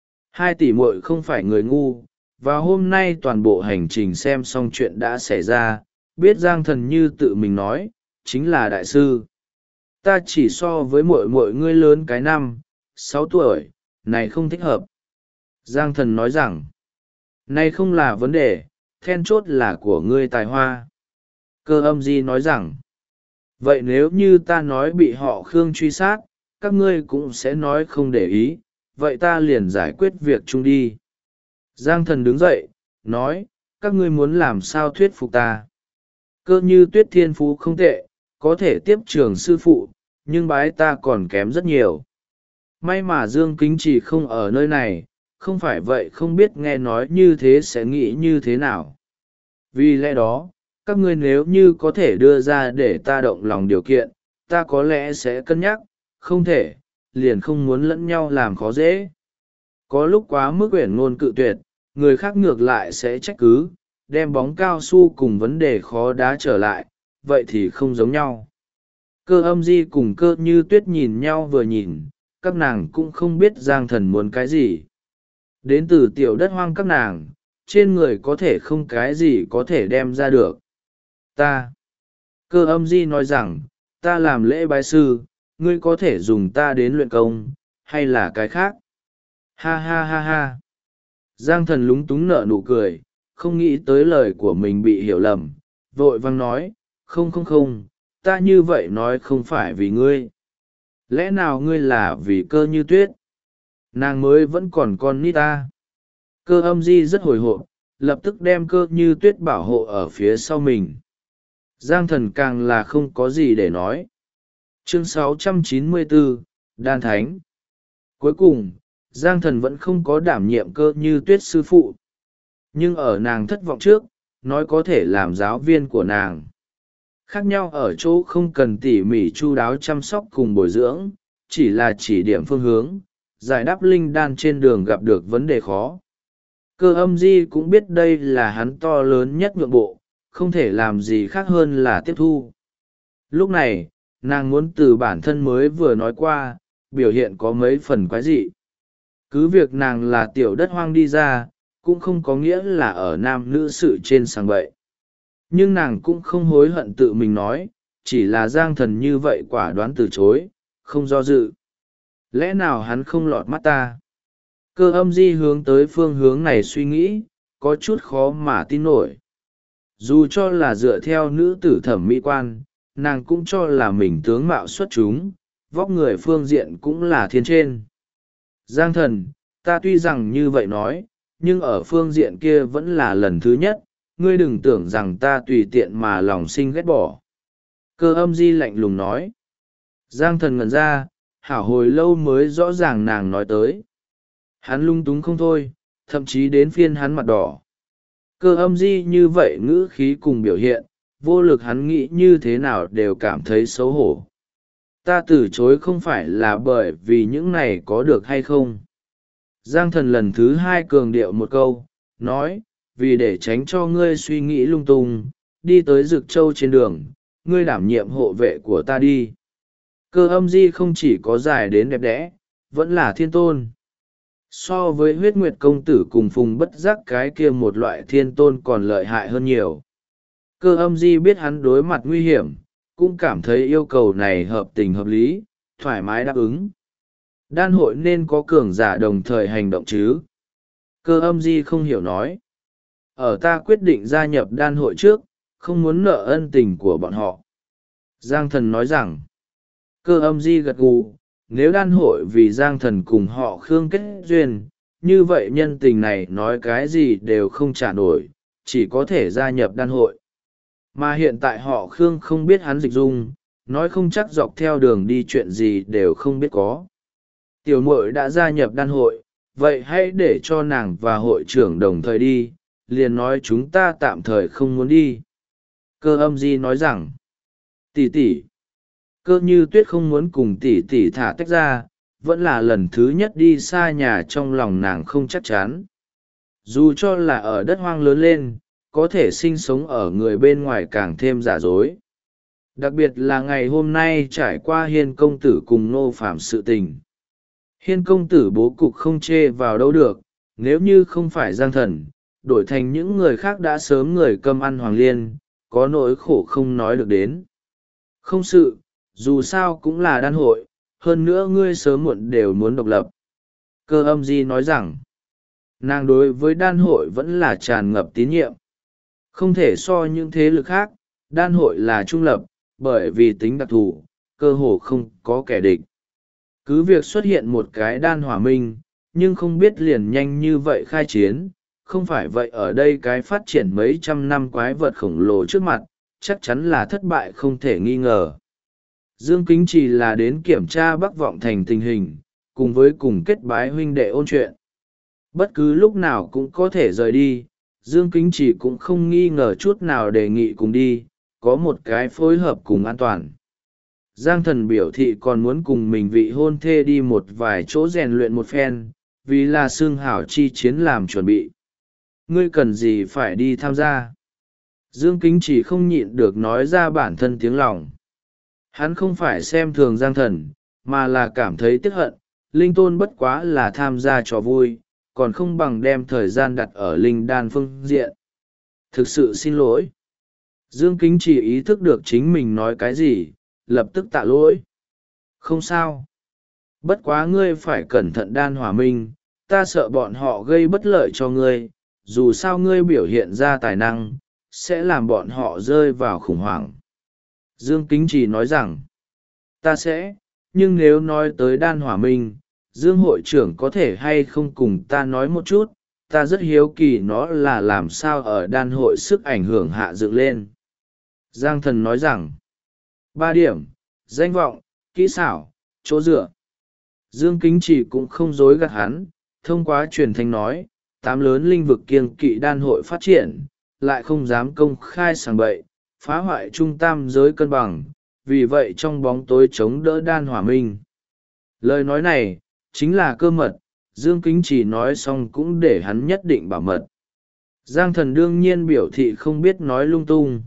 2 tỷ muội không phải người ngu, và hôm nay toàn bộ hành trình xem xong chuyện đã xảy ra, biết Giang Thần như tự mình nói, chính là đại sư. Ta chỉ so với muội muội ngươi lớn cái 5, 6 tuổi, này không thích hợp. Giang Thần nói rằng, này không là vấn đề, then chốt là của ngươi tài hoa. Cơ Âm Di nói rằng, vậy nếu như ta nói bị họ Khương truy sát, các ngươi cũng sẽ nói không để ý, vậy ta liền giải quyết việc chung đi. Giang Thần đứng dậy, nói, các ngươi muốn làm sao thuyết phục ta. Cơ Như Tuyết thiên phú không tệ, có thể tiếp trường sư phụ, nhưng bái ta còn kém rất nhiều. May mà Dương Kính Chỉ không ở nơi này, không phải vậy không biết nghe nói như thế sẽ nghĩ như thế nào. Vì lẽ đó, các ngươi nếu như có thể đưa ra để ta động lòng điều kiện, ta có lẽ sẽ cân nhắc, không thể, liền không muốn lẫn nhau làm khó dễ. Có lúc quá mức uyển ngôn cự tuyệt, người khác ngược lại sẽ trách cứ, đem bóng cao su cùng vấn đề khó đá trở lại, vậy thì không giống nhau. Cơ Âm Di cùng Cơ Như Tuyết nhìn nhau vừa nhìn, các nàng cũng không biết Giang Thần muốn cái gì. Đến từ tiểu đất hoang các nàng, trên người có thể không cái gì có thể đem ra được. Cơ Âm Di nói rằng, ta làm lễ bái sư, ngươi có thể dùng ta đến luyện công, hay là cái khác. Ha ha ha ha. Giang Thần lúng túng nở nụ cười, không nghĩ tới lời của mình bị hiểu lầm, vội vang nói, không, ta như vậy nói không phải vì ngươi. Lẽ nào ngươi là vì Cơ Như Tuyết? Nàng mới vẫn còn con nít ta. Cơ Âm Di rất hồi hộp, lập tức đem Cơ Như Tuyết bảo hộ ở phía sau mình. Giang Thần càng là không có gì để nói. Chương 694, Đan Thánh. Cuối cùng, Giang Thần vẫn không có đảm nhiệm Cơ Như Tuyết sư phụ. Nhưng ở nàng thất vọng trước, nói có thể làm giáo viên của nàng. Khác nhau ở chỗ không cần tỉ mỉ chu đáo chăm sóc cùng bồi dưỡng, chỉ là chỉ điểm phương hướng, giải đáp linh đan trên đường gặp được vấn đề khó. Cơ Âm Di cũng biết đây là hắn to lớn nhất nhượng bộ, không thể làm gì khác hơn là tiếp thu. Lúc này, nàng muốn từ bản thân mới vừa nói qua, biểu hiện có mấy phần quái dị. Cứ việc nàng là tiểu đất hoang đi ra, cũng không có nghĩa là ở nam nữ sự trên sàng bậy. Nhưng nàng cũng không hối hận tự mình nói, chỉ là Giang Thần như vậy quả đoán từ chối, không do dự. Lẽ nào hắn không lọt mắt ta? Cơ Âm Di hướng tới phương hướng này suy nghĩ, có chút khó mà tin nổi. Dù cho là dựa theo nữ tử thẩm mỹ quan, nàng cũng cho là mình tướng mạo xuất chúng, vóc người phương diện cũng là thiên trên. Giang Thần, ta tuy rằng như vậy nói, nhưng ở phương diện kia vẫn là lần thứ nhất, ngươi đừng tưởng rằng ta tùy tiện mà lòng sinh ghét bỏ. Cơ Âm Di lạnh lùng nói. Giang Thần ngẩn ra, hảo hồi lâu mới rõ ràng nàng nói tới. Hắn lung túng không thôi, thậm chí đến phiên hắn mặt đỏ. Cơ Âm Di như vậy ngữ khí cùng biểu hiện, vô lực hắn nghĩ như thế nào đều cảm thấy xấu hổ. Ta từ chối không phải là bởi vì những này có được hay không. Giang Thần lần thứ 2 cường điệu một câu, nói, vì để tránh cho ngươi suy nghĩ lung tung, đi tới Dực Châu trên đường, ngươi đảm nhiệm hộ vệ của ta đi. Cơ Âm Di không chỉ có dài đến đẹp đẽ, vẫn là thiên tôn. So với huyết nguyệt công tử cùng phùng bất giác cái kia một loại thiên tôn còn lợi hại hơn nhiều. Cơ âm di biết hắn đối mặt nguy hiểm, cũng cảm thấy yêu cầu này hợp tình hợp lý, thoải mái đáp ứng. Đan hội nên có cường giả đồng thời hành động chứ? Cơ âm di không hiểu nói. Ở ta quyết định gia nhập đan hội trước, không muốn nợ ân tình của bọn họ. Giang thần nói rằng. Cơ âm di gật gù, nếu đan hội vì Giang thần cùng họ Khương kết duyên, như vậy nhân tình này nói cái gì đều không trả nổi, chỉ có thể gia nhập đan hội. Mà hiện tại họ Khương không biết hắn dịch dung, nói không chắc dọc theo đường đi chuyện gì đều không biết có. Tiểu muội đã gia nhập đan hội, vậy hãy để cho nàng và hội trưởng đồng thời đi, liền nói chúng ta tạm thời không muốn đi. Cơ âm di nói rằng, tỷ tỷ. Cơ như tuyết không muốn cùng tỷ tỷ thả tách ra, vẫn là lần thứ nhất đi xa nhà, trong lòng nàng không chắc chắn. Dù cho là ở đất hoang lớn lên, có thể sinh sống ở người bên ngoài càng thêm giả dối. Đặc biệt là ngày hôm nay trải qua Hiên công tử cùng Nô Phạm sự tình. Hiên công tử bố cục không chê vào đâu được, nếu như không phải Giang thần, đổi thành những người khác đã sớm người cơm ăn hoàng liên, có nỗi khổ không nói được đến. Không sự, dù sao cũng là đan hội, hơn nữa ngươi sớm muộn đều muốn độc lập. Cơ âm di nói rằng, nàng đối với đan hội vẫn là tràn ngập tín nhiệm. Không thể so những thế lực khác, đan hội là trung lập, bởi vì tính đặc thù, cơ hồ không có kẻ địch. Cứ việc xuất hiện một cái đan hỏa minh, nhưng không biết liền nhanh như vậy khai chiến, không phải vậy ở đây cái phát triển mấy trăm năm quái vật khổng lồ trước mặt, chắc chắn là thất bại không thể nghi ngờ. Dương Kính chỉ là đến kiểm tra Bắc Vọng Thành tình hình, cùng với cùng kết bái huynh đệ ôn chuyện. Bất cứ lúc nào cũng có thể rời đi, Dương Kính chỉ cũng không nghi ngờ chút nào đề nghị cùng đi, có một cái phối hợp cùng an toàn. Giang thần biểu thị còn muốn cùng mình vị hôn thê đi một vài chỗ rèn luyện một phen, vì là xương hảo chi chiến làm chuẩn bị. Ngươi cần gì phải đi tham gia? Dương Kính chỉ không nhịn được nói ra bản thân tiếng lòng. Hắn không phải xem thường Giang thần, mà là cảm thấy tiếc hận, linh tôn bất quá là tham gia trò vui, còn không bằng đem thời gian đặt ở linh đan phương diện. Thực sự xin lỗi. Dương Kính chỉ ý thức được chính mình nói cái gì, lập tức tạ lỗi. Không sao. Bất quá ngươi phải cẩn thận đan hỏa minh, ta sợ bọn họ gây bất lợi cho ngươi, dù sao ngươi biểu hiện ra tài năng, sẽ làm bọn họ rơi vào khủng hoảng. Dương Kính chỉ nói rằng, ta sẽ, nhưng nếu nói tới đan hỏa minh, Dương hội trưởng có thể hay không cùng ta nói một chút, ta rất hiếu kỳ nó là làm sao ở đan hội sức ảnh hưởng hạ dựng lên. Giang thần nói rằng, 3 điểm, danh vọng, kỹ xảo, chỗ dựa. Dương Kính chỉ cũng không dối gạt hắn, thông qua truyền thanh nói, 8 lớn lĩnh vực kiêng kỵ đan hội phát triển, lại không dám công khai sảng bậy, phá hoại trung tam giới cân bằng, vì vậy trong bóng tối chống đỡ đan hỏa minh. Lời nói này, chính là cơ mật, Dương Kính chỉ nói xong cũng để hắn nhất định bảo mật. Giang thần đương nhiên biểu thị không biết nói lung tung.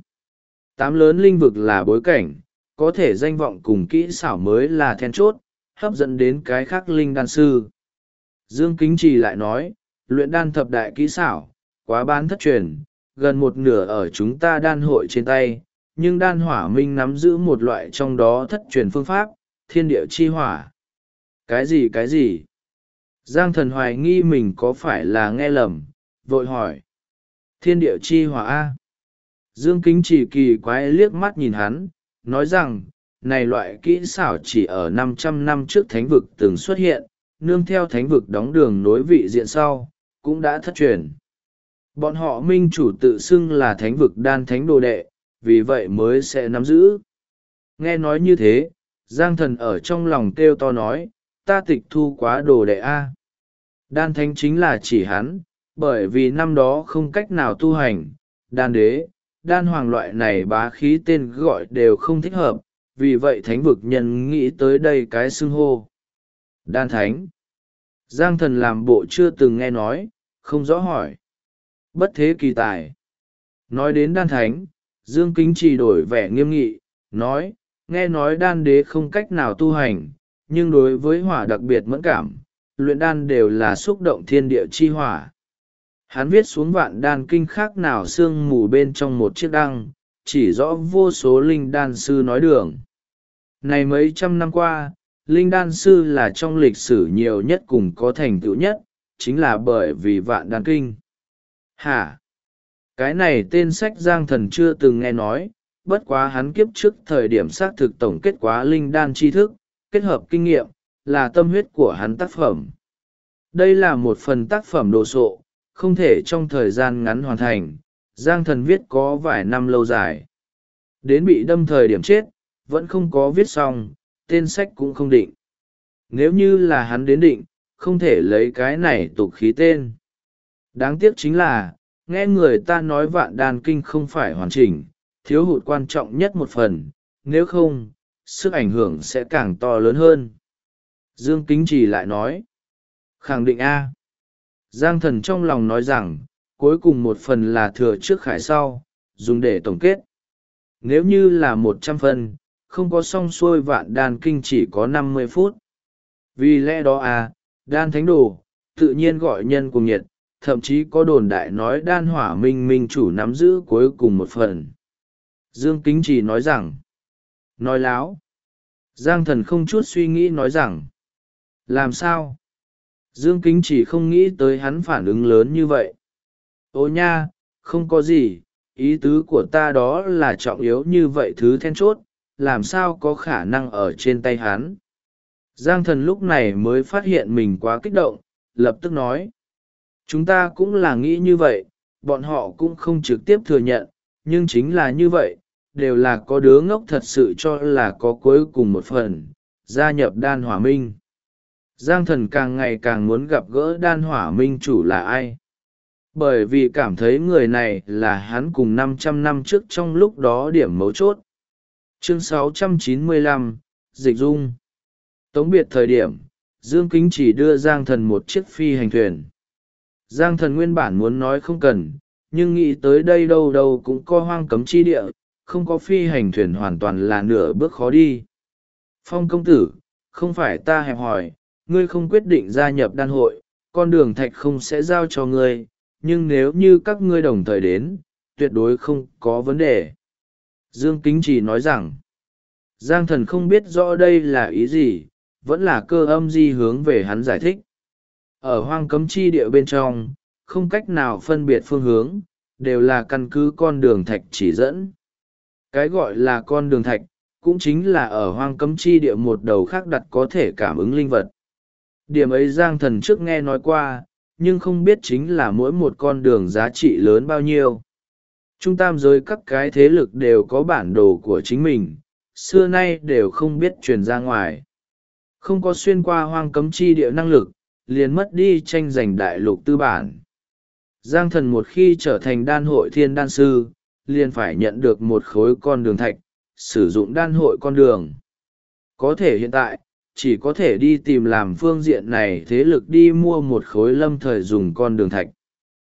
8 lớn lĩnh vực là bối cảnh, có thể danh vọng cùng kỹ xảo mới là then chốt, hấp dẫn đến cái khác linh đan sư. Dương Kính Trì lại nói, luyện đan thập đại kỹ xảo, quá bán thất truyền, gần một nửa ở chúng ta đan hội trên tay, nhưng đan hỏa minh nắm giữ một loại trong đó thất truyền phương pháp, thiên địa chi hỏa. Cái gì cái gì? Giang thần hoài nghi mình có phải là nghe lầm, vội hỏi. Thiên địa chi hỏa A. Dương Kính Trì kỳ quái liếc mắt nhìn hắn, nói rằng, này loại kỹ xảo chỉ ở 500 năm trước thánh vực từng xuất hiện, nương theo thánh vực đóng đường nối vị diện sau, cũng đã thất truyền. Bọn họ minh chủ tự xưng là thánh vực đan thánh đồ đệ, vì vậy mới sẽ nắm giữ. Nghe nói như thế, Giang thần ở trong lòng kêu to nói, ta tịch thu quá đồ đệ A. Đan thánh chính là chỉ hắn, bởi vì năm đó không cách nào tu hành, đan đế, đan hoàng loại này bá khí tên gọi đều không thích hợp, vì vậy thánh vực nhân nghĩ tới đây cái xưng hô. Đan thánh. Giang thần làm bộ chưa từng nghe nói, không rõ hỏi. Bất thế kỳ tài. Nói đến đan thánh, Dương Kính Trì đổi vẻ nghiêm nghị, nói, nghe nói đan đế không cách nào tu hành, nhưng đối với hỏa đặc biệt mẫn cảm, luyện đan đều là xúc động thiên địa chi hỏa. Hắn viết xuống vạn đan kinh khác nào sương mù bên trong một chiếc đăng, chỉ rõ vô số linh đan sư nói đường. Này mấy trăm năm qua, linh đan sư là trong lịch sử nhiều nhất cùng có thành tựu nhất, chính là bởi vì vạn đan kinh. Hả? Cái này tên sách Giang Thần chưa từng nghe nói, bất quá hắn kiếp trước thời điểm xác thực tổng kết quá linh đan tri thức, kết hợp kinh nghiệm, là tâm huyết của hắn tác phẩm. Đây là một phần tác phẩm đồ sộ, không thể trong thời gian ngắn hoàn thành, Giang Thần viết có vài năm lâu dài. Đến bị đâm thời điểm chết, vẫn không có viết xong, tên sách cũng không định. Nếu như là hắn đến định, không thể lấy cái này tục khí tên. Đáng tiếc chính là, nghe người ta nói vạn đan kinh không phải hoàn chỉnh, thiếu hụt quan trọng nhất một phần, nếu không, sức ảnh hưởng sẽ càng to lớn hơn. Dương Kính Trì lại nói, khẳng định A. Giang Thần trong lòng nói rằng, cuối cùng một phần là thừa trước khải sau, dùng để tổng kết. Nếu như là 100 phần, không có xong xuôi vạn đan kinh chỉ có 50 phút. Vì lẽ đó đan thánh đồ, tự nhiên gọi nhân cùng nhiệt, thậm chí có đồn đại nói đan hỏa minh minh chủ nắm giữ cuối cùng một phần. Dương Kính Trì nói rằng, nói láo. Giang Thần không chút suy nghĩ nói rằng, làm sao? Dương Kính Trì không nghĩ tới hắn phản ứng lớn như vậy. Ô nha, không có gì, ý tứ của ta đó là trọng yếu như vậy thứ then chốt, làm sao có khả năng ở trên tay hắn. Giang Thần lúc này mới phát hiện mình quá kích động, lập tức nói. Chúng ta cũng là nghĩ như vậy, bọn họ cũng không trực tiếp thừa nhận, nhưng chính là như vậy, đều là có đứa ngốc thật sự cho là có cuối cùng một phần, gia nhập đan hỏa minh. Giang Thần càng ngày càng muốn gặp gỡ đan hỏa minh chủ là ai. Bởi vì cảm thấy người này là hắn cùng 500 năm trước trong lúc đó điểm mấu chốt. Chương 695, Dịch Dung. Tống biệt thời điểm, Dương Kính chỉ đưa Giang Thần một chiếc phi hành thuyền. Giang Thần nguyên bản muốn nói không cần, nhưng nghĩ tới đây đâu đâu cũng có hoang cấm chi địa, không có phi hành thuyền hoàn toàn là nửa bước khó đi. Phong công tử, không phải ta hẹp hỏi, ngươi không quyết định gia nhập đan hội, con đường thạch không sẽ giao cho ngươi, nhưng nếu như các ngươi đồng thời đến, tuyệt đối không có vấn đề. Dương Kính chỉ nói rằng, Giang Thần không biết rõ đây là ý gì, vẫn là Cơ Âm Di hướng về hắn giải thích. Ở hoang cấm chi địa bên trong, không cách nào phân biệt phương hướng, đều là căn cứ con đường thạch chỉ dẫn. Cái gọi là con đường thạch, cũng chính là ở hoang cấm chi địa một đầu khác đặt có thể cảm ứng linh vật. Điểm ấy Giang Thần trước nghe nói qua, nhưng không biết chính là mỗi một con đường giá trị lớn bao nhiêu. Trung tam giới các cái thế lực đều có bản đồ của chính mình, xưa nay đều không biết truyền ra ngoài. Không có xuyên qua hoang cấm chi địa năng lực, liền mất đi tranh giành đại lục tư bản. Giang Thần một khi trở thành đan hội thiên đan sư, liền phải nhận được một khối con đường thạch, sử dụng đan hội con đường. Có thể hiện tại, chỉ có thể đi tìm làm phương diện này thế lực đi mua một khối lâm thời dùng con đường thạch.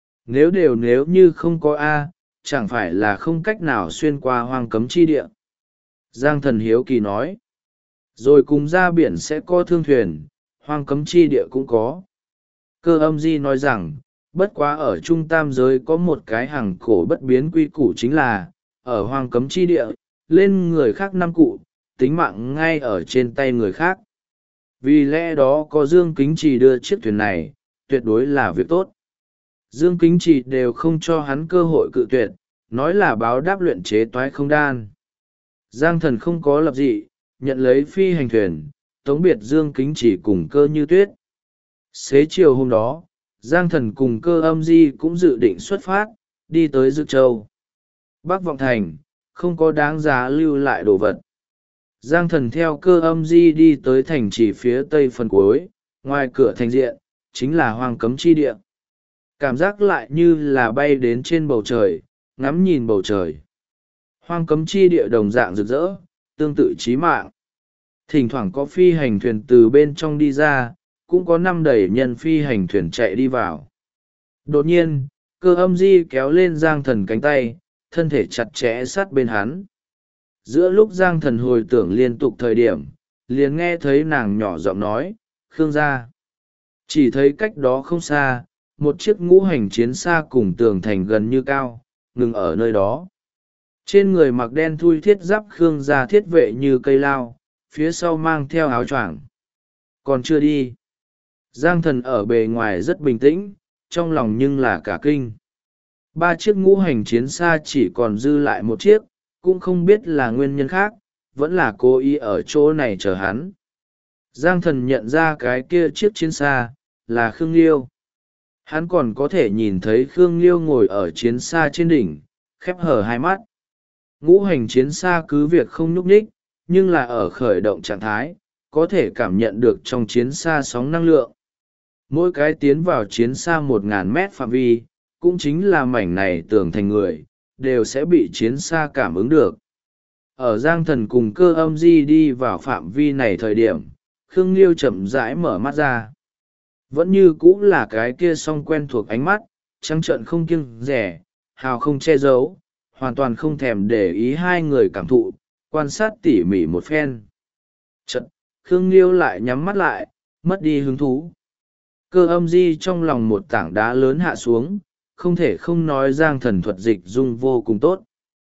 Nếu như không có chẳng phải là không cách nào xuyên qua hoang cấm chi địa. Giang Thần hiếu kỳ nói. Rồi cùng ra biển sẽ có thương thuyền, hoang cấm chi địa cũng có. Cơ Âm Di nói rằng, bất quá ở trung tam giới có một cái hàng cổ bất biến quy củ chính là, ở hoang cấm chi địa, lên người khác 5 cụ, tính mạng ngay ở trên tay người khác. Vì lẽ đó có Dương Kính Trì đưa chiếc thuyền này, tuyệt đối là việc tốt. Dương Kính Trì đều không cho hắn cơ hội cự tuyệt, nói là báo đáp luyện chế toái không đan. Giang Thần không có lập dị, nhận lấy phi hành thuyền, tống biệt Dương Kính Trì cùng Cơ Như Tuyết. Xế chiều hôm đó, Giang Thần cùng Cơ Âm Di cũng dự định xuất phát, đi tới Dực Châu. Bắc Vọng Thành, không có đáng giá lưu lại đồ vật. Giang Thần theo Cơ Âm Di đi tới thành trì phía tây phần cuối, ngoài cửa thành diện, chính là hoang cấm chi địa. Cảm giác lại như là bay đến trên bầu trời, ngắm nhìn bầu trời. Hoang cấm chi địa đồng dạng rực rỡ, tương tự chí mạng. Thỉnh thoảng có phi hành thuyền từ bên trong đi ra, cũng có 5 đầy nhân phi hành thuyền chạy đi vào. Đột nhiên, Cơ Âm Di kéo lên Giang Thần cánh tay, thân thể chặt chẽ sát bên hắn. Giữa lúc Giang Thần hồi tưởng liên tục thời điểm, liền nghe thấy nàng nhỏ giọng nói, Khương gia. Chỉ thấy cách đó không xa, một chiếc ngũ hành chiến xa cùng tường thành gần như cao, ngừng ở nơi đó. Trên người mặc đen thui thiết giáp Khương gia thiết vệ như cây lao, phía sau mang theo áo choàng. Còn chưa đi. Giang Thần ở bề ngoài rất bình tĩnh, trong lòng nhưng là cả kinh. Ba chiếc ngũ hành chiến xa chỉ còn dư lại một chiếc, cũng không biết là nguyên nhân khác, vẫn là cố ý ở chỗ này chờ hắn. Giang Thần nhận ra cái kia chiếc chiến xa, là Khương Liêu. Hắn còn có thể nhìn thấy Khương Liêu ngồi ở chiến xa trên đỉnh, khép hở hai mắt. Ngũ hành chiến xa cứ việc không nhúc nhích, nhưng là ở khởi động trạng thái, có thể cảm nhận được trong chiến xa sóng năng lượng. Mỗi cái tiến vào chiến xa 1.000 mét phạm vi, cũng chính là mảnh này tường thành người, đều sẽ bị chiến xa cảm ứng được. Ở Giang Thần cùng Cơ Âm Di đi vào phạm vi này thời điểm, Khương Liêu chậm rãi mở mắt ra. Vẫn như cũ là cái kia song quen thuộc ánh mắt, trắng trợn không kiêng rẻ, hào không che giấu, hoàn toàn không thèm để ý hai người cảm thụ, quan sát tỉ mỉ một phen. Chợt, Khương Liêu lại nhắm mắt lại, mất đi hứng thú. Cơ Âm Di trong lòng một tảng đá lớn hạ xuống, không thể không nói Giang Thần thuật dịch dung vô cùng tốt.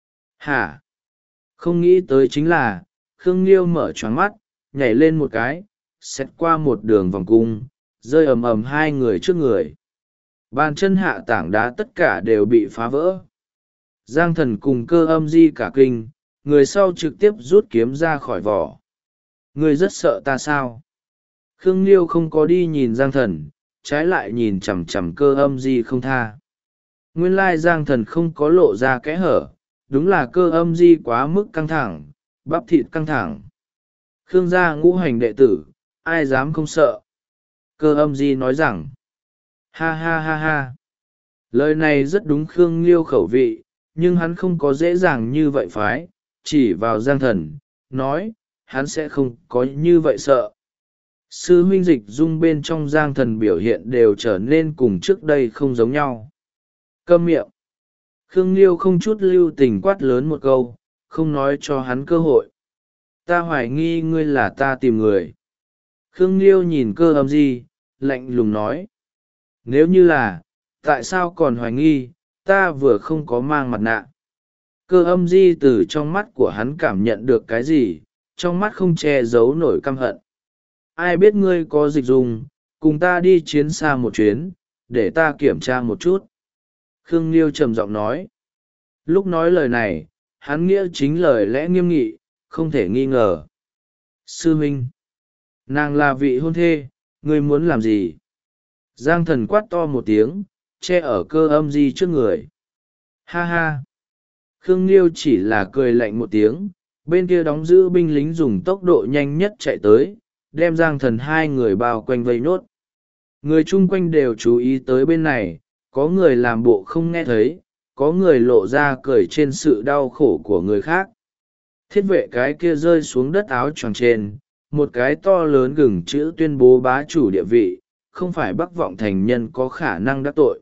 Hả? Không nghĩ tới chính là, Khương Liêu mở choáng mắt, nhảy lên một cái, xét qua một đường vòng cung, rơi ầm ầm hai người trước người. Bàn chân hạ tảng đá tất cả đều bị phá vỡ. Giang Thần cùng Cơ Âm Di cả kinh, người sau trực tiếp rút kiếm ra khỏi vỏ. Ngươi rất sợ ta sao? Khương Liêu không có đi nhìn Giang Thần, trái lại nhìn chằm chằm Cơ Âm Di không tha. Nguyên lai Giang Thần không có lộ ra kẽ hở, đúng là Cơ Âm Di quá mức căng thẳng, bắp thịt căng thẳng. Khương gia ngũ hành đệ tử, ai dám không sợ? Cơ Âm Di nói rằng, ha ha ha ha. Lời này rất đúng Khương Liêu khẩu vị, nhưng hắn không có dễ dàng như vậy phái, chỉ vào Giang Thần, nói, hắn sẽ không có như vậy sợ. Sư huynh dịch dung bên trong Giang Thần biểu hiện đều trở nên cùng trước đây không giống nhau. Câm miệng. Khương Liêu không chút lưu tình quát lớn một câu, không nói cho hắn cơ hội. Ta hoài nghi ngươi là ta tìm người. Khương Liêu nhìn Cơ Âm Di, lạnh lùng nói. Nếu như là, tại sao còn hoài nghi, ta vừa không có mang mặt nạ. Cơ Âm Di từ trong mắt của hắn cảm nhận được cái gì, trong mắt không che giấu nổi căm hận. Ai biết ngươi có dịch dùng, cùng ta đi chiến xa một chuyến, để ta kiểm tra một chút. Khương Liêu trầm giọng nói. Lúc nói lời này, hắn nghĩa chính lời lẽ nghiêm nghị, không thể nghi ngờ. Sư huynh, nàng là vị hôn thê, ngươi muốn làm gì? Giang Thần quát to một tiếng, che ở Cơ Âm Di trước người. Ha ha! Khương Liêu chỉ là cười lạnh một tiếng, bên kia đóng giữ binh lính dùng tốc độ nhanh nhất chạy tới, đem Giang Thần hai người bao quanh vây nốt. Người chung quanh đều chú ý tới bên này, có người làm bộ không nghe thấy, có người lộ ra cười trên sự đau khổ của người khác. Thiết vệ cái kia rơi xuống đất áo choàng trên, một cái to lớn gừng chữ tuyên bố bá chủ địa vị, không phải Bắc Vọng Thành nhân có khả năng đắc tội.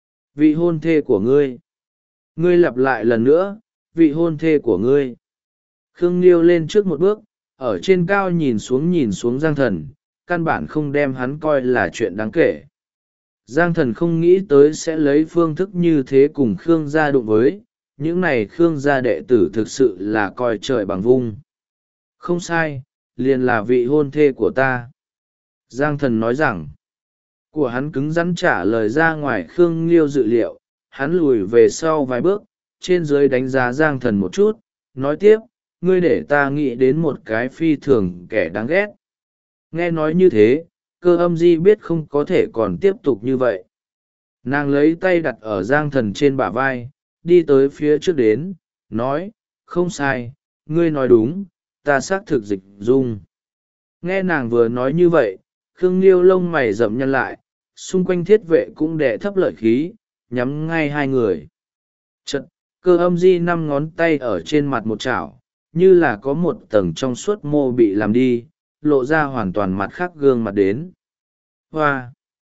Vị hôn thê của ngươi. Ngươi lặp lại lần nữa, vị hôn thê của ngươi. Khương Liêu lên trước một bước, ở trên cao nhìn xuống Giang Thần, căn bản không đem hắn coi là chuyện đáng kể. Giang Thần không nghĩ tới sẽ lấy phương thức như thế cùng Khương gia đụng với, những này Khương gia đệ tử thực sự là coi trời bằng vung. Không sai, liền là vị hôn thê của ta. Giang Thần nói rằng, của hắn cứng rắn trả lời ra ngoài Khương Liêu dự liệu, hắn lùi về sau vài bước, trên dưới đánh giá Giang Thần một chút, nói tiếp, ngươi để ta nghĩ đến một cái phi thường kẻ đáng ghét. Nghe nói như thế, Cơ Âm Di biết không có thể còn tiếp tục như vậy. Nàng lấy tay đặt ở Giang Thần trên bả vai, đi tới phía trước đến, nói, không sai, ngươi nói đúng, ta xác thực dịch dung. Nghe nàng vừa nói như vậy, Khương Liêu lông mày rậm nhăn lại, xung quanh thiết vệ cũng đè thấp lợi khí, nhắm ngay hai người. Chật, Cơ Âm Di 5 ngón tay ở trên mặt một chảo, như là có một tầng trong suốt mô bị làm đi, lộ ra hoàn toàn mặt khác gương mặt đến. Hoa!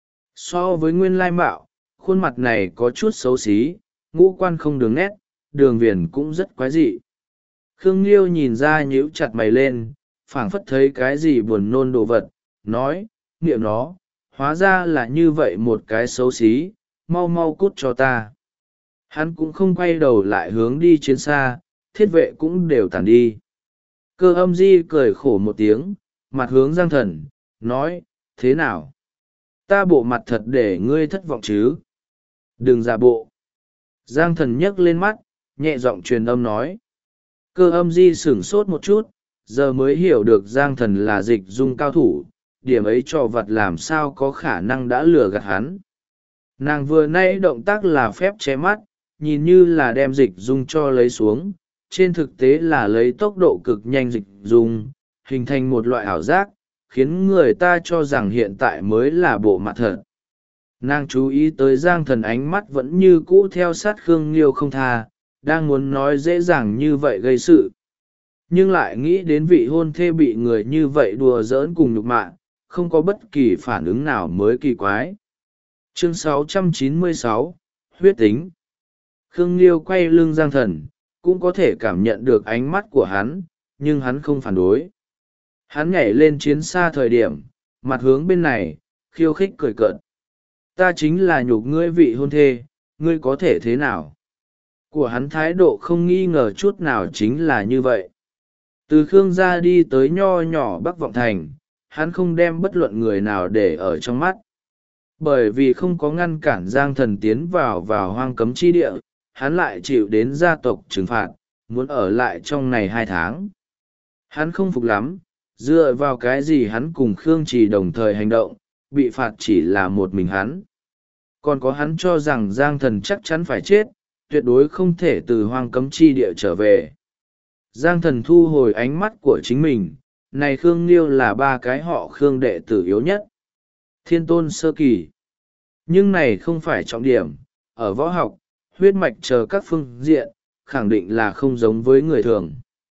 So với nguyên lai mạo, khuôn mặt này có chút xấu xí, ngũ quan không đường nét, đường viền cũng rất quái dị. Khương Liêu nhìn ra nhíu chặt mày lên, phảng phất thấy cái gì buồn nôn đồ vật, nói, niệm nó, hóa ra là như vậy một cái xấu xí, mau mau cút cho ta. Hắn cũng không quay đầu lại hướng đi chiến xa, thiết vệ cũng đều tản đi. Cơ âm di cười khổ một tiếng, mặt hướng Giang Thần, nói, thế nào? Ta bộ mặt thật để ngươi thất vọng chứ? Đừng giả bộ. Giang Thần nhấc lên mắt, nhẹ giọng truyền âm nói. Cơ âm di sửng sốt một chút, giờ mới hiểu được Giang Thần là dịch dung cao thủ, điểm ấy trò vặt làm sao có khả năng đã lừa gạt hắn. Nàng vừa nay động tác là phép che mắt, nhìn như là đem dịch dung cho lấy xuống, trên thực tế là lấy tốc độ cực nhanh dịch dung, hình thành một loại ảo giác, khiến người ta cho rằng hiện tại mới là bộ mặt thật. Nàng chú ý tới Giang Thần ánh mắt vẫn như cũ theo sát Khương Nghiêu không tha, đang muốn nói dễ dàng như vậy gây sự. Nhưng lại nghĩ đến vị hôn thê bị người như vậy đùa giỡn cùng nhục mạ, không có bất kỳ phản ứng nào mới kỳ quái. Chương 696, huyết tính. Khương Nghiêu quay lưng Giang Thần, cũng có thể cảm nhận được ánh mắt của hắn, nhưng hắn không phản đối. Hắn nhảy lên chiến xa thời điểm, mặt hướng bên này, khiêu khích cười cợt. Ta chính là nhục ngươi vị hôn thê, ngươi có thể thế nào? Của hắn thái độ không nghi ngờ chút nào chính là như vậy. Từ Khương gia đi tới nho nhỏ Bắc Vọng Thành, hắn không đem bất luận người nào để ở trong mắt. Bởi vì không có ngăn cản Giang Thần tiến vào hoang cấm chi địa, hắn lại chịu đến gia tộc trừng phạt, muốn ở lại trong này 2 tháng. Hắn không phục lắm, dựa vào cái gì hắn cùng Khương Trì đồng thời hành động, bị phạt chỉ là một mình hắn. Còn có hắn cho rằng Giang Thần chắc chắn phải chết, tuyệt đối không thể từ hoang cấm chi địa trở về. Giang Thần thu hồi ánh mắt của chính mình, này Khương Nghiêu là 3 cái họ Khương đệ tử yếu nhất. Thiên tôn sơ kỳ. Nhưng này không phải trọng điểm, ở võ học, huyết mạch chờ các phương diện, khẳng định là không giống với người thường.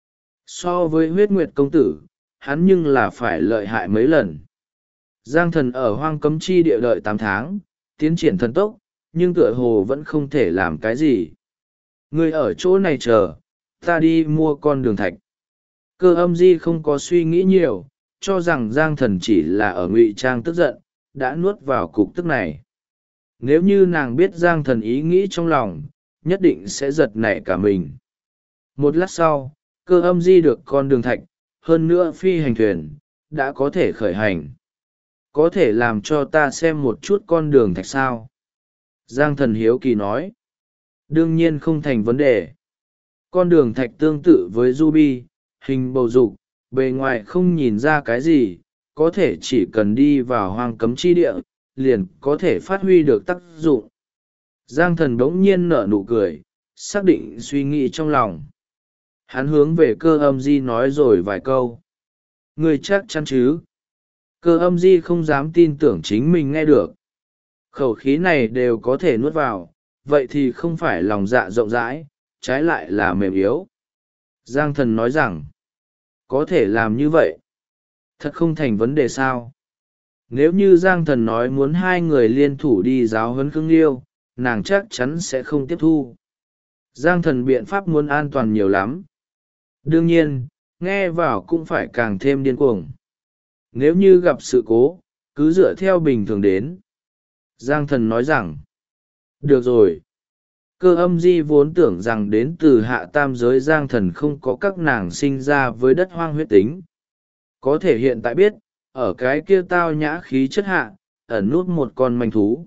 So với huyết nguyệt công tử, hắn nhưng là phải lợi hại mấy lần. Giang Thần ở hoang cấm chi địa đợi 8 tháng, tiến triển thần tốc, nhưng tựa hồ vẫn không thể làm cái gì. Người ở chỗ này chờ, ta đi mua con đường thạch. Cơ âm di không có suy nghĩ nhiều, cho rằng Giang Thần chỉ là ở ngụy trang tức giận, đã nuốt vào cục tức này. Nếu như nàng biết Giang Thần ý nghĩ trong lòng, nhất định sẽ giật nảy cả mình. Một lát sau, cơ âm di được con đường thạch, hơn nữa phi hành thuyền, đã có thể khởi hành. Có thể làm cho ta xem một chút con đường thạch sao? Giang Thần hiếu kỳ nói. Đương nhiên không thành vấn đề. Con đường thạch tương tự với ruby, hình bầu dục, bề ngoài không nhìn ra cái gì, có thể chỉ cần đi vào hoang cấm chi địa, liền có thể phát huy được tác dụng. Giang Thần bỗng nhiên nở nụ cười, xác định suy nghĩ trong lòng. Hắn hướng về cơ âm di nói rồi vài câu. Ngươi chắc chắn chứ? Cơ âm di không dám tin tưởng chính mình nghe được. Khẩu khí này đều có thể nuốt vào, vậy thì không phải lòng dạ rộng rãi, trái lại là mềm yếu. Giang Thần nói rằng, có thể làm như vậy. Thật không thành vấn đề sao? Nếu như Giang Thần nói muốn 2 người liên thủ đi giáo huấn Khương Nghiêu, nàng chắc chắn sẽ không tiếp thu. Giang Thần biện pháp muốn an toàn nhiều lắm. Đương nhiên, nghe vào cũng phải càng thêm điên cuồng. Nếu như gặp sự cố, cứ dựa theo bình thường đến. Giang Thần nói rằng, được rồi. Cơ âm di vốn tưởng rằng đến từ hạ tam giới Giang Thần không có các nàng sinh ra với đất hoang huyết tính. Có thể hiện tại biết, ở cái kia tao nhã khí chất hạ, ẩn nút một con manh thú.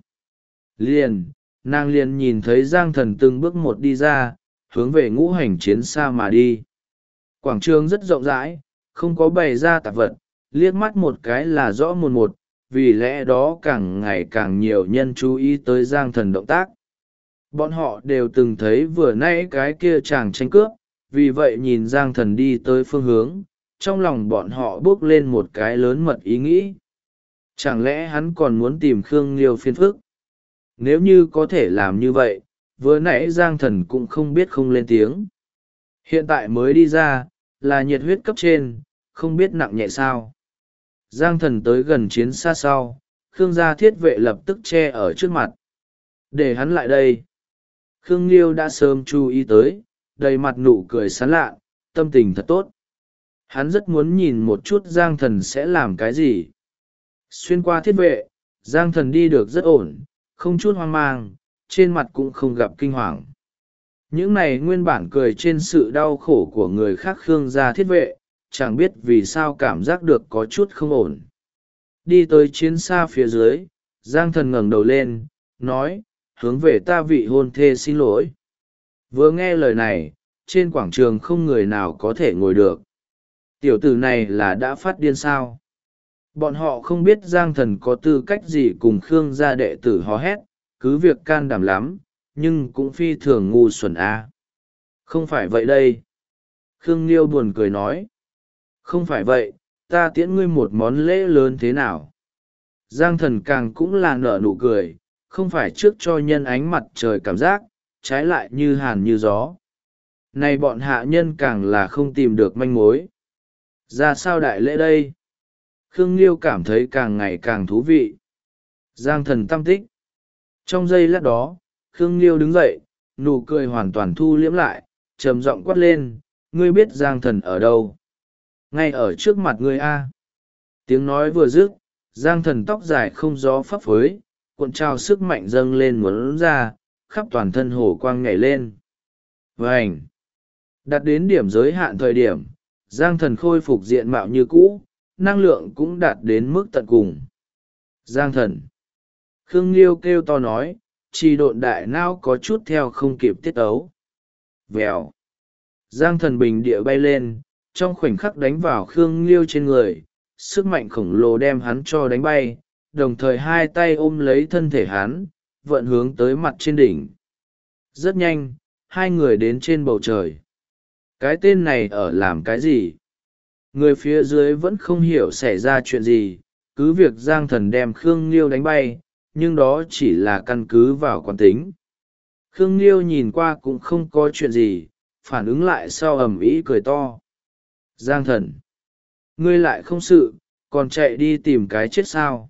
Nàng liền nhìn thấy Giang Thần từng bước một đi ra, hướng về ngũ hành chiến xa mà đi. Quảng trường rất rộng rãi, không có bày ra tạp vật, liếc mắt một cái là rõ mồn một, vì lẽ đó càng ngày càng nhiều nhân chú ý tới Giang Thần động tác. Bọn họ đều từng thấy vừa nãy cái kia chàng tranh cướp, vì vậy nhìn Giang Thần đi tới phương hướng, trong lòng bọn họ bước lên một cái lớn mật ý nghĩ. Chẳng lẽ hắn còn muốn tìm Khương Nghiêu phiền phức? Nếu như có thể làm như vậy, vừa nãy Giang Thần cũng không biết không lên tiếng. Hiện tại mới đi ra, là nhiệt huyết cấp trên, không biết nặng nhẹ sao. Giang Thần tới gần chiến xa sau, Khương gia thiết vệ lập tức che ở trước mặt. Để hắn lại đây. Khương Nghiêu đã sớm chú ý tới, đầy mặt nụ cười sán lạ, tâm tình thật tốt. Hắn rất muốn nhìn một chút Giang Thần sẽ làm cái gì. Xuyên qua thiết vệ, Giang Thần đi được rất ổn, không chút hoang mang, trên mặt cũng không gặp kinh hoàng. Những này nguyên bản cười trên sự đau khổ của người khác Khương gia thiết vệ, chẳng biết vì sao cảm giác được có chút không ổn. Đi tới chiến xa phía dưới, Giang Thần ngẩng đầu lên, nói, hướng về ta vị hôn thê xin lỗi. Vừa nghe lời này, trên quảng trường không người nào có thể ngồi được. Tiểu tử này là đã phát điên sao? Bọn họ không biết Giang Thần có tư cách gì cùng Khương gia đệ tử hò hét, cứ việc can đảm lắm, nhưng cũng phi thường ngu xuẩn a. Không phải vậy đây. Khương Liêu buồn cười nói. Không phải vậy, ta tiễn ngươi một món lễ lớn thế nào? Giang Thần càng cũng là nở nụ cười, không phải trước cho nhân ánh mặt trời cảm giác, trái lại như hàn như gió. Này bọn hạ nhân càng là không tìm được manh mối. Ra sao đại lễ đây? Khương Liêu cảm thấy càng ngày càng thú vị. Giang Thần tâm tích. Trong giây lát đó, Khương Liêu đứng dậy, nụ cười hoàn toàn thu liễm lại, trầm giọng quát lên, ngươi biết Giang Thần ở đâu? Ngay ở trước mặt ngươi a. Tiếng nói vừa dứt, Giang Thần tóc dài không gió phấp phới, cuộn trào sức mạnh dâng lên muốn ra, khắp toàn thân hổ quang nhảy lên. Vành! Đặt đến điểm giới hạn thời điểm, Giang Thần khôi phục diện mạo như cũ, năng lượng cũng đạt đến mức tận cùng. Giang Thần! Khương Liêu kêu to nói, trì độn đại não có chút theo không kịp tiết ấu. Vèo! Giang Thần bình địa bay lên, trong khoảnh khắc đánh vào Khương Liêu trên người, sức mạnh khổng lồ đem hắn cho đánh bay, đồng thời hai tay ôm lấy thân thể hắn, vận hướng tới mặt trên đỉnh. Rất nhanh, hai người đến trên bầu trời. Cái tên này ở làm cái gì? Người phía dưới vẫn không hiểu xảy ra chuyện gì, cứ việc Giang Thần đem Khương Liêu đánh bay, nhưng đó chỉ là căn cứ vào quán tính. Khương Liêu nhìn qua cũng không có chuyện gì, phản ứng lại sau ầm ĩ cười to. Giang Thần! Ngươi lại không sự, còn chạy đi tìm cái chết sao?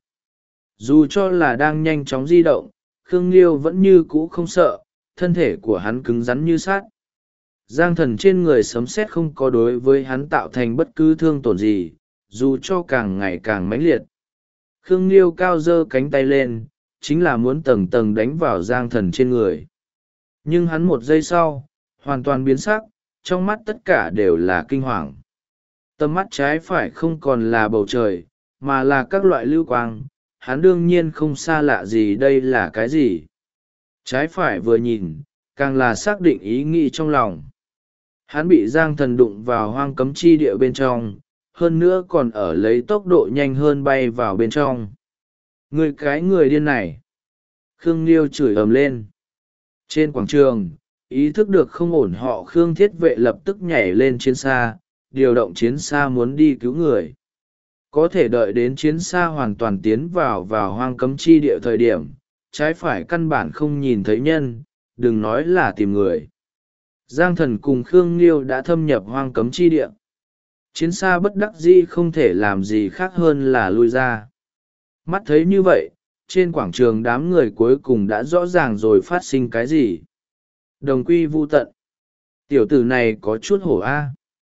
Dù cho là đang nhanh chóng di động, Khương Liêu vẫn như cũ không sợ, thân thể của hắn cứng rắn như sắt. Giang Thần trên người sấm sét không có đối với hắn tạo thành bất cứ thương tổn gì, dù cho càng ngày càng mãnh liệt. Khương Liêu cao giơ cánh tay lên, chính là muốn tầng tầng đánh vào Giang Thần trên người. Nhưng hắn một giây sau, hoàn toàn biến sắc, trong mắt tất cả đều là kinh hoàng. Tầm mắt trái phải không còn là bầu trời, mà là các loại lưu quang, hắn đương nhiên không xa lạ gì đây là cái gì. Trái phải vừa nhìn, càng là xác định ý nghĩ trong lòng. Hắn bị Giang Thần đụng vào hoang cấm chi địa bên trong, hơn nữa còn ở lấy tốc độ nhanh hơn bay vào bên trong. Người cái người điên này! Khương Liêu chửi ầm lên. Trên quảng trường, ý thức được không ổn họ Khương thiết vệ lập tức nhảy lên chiến xa, điều động chiến xa muốn đi cứu người. Có thể đợi đến chiến xa hoàn toàn tiến vào hoang cấm chi địa thời điểm, trái phải căn bản không nhìn thấy nhân, đừng nói là tìm người. Giang Thần cùng Khương Liêu đã thâm nhập hoang cấm chi địa. Chiến xa bất đắc dĩ không thể làm gì khác hơn là lui ra. Mắt thấy như vậy, trên quảng trường đám người cuối cùng đã rõ ràng rồi phát sinh cái gì. Đồng quy vu tận. Tiểu tử này có chút hổ a.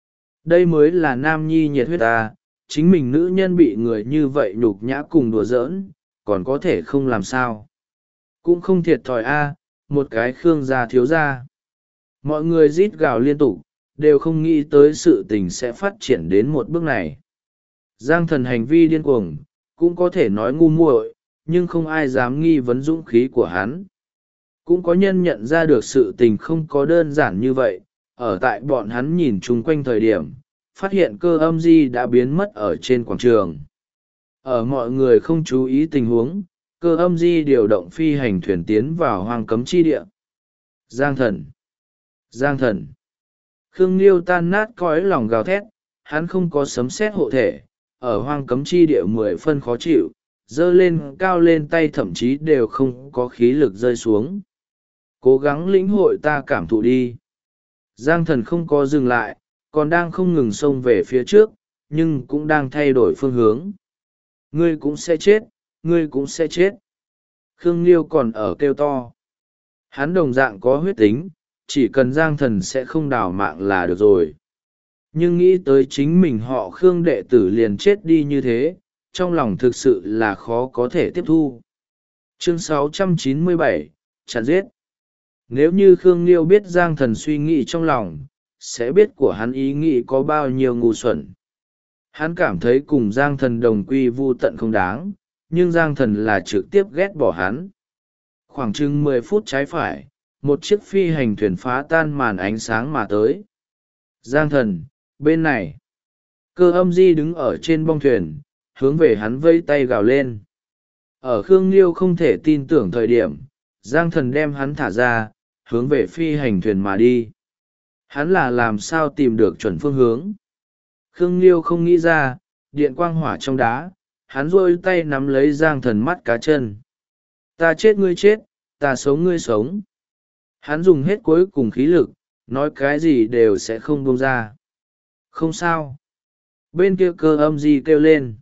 Đây mới là nam nhi nhiệt huyết a, chính mình nữ nhân bị người như vậy nhục nhã cùng đùa giỡn, còn có thể không làm sao. Cũng không thiệt thòi a, một cái Khương gia thiếu gia. Mọi người rít gào liên tục, đều không nghĩ tới sự tình sẽ phát triển đến một bước này. Giang Thần hành vi điên cuồng, cũng có thể nói ngu muội, nhưng không ai dám nghi vấn dũng khí của hắn. Cũng có nhân nhận ra được sự tình không có đơn giản như vậy, ở tại bọn hắn nhìn chung quanh thời điểm, phát hiện cơ âm di đã biến mất ở trên quảng trường. Ở mọi người không chú ý tình huống, cơ âm di điều động phi hành thuyền tiến vào hoang cấm chi địa. Giang Thần! Giang Thần! Khương Liêu tan nát cõi lòng gào thét, hắn không có sấm sét hộ thể, ở hoang cấm chi địa 10 phân khó chịu, dơ lên cao lên tay thậm chí đều không có khí lực rơi xuống. Cố gắng lĩnh hội ta cảm thụ đi. Giang Thần không có dừng lại, còn đang không ngừng xông về phía trước, nhưng cũng đang thay đổi phương hướng. Ngươi cũng sẽ chết, ngươi cũng sẽ chết. Khương Liêu còn ở kêu to. Hắn đồng dạng có huyết tính, chỉ cần Giang Thần sẽ không đào mạng là được rồi. nhưng nghĩ tới chính mình họ Khương đệ tử liền chết đi như thế, trong lòng thực sự là khó có thể tiếp thu. Chương 697, chặn giết. Nếu như Khương Liêu biết Giang Thần suy nghĩ trong lòng, sẽ biết của hắn ý nghĩ có bao nhiêu ngu xuẩn. Hắn cảm thấy cùng Giang Thần đồng quy vu tận không đáng, nhưng Giang Thần là trực tiếp ghét bỏ hắn. Khoảng chừng 10 phút trái phải, một chiếc phi hành thuyền phá tan màn ánh sáng mà tới. Giang Thần, bên này. Cơ Âm Di đứng ở trên bong thuyền, hướng về hắn vây tay gào lên. Ở Khương Liêu không thể tin tưởng thời điểm, Giang Thần đem hắn thả ra, hướng về phi hành thuyền mà đi. Hắn là làm sao tìm được chuẩn phương hướng. Khương Liêu không nghĩ ra, điện quang hỏa trong đá, hắn rôi tay nắm lấy Giang Thần mắt cá chân. Ta chết ngươi chết, ta sống ngươi sống. Hắn dùng hết cuối cùng khí lực, nói cái gì đều sẽ không buông ra. Không sao. Bên kia Cơ Âm Di kêu lên.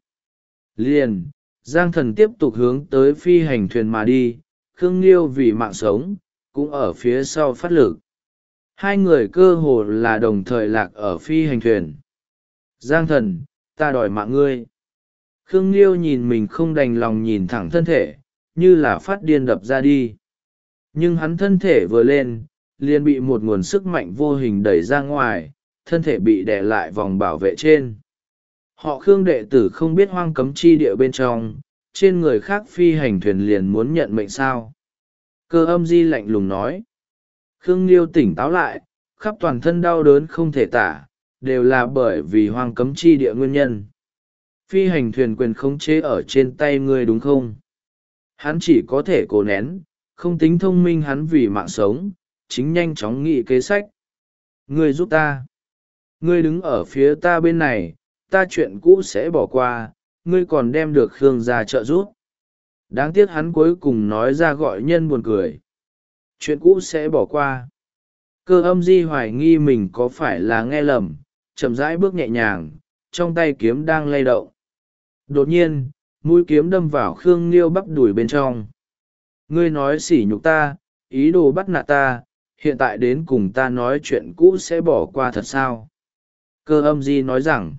Liền, Giang Thần tiếp tục hướng tới phi hành thuyền mà đi, Khương Liêu vì mạng sống, cũng ở phía sau phát lực. Hai người cơ hồ là đồng thời lạc ở phi hành thuyền. Giang Thần, ta đòi mạng ngươi. Khương Liêu nhìn mình không đành lòng nhìn thẳng thân thể, như là phát điên đập ra đi. Nhưng hắn thân thể vừa lên, liền bị một nguồn sức mạnh vô hình đẩy ra ngoài, thân thể bị đè lại vòng bảo vệ trên. Họ Khương đệ tử không biết hoang cấm chi địa bên trong, trên người khác phi hành thuyền liền muốn nhận mệnh sao. Cơ Âm Di lạnh lùng nói. Khương Liêu tỉnh táo lại, khắp toàn thân đau đớn không thể tả, đều là bởi vì hoang cấm chi địa nguyên nhân. Phi hành thuyền quyền khống chế ở trên tay ngươi đúng không? Hắn chỉ có thể cố nén, không tính thông minh hắn vì mạng sống, chính nhanh chóng nghĩ kế sách. Ngươi giúp ta. Ngươi đứng ở phía ta bên này, ta chuyện cũ sẽ bỏ qua, ngươi còn đem được Khương ra trợ giúp. Đáng tiếc hắn cuối cùng nói ra gọi nhân buồn cười. Chuyện cũ sẽ bỏ qua. Cơ Âm Di hoài nghi mình có phải là nghe lầm, chậm rãi bước nhẹ nhàng, trong tay kiếm đang lay động. Đột nhiên, mũi kiếm đâm vào Khương Liêu bắp đùi bên trong. Ngươi nói sỉ nhục ta, ý đồ bắt nạt ta, hiện tại đến cùng ta nói chuyện cũ sẽ bỏ qua thật sao? Cơ Âm Di nói rằng,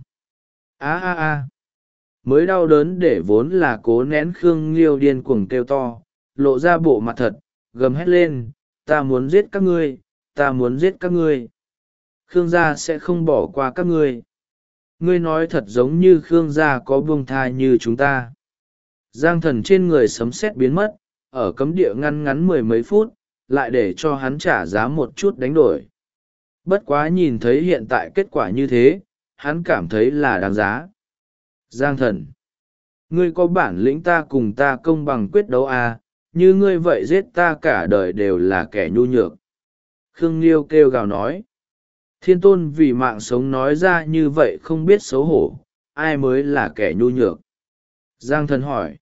mới đau đớn để vốn là cố nén Khương Liêu điên cuồng kêu to, lộ ra bộ mặt thật, gầm hét lên, ta muốn giết các ngươi, ta muốn giết các ngươi. Khương gia sẽ không bỏ qua các ngươi. Ngươi nói thật giống như Khương gia có buông tha như chúng ta. Giang Thần trên người sấm sét biến mất, ở cấm địa ngăn ngắn 10 mấy phút, lại để cho hắn trả giá một chút đánh đổi. Bất quá nhìn thấy hiện tại kết quả như thế, hắn cảm thấy là đáng giá. Giang Thần, ngươi có bản lĩnh ta cùng ta công bằng quyết đấu à, như ngươi vậy giết ta cả đời đều là kẻ nhu nhược. Khương Liêu kêu gào nói. Thiên tôn vì mạng sống nói ra như vậy không biết xấu hổ, ai mới là kẻ nhu nhược. Giang Thần hỏi.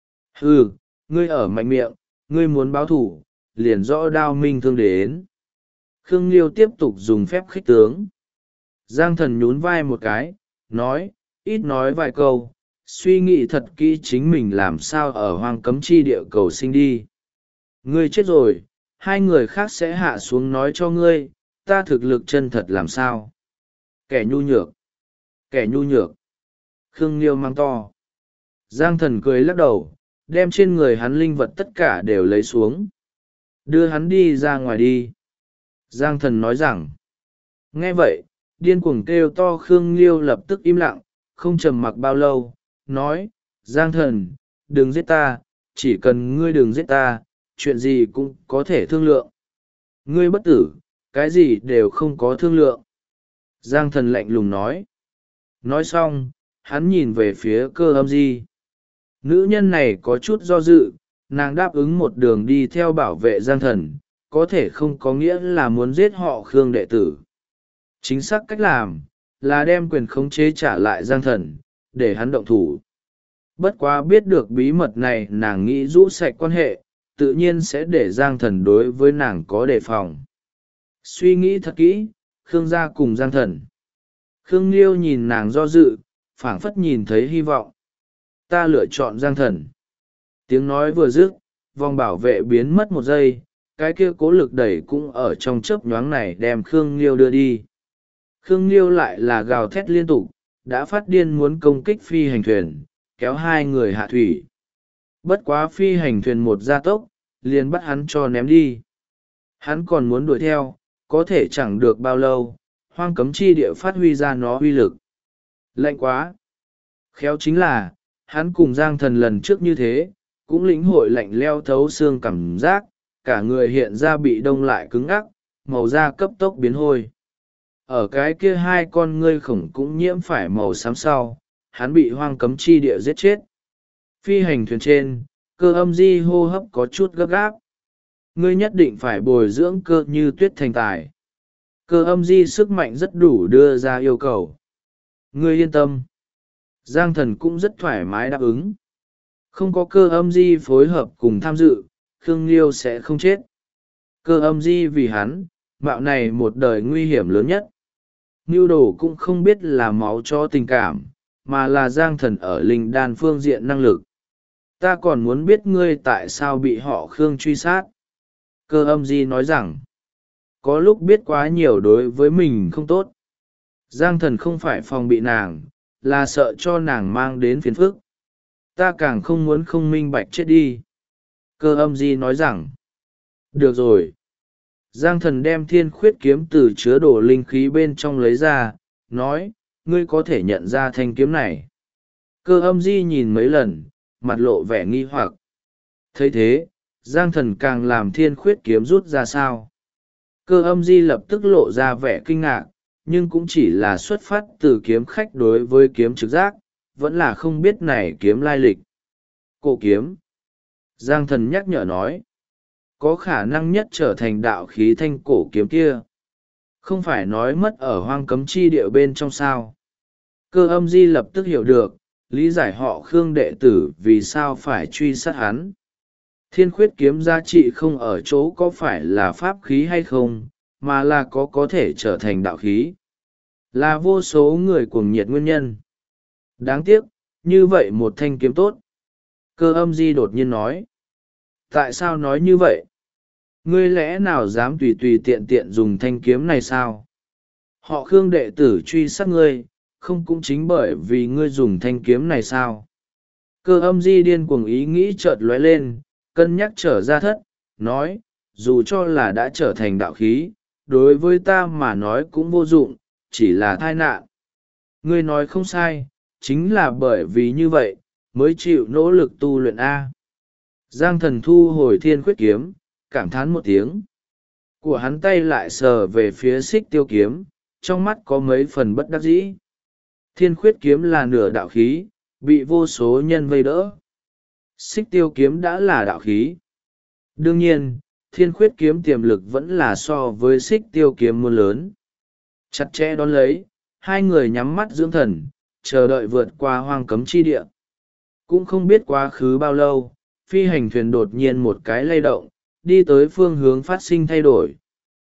Ngươi ở mạnh miệng, ngươi muốn báo thủ, liền rõ đao minh thương đến. Khương Liêu tiếp tục dùng phép khích tướng. Giang Thần nhún vai một cái, nói, ít nói vài câu, suy nghĩ thật kỹ chính mình làm sao ở hoang cấm chi địa cầu sinh đi. Ngươi chết rồi, hai người khác sẽ hạ xuống nói cho ngươi, ta thực lực chân thật làm sao. Kẻ nhu nhược. Kẻ nhu nhược. Khương Liêu mang to. Giang Thần cười lắc đầu, đem trên người hắn linh vật tất cả đều lấy xuống. Đưa hắn đi ra ngoài đi. Giang Thần nói rằng. Nghe vậy, điên cuồng kêu to Khương Liêu lập tức im lặng, không trầm mặc bao lâu, nói, Giang Thần, đừng giết ta, chỉ cần ngươi đừng giết ta, chuyện gì cũng có thể thương lượng. Ngươi bất tử, cái gì đều không có thương lượng. Giang Thần lạnh lùng nói. Nói xong, hắn nhìn về phía Cơ Âm Di. Nữ nhân này có chút do dự, nàng đáp ứng một đường đi theo bảo vệ Giang Thần, có thể không có nghĩa là muốn giết họ Khương đệ tử. Chính xác cách làm, là đem quyền khống chế trả lại Giang Thần, để hắn động thủ. Bất quá biết được bí mật này nàng nghĩ rũ sạch quan hệ, tự nhiên sẽ để Giang Thần đối với nàng có đề phòng. Suy nghĩ thật kỹ, Khương gia cùng Giang Thần. Khương Liêu nhìn nàng do dự, phảng phất nhìn thấy hy vọng. Ta lựa chọn Giang Thần. Tiếng nói vừa dứt, vòng bảo vệ biến mất một giây, cái kia cố lực đẩy cũng ở trong chớp nhoáng này đem Khương Liêu đưa đi. Khương Liêu lại là gào thét liên tục, đã phát điên muốn công kích phi hành thuyền, kéo hai người hạ thủy. Bất quá phi hành thuyền một gia tốc, liền bắt hắn cho ném đi. Hắn còn muốn đuổi theo, có thể chẳng được bao lâu, hoang cấm chi địa phát huy ra nó uy lực. Lạnh quá! Khéo chính là, hắn cùng Giang Thần lần trước như thế, cũng lĩnh hội lạnh leo thấu xương cảm giác, cả người hiện ra bị đông lại cứng ngắc, màu da cấp tốc biến hôi. Ở cái kia hai con ngươi khổng cũng nhiễm phải màu xám sau, hắn bị hoang cấm chi địa giết chết. Phi hành thuyền trên, Cơ Âm Di hô hấp có chút gấp gáp. Ngươi nhất định phải bồi dưỡng cơ như tuyết thành tài. Cơ Âm Di sức mạnh rất đủ đưa ra yêu cầu. Ngươi yên tâm. Giang Thần cũng rất thoải mái đáp ứng. Không có Cơ Âm Di phối hợp cùng tham dự, Khương Liêu sẽ không chết. Cơ Âm Di vì hắn, mạo này một đời nguy hiểm lớn nhất. Mưu đồ cũng không biết là máu cho tình cảm, mà là Giang Thần ở linh đan phương diện năng lực. Ta còn muốn biết ngươi tại sao bị họ Khương truy sát. Cơ Âm Di nói rằng, có lúc biết quá nhiều đối với mình không tốt. Giang Thần không phải phòng bị nàng, là sợ cho nàng mang đến phiền phức. Ta càng không muốn không minh bạch chết đi. Cơ Âm Di nói rằng, được rồi. Giang Thần đem thiên khuyết kiếm từ chứa đồ linh khí bên trong lấy ra, nói, ngươi có thể nhận ra thanh kiếm này. Cơ Âm Di nhìn mấy lần, mặt lộ vẻ nghi hoặc. Thấy thế, Giang Thần càng làm thiên khuyết kiếm rút ra sao. Cơ Âm Di lập tức lộ ra vẻ kinh ngạc, nhưng cũng chỉ là xuất phát từ kiếm khách đối với kiếm trực giác, vẫn là không biết này kiếm lai lịch. Cổ kiếm. Giang Thần nhắc nhở nói, có khả năng nhất trở thành đạo khí thanh cổ kiếm kia. Không phải nói mất ở hoang cấm chi địa bên trong sao. Cơ Âm Di lập tức hiểu được, lý giải họ Khương đệ tử vì sao phải truy sát hắn. Thiên khuyết kiếm giá trị không ở chỗ có phải là pháp khí hay không, mà là có thể trở thành đạo khí. Là vô số người cuồng nhiệt nguyên nhân. Đáng tiếc, như vậy một thanh kiếm tốt. Cơ Âm Di đột nhiên nói. Tại sao nói như vậy? Ngươi lẽ nào dám tùy tùy tiện tiện dùng thanh kiếm này sao? Họ Khương đệ tử truy sát ngươi, không cũng chính bởi vì ngươi dùng thanh kiếm này sao? Cơ Âm Di điên cuồng ý nghĩ chợt lóe lên, cân nhắc trở ra thất, nói, dù cho là đã trở thành đạo khí, đối với ta mà nói cũng vô dụng, chỉ là tai nạn. Ngươi nói không sai, chính là bởi vì như vậy, mới chịu nỗ lực tu luyện A. Giang Thần thu hồi thiên khuyết kiếm, cảm thán một tiếng. Của hắn tay lại sờ về phía xích tiêu kiếm, trong mắt có mấy phần bất đắc dĩ. Thiên khuyết kiếm là nửa đạo khí, bị vô số nhân vây đỡ. Xích tiêu kiếm đã là đạo khí. Đương nhiên, thiên khuyết kiếm tiềm lực vẫn là so với xích tiêu kiếm muôn lớn. Chặt chẽ đón lấy, hai người nhắm mắt dưỡng thần, chờ đợi vượt qua hoang cấm chi địa. Cũng không biết quá khứ bao lâu, phi hành thuyền đột nhiên một cái lay động, đi tới phương hướng phát sinh thay đổi.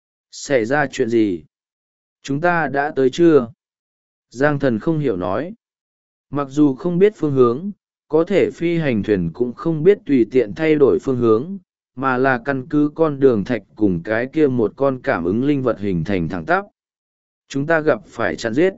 Xảy ra chuyện gì? Chúng ta đã tới chưa? Giang Thần không hiểu nói. Mặc dù không biết phương hướng, có thể phi hành thuyền cũng không biết tùy tiện thay đổi phương hướng, mà là căn cứ con đường thạch cùng cái kia một con cảm ứng linh vật hình thành thẳng tắp. Chúng ta gặp phải chặn giết.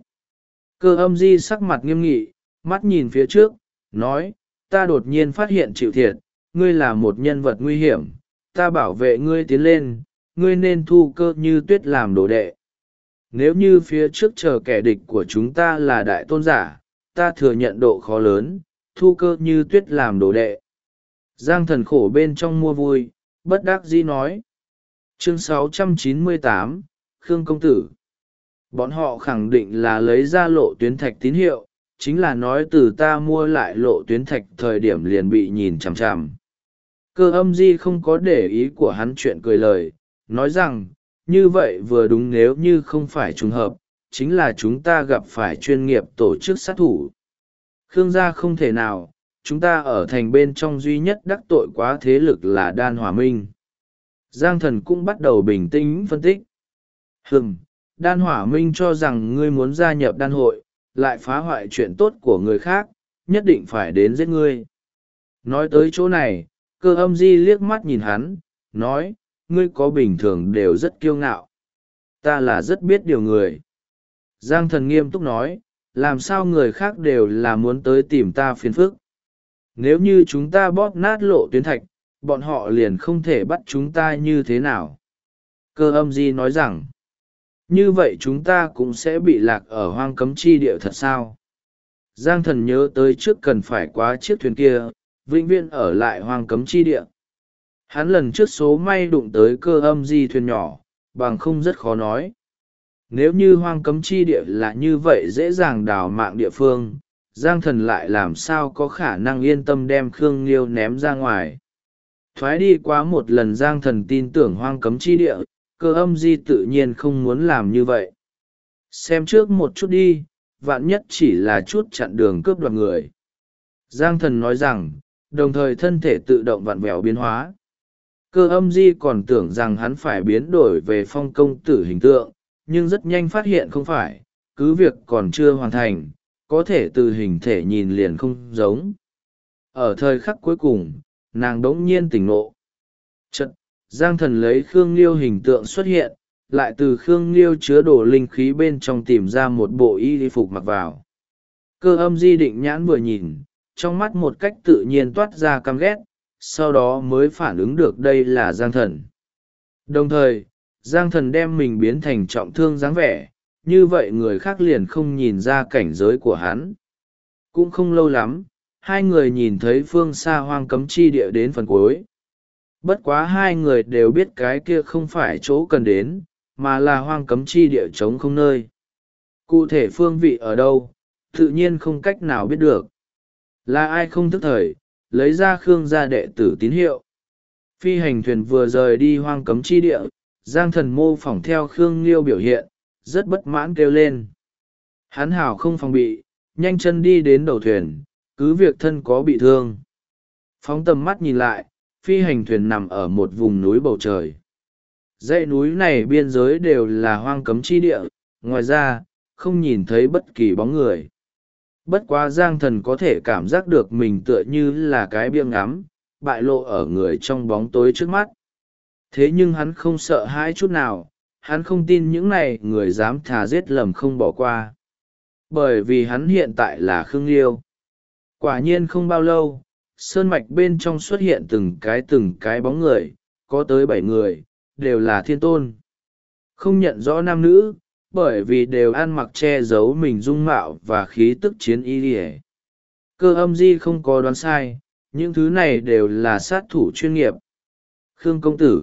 Cơ Âm Di sắc mặt nghiêm nghị, mắt nhìn phía trước, nói, ta đột nhiên phát hiện chịu thiệt, ngươi là một nhân vật nguy hiểm, ta bảo vệ ngươi tiến lên, ngươi nên thu Cơ Như Tuyết làm đồ đệ. Nếu như phía trước chờ kẻ địch của chúng ta là đại tôn giả, ta thừa nhận độ khó lớn, thu Cơ Như Tuyết làm đồ đệ. Giang Thần khổ bên trong mua vui, bất đắc dĩ nói. Chương 698, Khương Công Tử. Bọn họ khẳng định là lấy ra lộ tuyến thạch tín hiệu, chính là nói từ ta mua lại lộ tuyến thạch thời điểm liền bị nhìn chằm chằm. Cơ Âm Di không có để ý của hắn chuyện cười lời, nói rằng, như vậy vừa đúng, nếu như không phải trùng hợp, chính là chúng ta gặp phải chuyên nghiệp tổ chức sát thủ. Khương gia không thể nào, chúng ta ở thành bên trong duy nhất đắc tội quá thế lực là Đan Hỏa Minh. Giang Thần cũng bắt đầu bình tĩnh phân tích. Đan Hỏa Minh cho rằng ngươi muốn gia nhập đan hội, lại phá hoại chuyện tốt của người khác, nhất định phải đến giết ngươi. Nói tới chỗ này, Cơ Âm Di liếc mắt nhìn hắn, nói, ngươi có bình thường đều rất kiêu ngạo. Ta là rất biết điều người. Giang thần nghiêm túc nói, làm sao người khác đều là muốn tới tìm ta phiền phức. Nếu như chúng ta bóp nát lộ tuyến thạch, bọn họ liền không thể bắt chúng ta như thế nào. Cơ âm di nói rằng, như vậy chúng ta cũng sẽ bị lạc ở hoang cấm chi địa thật sao? Giang thần nhớ tới trước cần phải quá chiếc thuyền kia, vĩnh viễn ở lại hoang cấm chi địa. Hắn lần trước số may đụng tới cơ âm di thuyền nhỏ, bằng không rất khó nói. Nếu như hoang cấm chi địa là như vậy dễ dàng đào mạng địa phương, Giang thần lại làm sao có khả năng yên tâm đem Khương Liêu ném ra ngoài. Thoái đi quá một lần Giang thần tin tưởng hoang cấm chi địa, cơ âm di tự nhiên không muốn làm như vậy. Xem trước một chút đi, vạn nhất chỉ là chút chặn đường cướp đoạt người. Giang thần nói rằng, đồng thời thân thể tự động vặn vẹo biến hóa. Cơ âm di còn tưởng rằng hắn phải biến đổi về phong công tử hình tượng, nhưng rất nhanh phát hiện không phải, cứ việc còn chưa hoàn thành, có thể từ hình thể nhìn liền không giống. Ở thời khắc cuối cùng, nàng đống nhiên tỉnh ngộ. Chật, Giang thần lấy Khương Liêu hình tượng xuất hiện, lại từ Khương Liêu chứa đổ linh khí bên trong tìm ra một bộ y phục mặc vào. Cơ âm di định nhãn vừa nhìn, trong mắt một cách tự nhiên toát ra căm ghét, sau đó mới phản ứng được đây là Giang thần. Đồng thời, Giang thần đem mình biến thành trọng thương dáng vẻ, như vậy người khác liền không nhìn ra cảnh giới của hắn. Cũng không lâu lắm, hai người nhìn thấy phương xa hoang cấm chi địa đến phần cuối. Bất quá hai người đều biết cái kia không phải chỗ cần đến, mà là hoang cấm chi địa trống không nơi. Cụ thể phương vị ở đâu, tự nhiên không cách nào biết được. Là ai không thức thời, lấy ra Khương gia đệ tử tín hiệu. Phi hành thuyền vừa rời đi hoang cấm chi địa, Giang thần mô phỏng theo Khương Liêu biểu hiện, rất bất mãn kêu lên. Hắn hảo không phòng bị, nhanh chân đi đến đầu thuyền, cứ việc thân có bị thương. Phóng tầm mắt nhìn lại, phi hành thuyền nằm ở một vùng núi bầu trời. Dãy núi này biên giới đều là hoang cấm chi địa, ngoài ra, không nhìn thấy bất kỳ bóng người. Bất quá Giang thần có thể cảm giác được mình tựa như là cái biếng ngắm, bại lộ ở người trong bóng tối trước mắt. Thế nhưng hắn không sợ hãi chút nào, hắn không tin những này người dám thà giết lầm không bỏ qua. Bởi vì hắn hiện tại là Khương Liêu. Quả nhiên không bao lâu, sơn mạch bên trong xuất hiện từng cái bóng người, có tới 7 người, đều là thiên tôn. Không nhận rõ nam nữ, bởi vì đều ăn mặc che giấu mình dung mạo và khí tức chiến y liề. Cơ âm di không có đoán sai, những thứ này đều là sát thủ chuyên nghiệp. Khương công tử.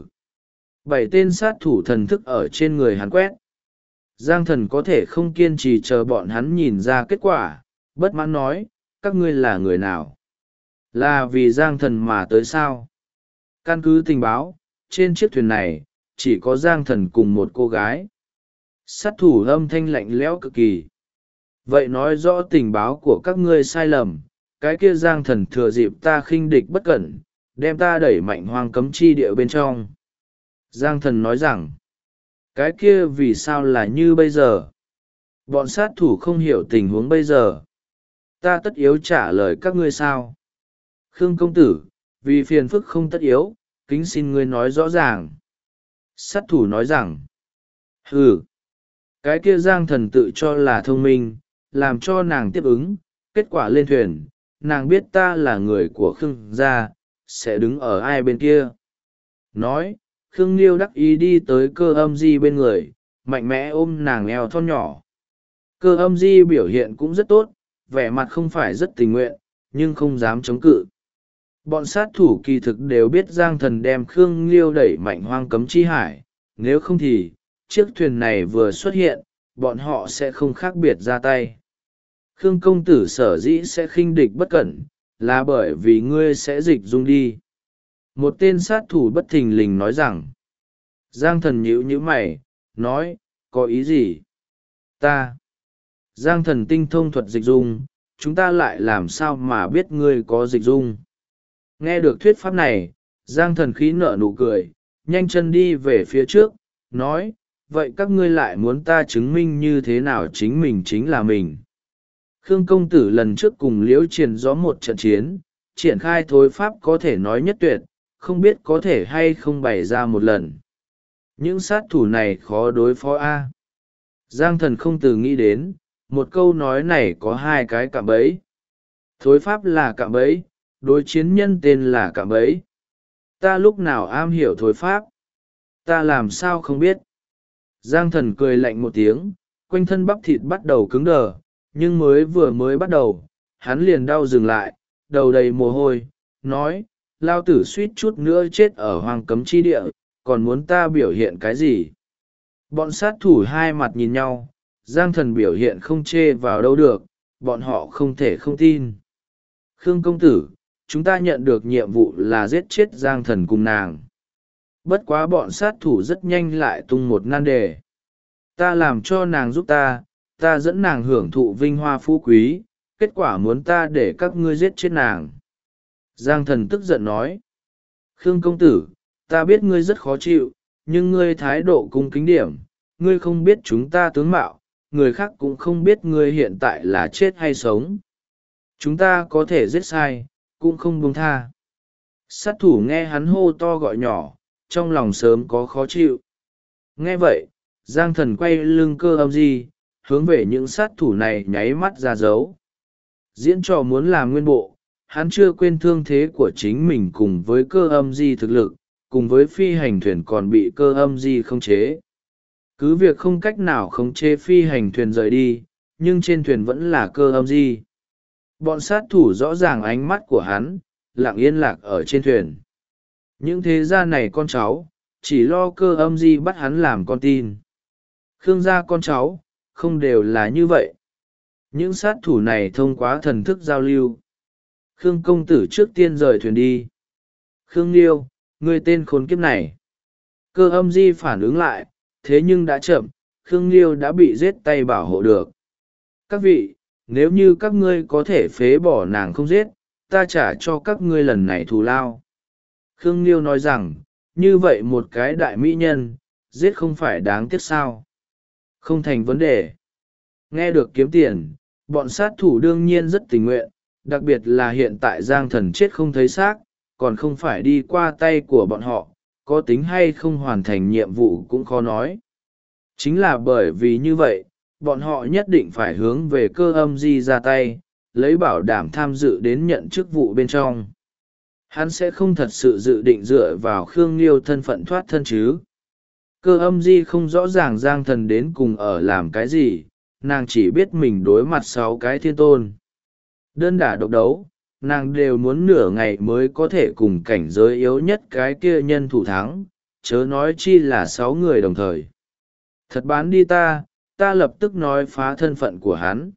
7 tên sát thủ thần thức ở trên người hắn quét. Giang thần có thể không kiên trì chờ bọn hắn nhìn ra kết quả, bất mãn nói, các ngươi là người nào? Là vì Giang thần mà tới sao? Căn cứ tình báo, trên chiếc thuyền này, chỉ có Giang thần cùng một cô gái. Sát thủ âm thanh lạnh lẽo cực kỳ. Vậy nói rõ tình báo của các ngươi sai lầm, cái kia Giang thần thừa dịp ta khinh địch bất cẩn, đem ta đẩy mạnh hoang cấm chi địa bên trong. Giang thần nói rằng, cái kia vì sao là như bây giờ? Bọn sát thủ không hiểu tình huống bây giờ. Ta tất yếu trả lời các ngươi sao? Khương công tử, vì phiền phức không tất yếu, kính xin ngươi nói rõ ràng. Sát thủ nói rằng, ừ, cái kia Giang thần tự cho là thông minh, làm cho nàng tiếp ứng, kết quả lên thuyền, nàng biết ta là người của Khương gia, sẽ đứng ở ai bên kia. Nói, Khương Liêu đắc ý đi tới cơ âm di bên người, mạnh mẽ ôm nàng eo thon nhỏ. Cơ âm di biểu hiện cũng rất tốt, vẻ mặt không phải rất tình nguyện, nhưng không dám chống cự. Bọn sát thủ kỳ thực đều biết Giang thần đem Khương Liêu đẩy mạnh hoang cấm chi hải, nếu không thì, chiếc thuyền này vừa xuất hiện, bọn họ sẽ không khác biệt ra tay. Khương công tử sở dĩ sẽ khinh địch bất cẩn, là bởi vì ngươi sẽ dịch dung đi. Một tên sát thủ bất thình lình nói rằng, Giang thần nhíu mày, nói, có ý gì? Ta. Giang thần tinh thông thuật dịch dung, chúng ta lại làm sao mà biết ngươi có dịch dung? Nghe được thuyết pháp này, Giang thần khí nở nụ cười, nhanh chân đi về phía trước, nói, vậy các ngươi lại muốn ta chứng minh như thế nào chính mình chính là mình? Khương công tử lần trước cùng Liễu Triền gió một trận chiến, triển khai thối pháp có thể nói nhất tuyệt, không biết có thể hay không bày ra một lần. Những sát thủ này khó đối phó a. Giang thần không từ nghĩ đến, một câu nói này có hai cái cạm bẫy. Thối pháp là cạm bẫy, đối chiến nhân tên là cạm bẫy. Ta lúc nào am hiểu thối pháp? Ta làm sao không biết? Giang thần cười lạnh một tiếng, quanh thân bắp thịt bắt đầu cứng đờ, nhưng mới bắt đầu, hắn liền đau dừng lại, đầu đầy mồ hôi, nói, lao tử suýt chút nữa chết ở hoang cấm chi địa, còn muốn ta biểu hiện cái gì? Bọn sát thủ hai mặt nhìn nhau, Giang thần biểu hiện không chê vào đâu được, bọn họ không thể không tin. Khương công tử, chúng ta nhận được nhiệm vụ là giết chết Giang thần cùng nàng. Bất quá bọn sát thủ rất nhanh lại tung một nan đề. Ta làm cho nàng giúp ta dẫn nàng hưởng thụ vinh hoa phú quý, kết quả muốn ta để các ngươi giết chết nàng. Giang thần tức giận nói. Khương công tử, ta biết ngươi rất khó chịu, nhưng ngươi thái độ cung kính điểm, ngươi không biết chúng ta tướng mạo, người khác cũng không biết ngươi hiện tại là chết hay sống. Chúng ta có thể giết sai, cũng không buông tha. Sát thủ nghe hắn hô to gọi nhỏ, trong lòng sớm có khó chịu. Nghe vậy, Giang thần quay lưng Cơ Âm Di, hướng về những sát thủ này nháy mắt ra dấu. Diễn trò muốn làm nguyên bộ, hắn chưa quên thương thế của chính mình cùng với Cơ Âm Di thực lực, cùng với phi hành thuyền còn bị Cơ Âm Di khống chế. Cứ việc không cách nào khống chế phi hành thuyền rời đi, nhưng trên thuyền vẫn là Cơ Âm Di. Bọn sát thủ rõ ràng ánh mắt của hắn, lặng yên lạc ở trên thuyền. Những thế gia này con cháu, chỉ lo Cơ Âm Di bắt hắn làm con tin. Khương gia con cháu, không đều là như vậy. Những sát thủ này thông qua thần thức giao lưu. Khương công tử trước tiên rời thuyền đi. Khương Liêu, ngươi tên khốn kiếp này. Cơ Âm Di phản ứng lại, thế nhưng đã chậm, Khương Liêu đã bị giết tay bảo hộ được. Các vị, nếu như các ngươi có thể phế bỏ nàng không giết, ta trả cho các ngươi lần này thù lao. Khương Liêu nói rằng, như vậy một cái đại mỹ nhân, giết không phải đáng tiếc sao. Không thành vấn đề. Nghe được kiếm tiền, bọn sát thủ đương nhiên rất tình nguyện, đặc biệt là hiện tại Giang thần chết không thấy xác, còn không phải đi qua tay của bọn họ, có tính hay không hoàn thành nhiệm vụ cũng khó nói. Chính là bởi vì như vậy, bọn họ nhất định phải hướng về Cơ Âm Di ra tay, lấy bảo đảm tham dự đến nhận chức vụ bên trong. Hắn sẽ không thật sự dự định dựa vào Khương Liêu thân phận thoát thân chứ. Cơ Âm Di không rõ ràng Giang thần đến cùng ở làm cái gì, nàng chỉ biết mình đối mặt 6 cái thiên tôn. Đơn đả độc đấu, nàng đều muốn nửa ngày mới có thể cùng cảnh giới yếu nhất cái kia nhân thủ thắng, chớ nói chi là 6 người đồng thời. Thật bán đi ta lập tức nói phá thân phận của hắn.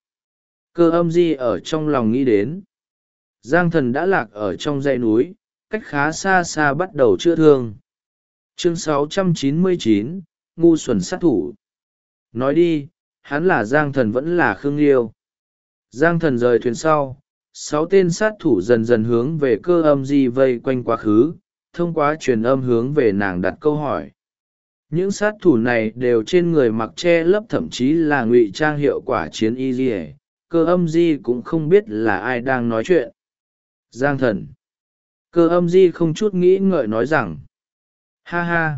Cơ Âm Di ở trong lòng nghĩ đến. Giang thần đã lạc ở trong dãy núi, cách khá xa xa bắt đầu chữa thương. Chương 699, ngu xuẩn sát thủ. Nói đi, hắn là Giang thần vẫn là Khương Liêu. Giang thần rời thuyền sau, 6 tên sát thủ dần dần hướng về Cơ Âm Di vây quanh quá khứ, thông qua truyền âm hướng về nàng đặt câu hỏi. Những sát thủ này đều trên người mặc che lấp, thậm chí là ngụy trang hiệu quả chiến y gì. Cơ Âm Di cũng không biết là ai đang nói chuyện. Giang thần. Cơ Âm Di không chút nghĩ ngợi nói rằng. Ha ha.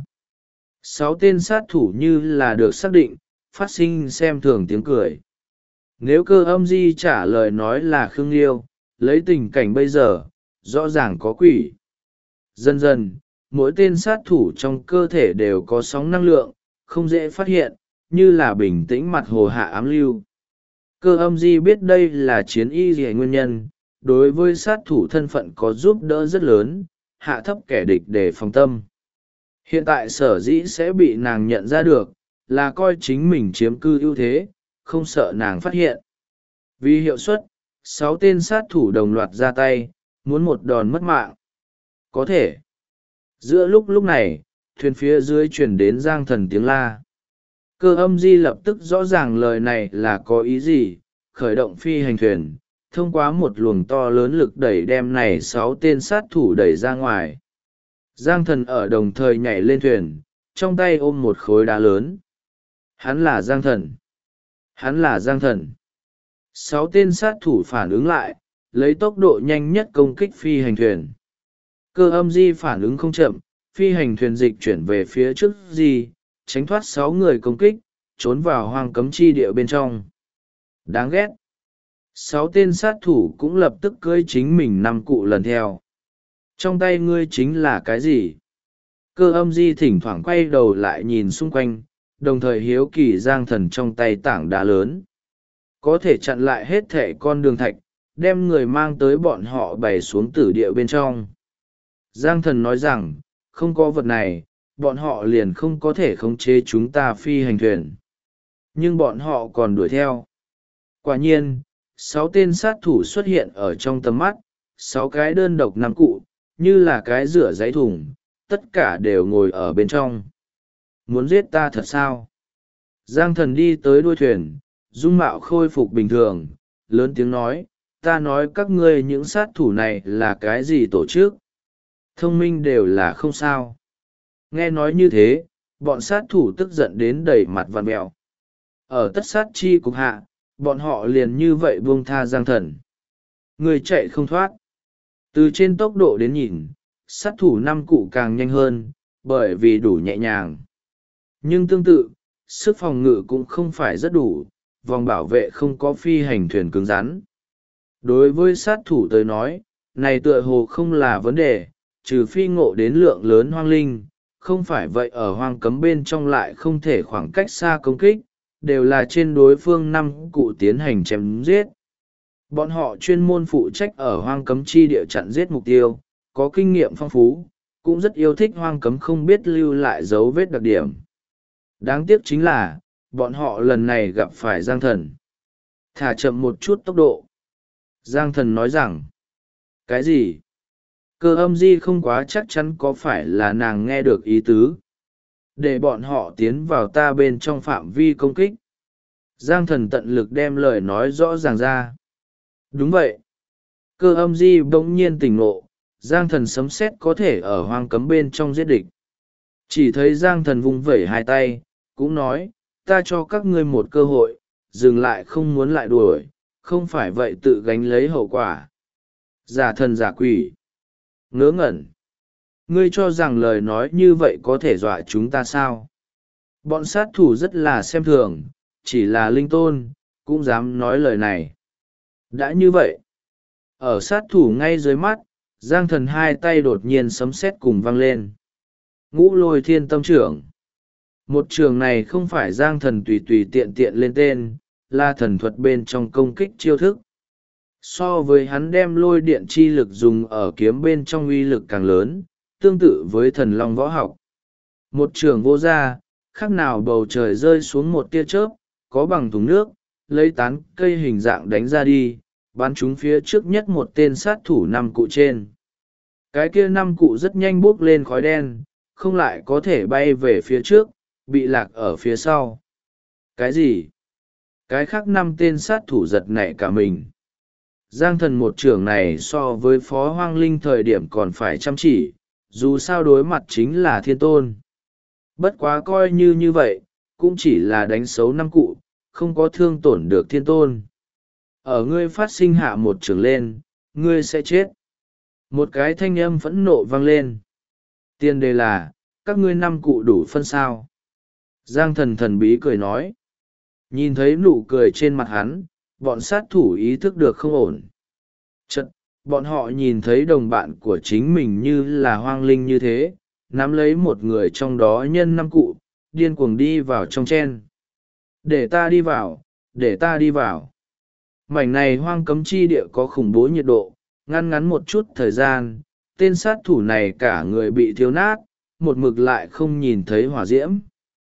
6 tên sát thủ như là được xác định, phát sinh xem thường tiếng cười. Nếu Cơ Âm Di trả lời nói là Khương Liêu, lấy tình cảnh bây giờ, rõ ràng có quỷ. Dần dần, mỗi tên sát thủ trong cơ thể đều có sóng năng lượng, không dễ phát hiện, như là bình tĩnh mặt hồ hạ ám lưu. Cơ Âm Di biết đây là chiến y gì nguyên nhân, đối với sát thủ thân phận có giúp đỡ rất lớn, hạ thấp kẻ địch để phòng tâm. Hiện tại sở dĩ sẽ bị nàng nhận ra được, là coi chính mình chiếm cư ưu thế, không sợ nàng phát hiện. Vì hiệu suất, 6 tên sát thủ đồng loạt ra tay, muốn một đòn mất mạng. Có thể. Giữa lúc này, thuyền phía dưới truyền đến Giang thần tiếng la. Cơ Âm Di lập tức rõ ràng lời này là có ý gì, khởi động phi hành thuyền, thông qua một luồng to lớn lực đẩy đem này 6 tên sát thủ đẩy ra ngoài. Giang thần ở đồng thời nhảy lên thuyền, trong tay ôm một khối đá lớn. Hắn là Giang thần. Hắn là Giang thần. 6 tên sát thủ phản ứng lại, lấy tốc độ nhanh nhất công kích phi hành thuyền. Cơ Âm Di phản ứng không chậm, phi hành thuyền dịch chuyển về phía trước Di, tránh thoát 6 người công kích, trốn vào hoang cấm chi địa bên trong. Đáng ghét. 6 tên sát thủ cũng lập tức cưỡi chính mình 5 cụ lần theo. Trong tay ngươi chính là cái gì? Cơ âm di thỉnh thoảng quay đầu lại nhìn xung quanh, đồng thời hiếu kỳ Giang Thần trong tay tảng đá lớn. Có thể chặn lại hết thệ con đường thạch, đem người mang tới bọn họ bày xuống tử địa bên trong. Giang Thần nói rằng, không có vật này, bọn họ liền không có thể khống chế chúng ta phi hành thuyền. Nhưng bọn họ còn đuổi theo. Quả nhiên, 6 tên sát thủ xuất hiện ở trong tầm mắt, 6 cái đơn độc 5 cụ, như là cái rửa giấy thùng, tất cả đều ngồi ở bên trong. Muốn giết ta thật sao? Giang Thần đi tới đuôi thuyền, dung mạo khôi phục bình thường, lớn tiếng nói, ta nói các ngươi những sát thủ này là cái gì tổ chức? Thông minh đều là không sao. Nghe nói như thế, bọn sát thủ tức giận đến đầy mặt vằn mẹo. Ở tất sát chi cục hạ, bọn họ liền như vậy buông tha Giang Thần. Người chạy không thoát. Từ trên tốc độ đến nhìn, sát thủ 5 cụ càng nhanh hơn, bởi vì đủ nhẹ nhàng. Nhưng tương tự, sức phòng ngự cũng không phải rất đủ, vòng bảo vệ không có phi hành thuyền cứng rắn. Đối với sát thủ tới nói, này tựa hồ không là vấn đề, trừ phi ngộ đến lượng lớn hoang linh, không phải vậy ở hoang cấm bên trong lại không thể khoảng cách xa công kích, đều là trên đối phương 5 cụ tiến hành chém giết. Bọn họ chuyên môn phụ trách ở hoang cấm chi địa chặn giết mục tiêu, có kinh nghiệm phong phú, cũng rất yêu thích hoang cấm không biết lưu lại dấu vết đặc điểm. Đáng tiếc chính là, bọn họ lần này gặp phải Giang Thần. Thả chậm một chút tốc độ. Giang Thần nói rằng, cái gì? Cơ âm di không quá chắc chắn có phải là nàng nghe được ý tứ. Để bọn họ tiến vào ta bên trong phạm vi công kích. Giang Thần tận lực đem lời nói rõ ràng ra. Đúng vậy. Cơ âm di bỗng nhiên tỉnh ngộ, Giang Thần sấm sét có thể ở hoang cấm bên trong giết địch. Chỉ thấy Giang Thần vung vẩy hai tay, cũng nói, ta cho các ngươi một cơ hội, dừng lại không muốn lại đuổi, không phải vậy tự gánh lấy hậu quả. Giả thần giả quỷ. Ngớ ngẩn. Ngươi cho rằng lời nói như vậy có thể dọa chúng ta sao? Bọn sát thủ rất là xem thường, chỉ là linh tôn, cũng dám nói lời này. Đã như vậy, ở sát thủ ngay dưới mắt, Giang Thần hai tay đột nhiên sấm sét cùng vang lên. Ngũ Lôi Thiên Tâm Trưởng. Một trường này không phải Giang Thần tùy tùy tiện tiện lên tên, là thần thuật bên trong công kích chiêu thức. So với hắn đem lôi điện chi lực dùng ở kiếm bên trong uy lực càng lớn, tương tự với thần long võ học. Một trường vô ra, khác nào bầu trời rơi xuống một tia chớp, có bằng thùng nước, lấy tán cây hình dạng đánh ra đi, bắn chúng phía trước nhất một tên sát thủ 5 cụ trên. Cái kia 5 cụ rất nhanh bốc lên khói đen, không lại có thể bay về phía trước, bị lạc ở phía sau. Cái gì? Cái khác 5 tên sát thủ giật nảy cả mình. Giang Thần một trưởng này so với Phó Hoang Linh thời điểm còn phải chăm chỉ, dù sao đối mặt chính là thiên tôn. Bất quá coi như vậy, cũng chỉ là đánh xấu 5 cụ, không có thương tổn được thiên tôn. Ở ngươi phát sinh hạ một trưởng lên, ngươi sẽ chết. Một cái thanh âm phẫn nộ vang lên. Tiền đề là, các ngươi 5 cụ đủ phân sao. Giang Thần thần bí cười nói. Nhìn thấy nụ cười trên mặt hắn, bọn sát thủ ý thức được không ổn. Chật, bọn họ nhìn thấy đồng bạn của chính mình như là hoang linh như thế, nắm lấy một người trong đó nhân 5 cụ, điên cuồng đi vào trong chen. Để ta đi vào, để ta đi vào. Mảnh này hoang cấm chi địa có khủng bố nhiệt độ, ngăn ngắn một chút thời gian, tên sát thủ này cả người bị thiếu nát, một mực lại không nhìn thấy hỏa diễm.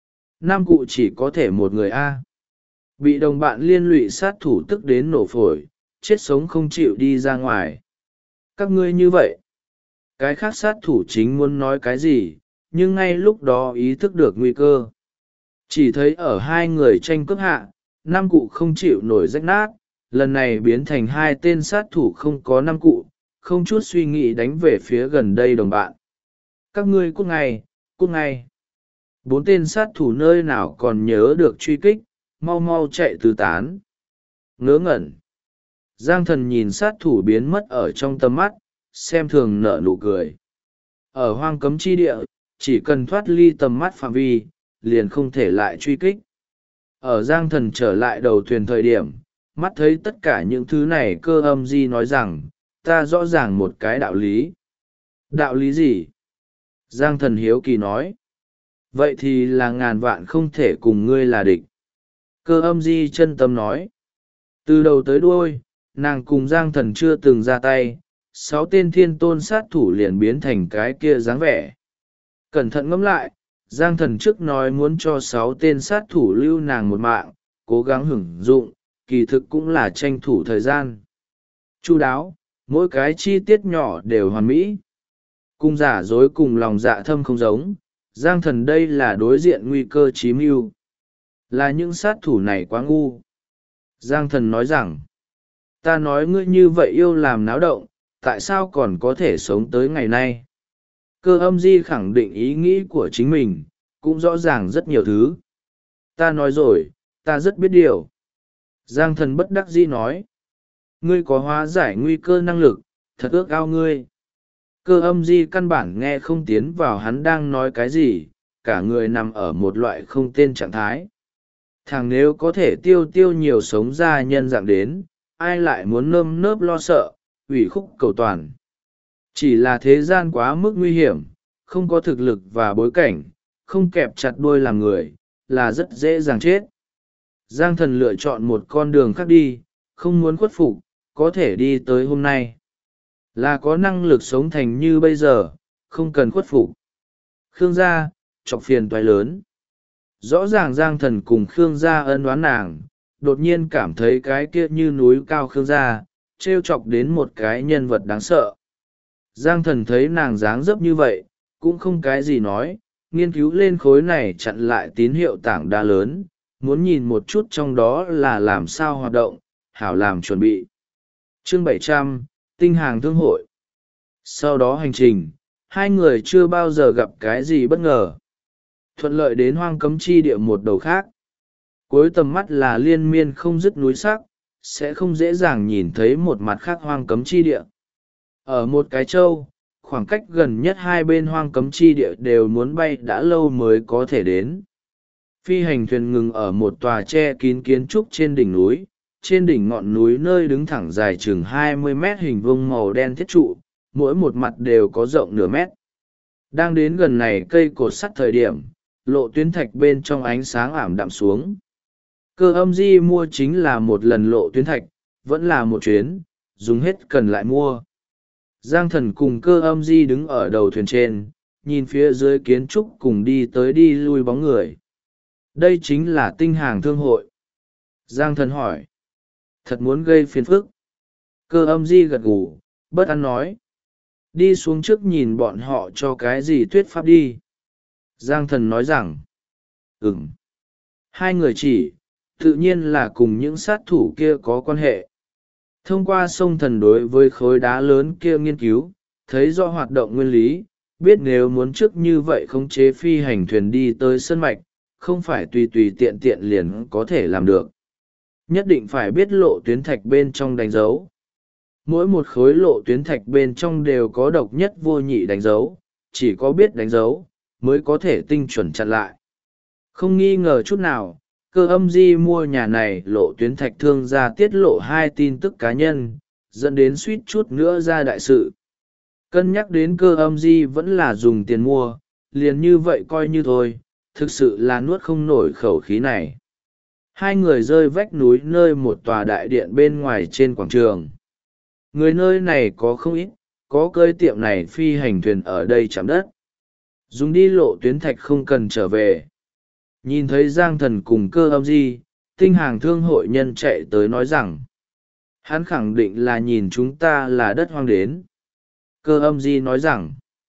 5 cụ chỉ có thể một người A. Bị đồng bạn liên lụy sát thủ tức đến nổ phổi, chết sống không chịu đi ra ngoài. Các ngươi như vậy. Cái khác sát thủ chính muốn nói cái gì, nhưng ngay lúc đó ý thức được nguy cơ. Chỉ thấy ở 2 người tranh cướp hạ, 5 cụ không chịu nổi rách nát, lần này biến thành 2 tên sát thủ không có 5 cụ, không chút suy nghĩ đánh về phía gần đây đồng bạn. Các ngươi cút ngay, cút ngay. 4 tên sát thủ nơi nào còn nhớ được truy kích, mau mau chạy tứ tán. Ngớ ngẩn. Giang Thần nhìn sát thủ biến mất ở trong tầm mắt, xem thường nở nụ cười. Ở hoang cấm chi địa, chỉ cần thoát ly tầm mắt phạm vi, liền không thể lại truy kích. Ở Giang Thần trở lại đầu thuyền thời điểm, mắt thấy tất cả những thứ này, Cơ Âm Di nói rằng, ta rõ ràng một cái đạo lý. Đạo lý gì? Giang Thần hiếu kỳ nói. Vậy thì là ngàn vạn không thể cùng ngươi là địch. Cơ Âm Di chân tâm nói. Từ đầu tới đuôi, nàng cùng Giang Thần chưa từng ra tay, 6 tên thiên tôn sát thủ liền biến thành cái kia dáng vẻ. Cẩn thận ngẫm lại, Giang Thần trước nói muốn cho 6 tên sát thủ lưu nàng một mạng, cố gắng hưởng dụng, kỳ thực cũng là tranh thủ thời gian. Chu đáo, mỗi cái chi tiết nhỏ đều hoàn mỹ. Cùng giả dối cùng lòng dạ thâm không giống, Giang Thần đây là đối diện nguy cơ chí mưu. Là những sát thủ này quá ngu. Giang Thần nói rằng, ta nói ngươi như vậy yêu làm náo động, tại sao còn có thể sống tới ngày nay? Cơ Âm Di khẳng định ý nghĩ của chính mình, cũng rõ ràng rất nhiều thứ. Ta nói rồi, ta rất biết điều. Giang Thần bất đắc dĩ nói, ngươi có hóa giải nguy cơ năng lực, thật ước ao ngươi. Cơ Âm Di căn bản nghe không tiến vào hắn đang nói cái gì, cả người nằm ở một loại không tên trạng thái. Thằng nếu có thể tiêu nhiều sống ra nhân dạng đến, ai lại muốn nơm nớp lo sợ, ủy khúc cầu toàn. Chỉ là thế gian quá mức nguy hiểm, không có thực lực và bối cảnh, không kẹp chặt đuôi làm người, là rất dễ dàng chết. Giang Thần lựa chọn một con đường khác đi, không muốn khuất phục, có thể đi tới hôm nay. Là có năng lực sống thành như bây giờ, không cần khuất phục. Khương gia, chọc phiền toái lớn. Rõ ràng Giang Thần cùng Khương gia ân oán nàng, đột nhiên cảm thấy cái kia như núi cao Khương gia, trêu chọc đến một cái nhân vật đáng sợ. Giang Thần thấy nàng dáng dấp như vậy, cũng không cái gì nói, nghiên cứu lên khối này chặn lại tín hiệu tảng đá lớn, muốn nhìn một chút trong đó là làm sao hoạt động, hảo làm chuẩn bị. Chương 700, Tinh hàng thương hội. Sau đó hành trình, hai người chưa bao giờ gặp cái gì bất ngờ. Thuận lợi đến hoang cấm chi địa một đầu khác. Cuối tầm mắt là liên miên không dứt núi sắc, sẽ không dễ dàng nhìn thấy một mặt khác hoang cấm chi địa. Ở một cái châu, khoảng cách gần nhất hai bên hoang cấm chi địa đều muốn bay đã lâu mới có thể đến. Phi hành thuyền ngừng ở một tòa che kín kiến trúc trên đỉnh núi, trên đỉnh ngọn núi nơi đứng thẳng dài chừng 20 mét hình vuông màu đen thiết trụ, mỗi một mặt đều có rộng nửa mét. Đang đến gần này cây cột sắt thời điểm, lộ tuyến thạch bên trong ánh sáng ảm đạm xuống. Cơ Âm Di mua chính là một lần lộ tuyến thạch, vẫn là một chuyến, dùng hết cần lại mua. Giang Thần cùng Cơ Âm Di đứng ở đầu thuyền trên, nhìn phía dưới kiến trúc cùng đi tới đi lui bóng người. Đây chính là tinh hàng thương hội. Giang Thần hỏi. Thật muốn gây phiền phức. Cơ Âm Di gật gù, bất an nói. Đi xuống trước nhìn bọn họ cho cái gì thuyết pháp đi. Giang Thần nói rằng. Ừm. Hai người chỉ, tự nhiên là cùng những sát thủ kia có quan hệ. Thông qua sông thần đối với khối đá lớn kia nghiên cứu, thấy do hoạt động nguyên lý, biết nếu muốn trước như vậy khống chế phi hành thuyền đi tới sân mạch, không phải tùy tùy tiện tiện liền có thể làm được. Nhất định phải biết lộ tuyến thạch bên trong đánh dấu. Mỗi một khối lộ tuyến thạch bên trong đều có độc nhất vô nhị đánh dấu, chỉ có biết đánh dấu, mới có thể tinh chuẩn chặn lại. Không nghi ngờ chút nào, Cơ Âm Di mua nhà này lộ tuyến thạch thương gia tiết lộ 2 tin tức cá nhân, dẫn đến suýt chút nữa ra đại sự. Cân nhắc đến Cơ Âm Di vẫn là dùng tiền mua, liền như vậy coi như thôi, thực sự là nuốt không nổi khẩu khí này. Hai người rơi vách núi nơi một tòa đại điện bên ngoài trên quảng trường. Người nơi này có không ít, có cơi tiệm này phi hành thuyền ở đây chạm đất. Dùng đi lộ tuyến thạch không cần trở về. Nhìn thấy Giang Thần cùng Cơ Âm Di, tinh hàng thương hội nhân chạy tới nói rằng, hắn khẳng định là nhìn chúng ta là đất hoang đến. Cơ Âm Di nói rằng,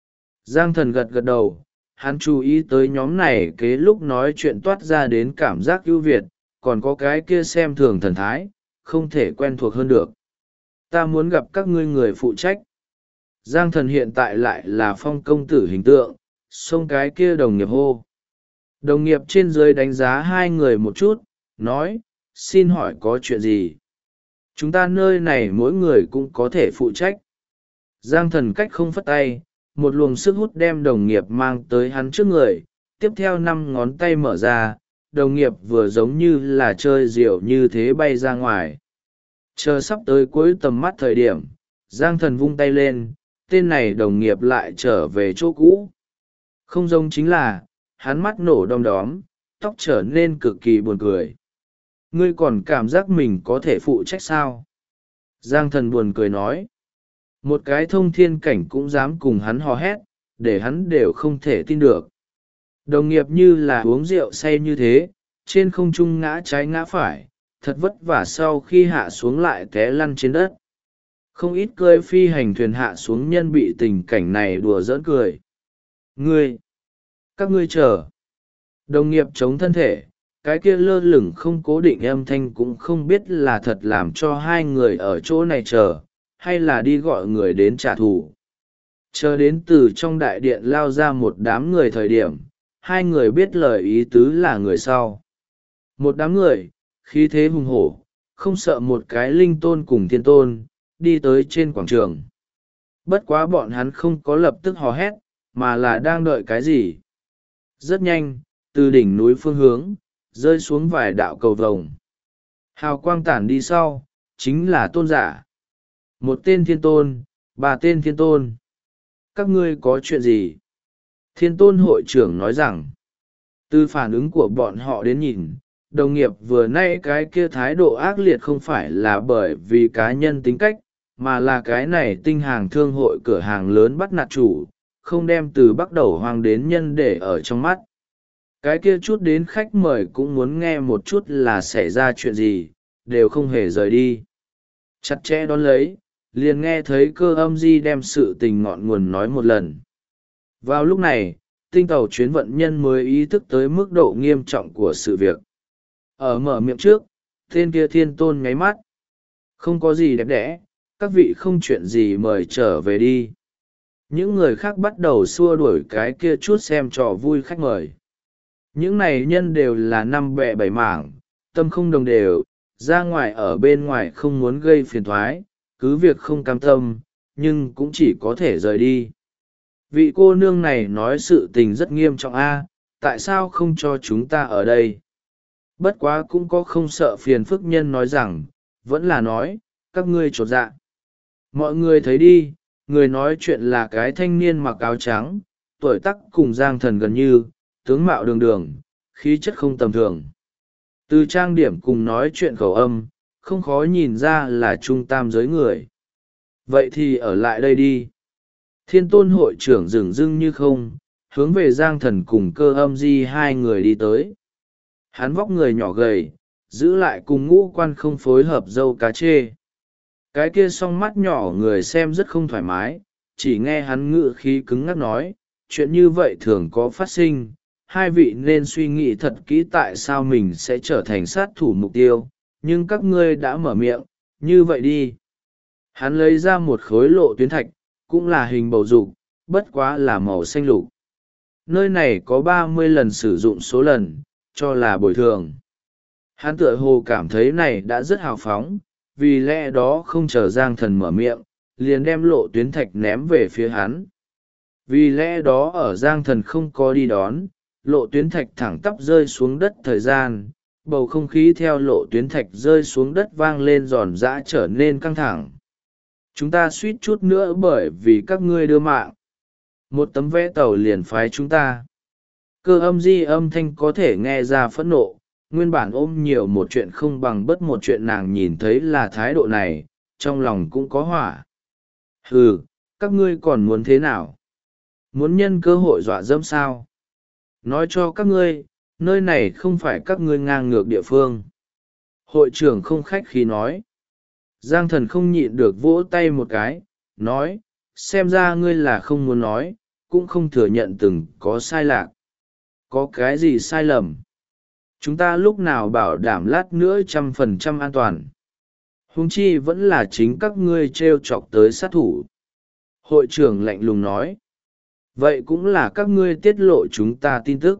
Giang Thần gật gật đầu, hắn chú ý tới nhóm này kế lúc nói chuyện toát ra đến cảm giác ưu việt, còn có cái kia xem thường thần thái, không thể quen thuộc hơn được. Ta muốn gặp các ngươi người phụ trách. Giang Thần hiện tại lại là Phong công tử hình tượng, xông cái kia đồng nghiệp hô. Đồng nghiệp trên dưới đánh giá hai người một chút, nói, xin hỏi có chuyện gì? Chúng ta nơi này mỗi người cũng có thể phụ trách. Giang Thần cách không phất tay, một luồng sức hút đem đồng nghiệp mang tới hắn trước người, tiếp theo 5 ngón tay mở ra, đồng nghiệp vừa giống như là chơi diều như thế bay ra ngoài. Chờ sắp tới cuối tầm mắt thời điểm, Giang Thần vung tay lên, tên này đồng nghiệp lại trở về chỗ cũ. Không giống chính là, hắn mắt nổ đom đóm, tóc trở nên cực kỳ buồn cười. Ngươi còn cảm giác mình có thể phụ trách sao? Giang Thần buồn cười nói. Một cái thông thiên cảnh cũng dám cùng hắn hò hét, để hắn đều không thể tin được. Đồng nghiệp như là uống rượu say như thế, trên không trung ngã trái ngã phải, thật vất vả sau khi hạ xuống lại té lăn trên đất. Không ít cơi phi hành thuyền hạ xuống nhân bị tình cảnh này đùa giỡn cười. Các ngươi chờ. Đồng nghiệp chống thân thể, cái kia lơ lửng không cố định âm thanh cũng không biết là thật làm cho hai người ở chỗ này chờ, hay là đi gọi người đến trả thù. Chờ đến từ trong đại điện lao ra một đám người thời điểm, hai người biết lời ý tứ là người sau. Một đám người, khí thế hùng hổ, không sợ một cái linh tôn cùng thiên tôn, đi tới trên quảng trường. Bất quá bọn hắn không có lập tức hò hét, mà là đang đợi cái gì. Rất nhanh, từ đỉnh núi phương hướng, rơi xuống vài đạo cầu vồng. Hào quang tản đi sau, chính là tôn giả. Một tên thiên tôn, ba tên thiên tôn. Các ngươi có chuyện gì? Thiên tôn hội trưởng nói rằng, từ phản ứng của bọn họ đến nhìn, đồng nghiệp vừa nay cái kia thái độ ác liệt không phải là bởi vì cá nhân tính cách, mà là cái này tinh hàng thương hội cửa hàng lớn bắt nạt chủ, không đem từ bắt đầu hoang đến nhân để ở trong mắt. Cái kia chút đến khách mời cũng muốn nghe một chút là xảy ra chuyện gì, đều không hề rời đi. Chặt chẽ đón lấy, liền nghe thấy Cơ Âm Di đem sự tình ngọn nguồn nói một lần. Vào lúc này, tinh tàu chuyến vận nhân mới ý thức tới mức độ nghiêm trọng của sự việc. Ở mở miệng trước, tên kia thiên tôn nháy mắt. Không có gì đẹp đẽ, các vị không chuyện gì mời trở về đi. Những người khác bắt đầu xua đuổi cái kia chút xem trò vui khách mời. Những này nhân đều là năm bẹ bảy mảng, tâm không đồng đều, ra ngoài ở bên ngoài không muốn gây phiền thoái, cứ việc không cam tâm, nhưng cũng chỉ có thể rời đi. Vị cô nương này nói sự tình rất nghiêm trọng a, tại sao không cho chúng ta ở đây? Bất quá cũng có không sợ phiền phức nhân nói rằng, vẫn là nói, các ngươi chột dạ. Mọi người thấy đi, người nói chuyện là cái thanh niên mặc áo trắng, tuổi tác cùng Giang Thần gần như, tướng mạo đường đường, khí chất không tầm thường. Từ trang điểm cùng nói chuyện khẩu âm, không khó nhìn ra là trung tam giới người. Vậy thì ở lại đây đi. Thiên tôn hội trưởng dửng dưng như không, hướng về Giang Thần cùng Cơ Âm Di hai người đi tới. Hắn vóc người nhỏ gầy, giữ lại cùng ngũ quan không phối hợp dâu cá chê. Cái kia song mắt nhỏ người xem rất không thoải mái, chỉ nghe hắn ngự khí cứng ngắc nói, chuyện như vậy thường có phát sinh, hai vị nên suy nghĩ thật kỹ tại sao mình sẽ trở thành sát thủ mục tiêu, nhưng các ngươi đã mở miệng, như vậy đi. Hắn lấy ra một khối lộ tuyến thạch, cũng là hình bầu dục, bất quá là màu xanh lục. Nơi này có 30 lần sử dụng số lần, cho là bồi thường. Hắn tựa hồ cảm thấy này đã rất hào phóng, vì lẽ đó không chờ Giang Thần mở miệng, liền đem lộ tuyến thạch ném về phía hắn. Vì lẽ đó ở Giang Thần không có đi đón, lộ tuyến thạch thẳng tắp rơi xuống đất thời gian, bầu không khí theo lộ tuyến thạch rơi xuống đất vang lên giòn giã trở nên căng thẳng. Chúng ta suýt chút nữa bởi vì các ngươi đưa mạng. Một tấm vé tàu liền phái chúng ta. Cơ Âm Di âm thanh có thể nghe ra phẫn nộ, nguyên bản ôm nhiều một chuyện không bằng bất một chuyện, nàng nhìn thấy là thái độ này, trong lòng cũng có hỏa. Hừ, các ngươi còn muốn thế nào? Muốn nhân cơ hội dọa dẫm sao? Nói cho các ngươi, nơi này không phải các ngươi ngang ngược địa phương. Hội trưởng không khách khí nói. Giang Thần không nhịn được vỗ tay một cái, nói, xem ra ngươi là không muốn nói, cũng không thừa nhận từng có sai lạc. Có cái gì sai lầm? Chúng ta lúc nào bảo đảm lát nữa 100% an toàn. Huống chi vẫn là chính các ngươi trêu chọc tới sát thủ. Hội trưởng lạnh lùng nói. Vậy cũng là các ngươi tiết lộ chúng ta tin tức.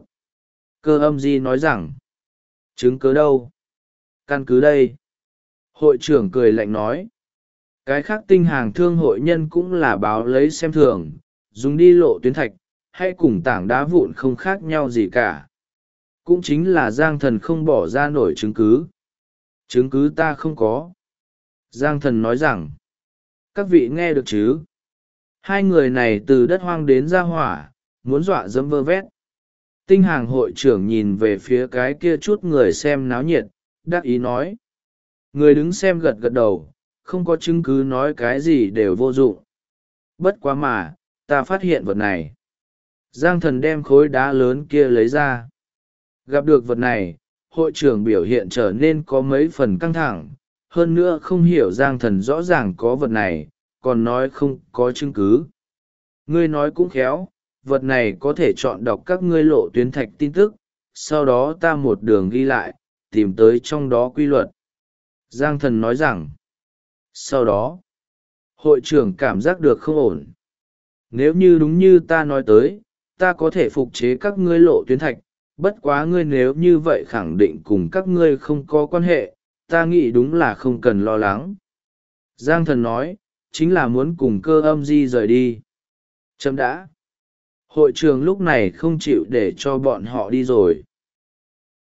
Cơ Âm Di nói rằng. Chứng cứ đâu? Căn cứ đây. Hội trưởng cười lạnh nói. Cái khác tinh hàng thương hội nhân cũng là báo lấy xem thường, dùng đi lộ tuyến thạch, hay cùng tảng đá vụn không khác nhau gì cả. Cũng chính là Giang Thần không bỏ ra nổi chứng cứ. Chứng cứ ta không có. Giang Thần nói rằng, các vị nghe được chứ? Hai người này từ đất hoang đến ra hỏa, muốn dọa dẫm vơ vét. Tinh hàng hội trưởng nhìn về phía cái kia chút người xem náo nhiệt, đắc ý nói. Người đứng xem gật gật đầu, không có chứng cứ nói cái gì đều vô dụng. Bất quá mà, ta phát hiện vật này. Giang Thần đem khối đá lớn kia lấy ra. Gặp được vật này, hội trưởng biểu hiện trở nên có mấy phần căng thẳng. Hơn nữa không hiểu Giang Thần rõ ràng có vật này, còn nói không có chứng cứ. Ngươi nói cũng khéo, vật này có thể chọn đọc các ngươi lộ tuyến thạch tin tức, sau đó ta một đường ghi lại, tìm tới trong đó quy luật. Giang Thần nói rằng, sau đó, hội trưởng cảm giác được không ổn. Nếu như đúng như ta nói tới, ta có thể phục chế các ngươi lộ tuyến thạch, bất quá ngươi nếu như vậy khẳng định cùng các ngươi không có quan hệ, ta nghĩ đúng là không cần lo lắng. Giang Thần nói, chính là muốn cùng Cơ Âm Di rời đi. Chấm đã. Hội trường lúc này không chịu để cho bọn họ đi rồi.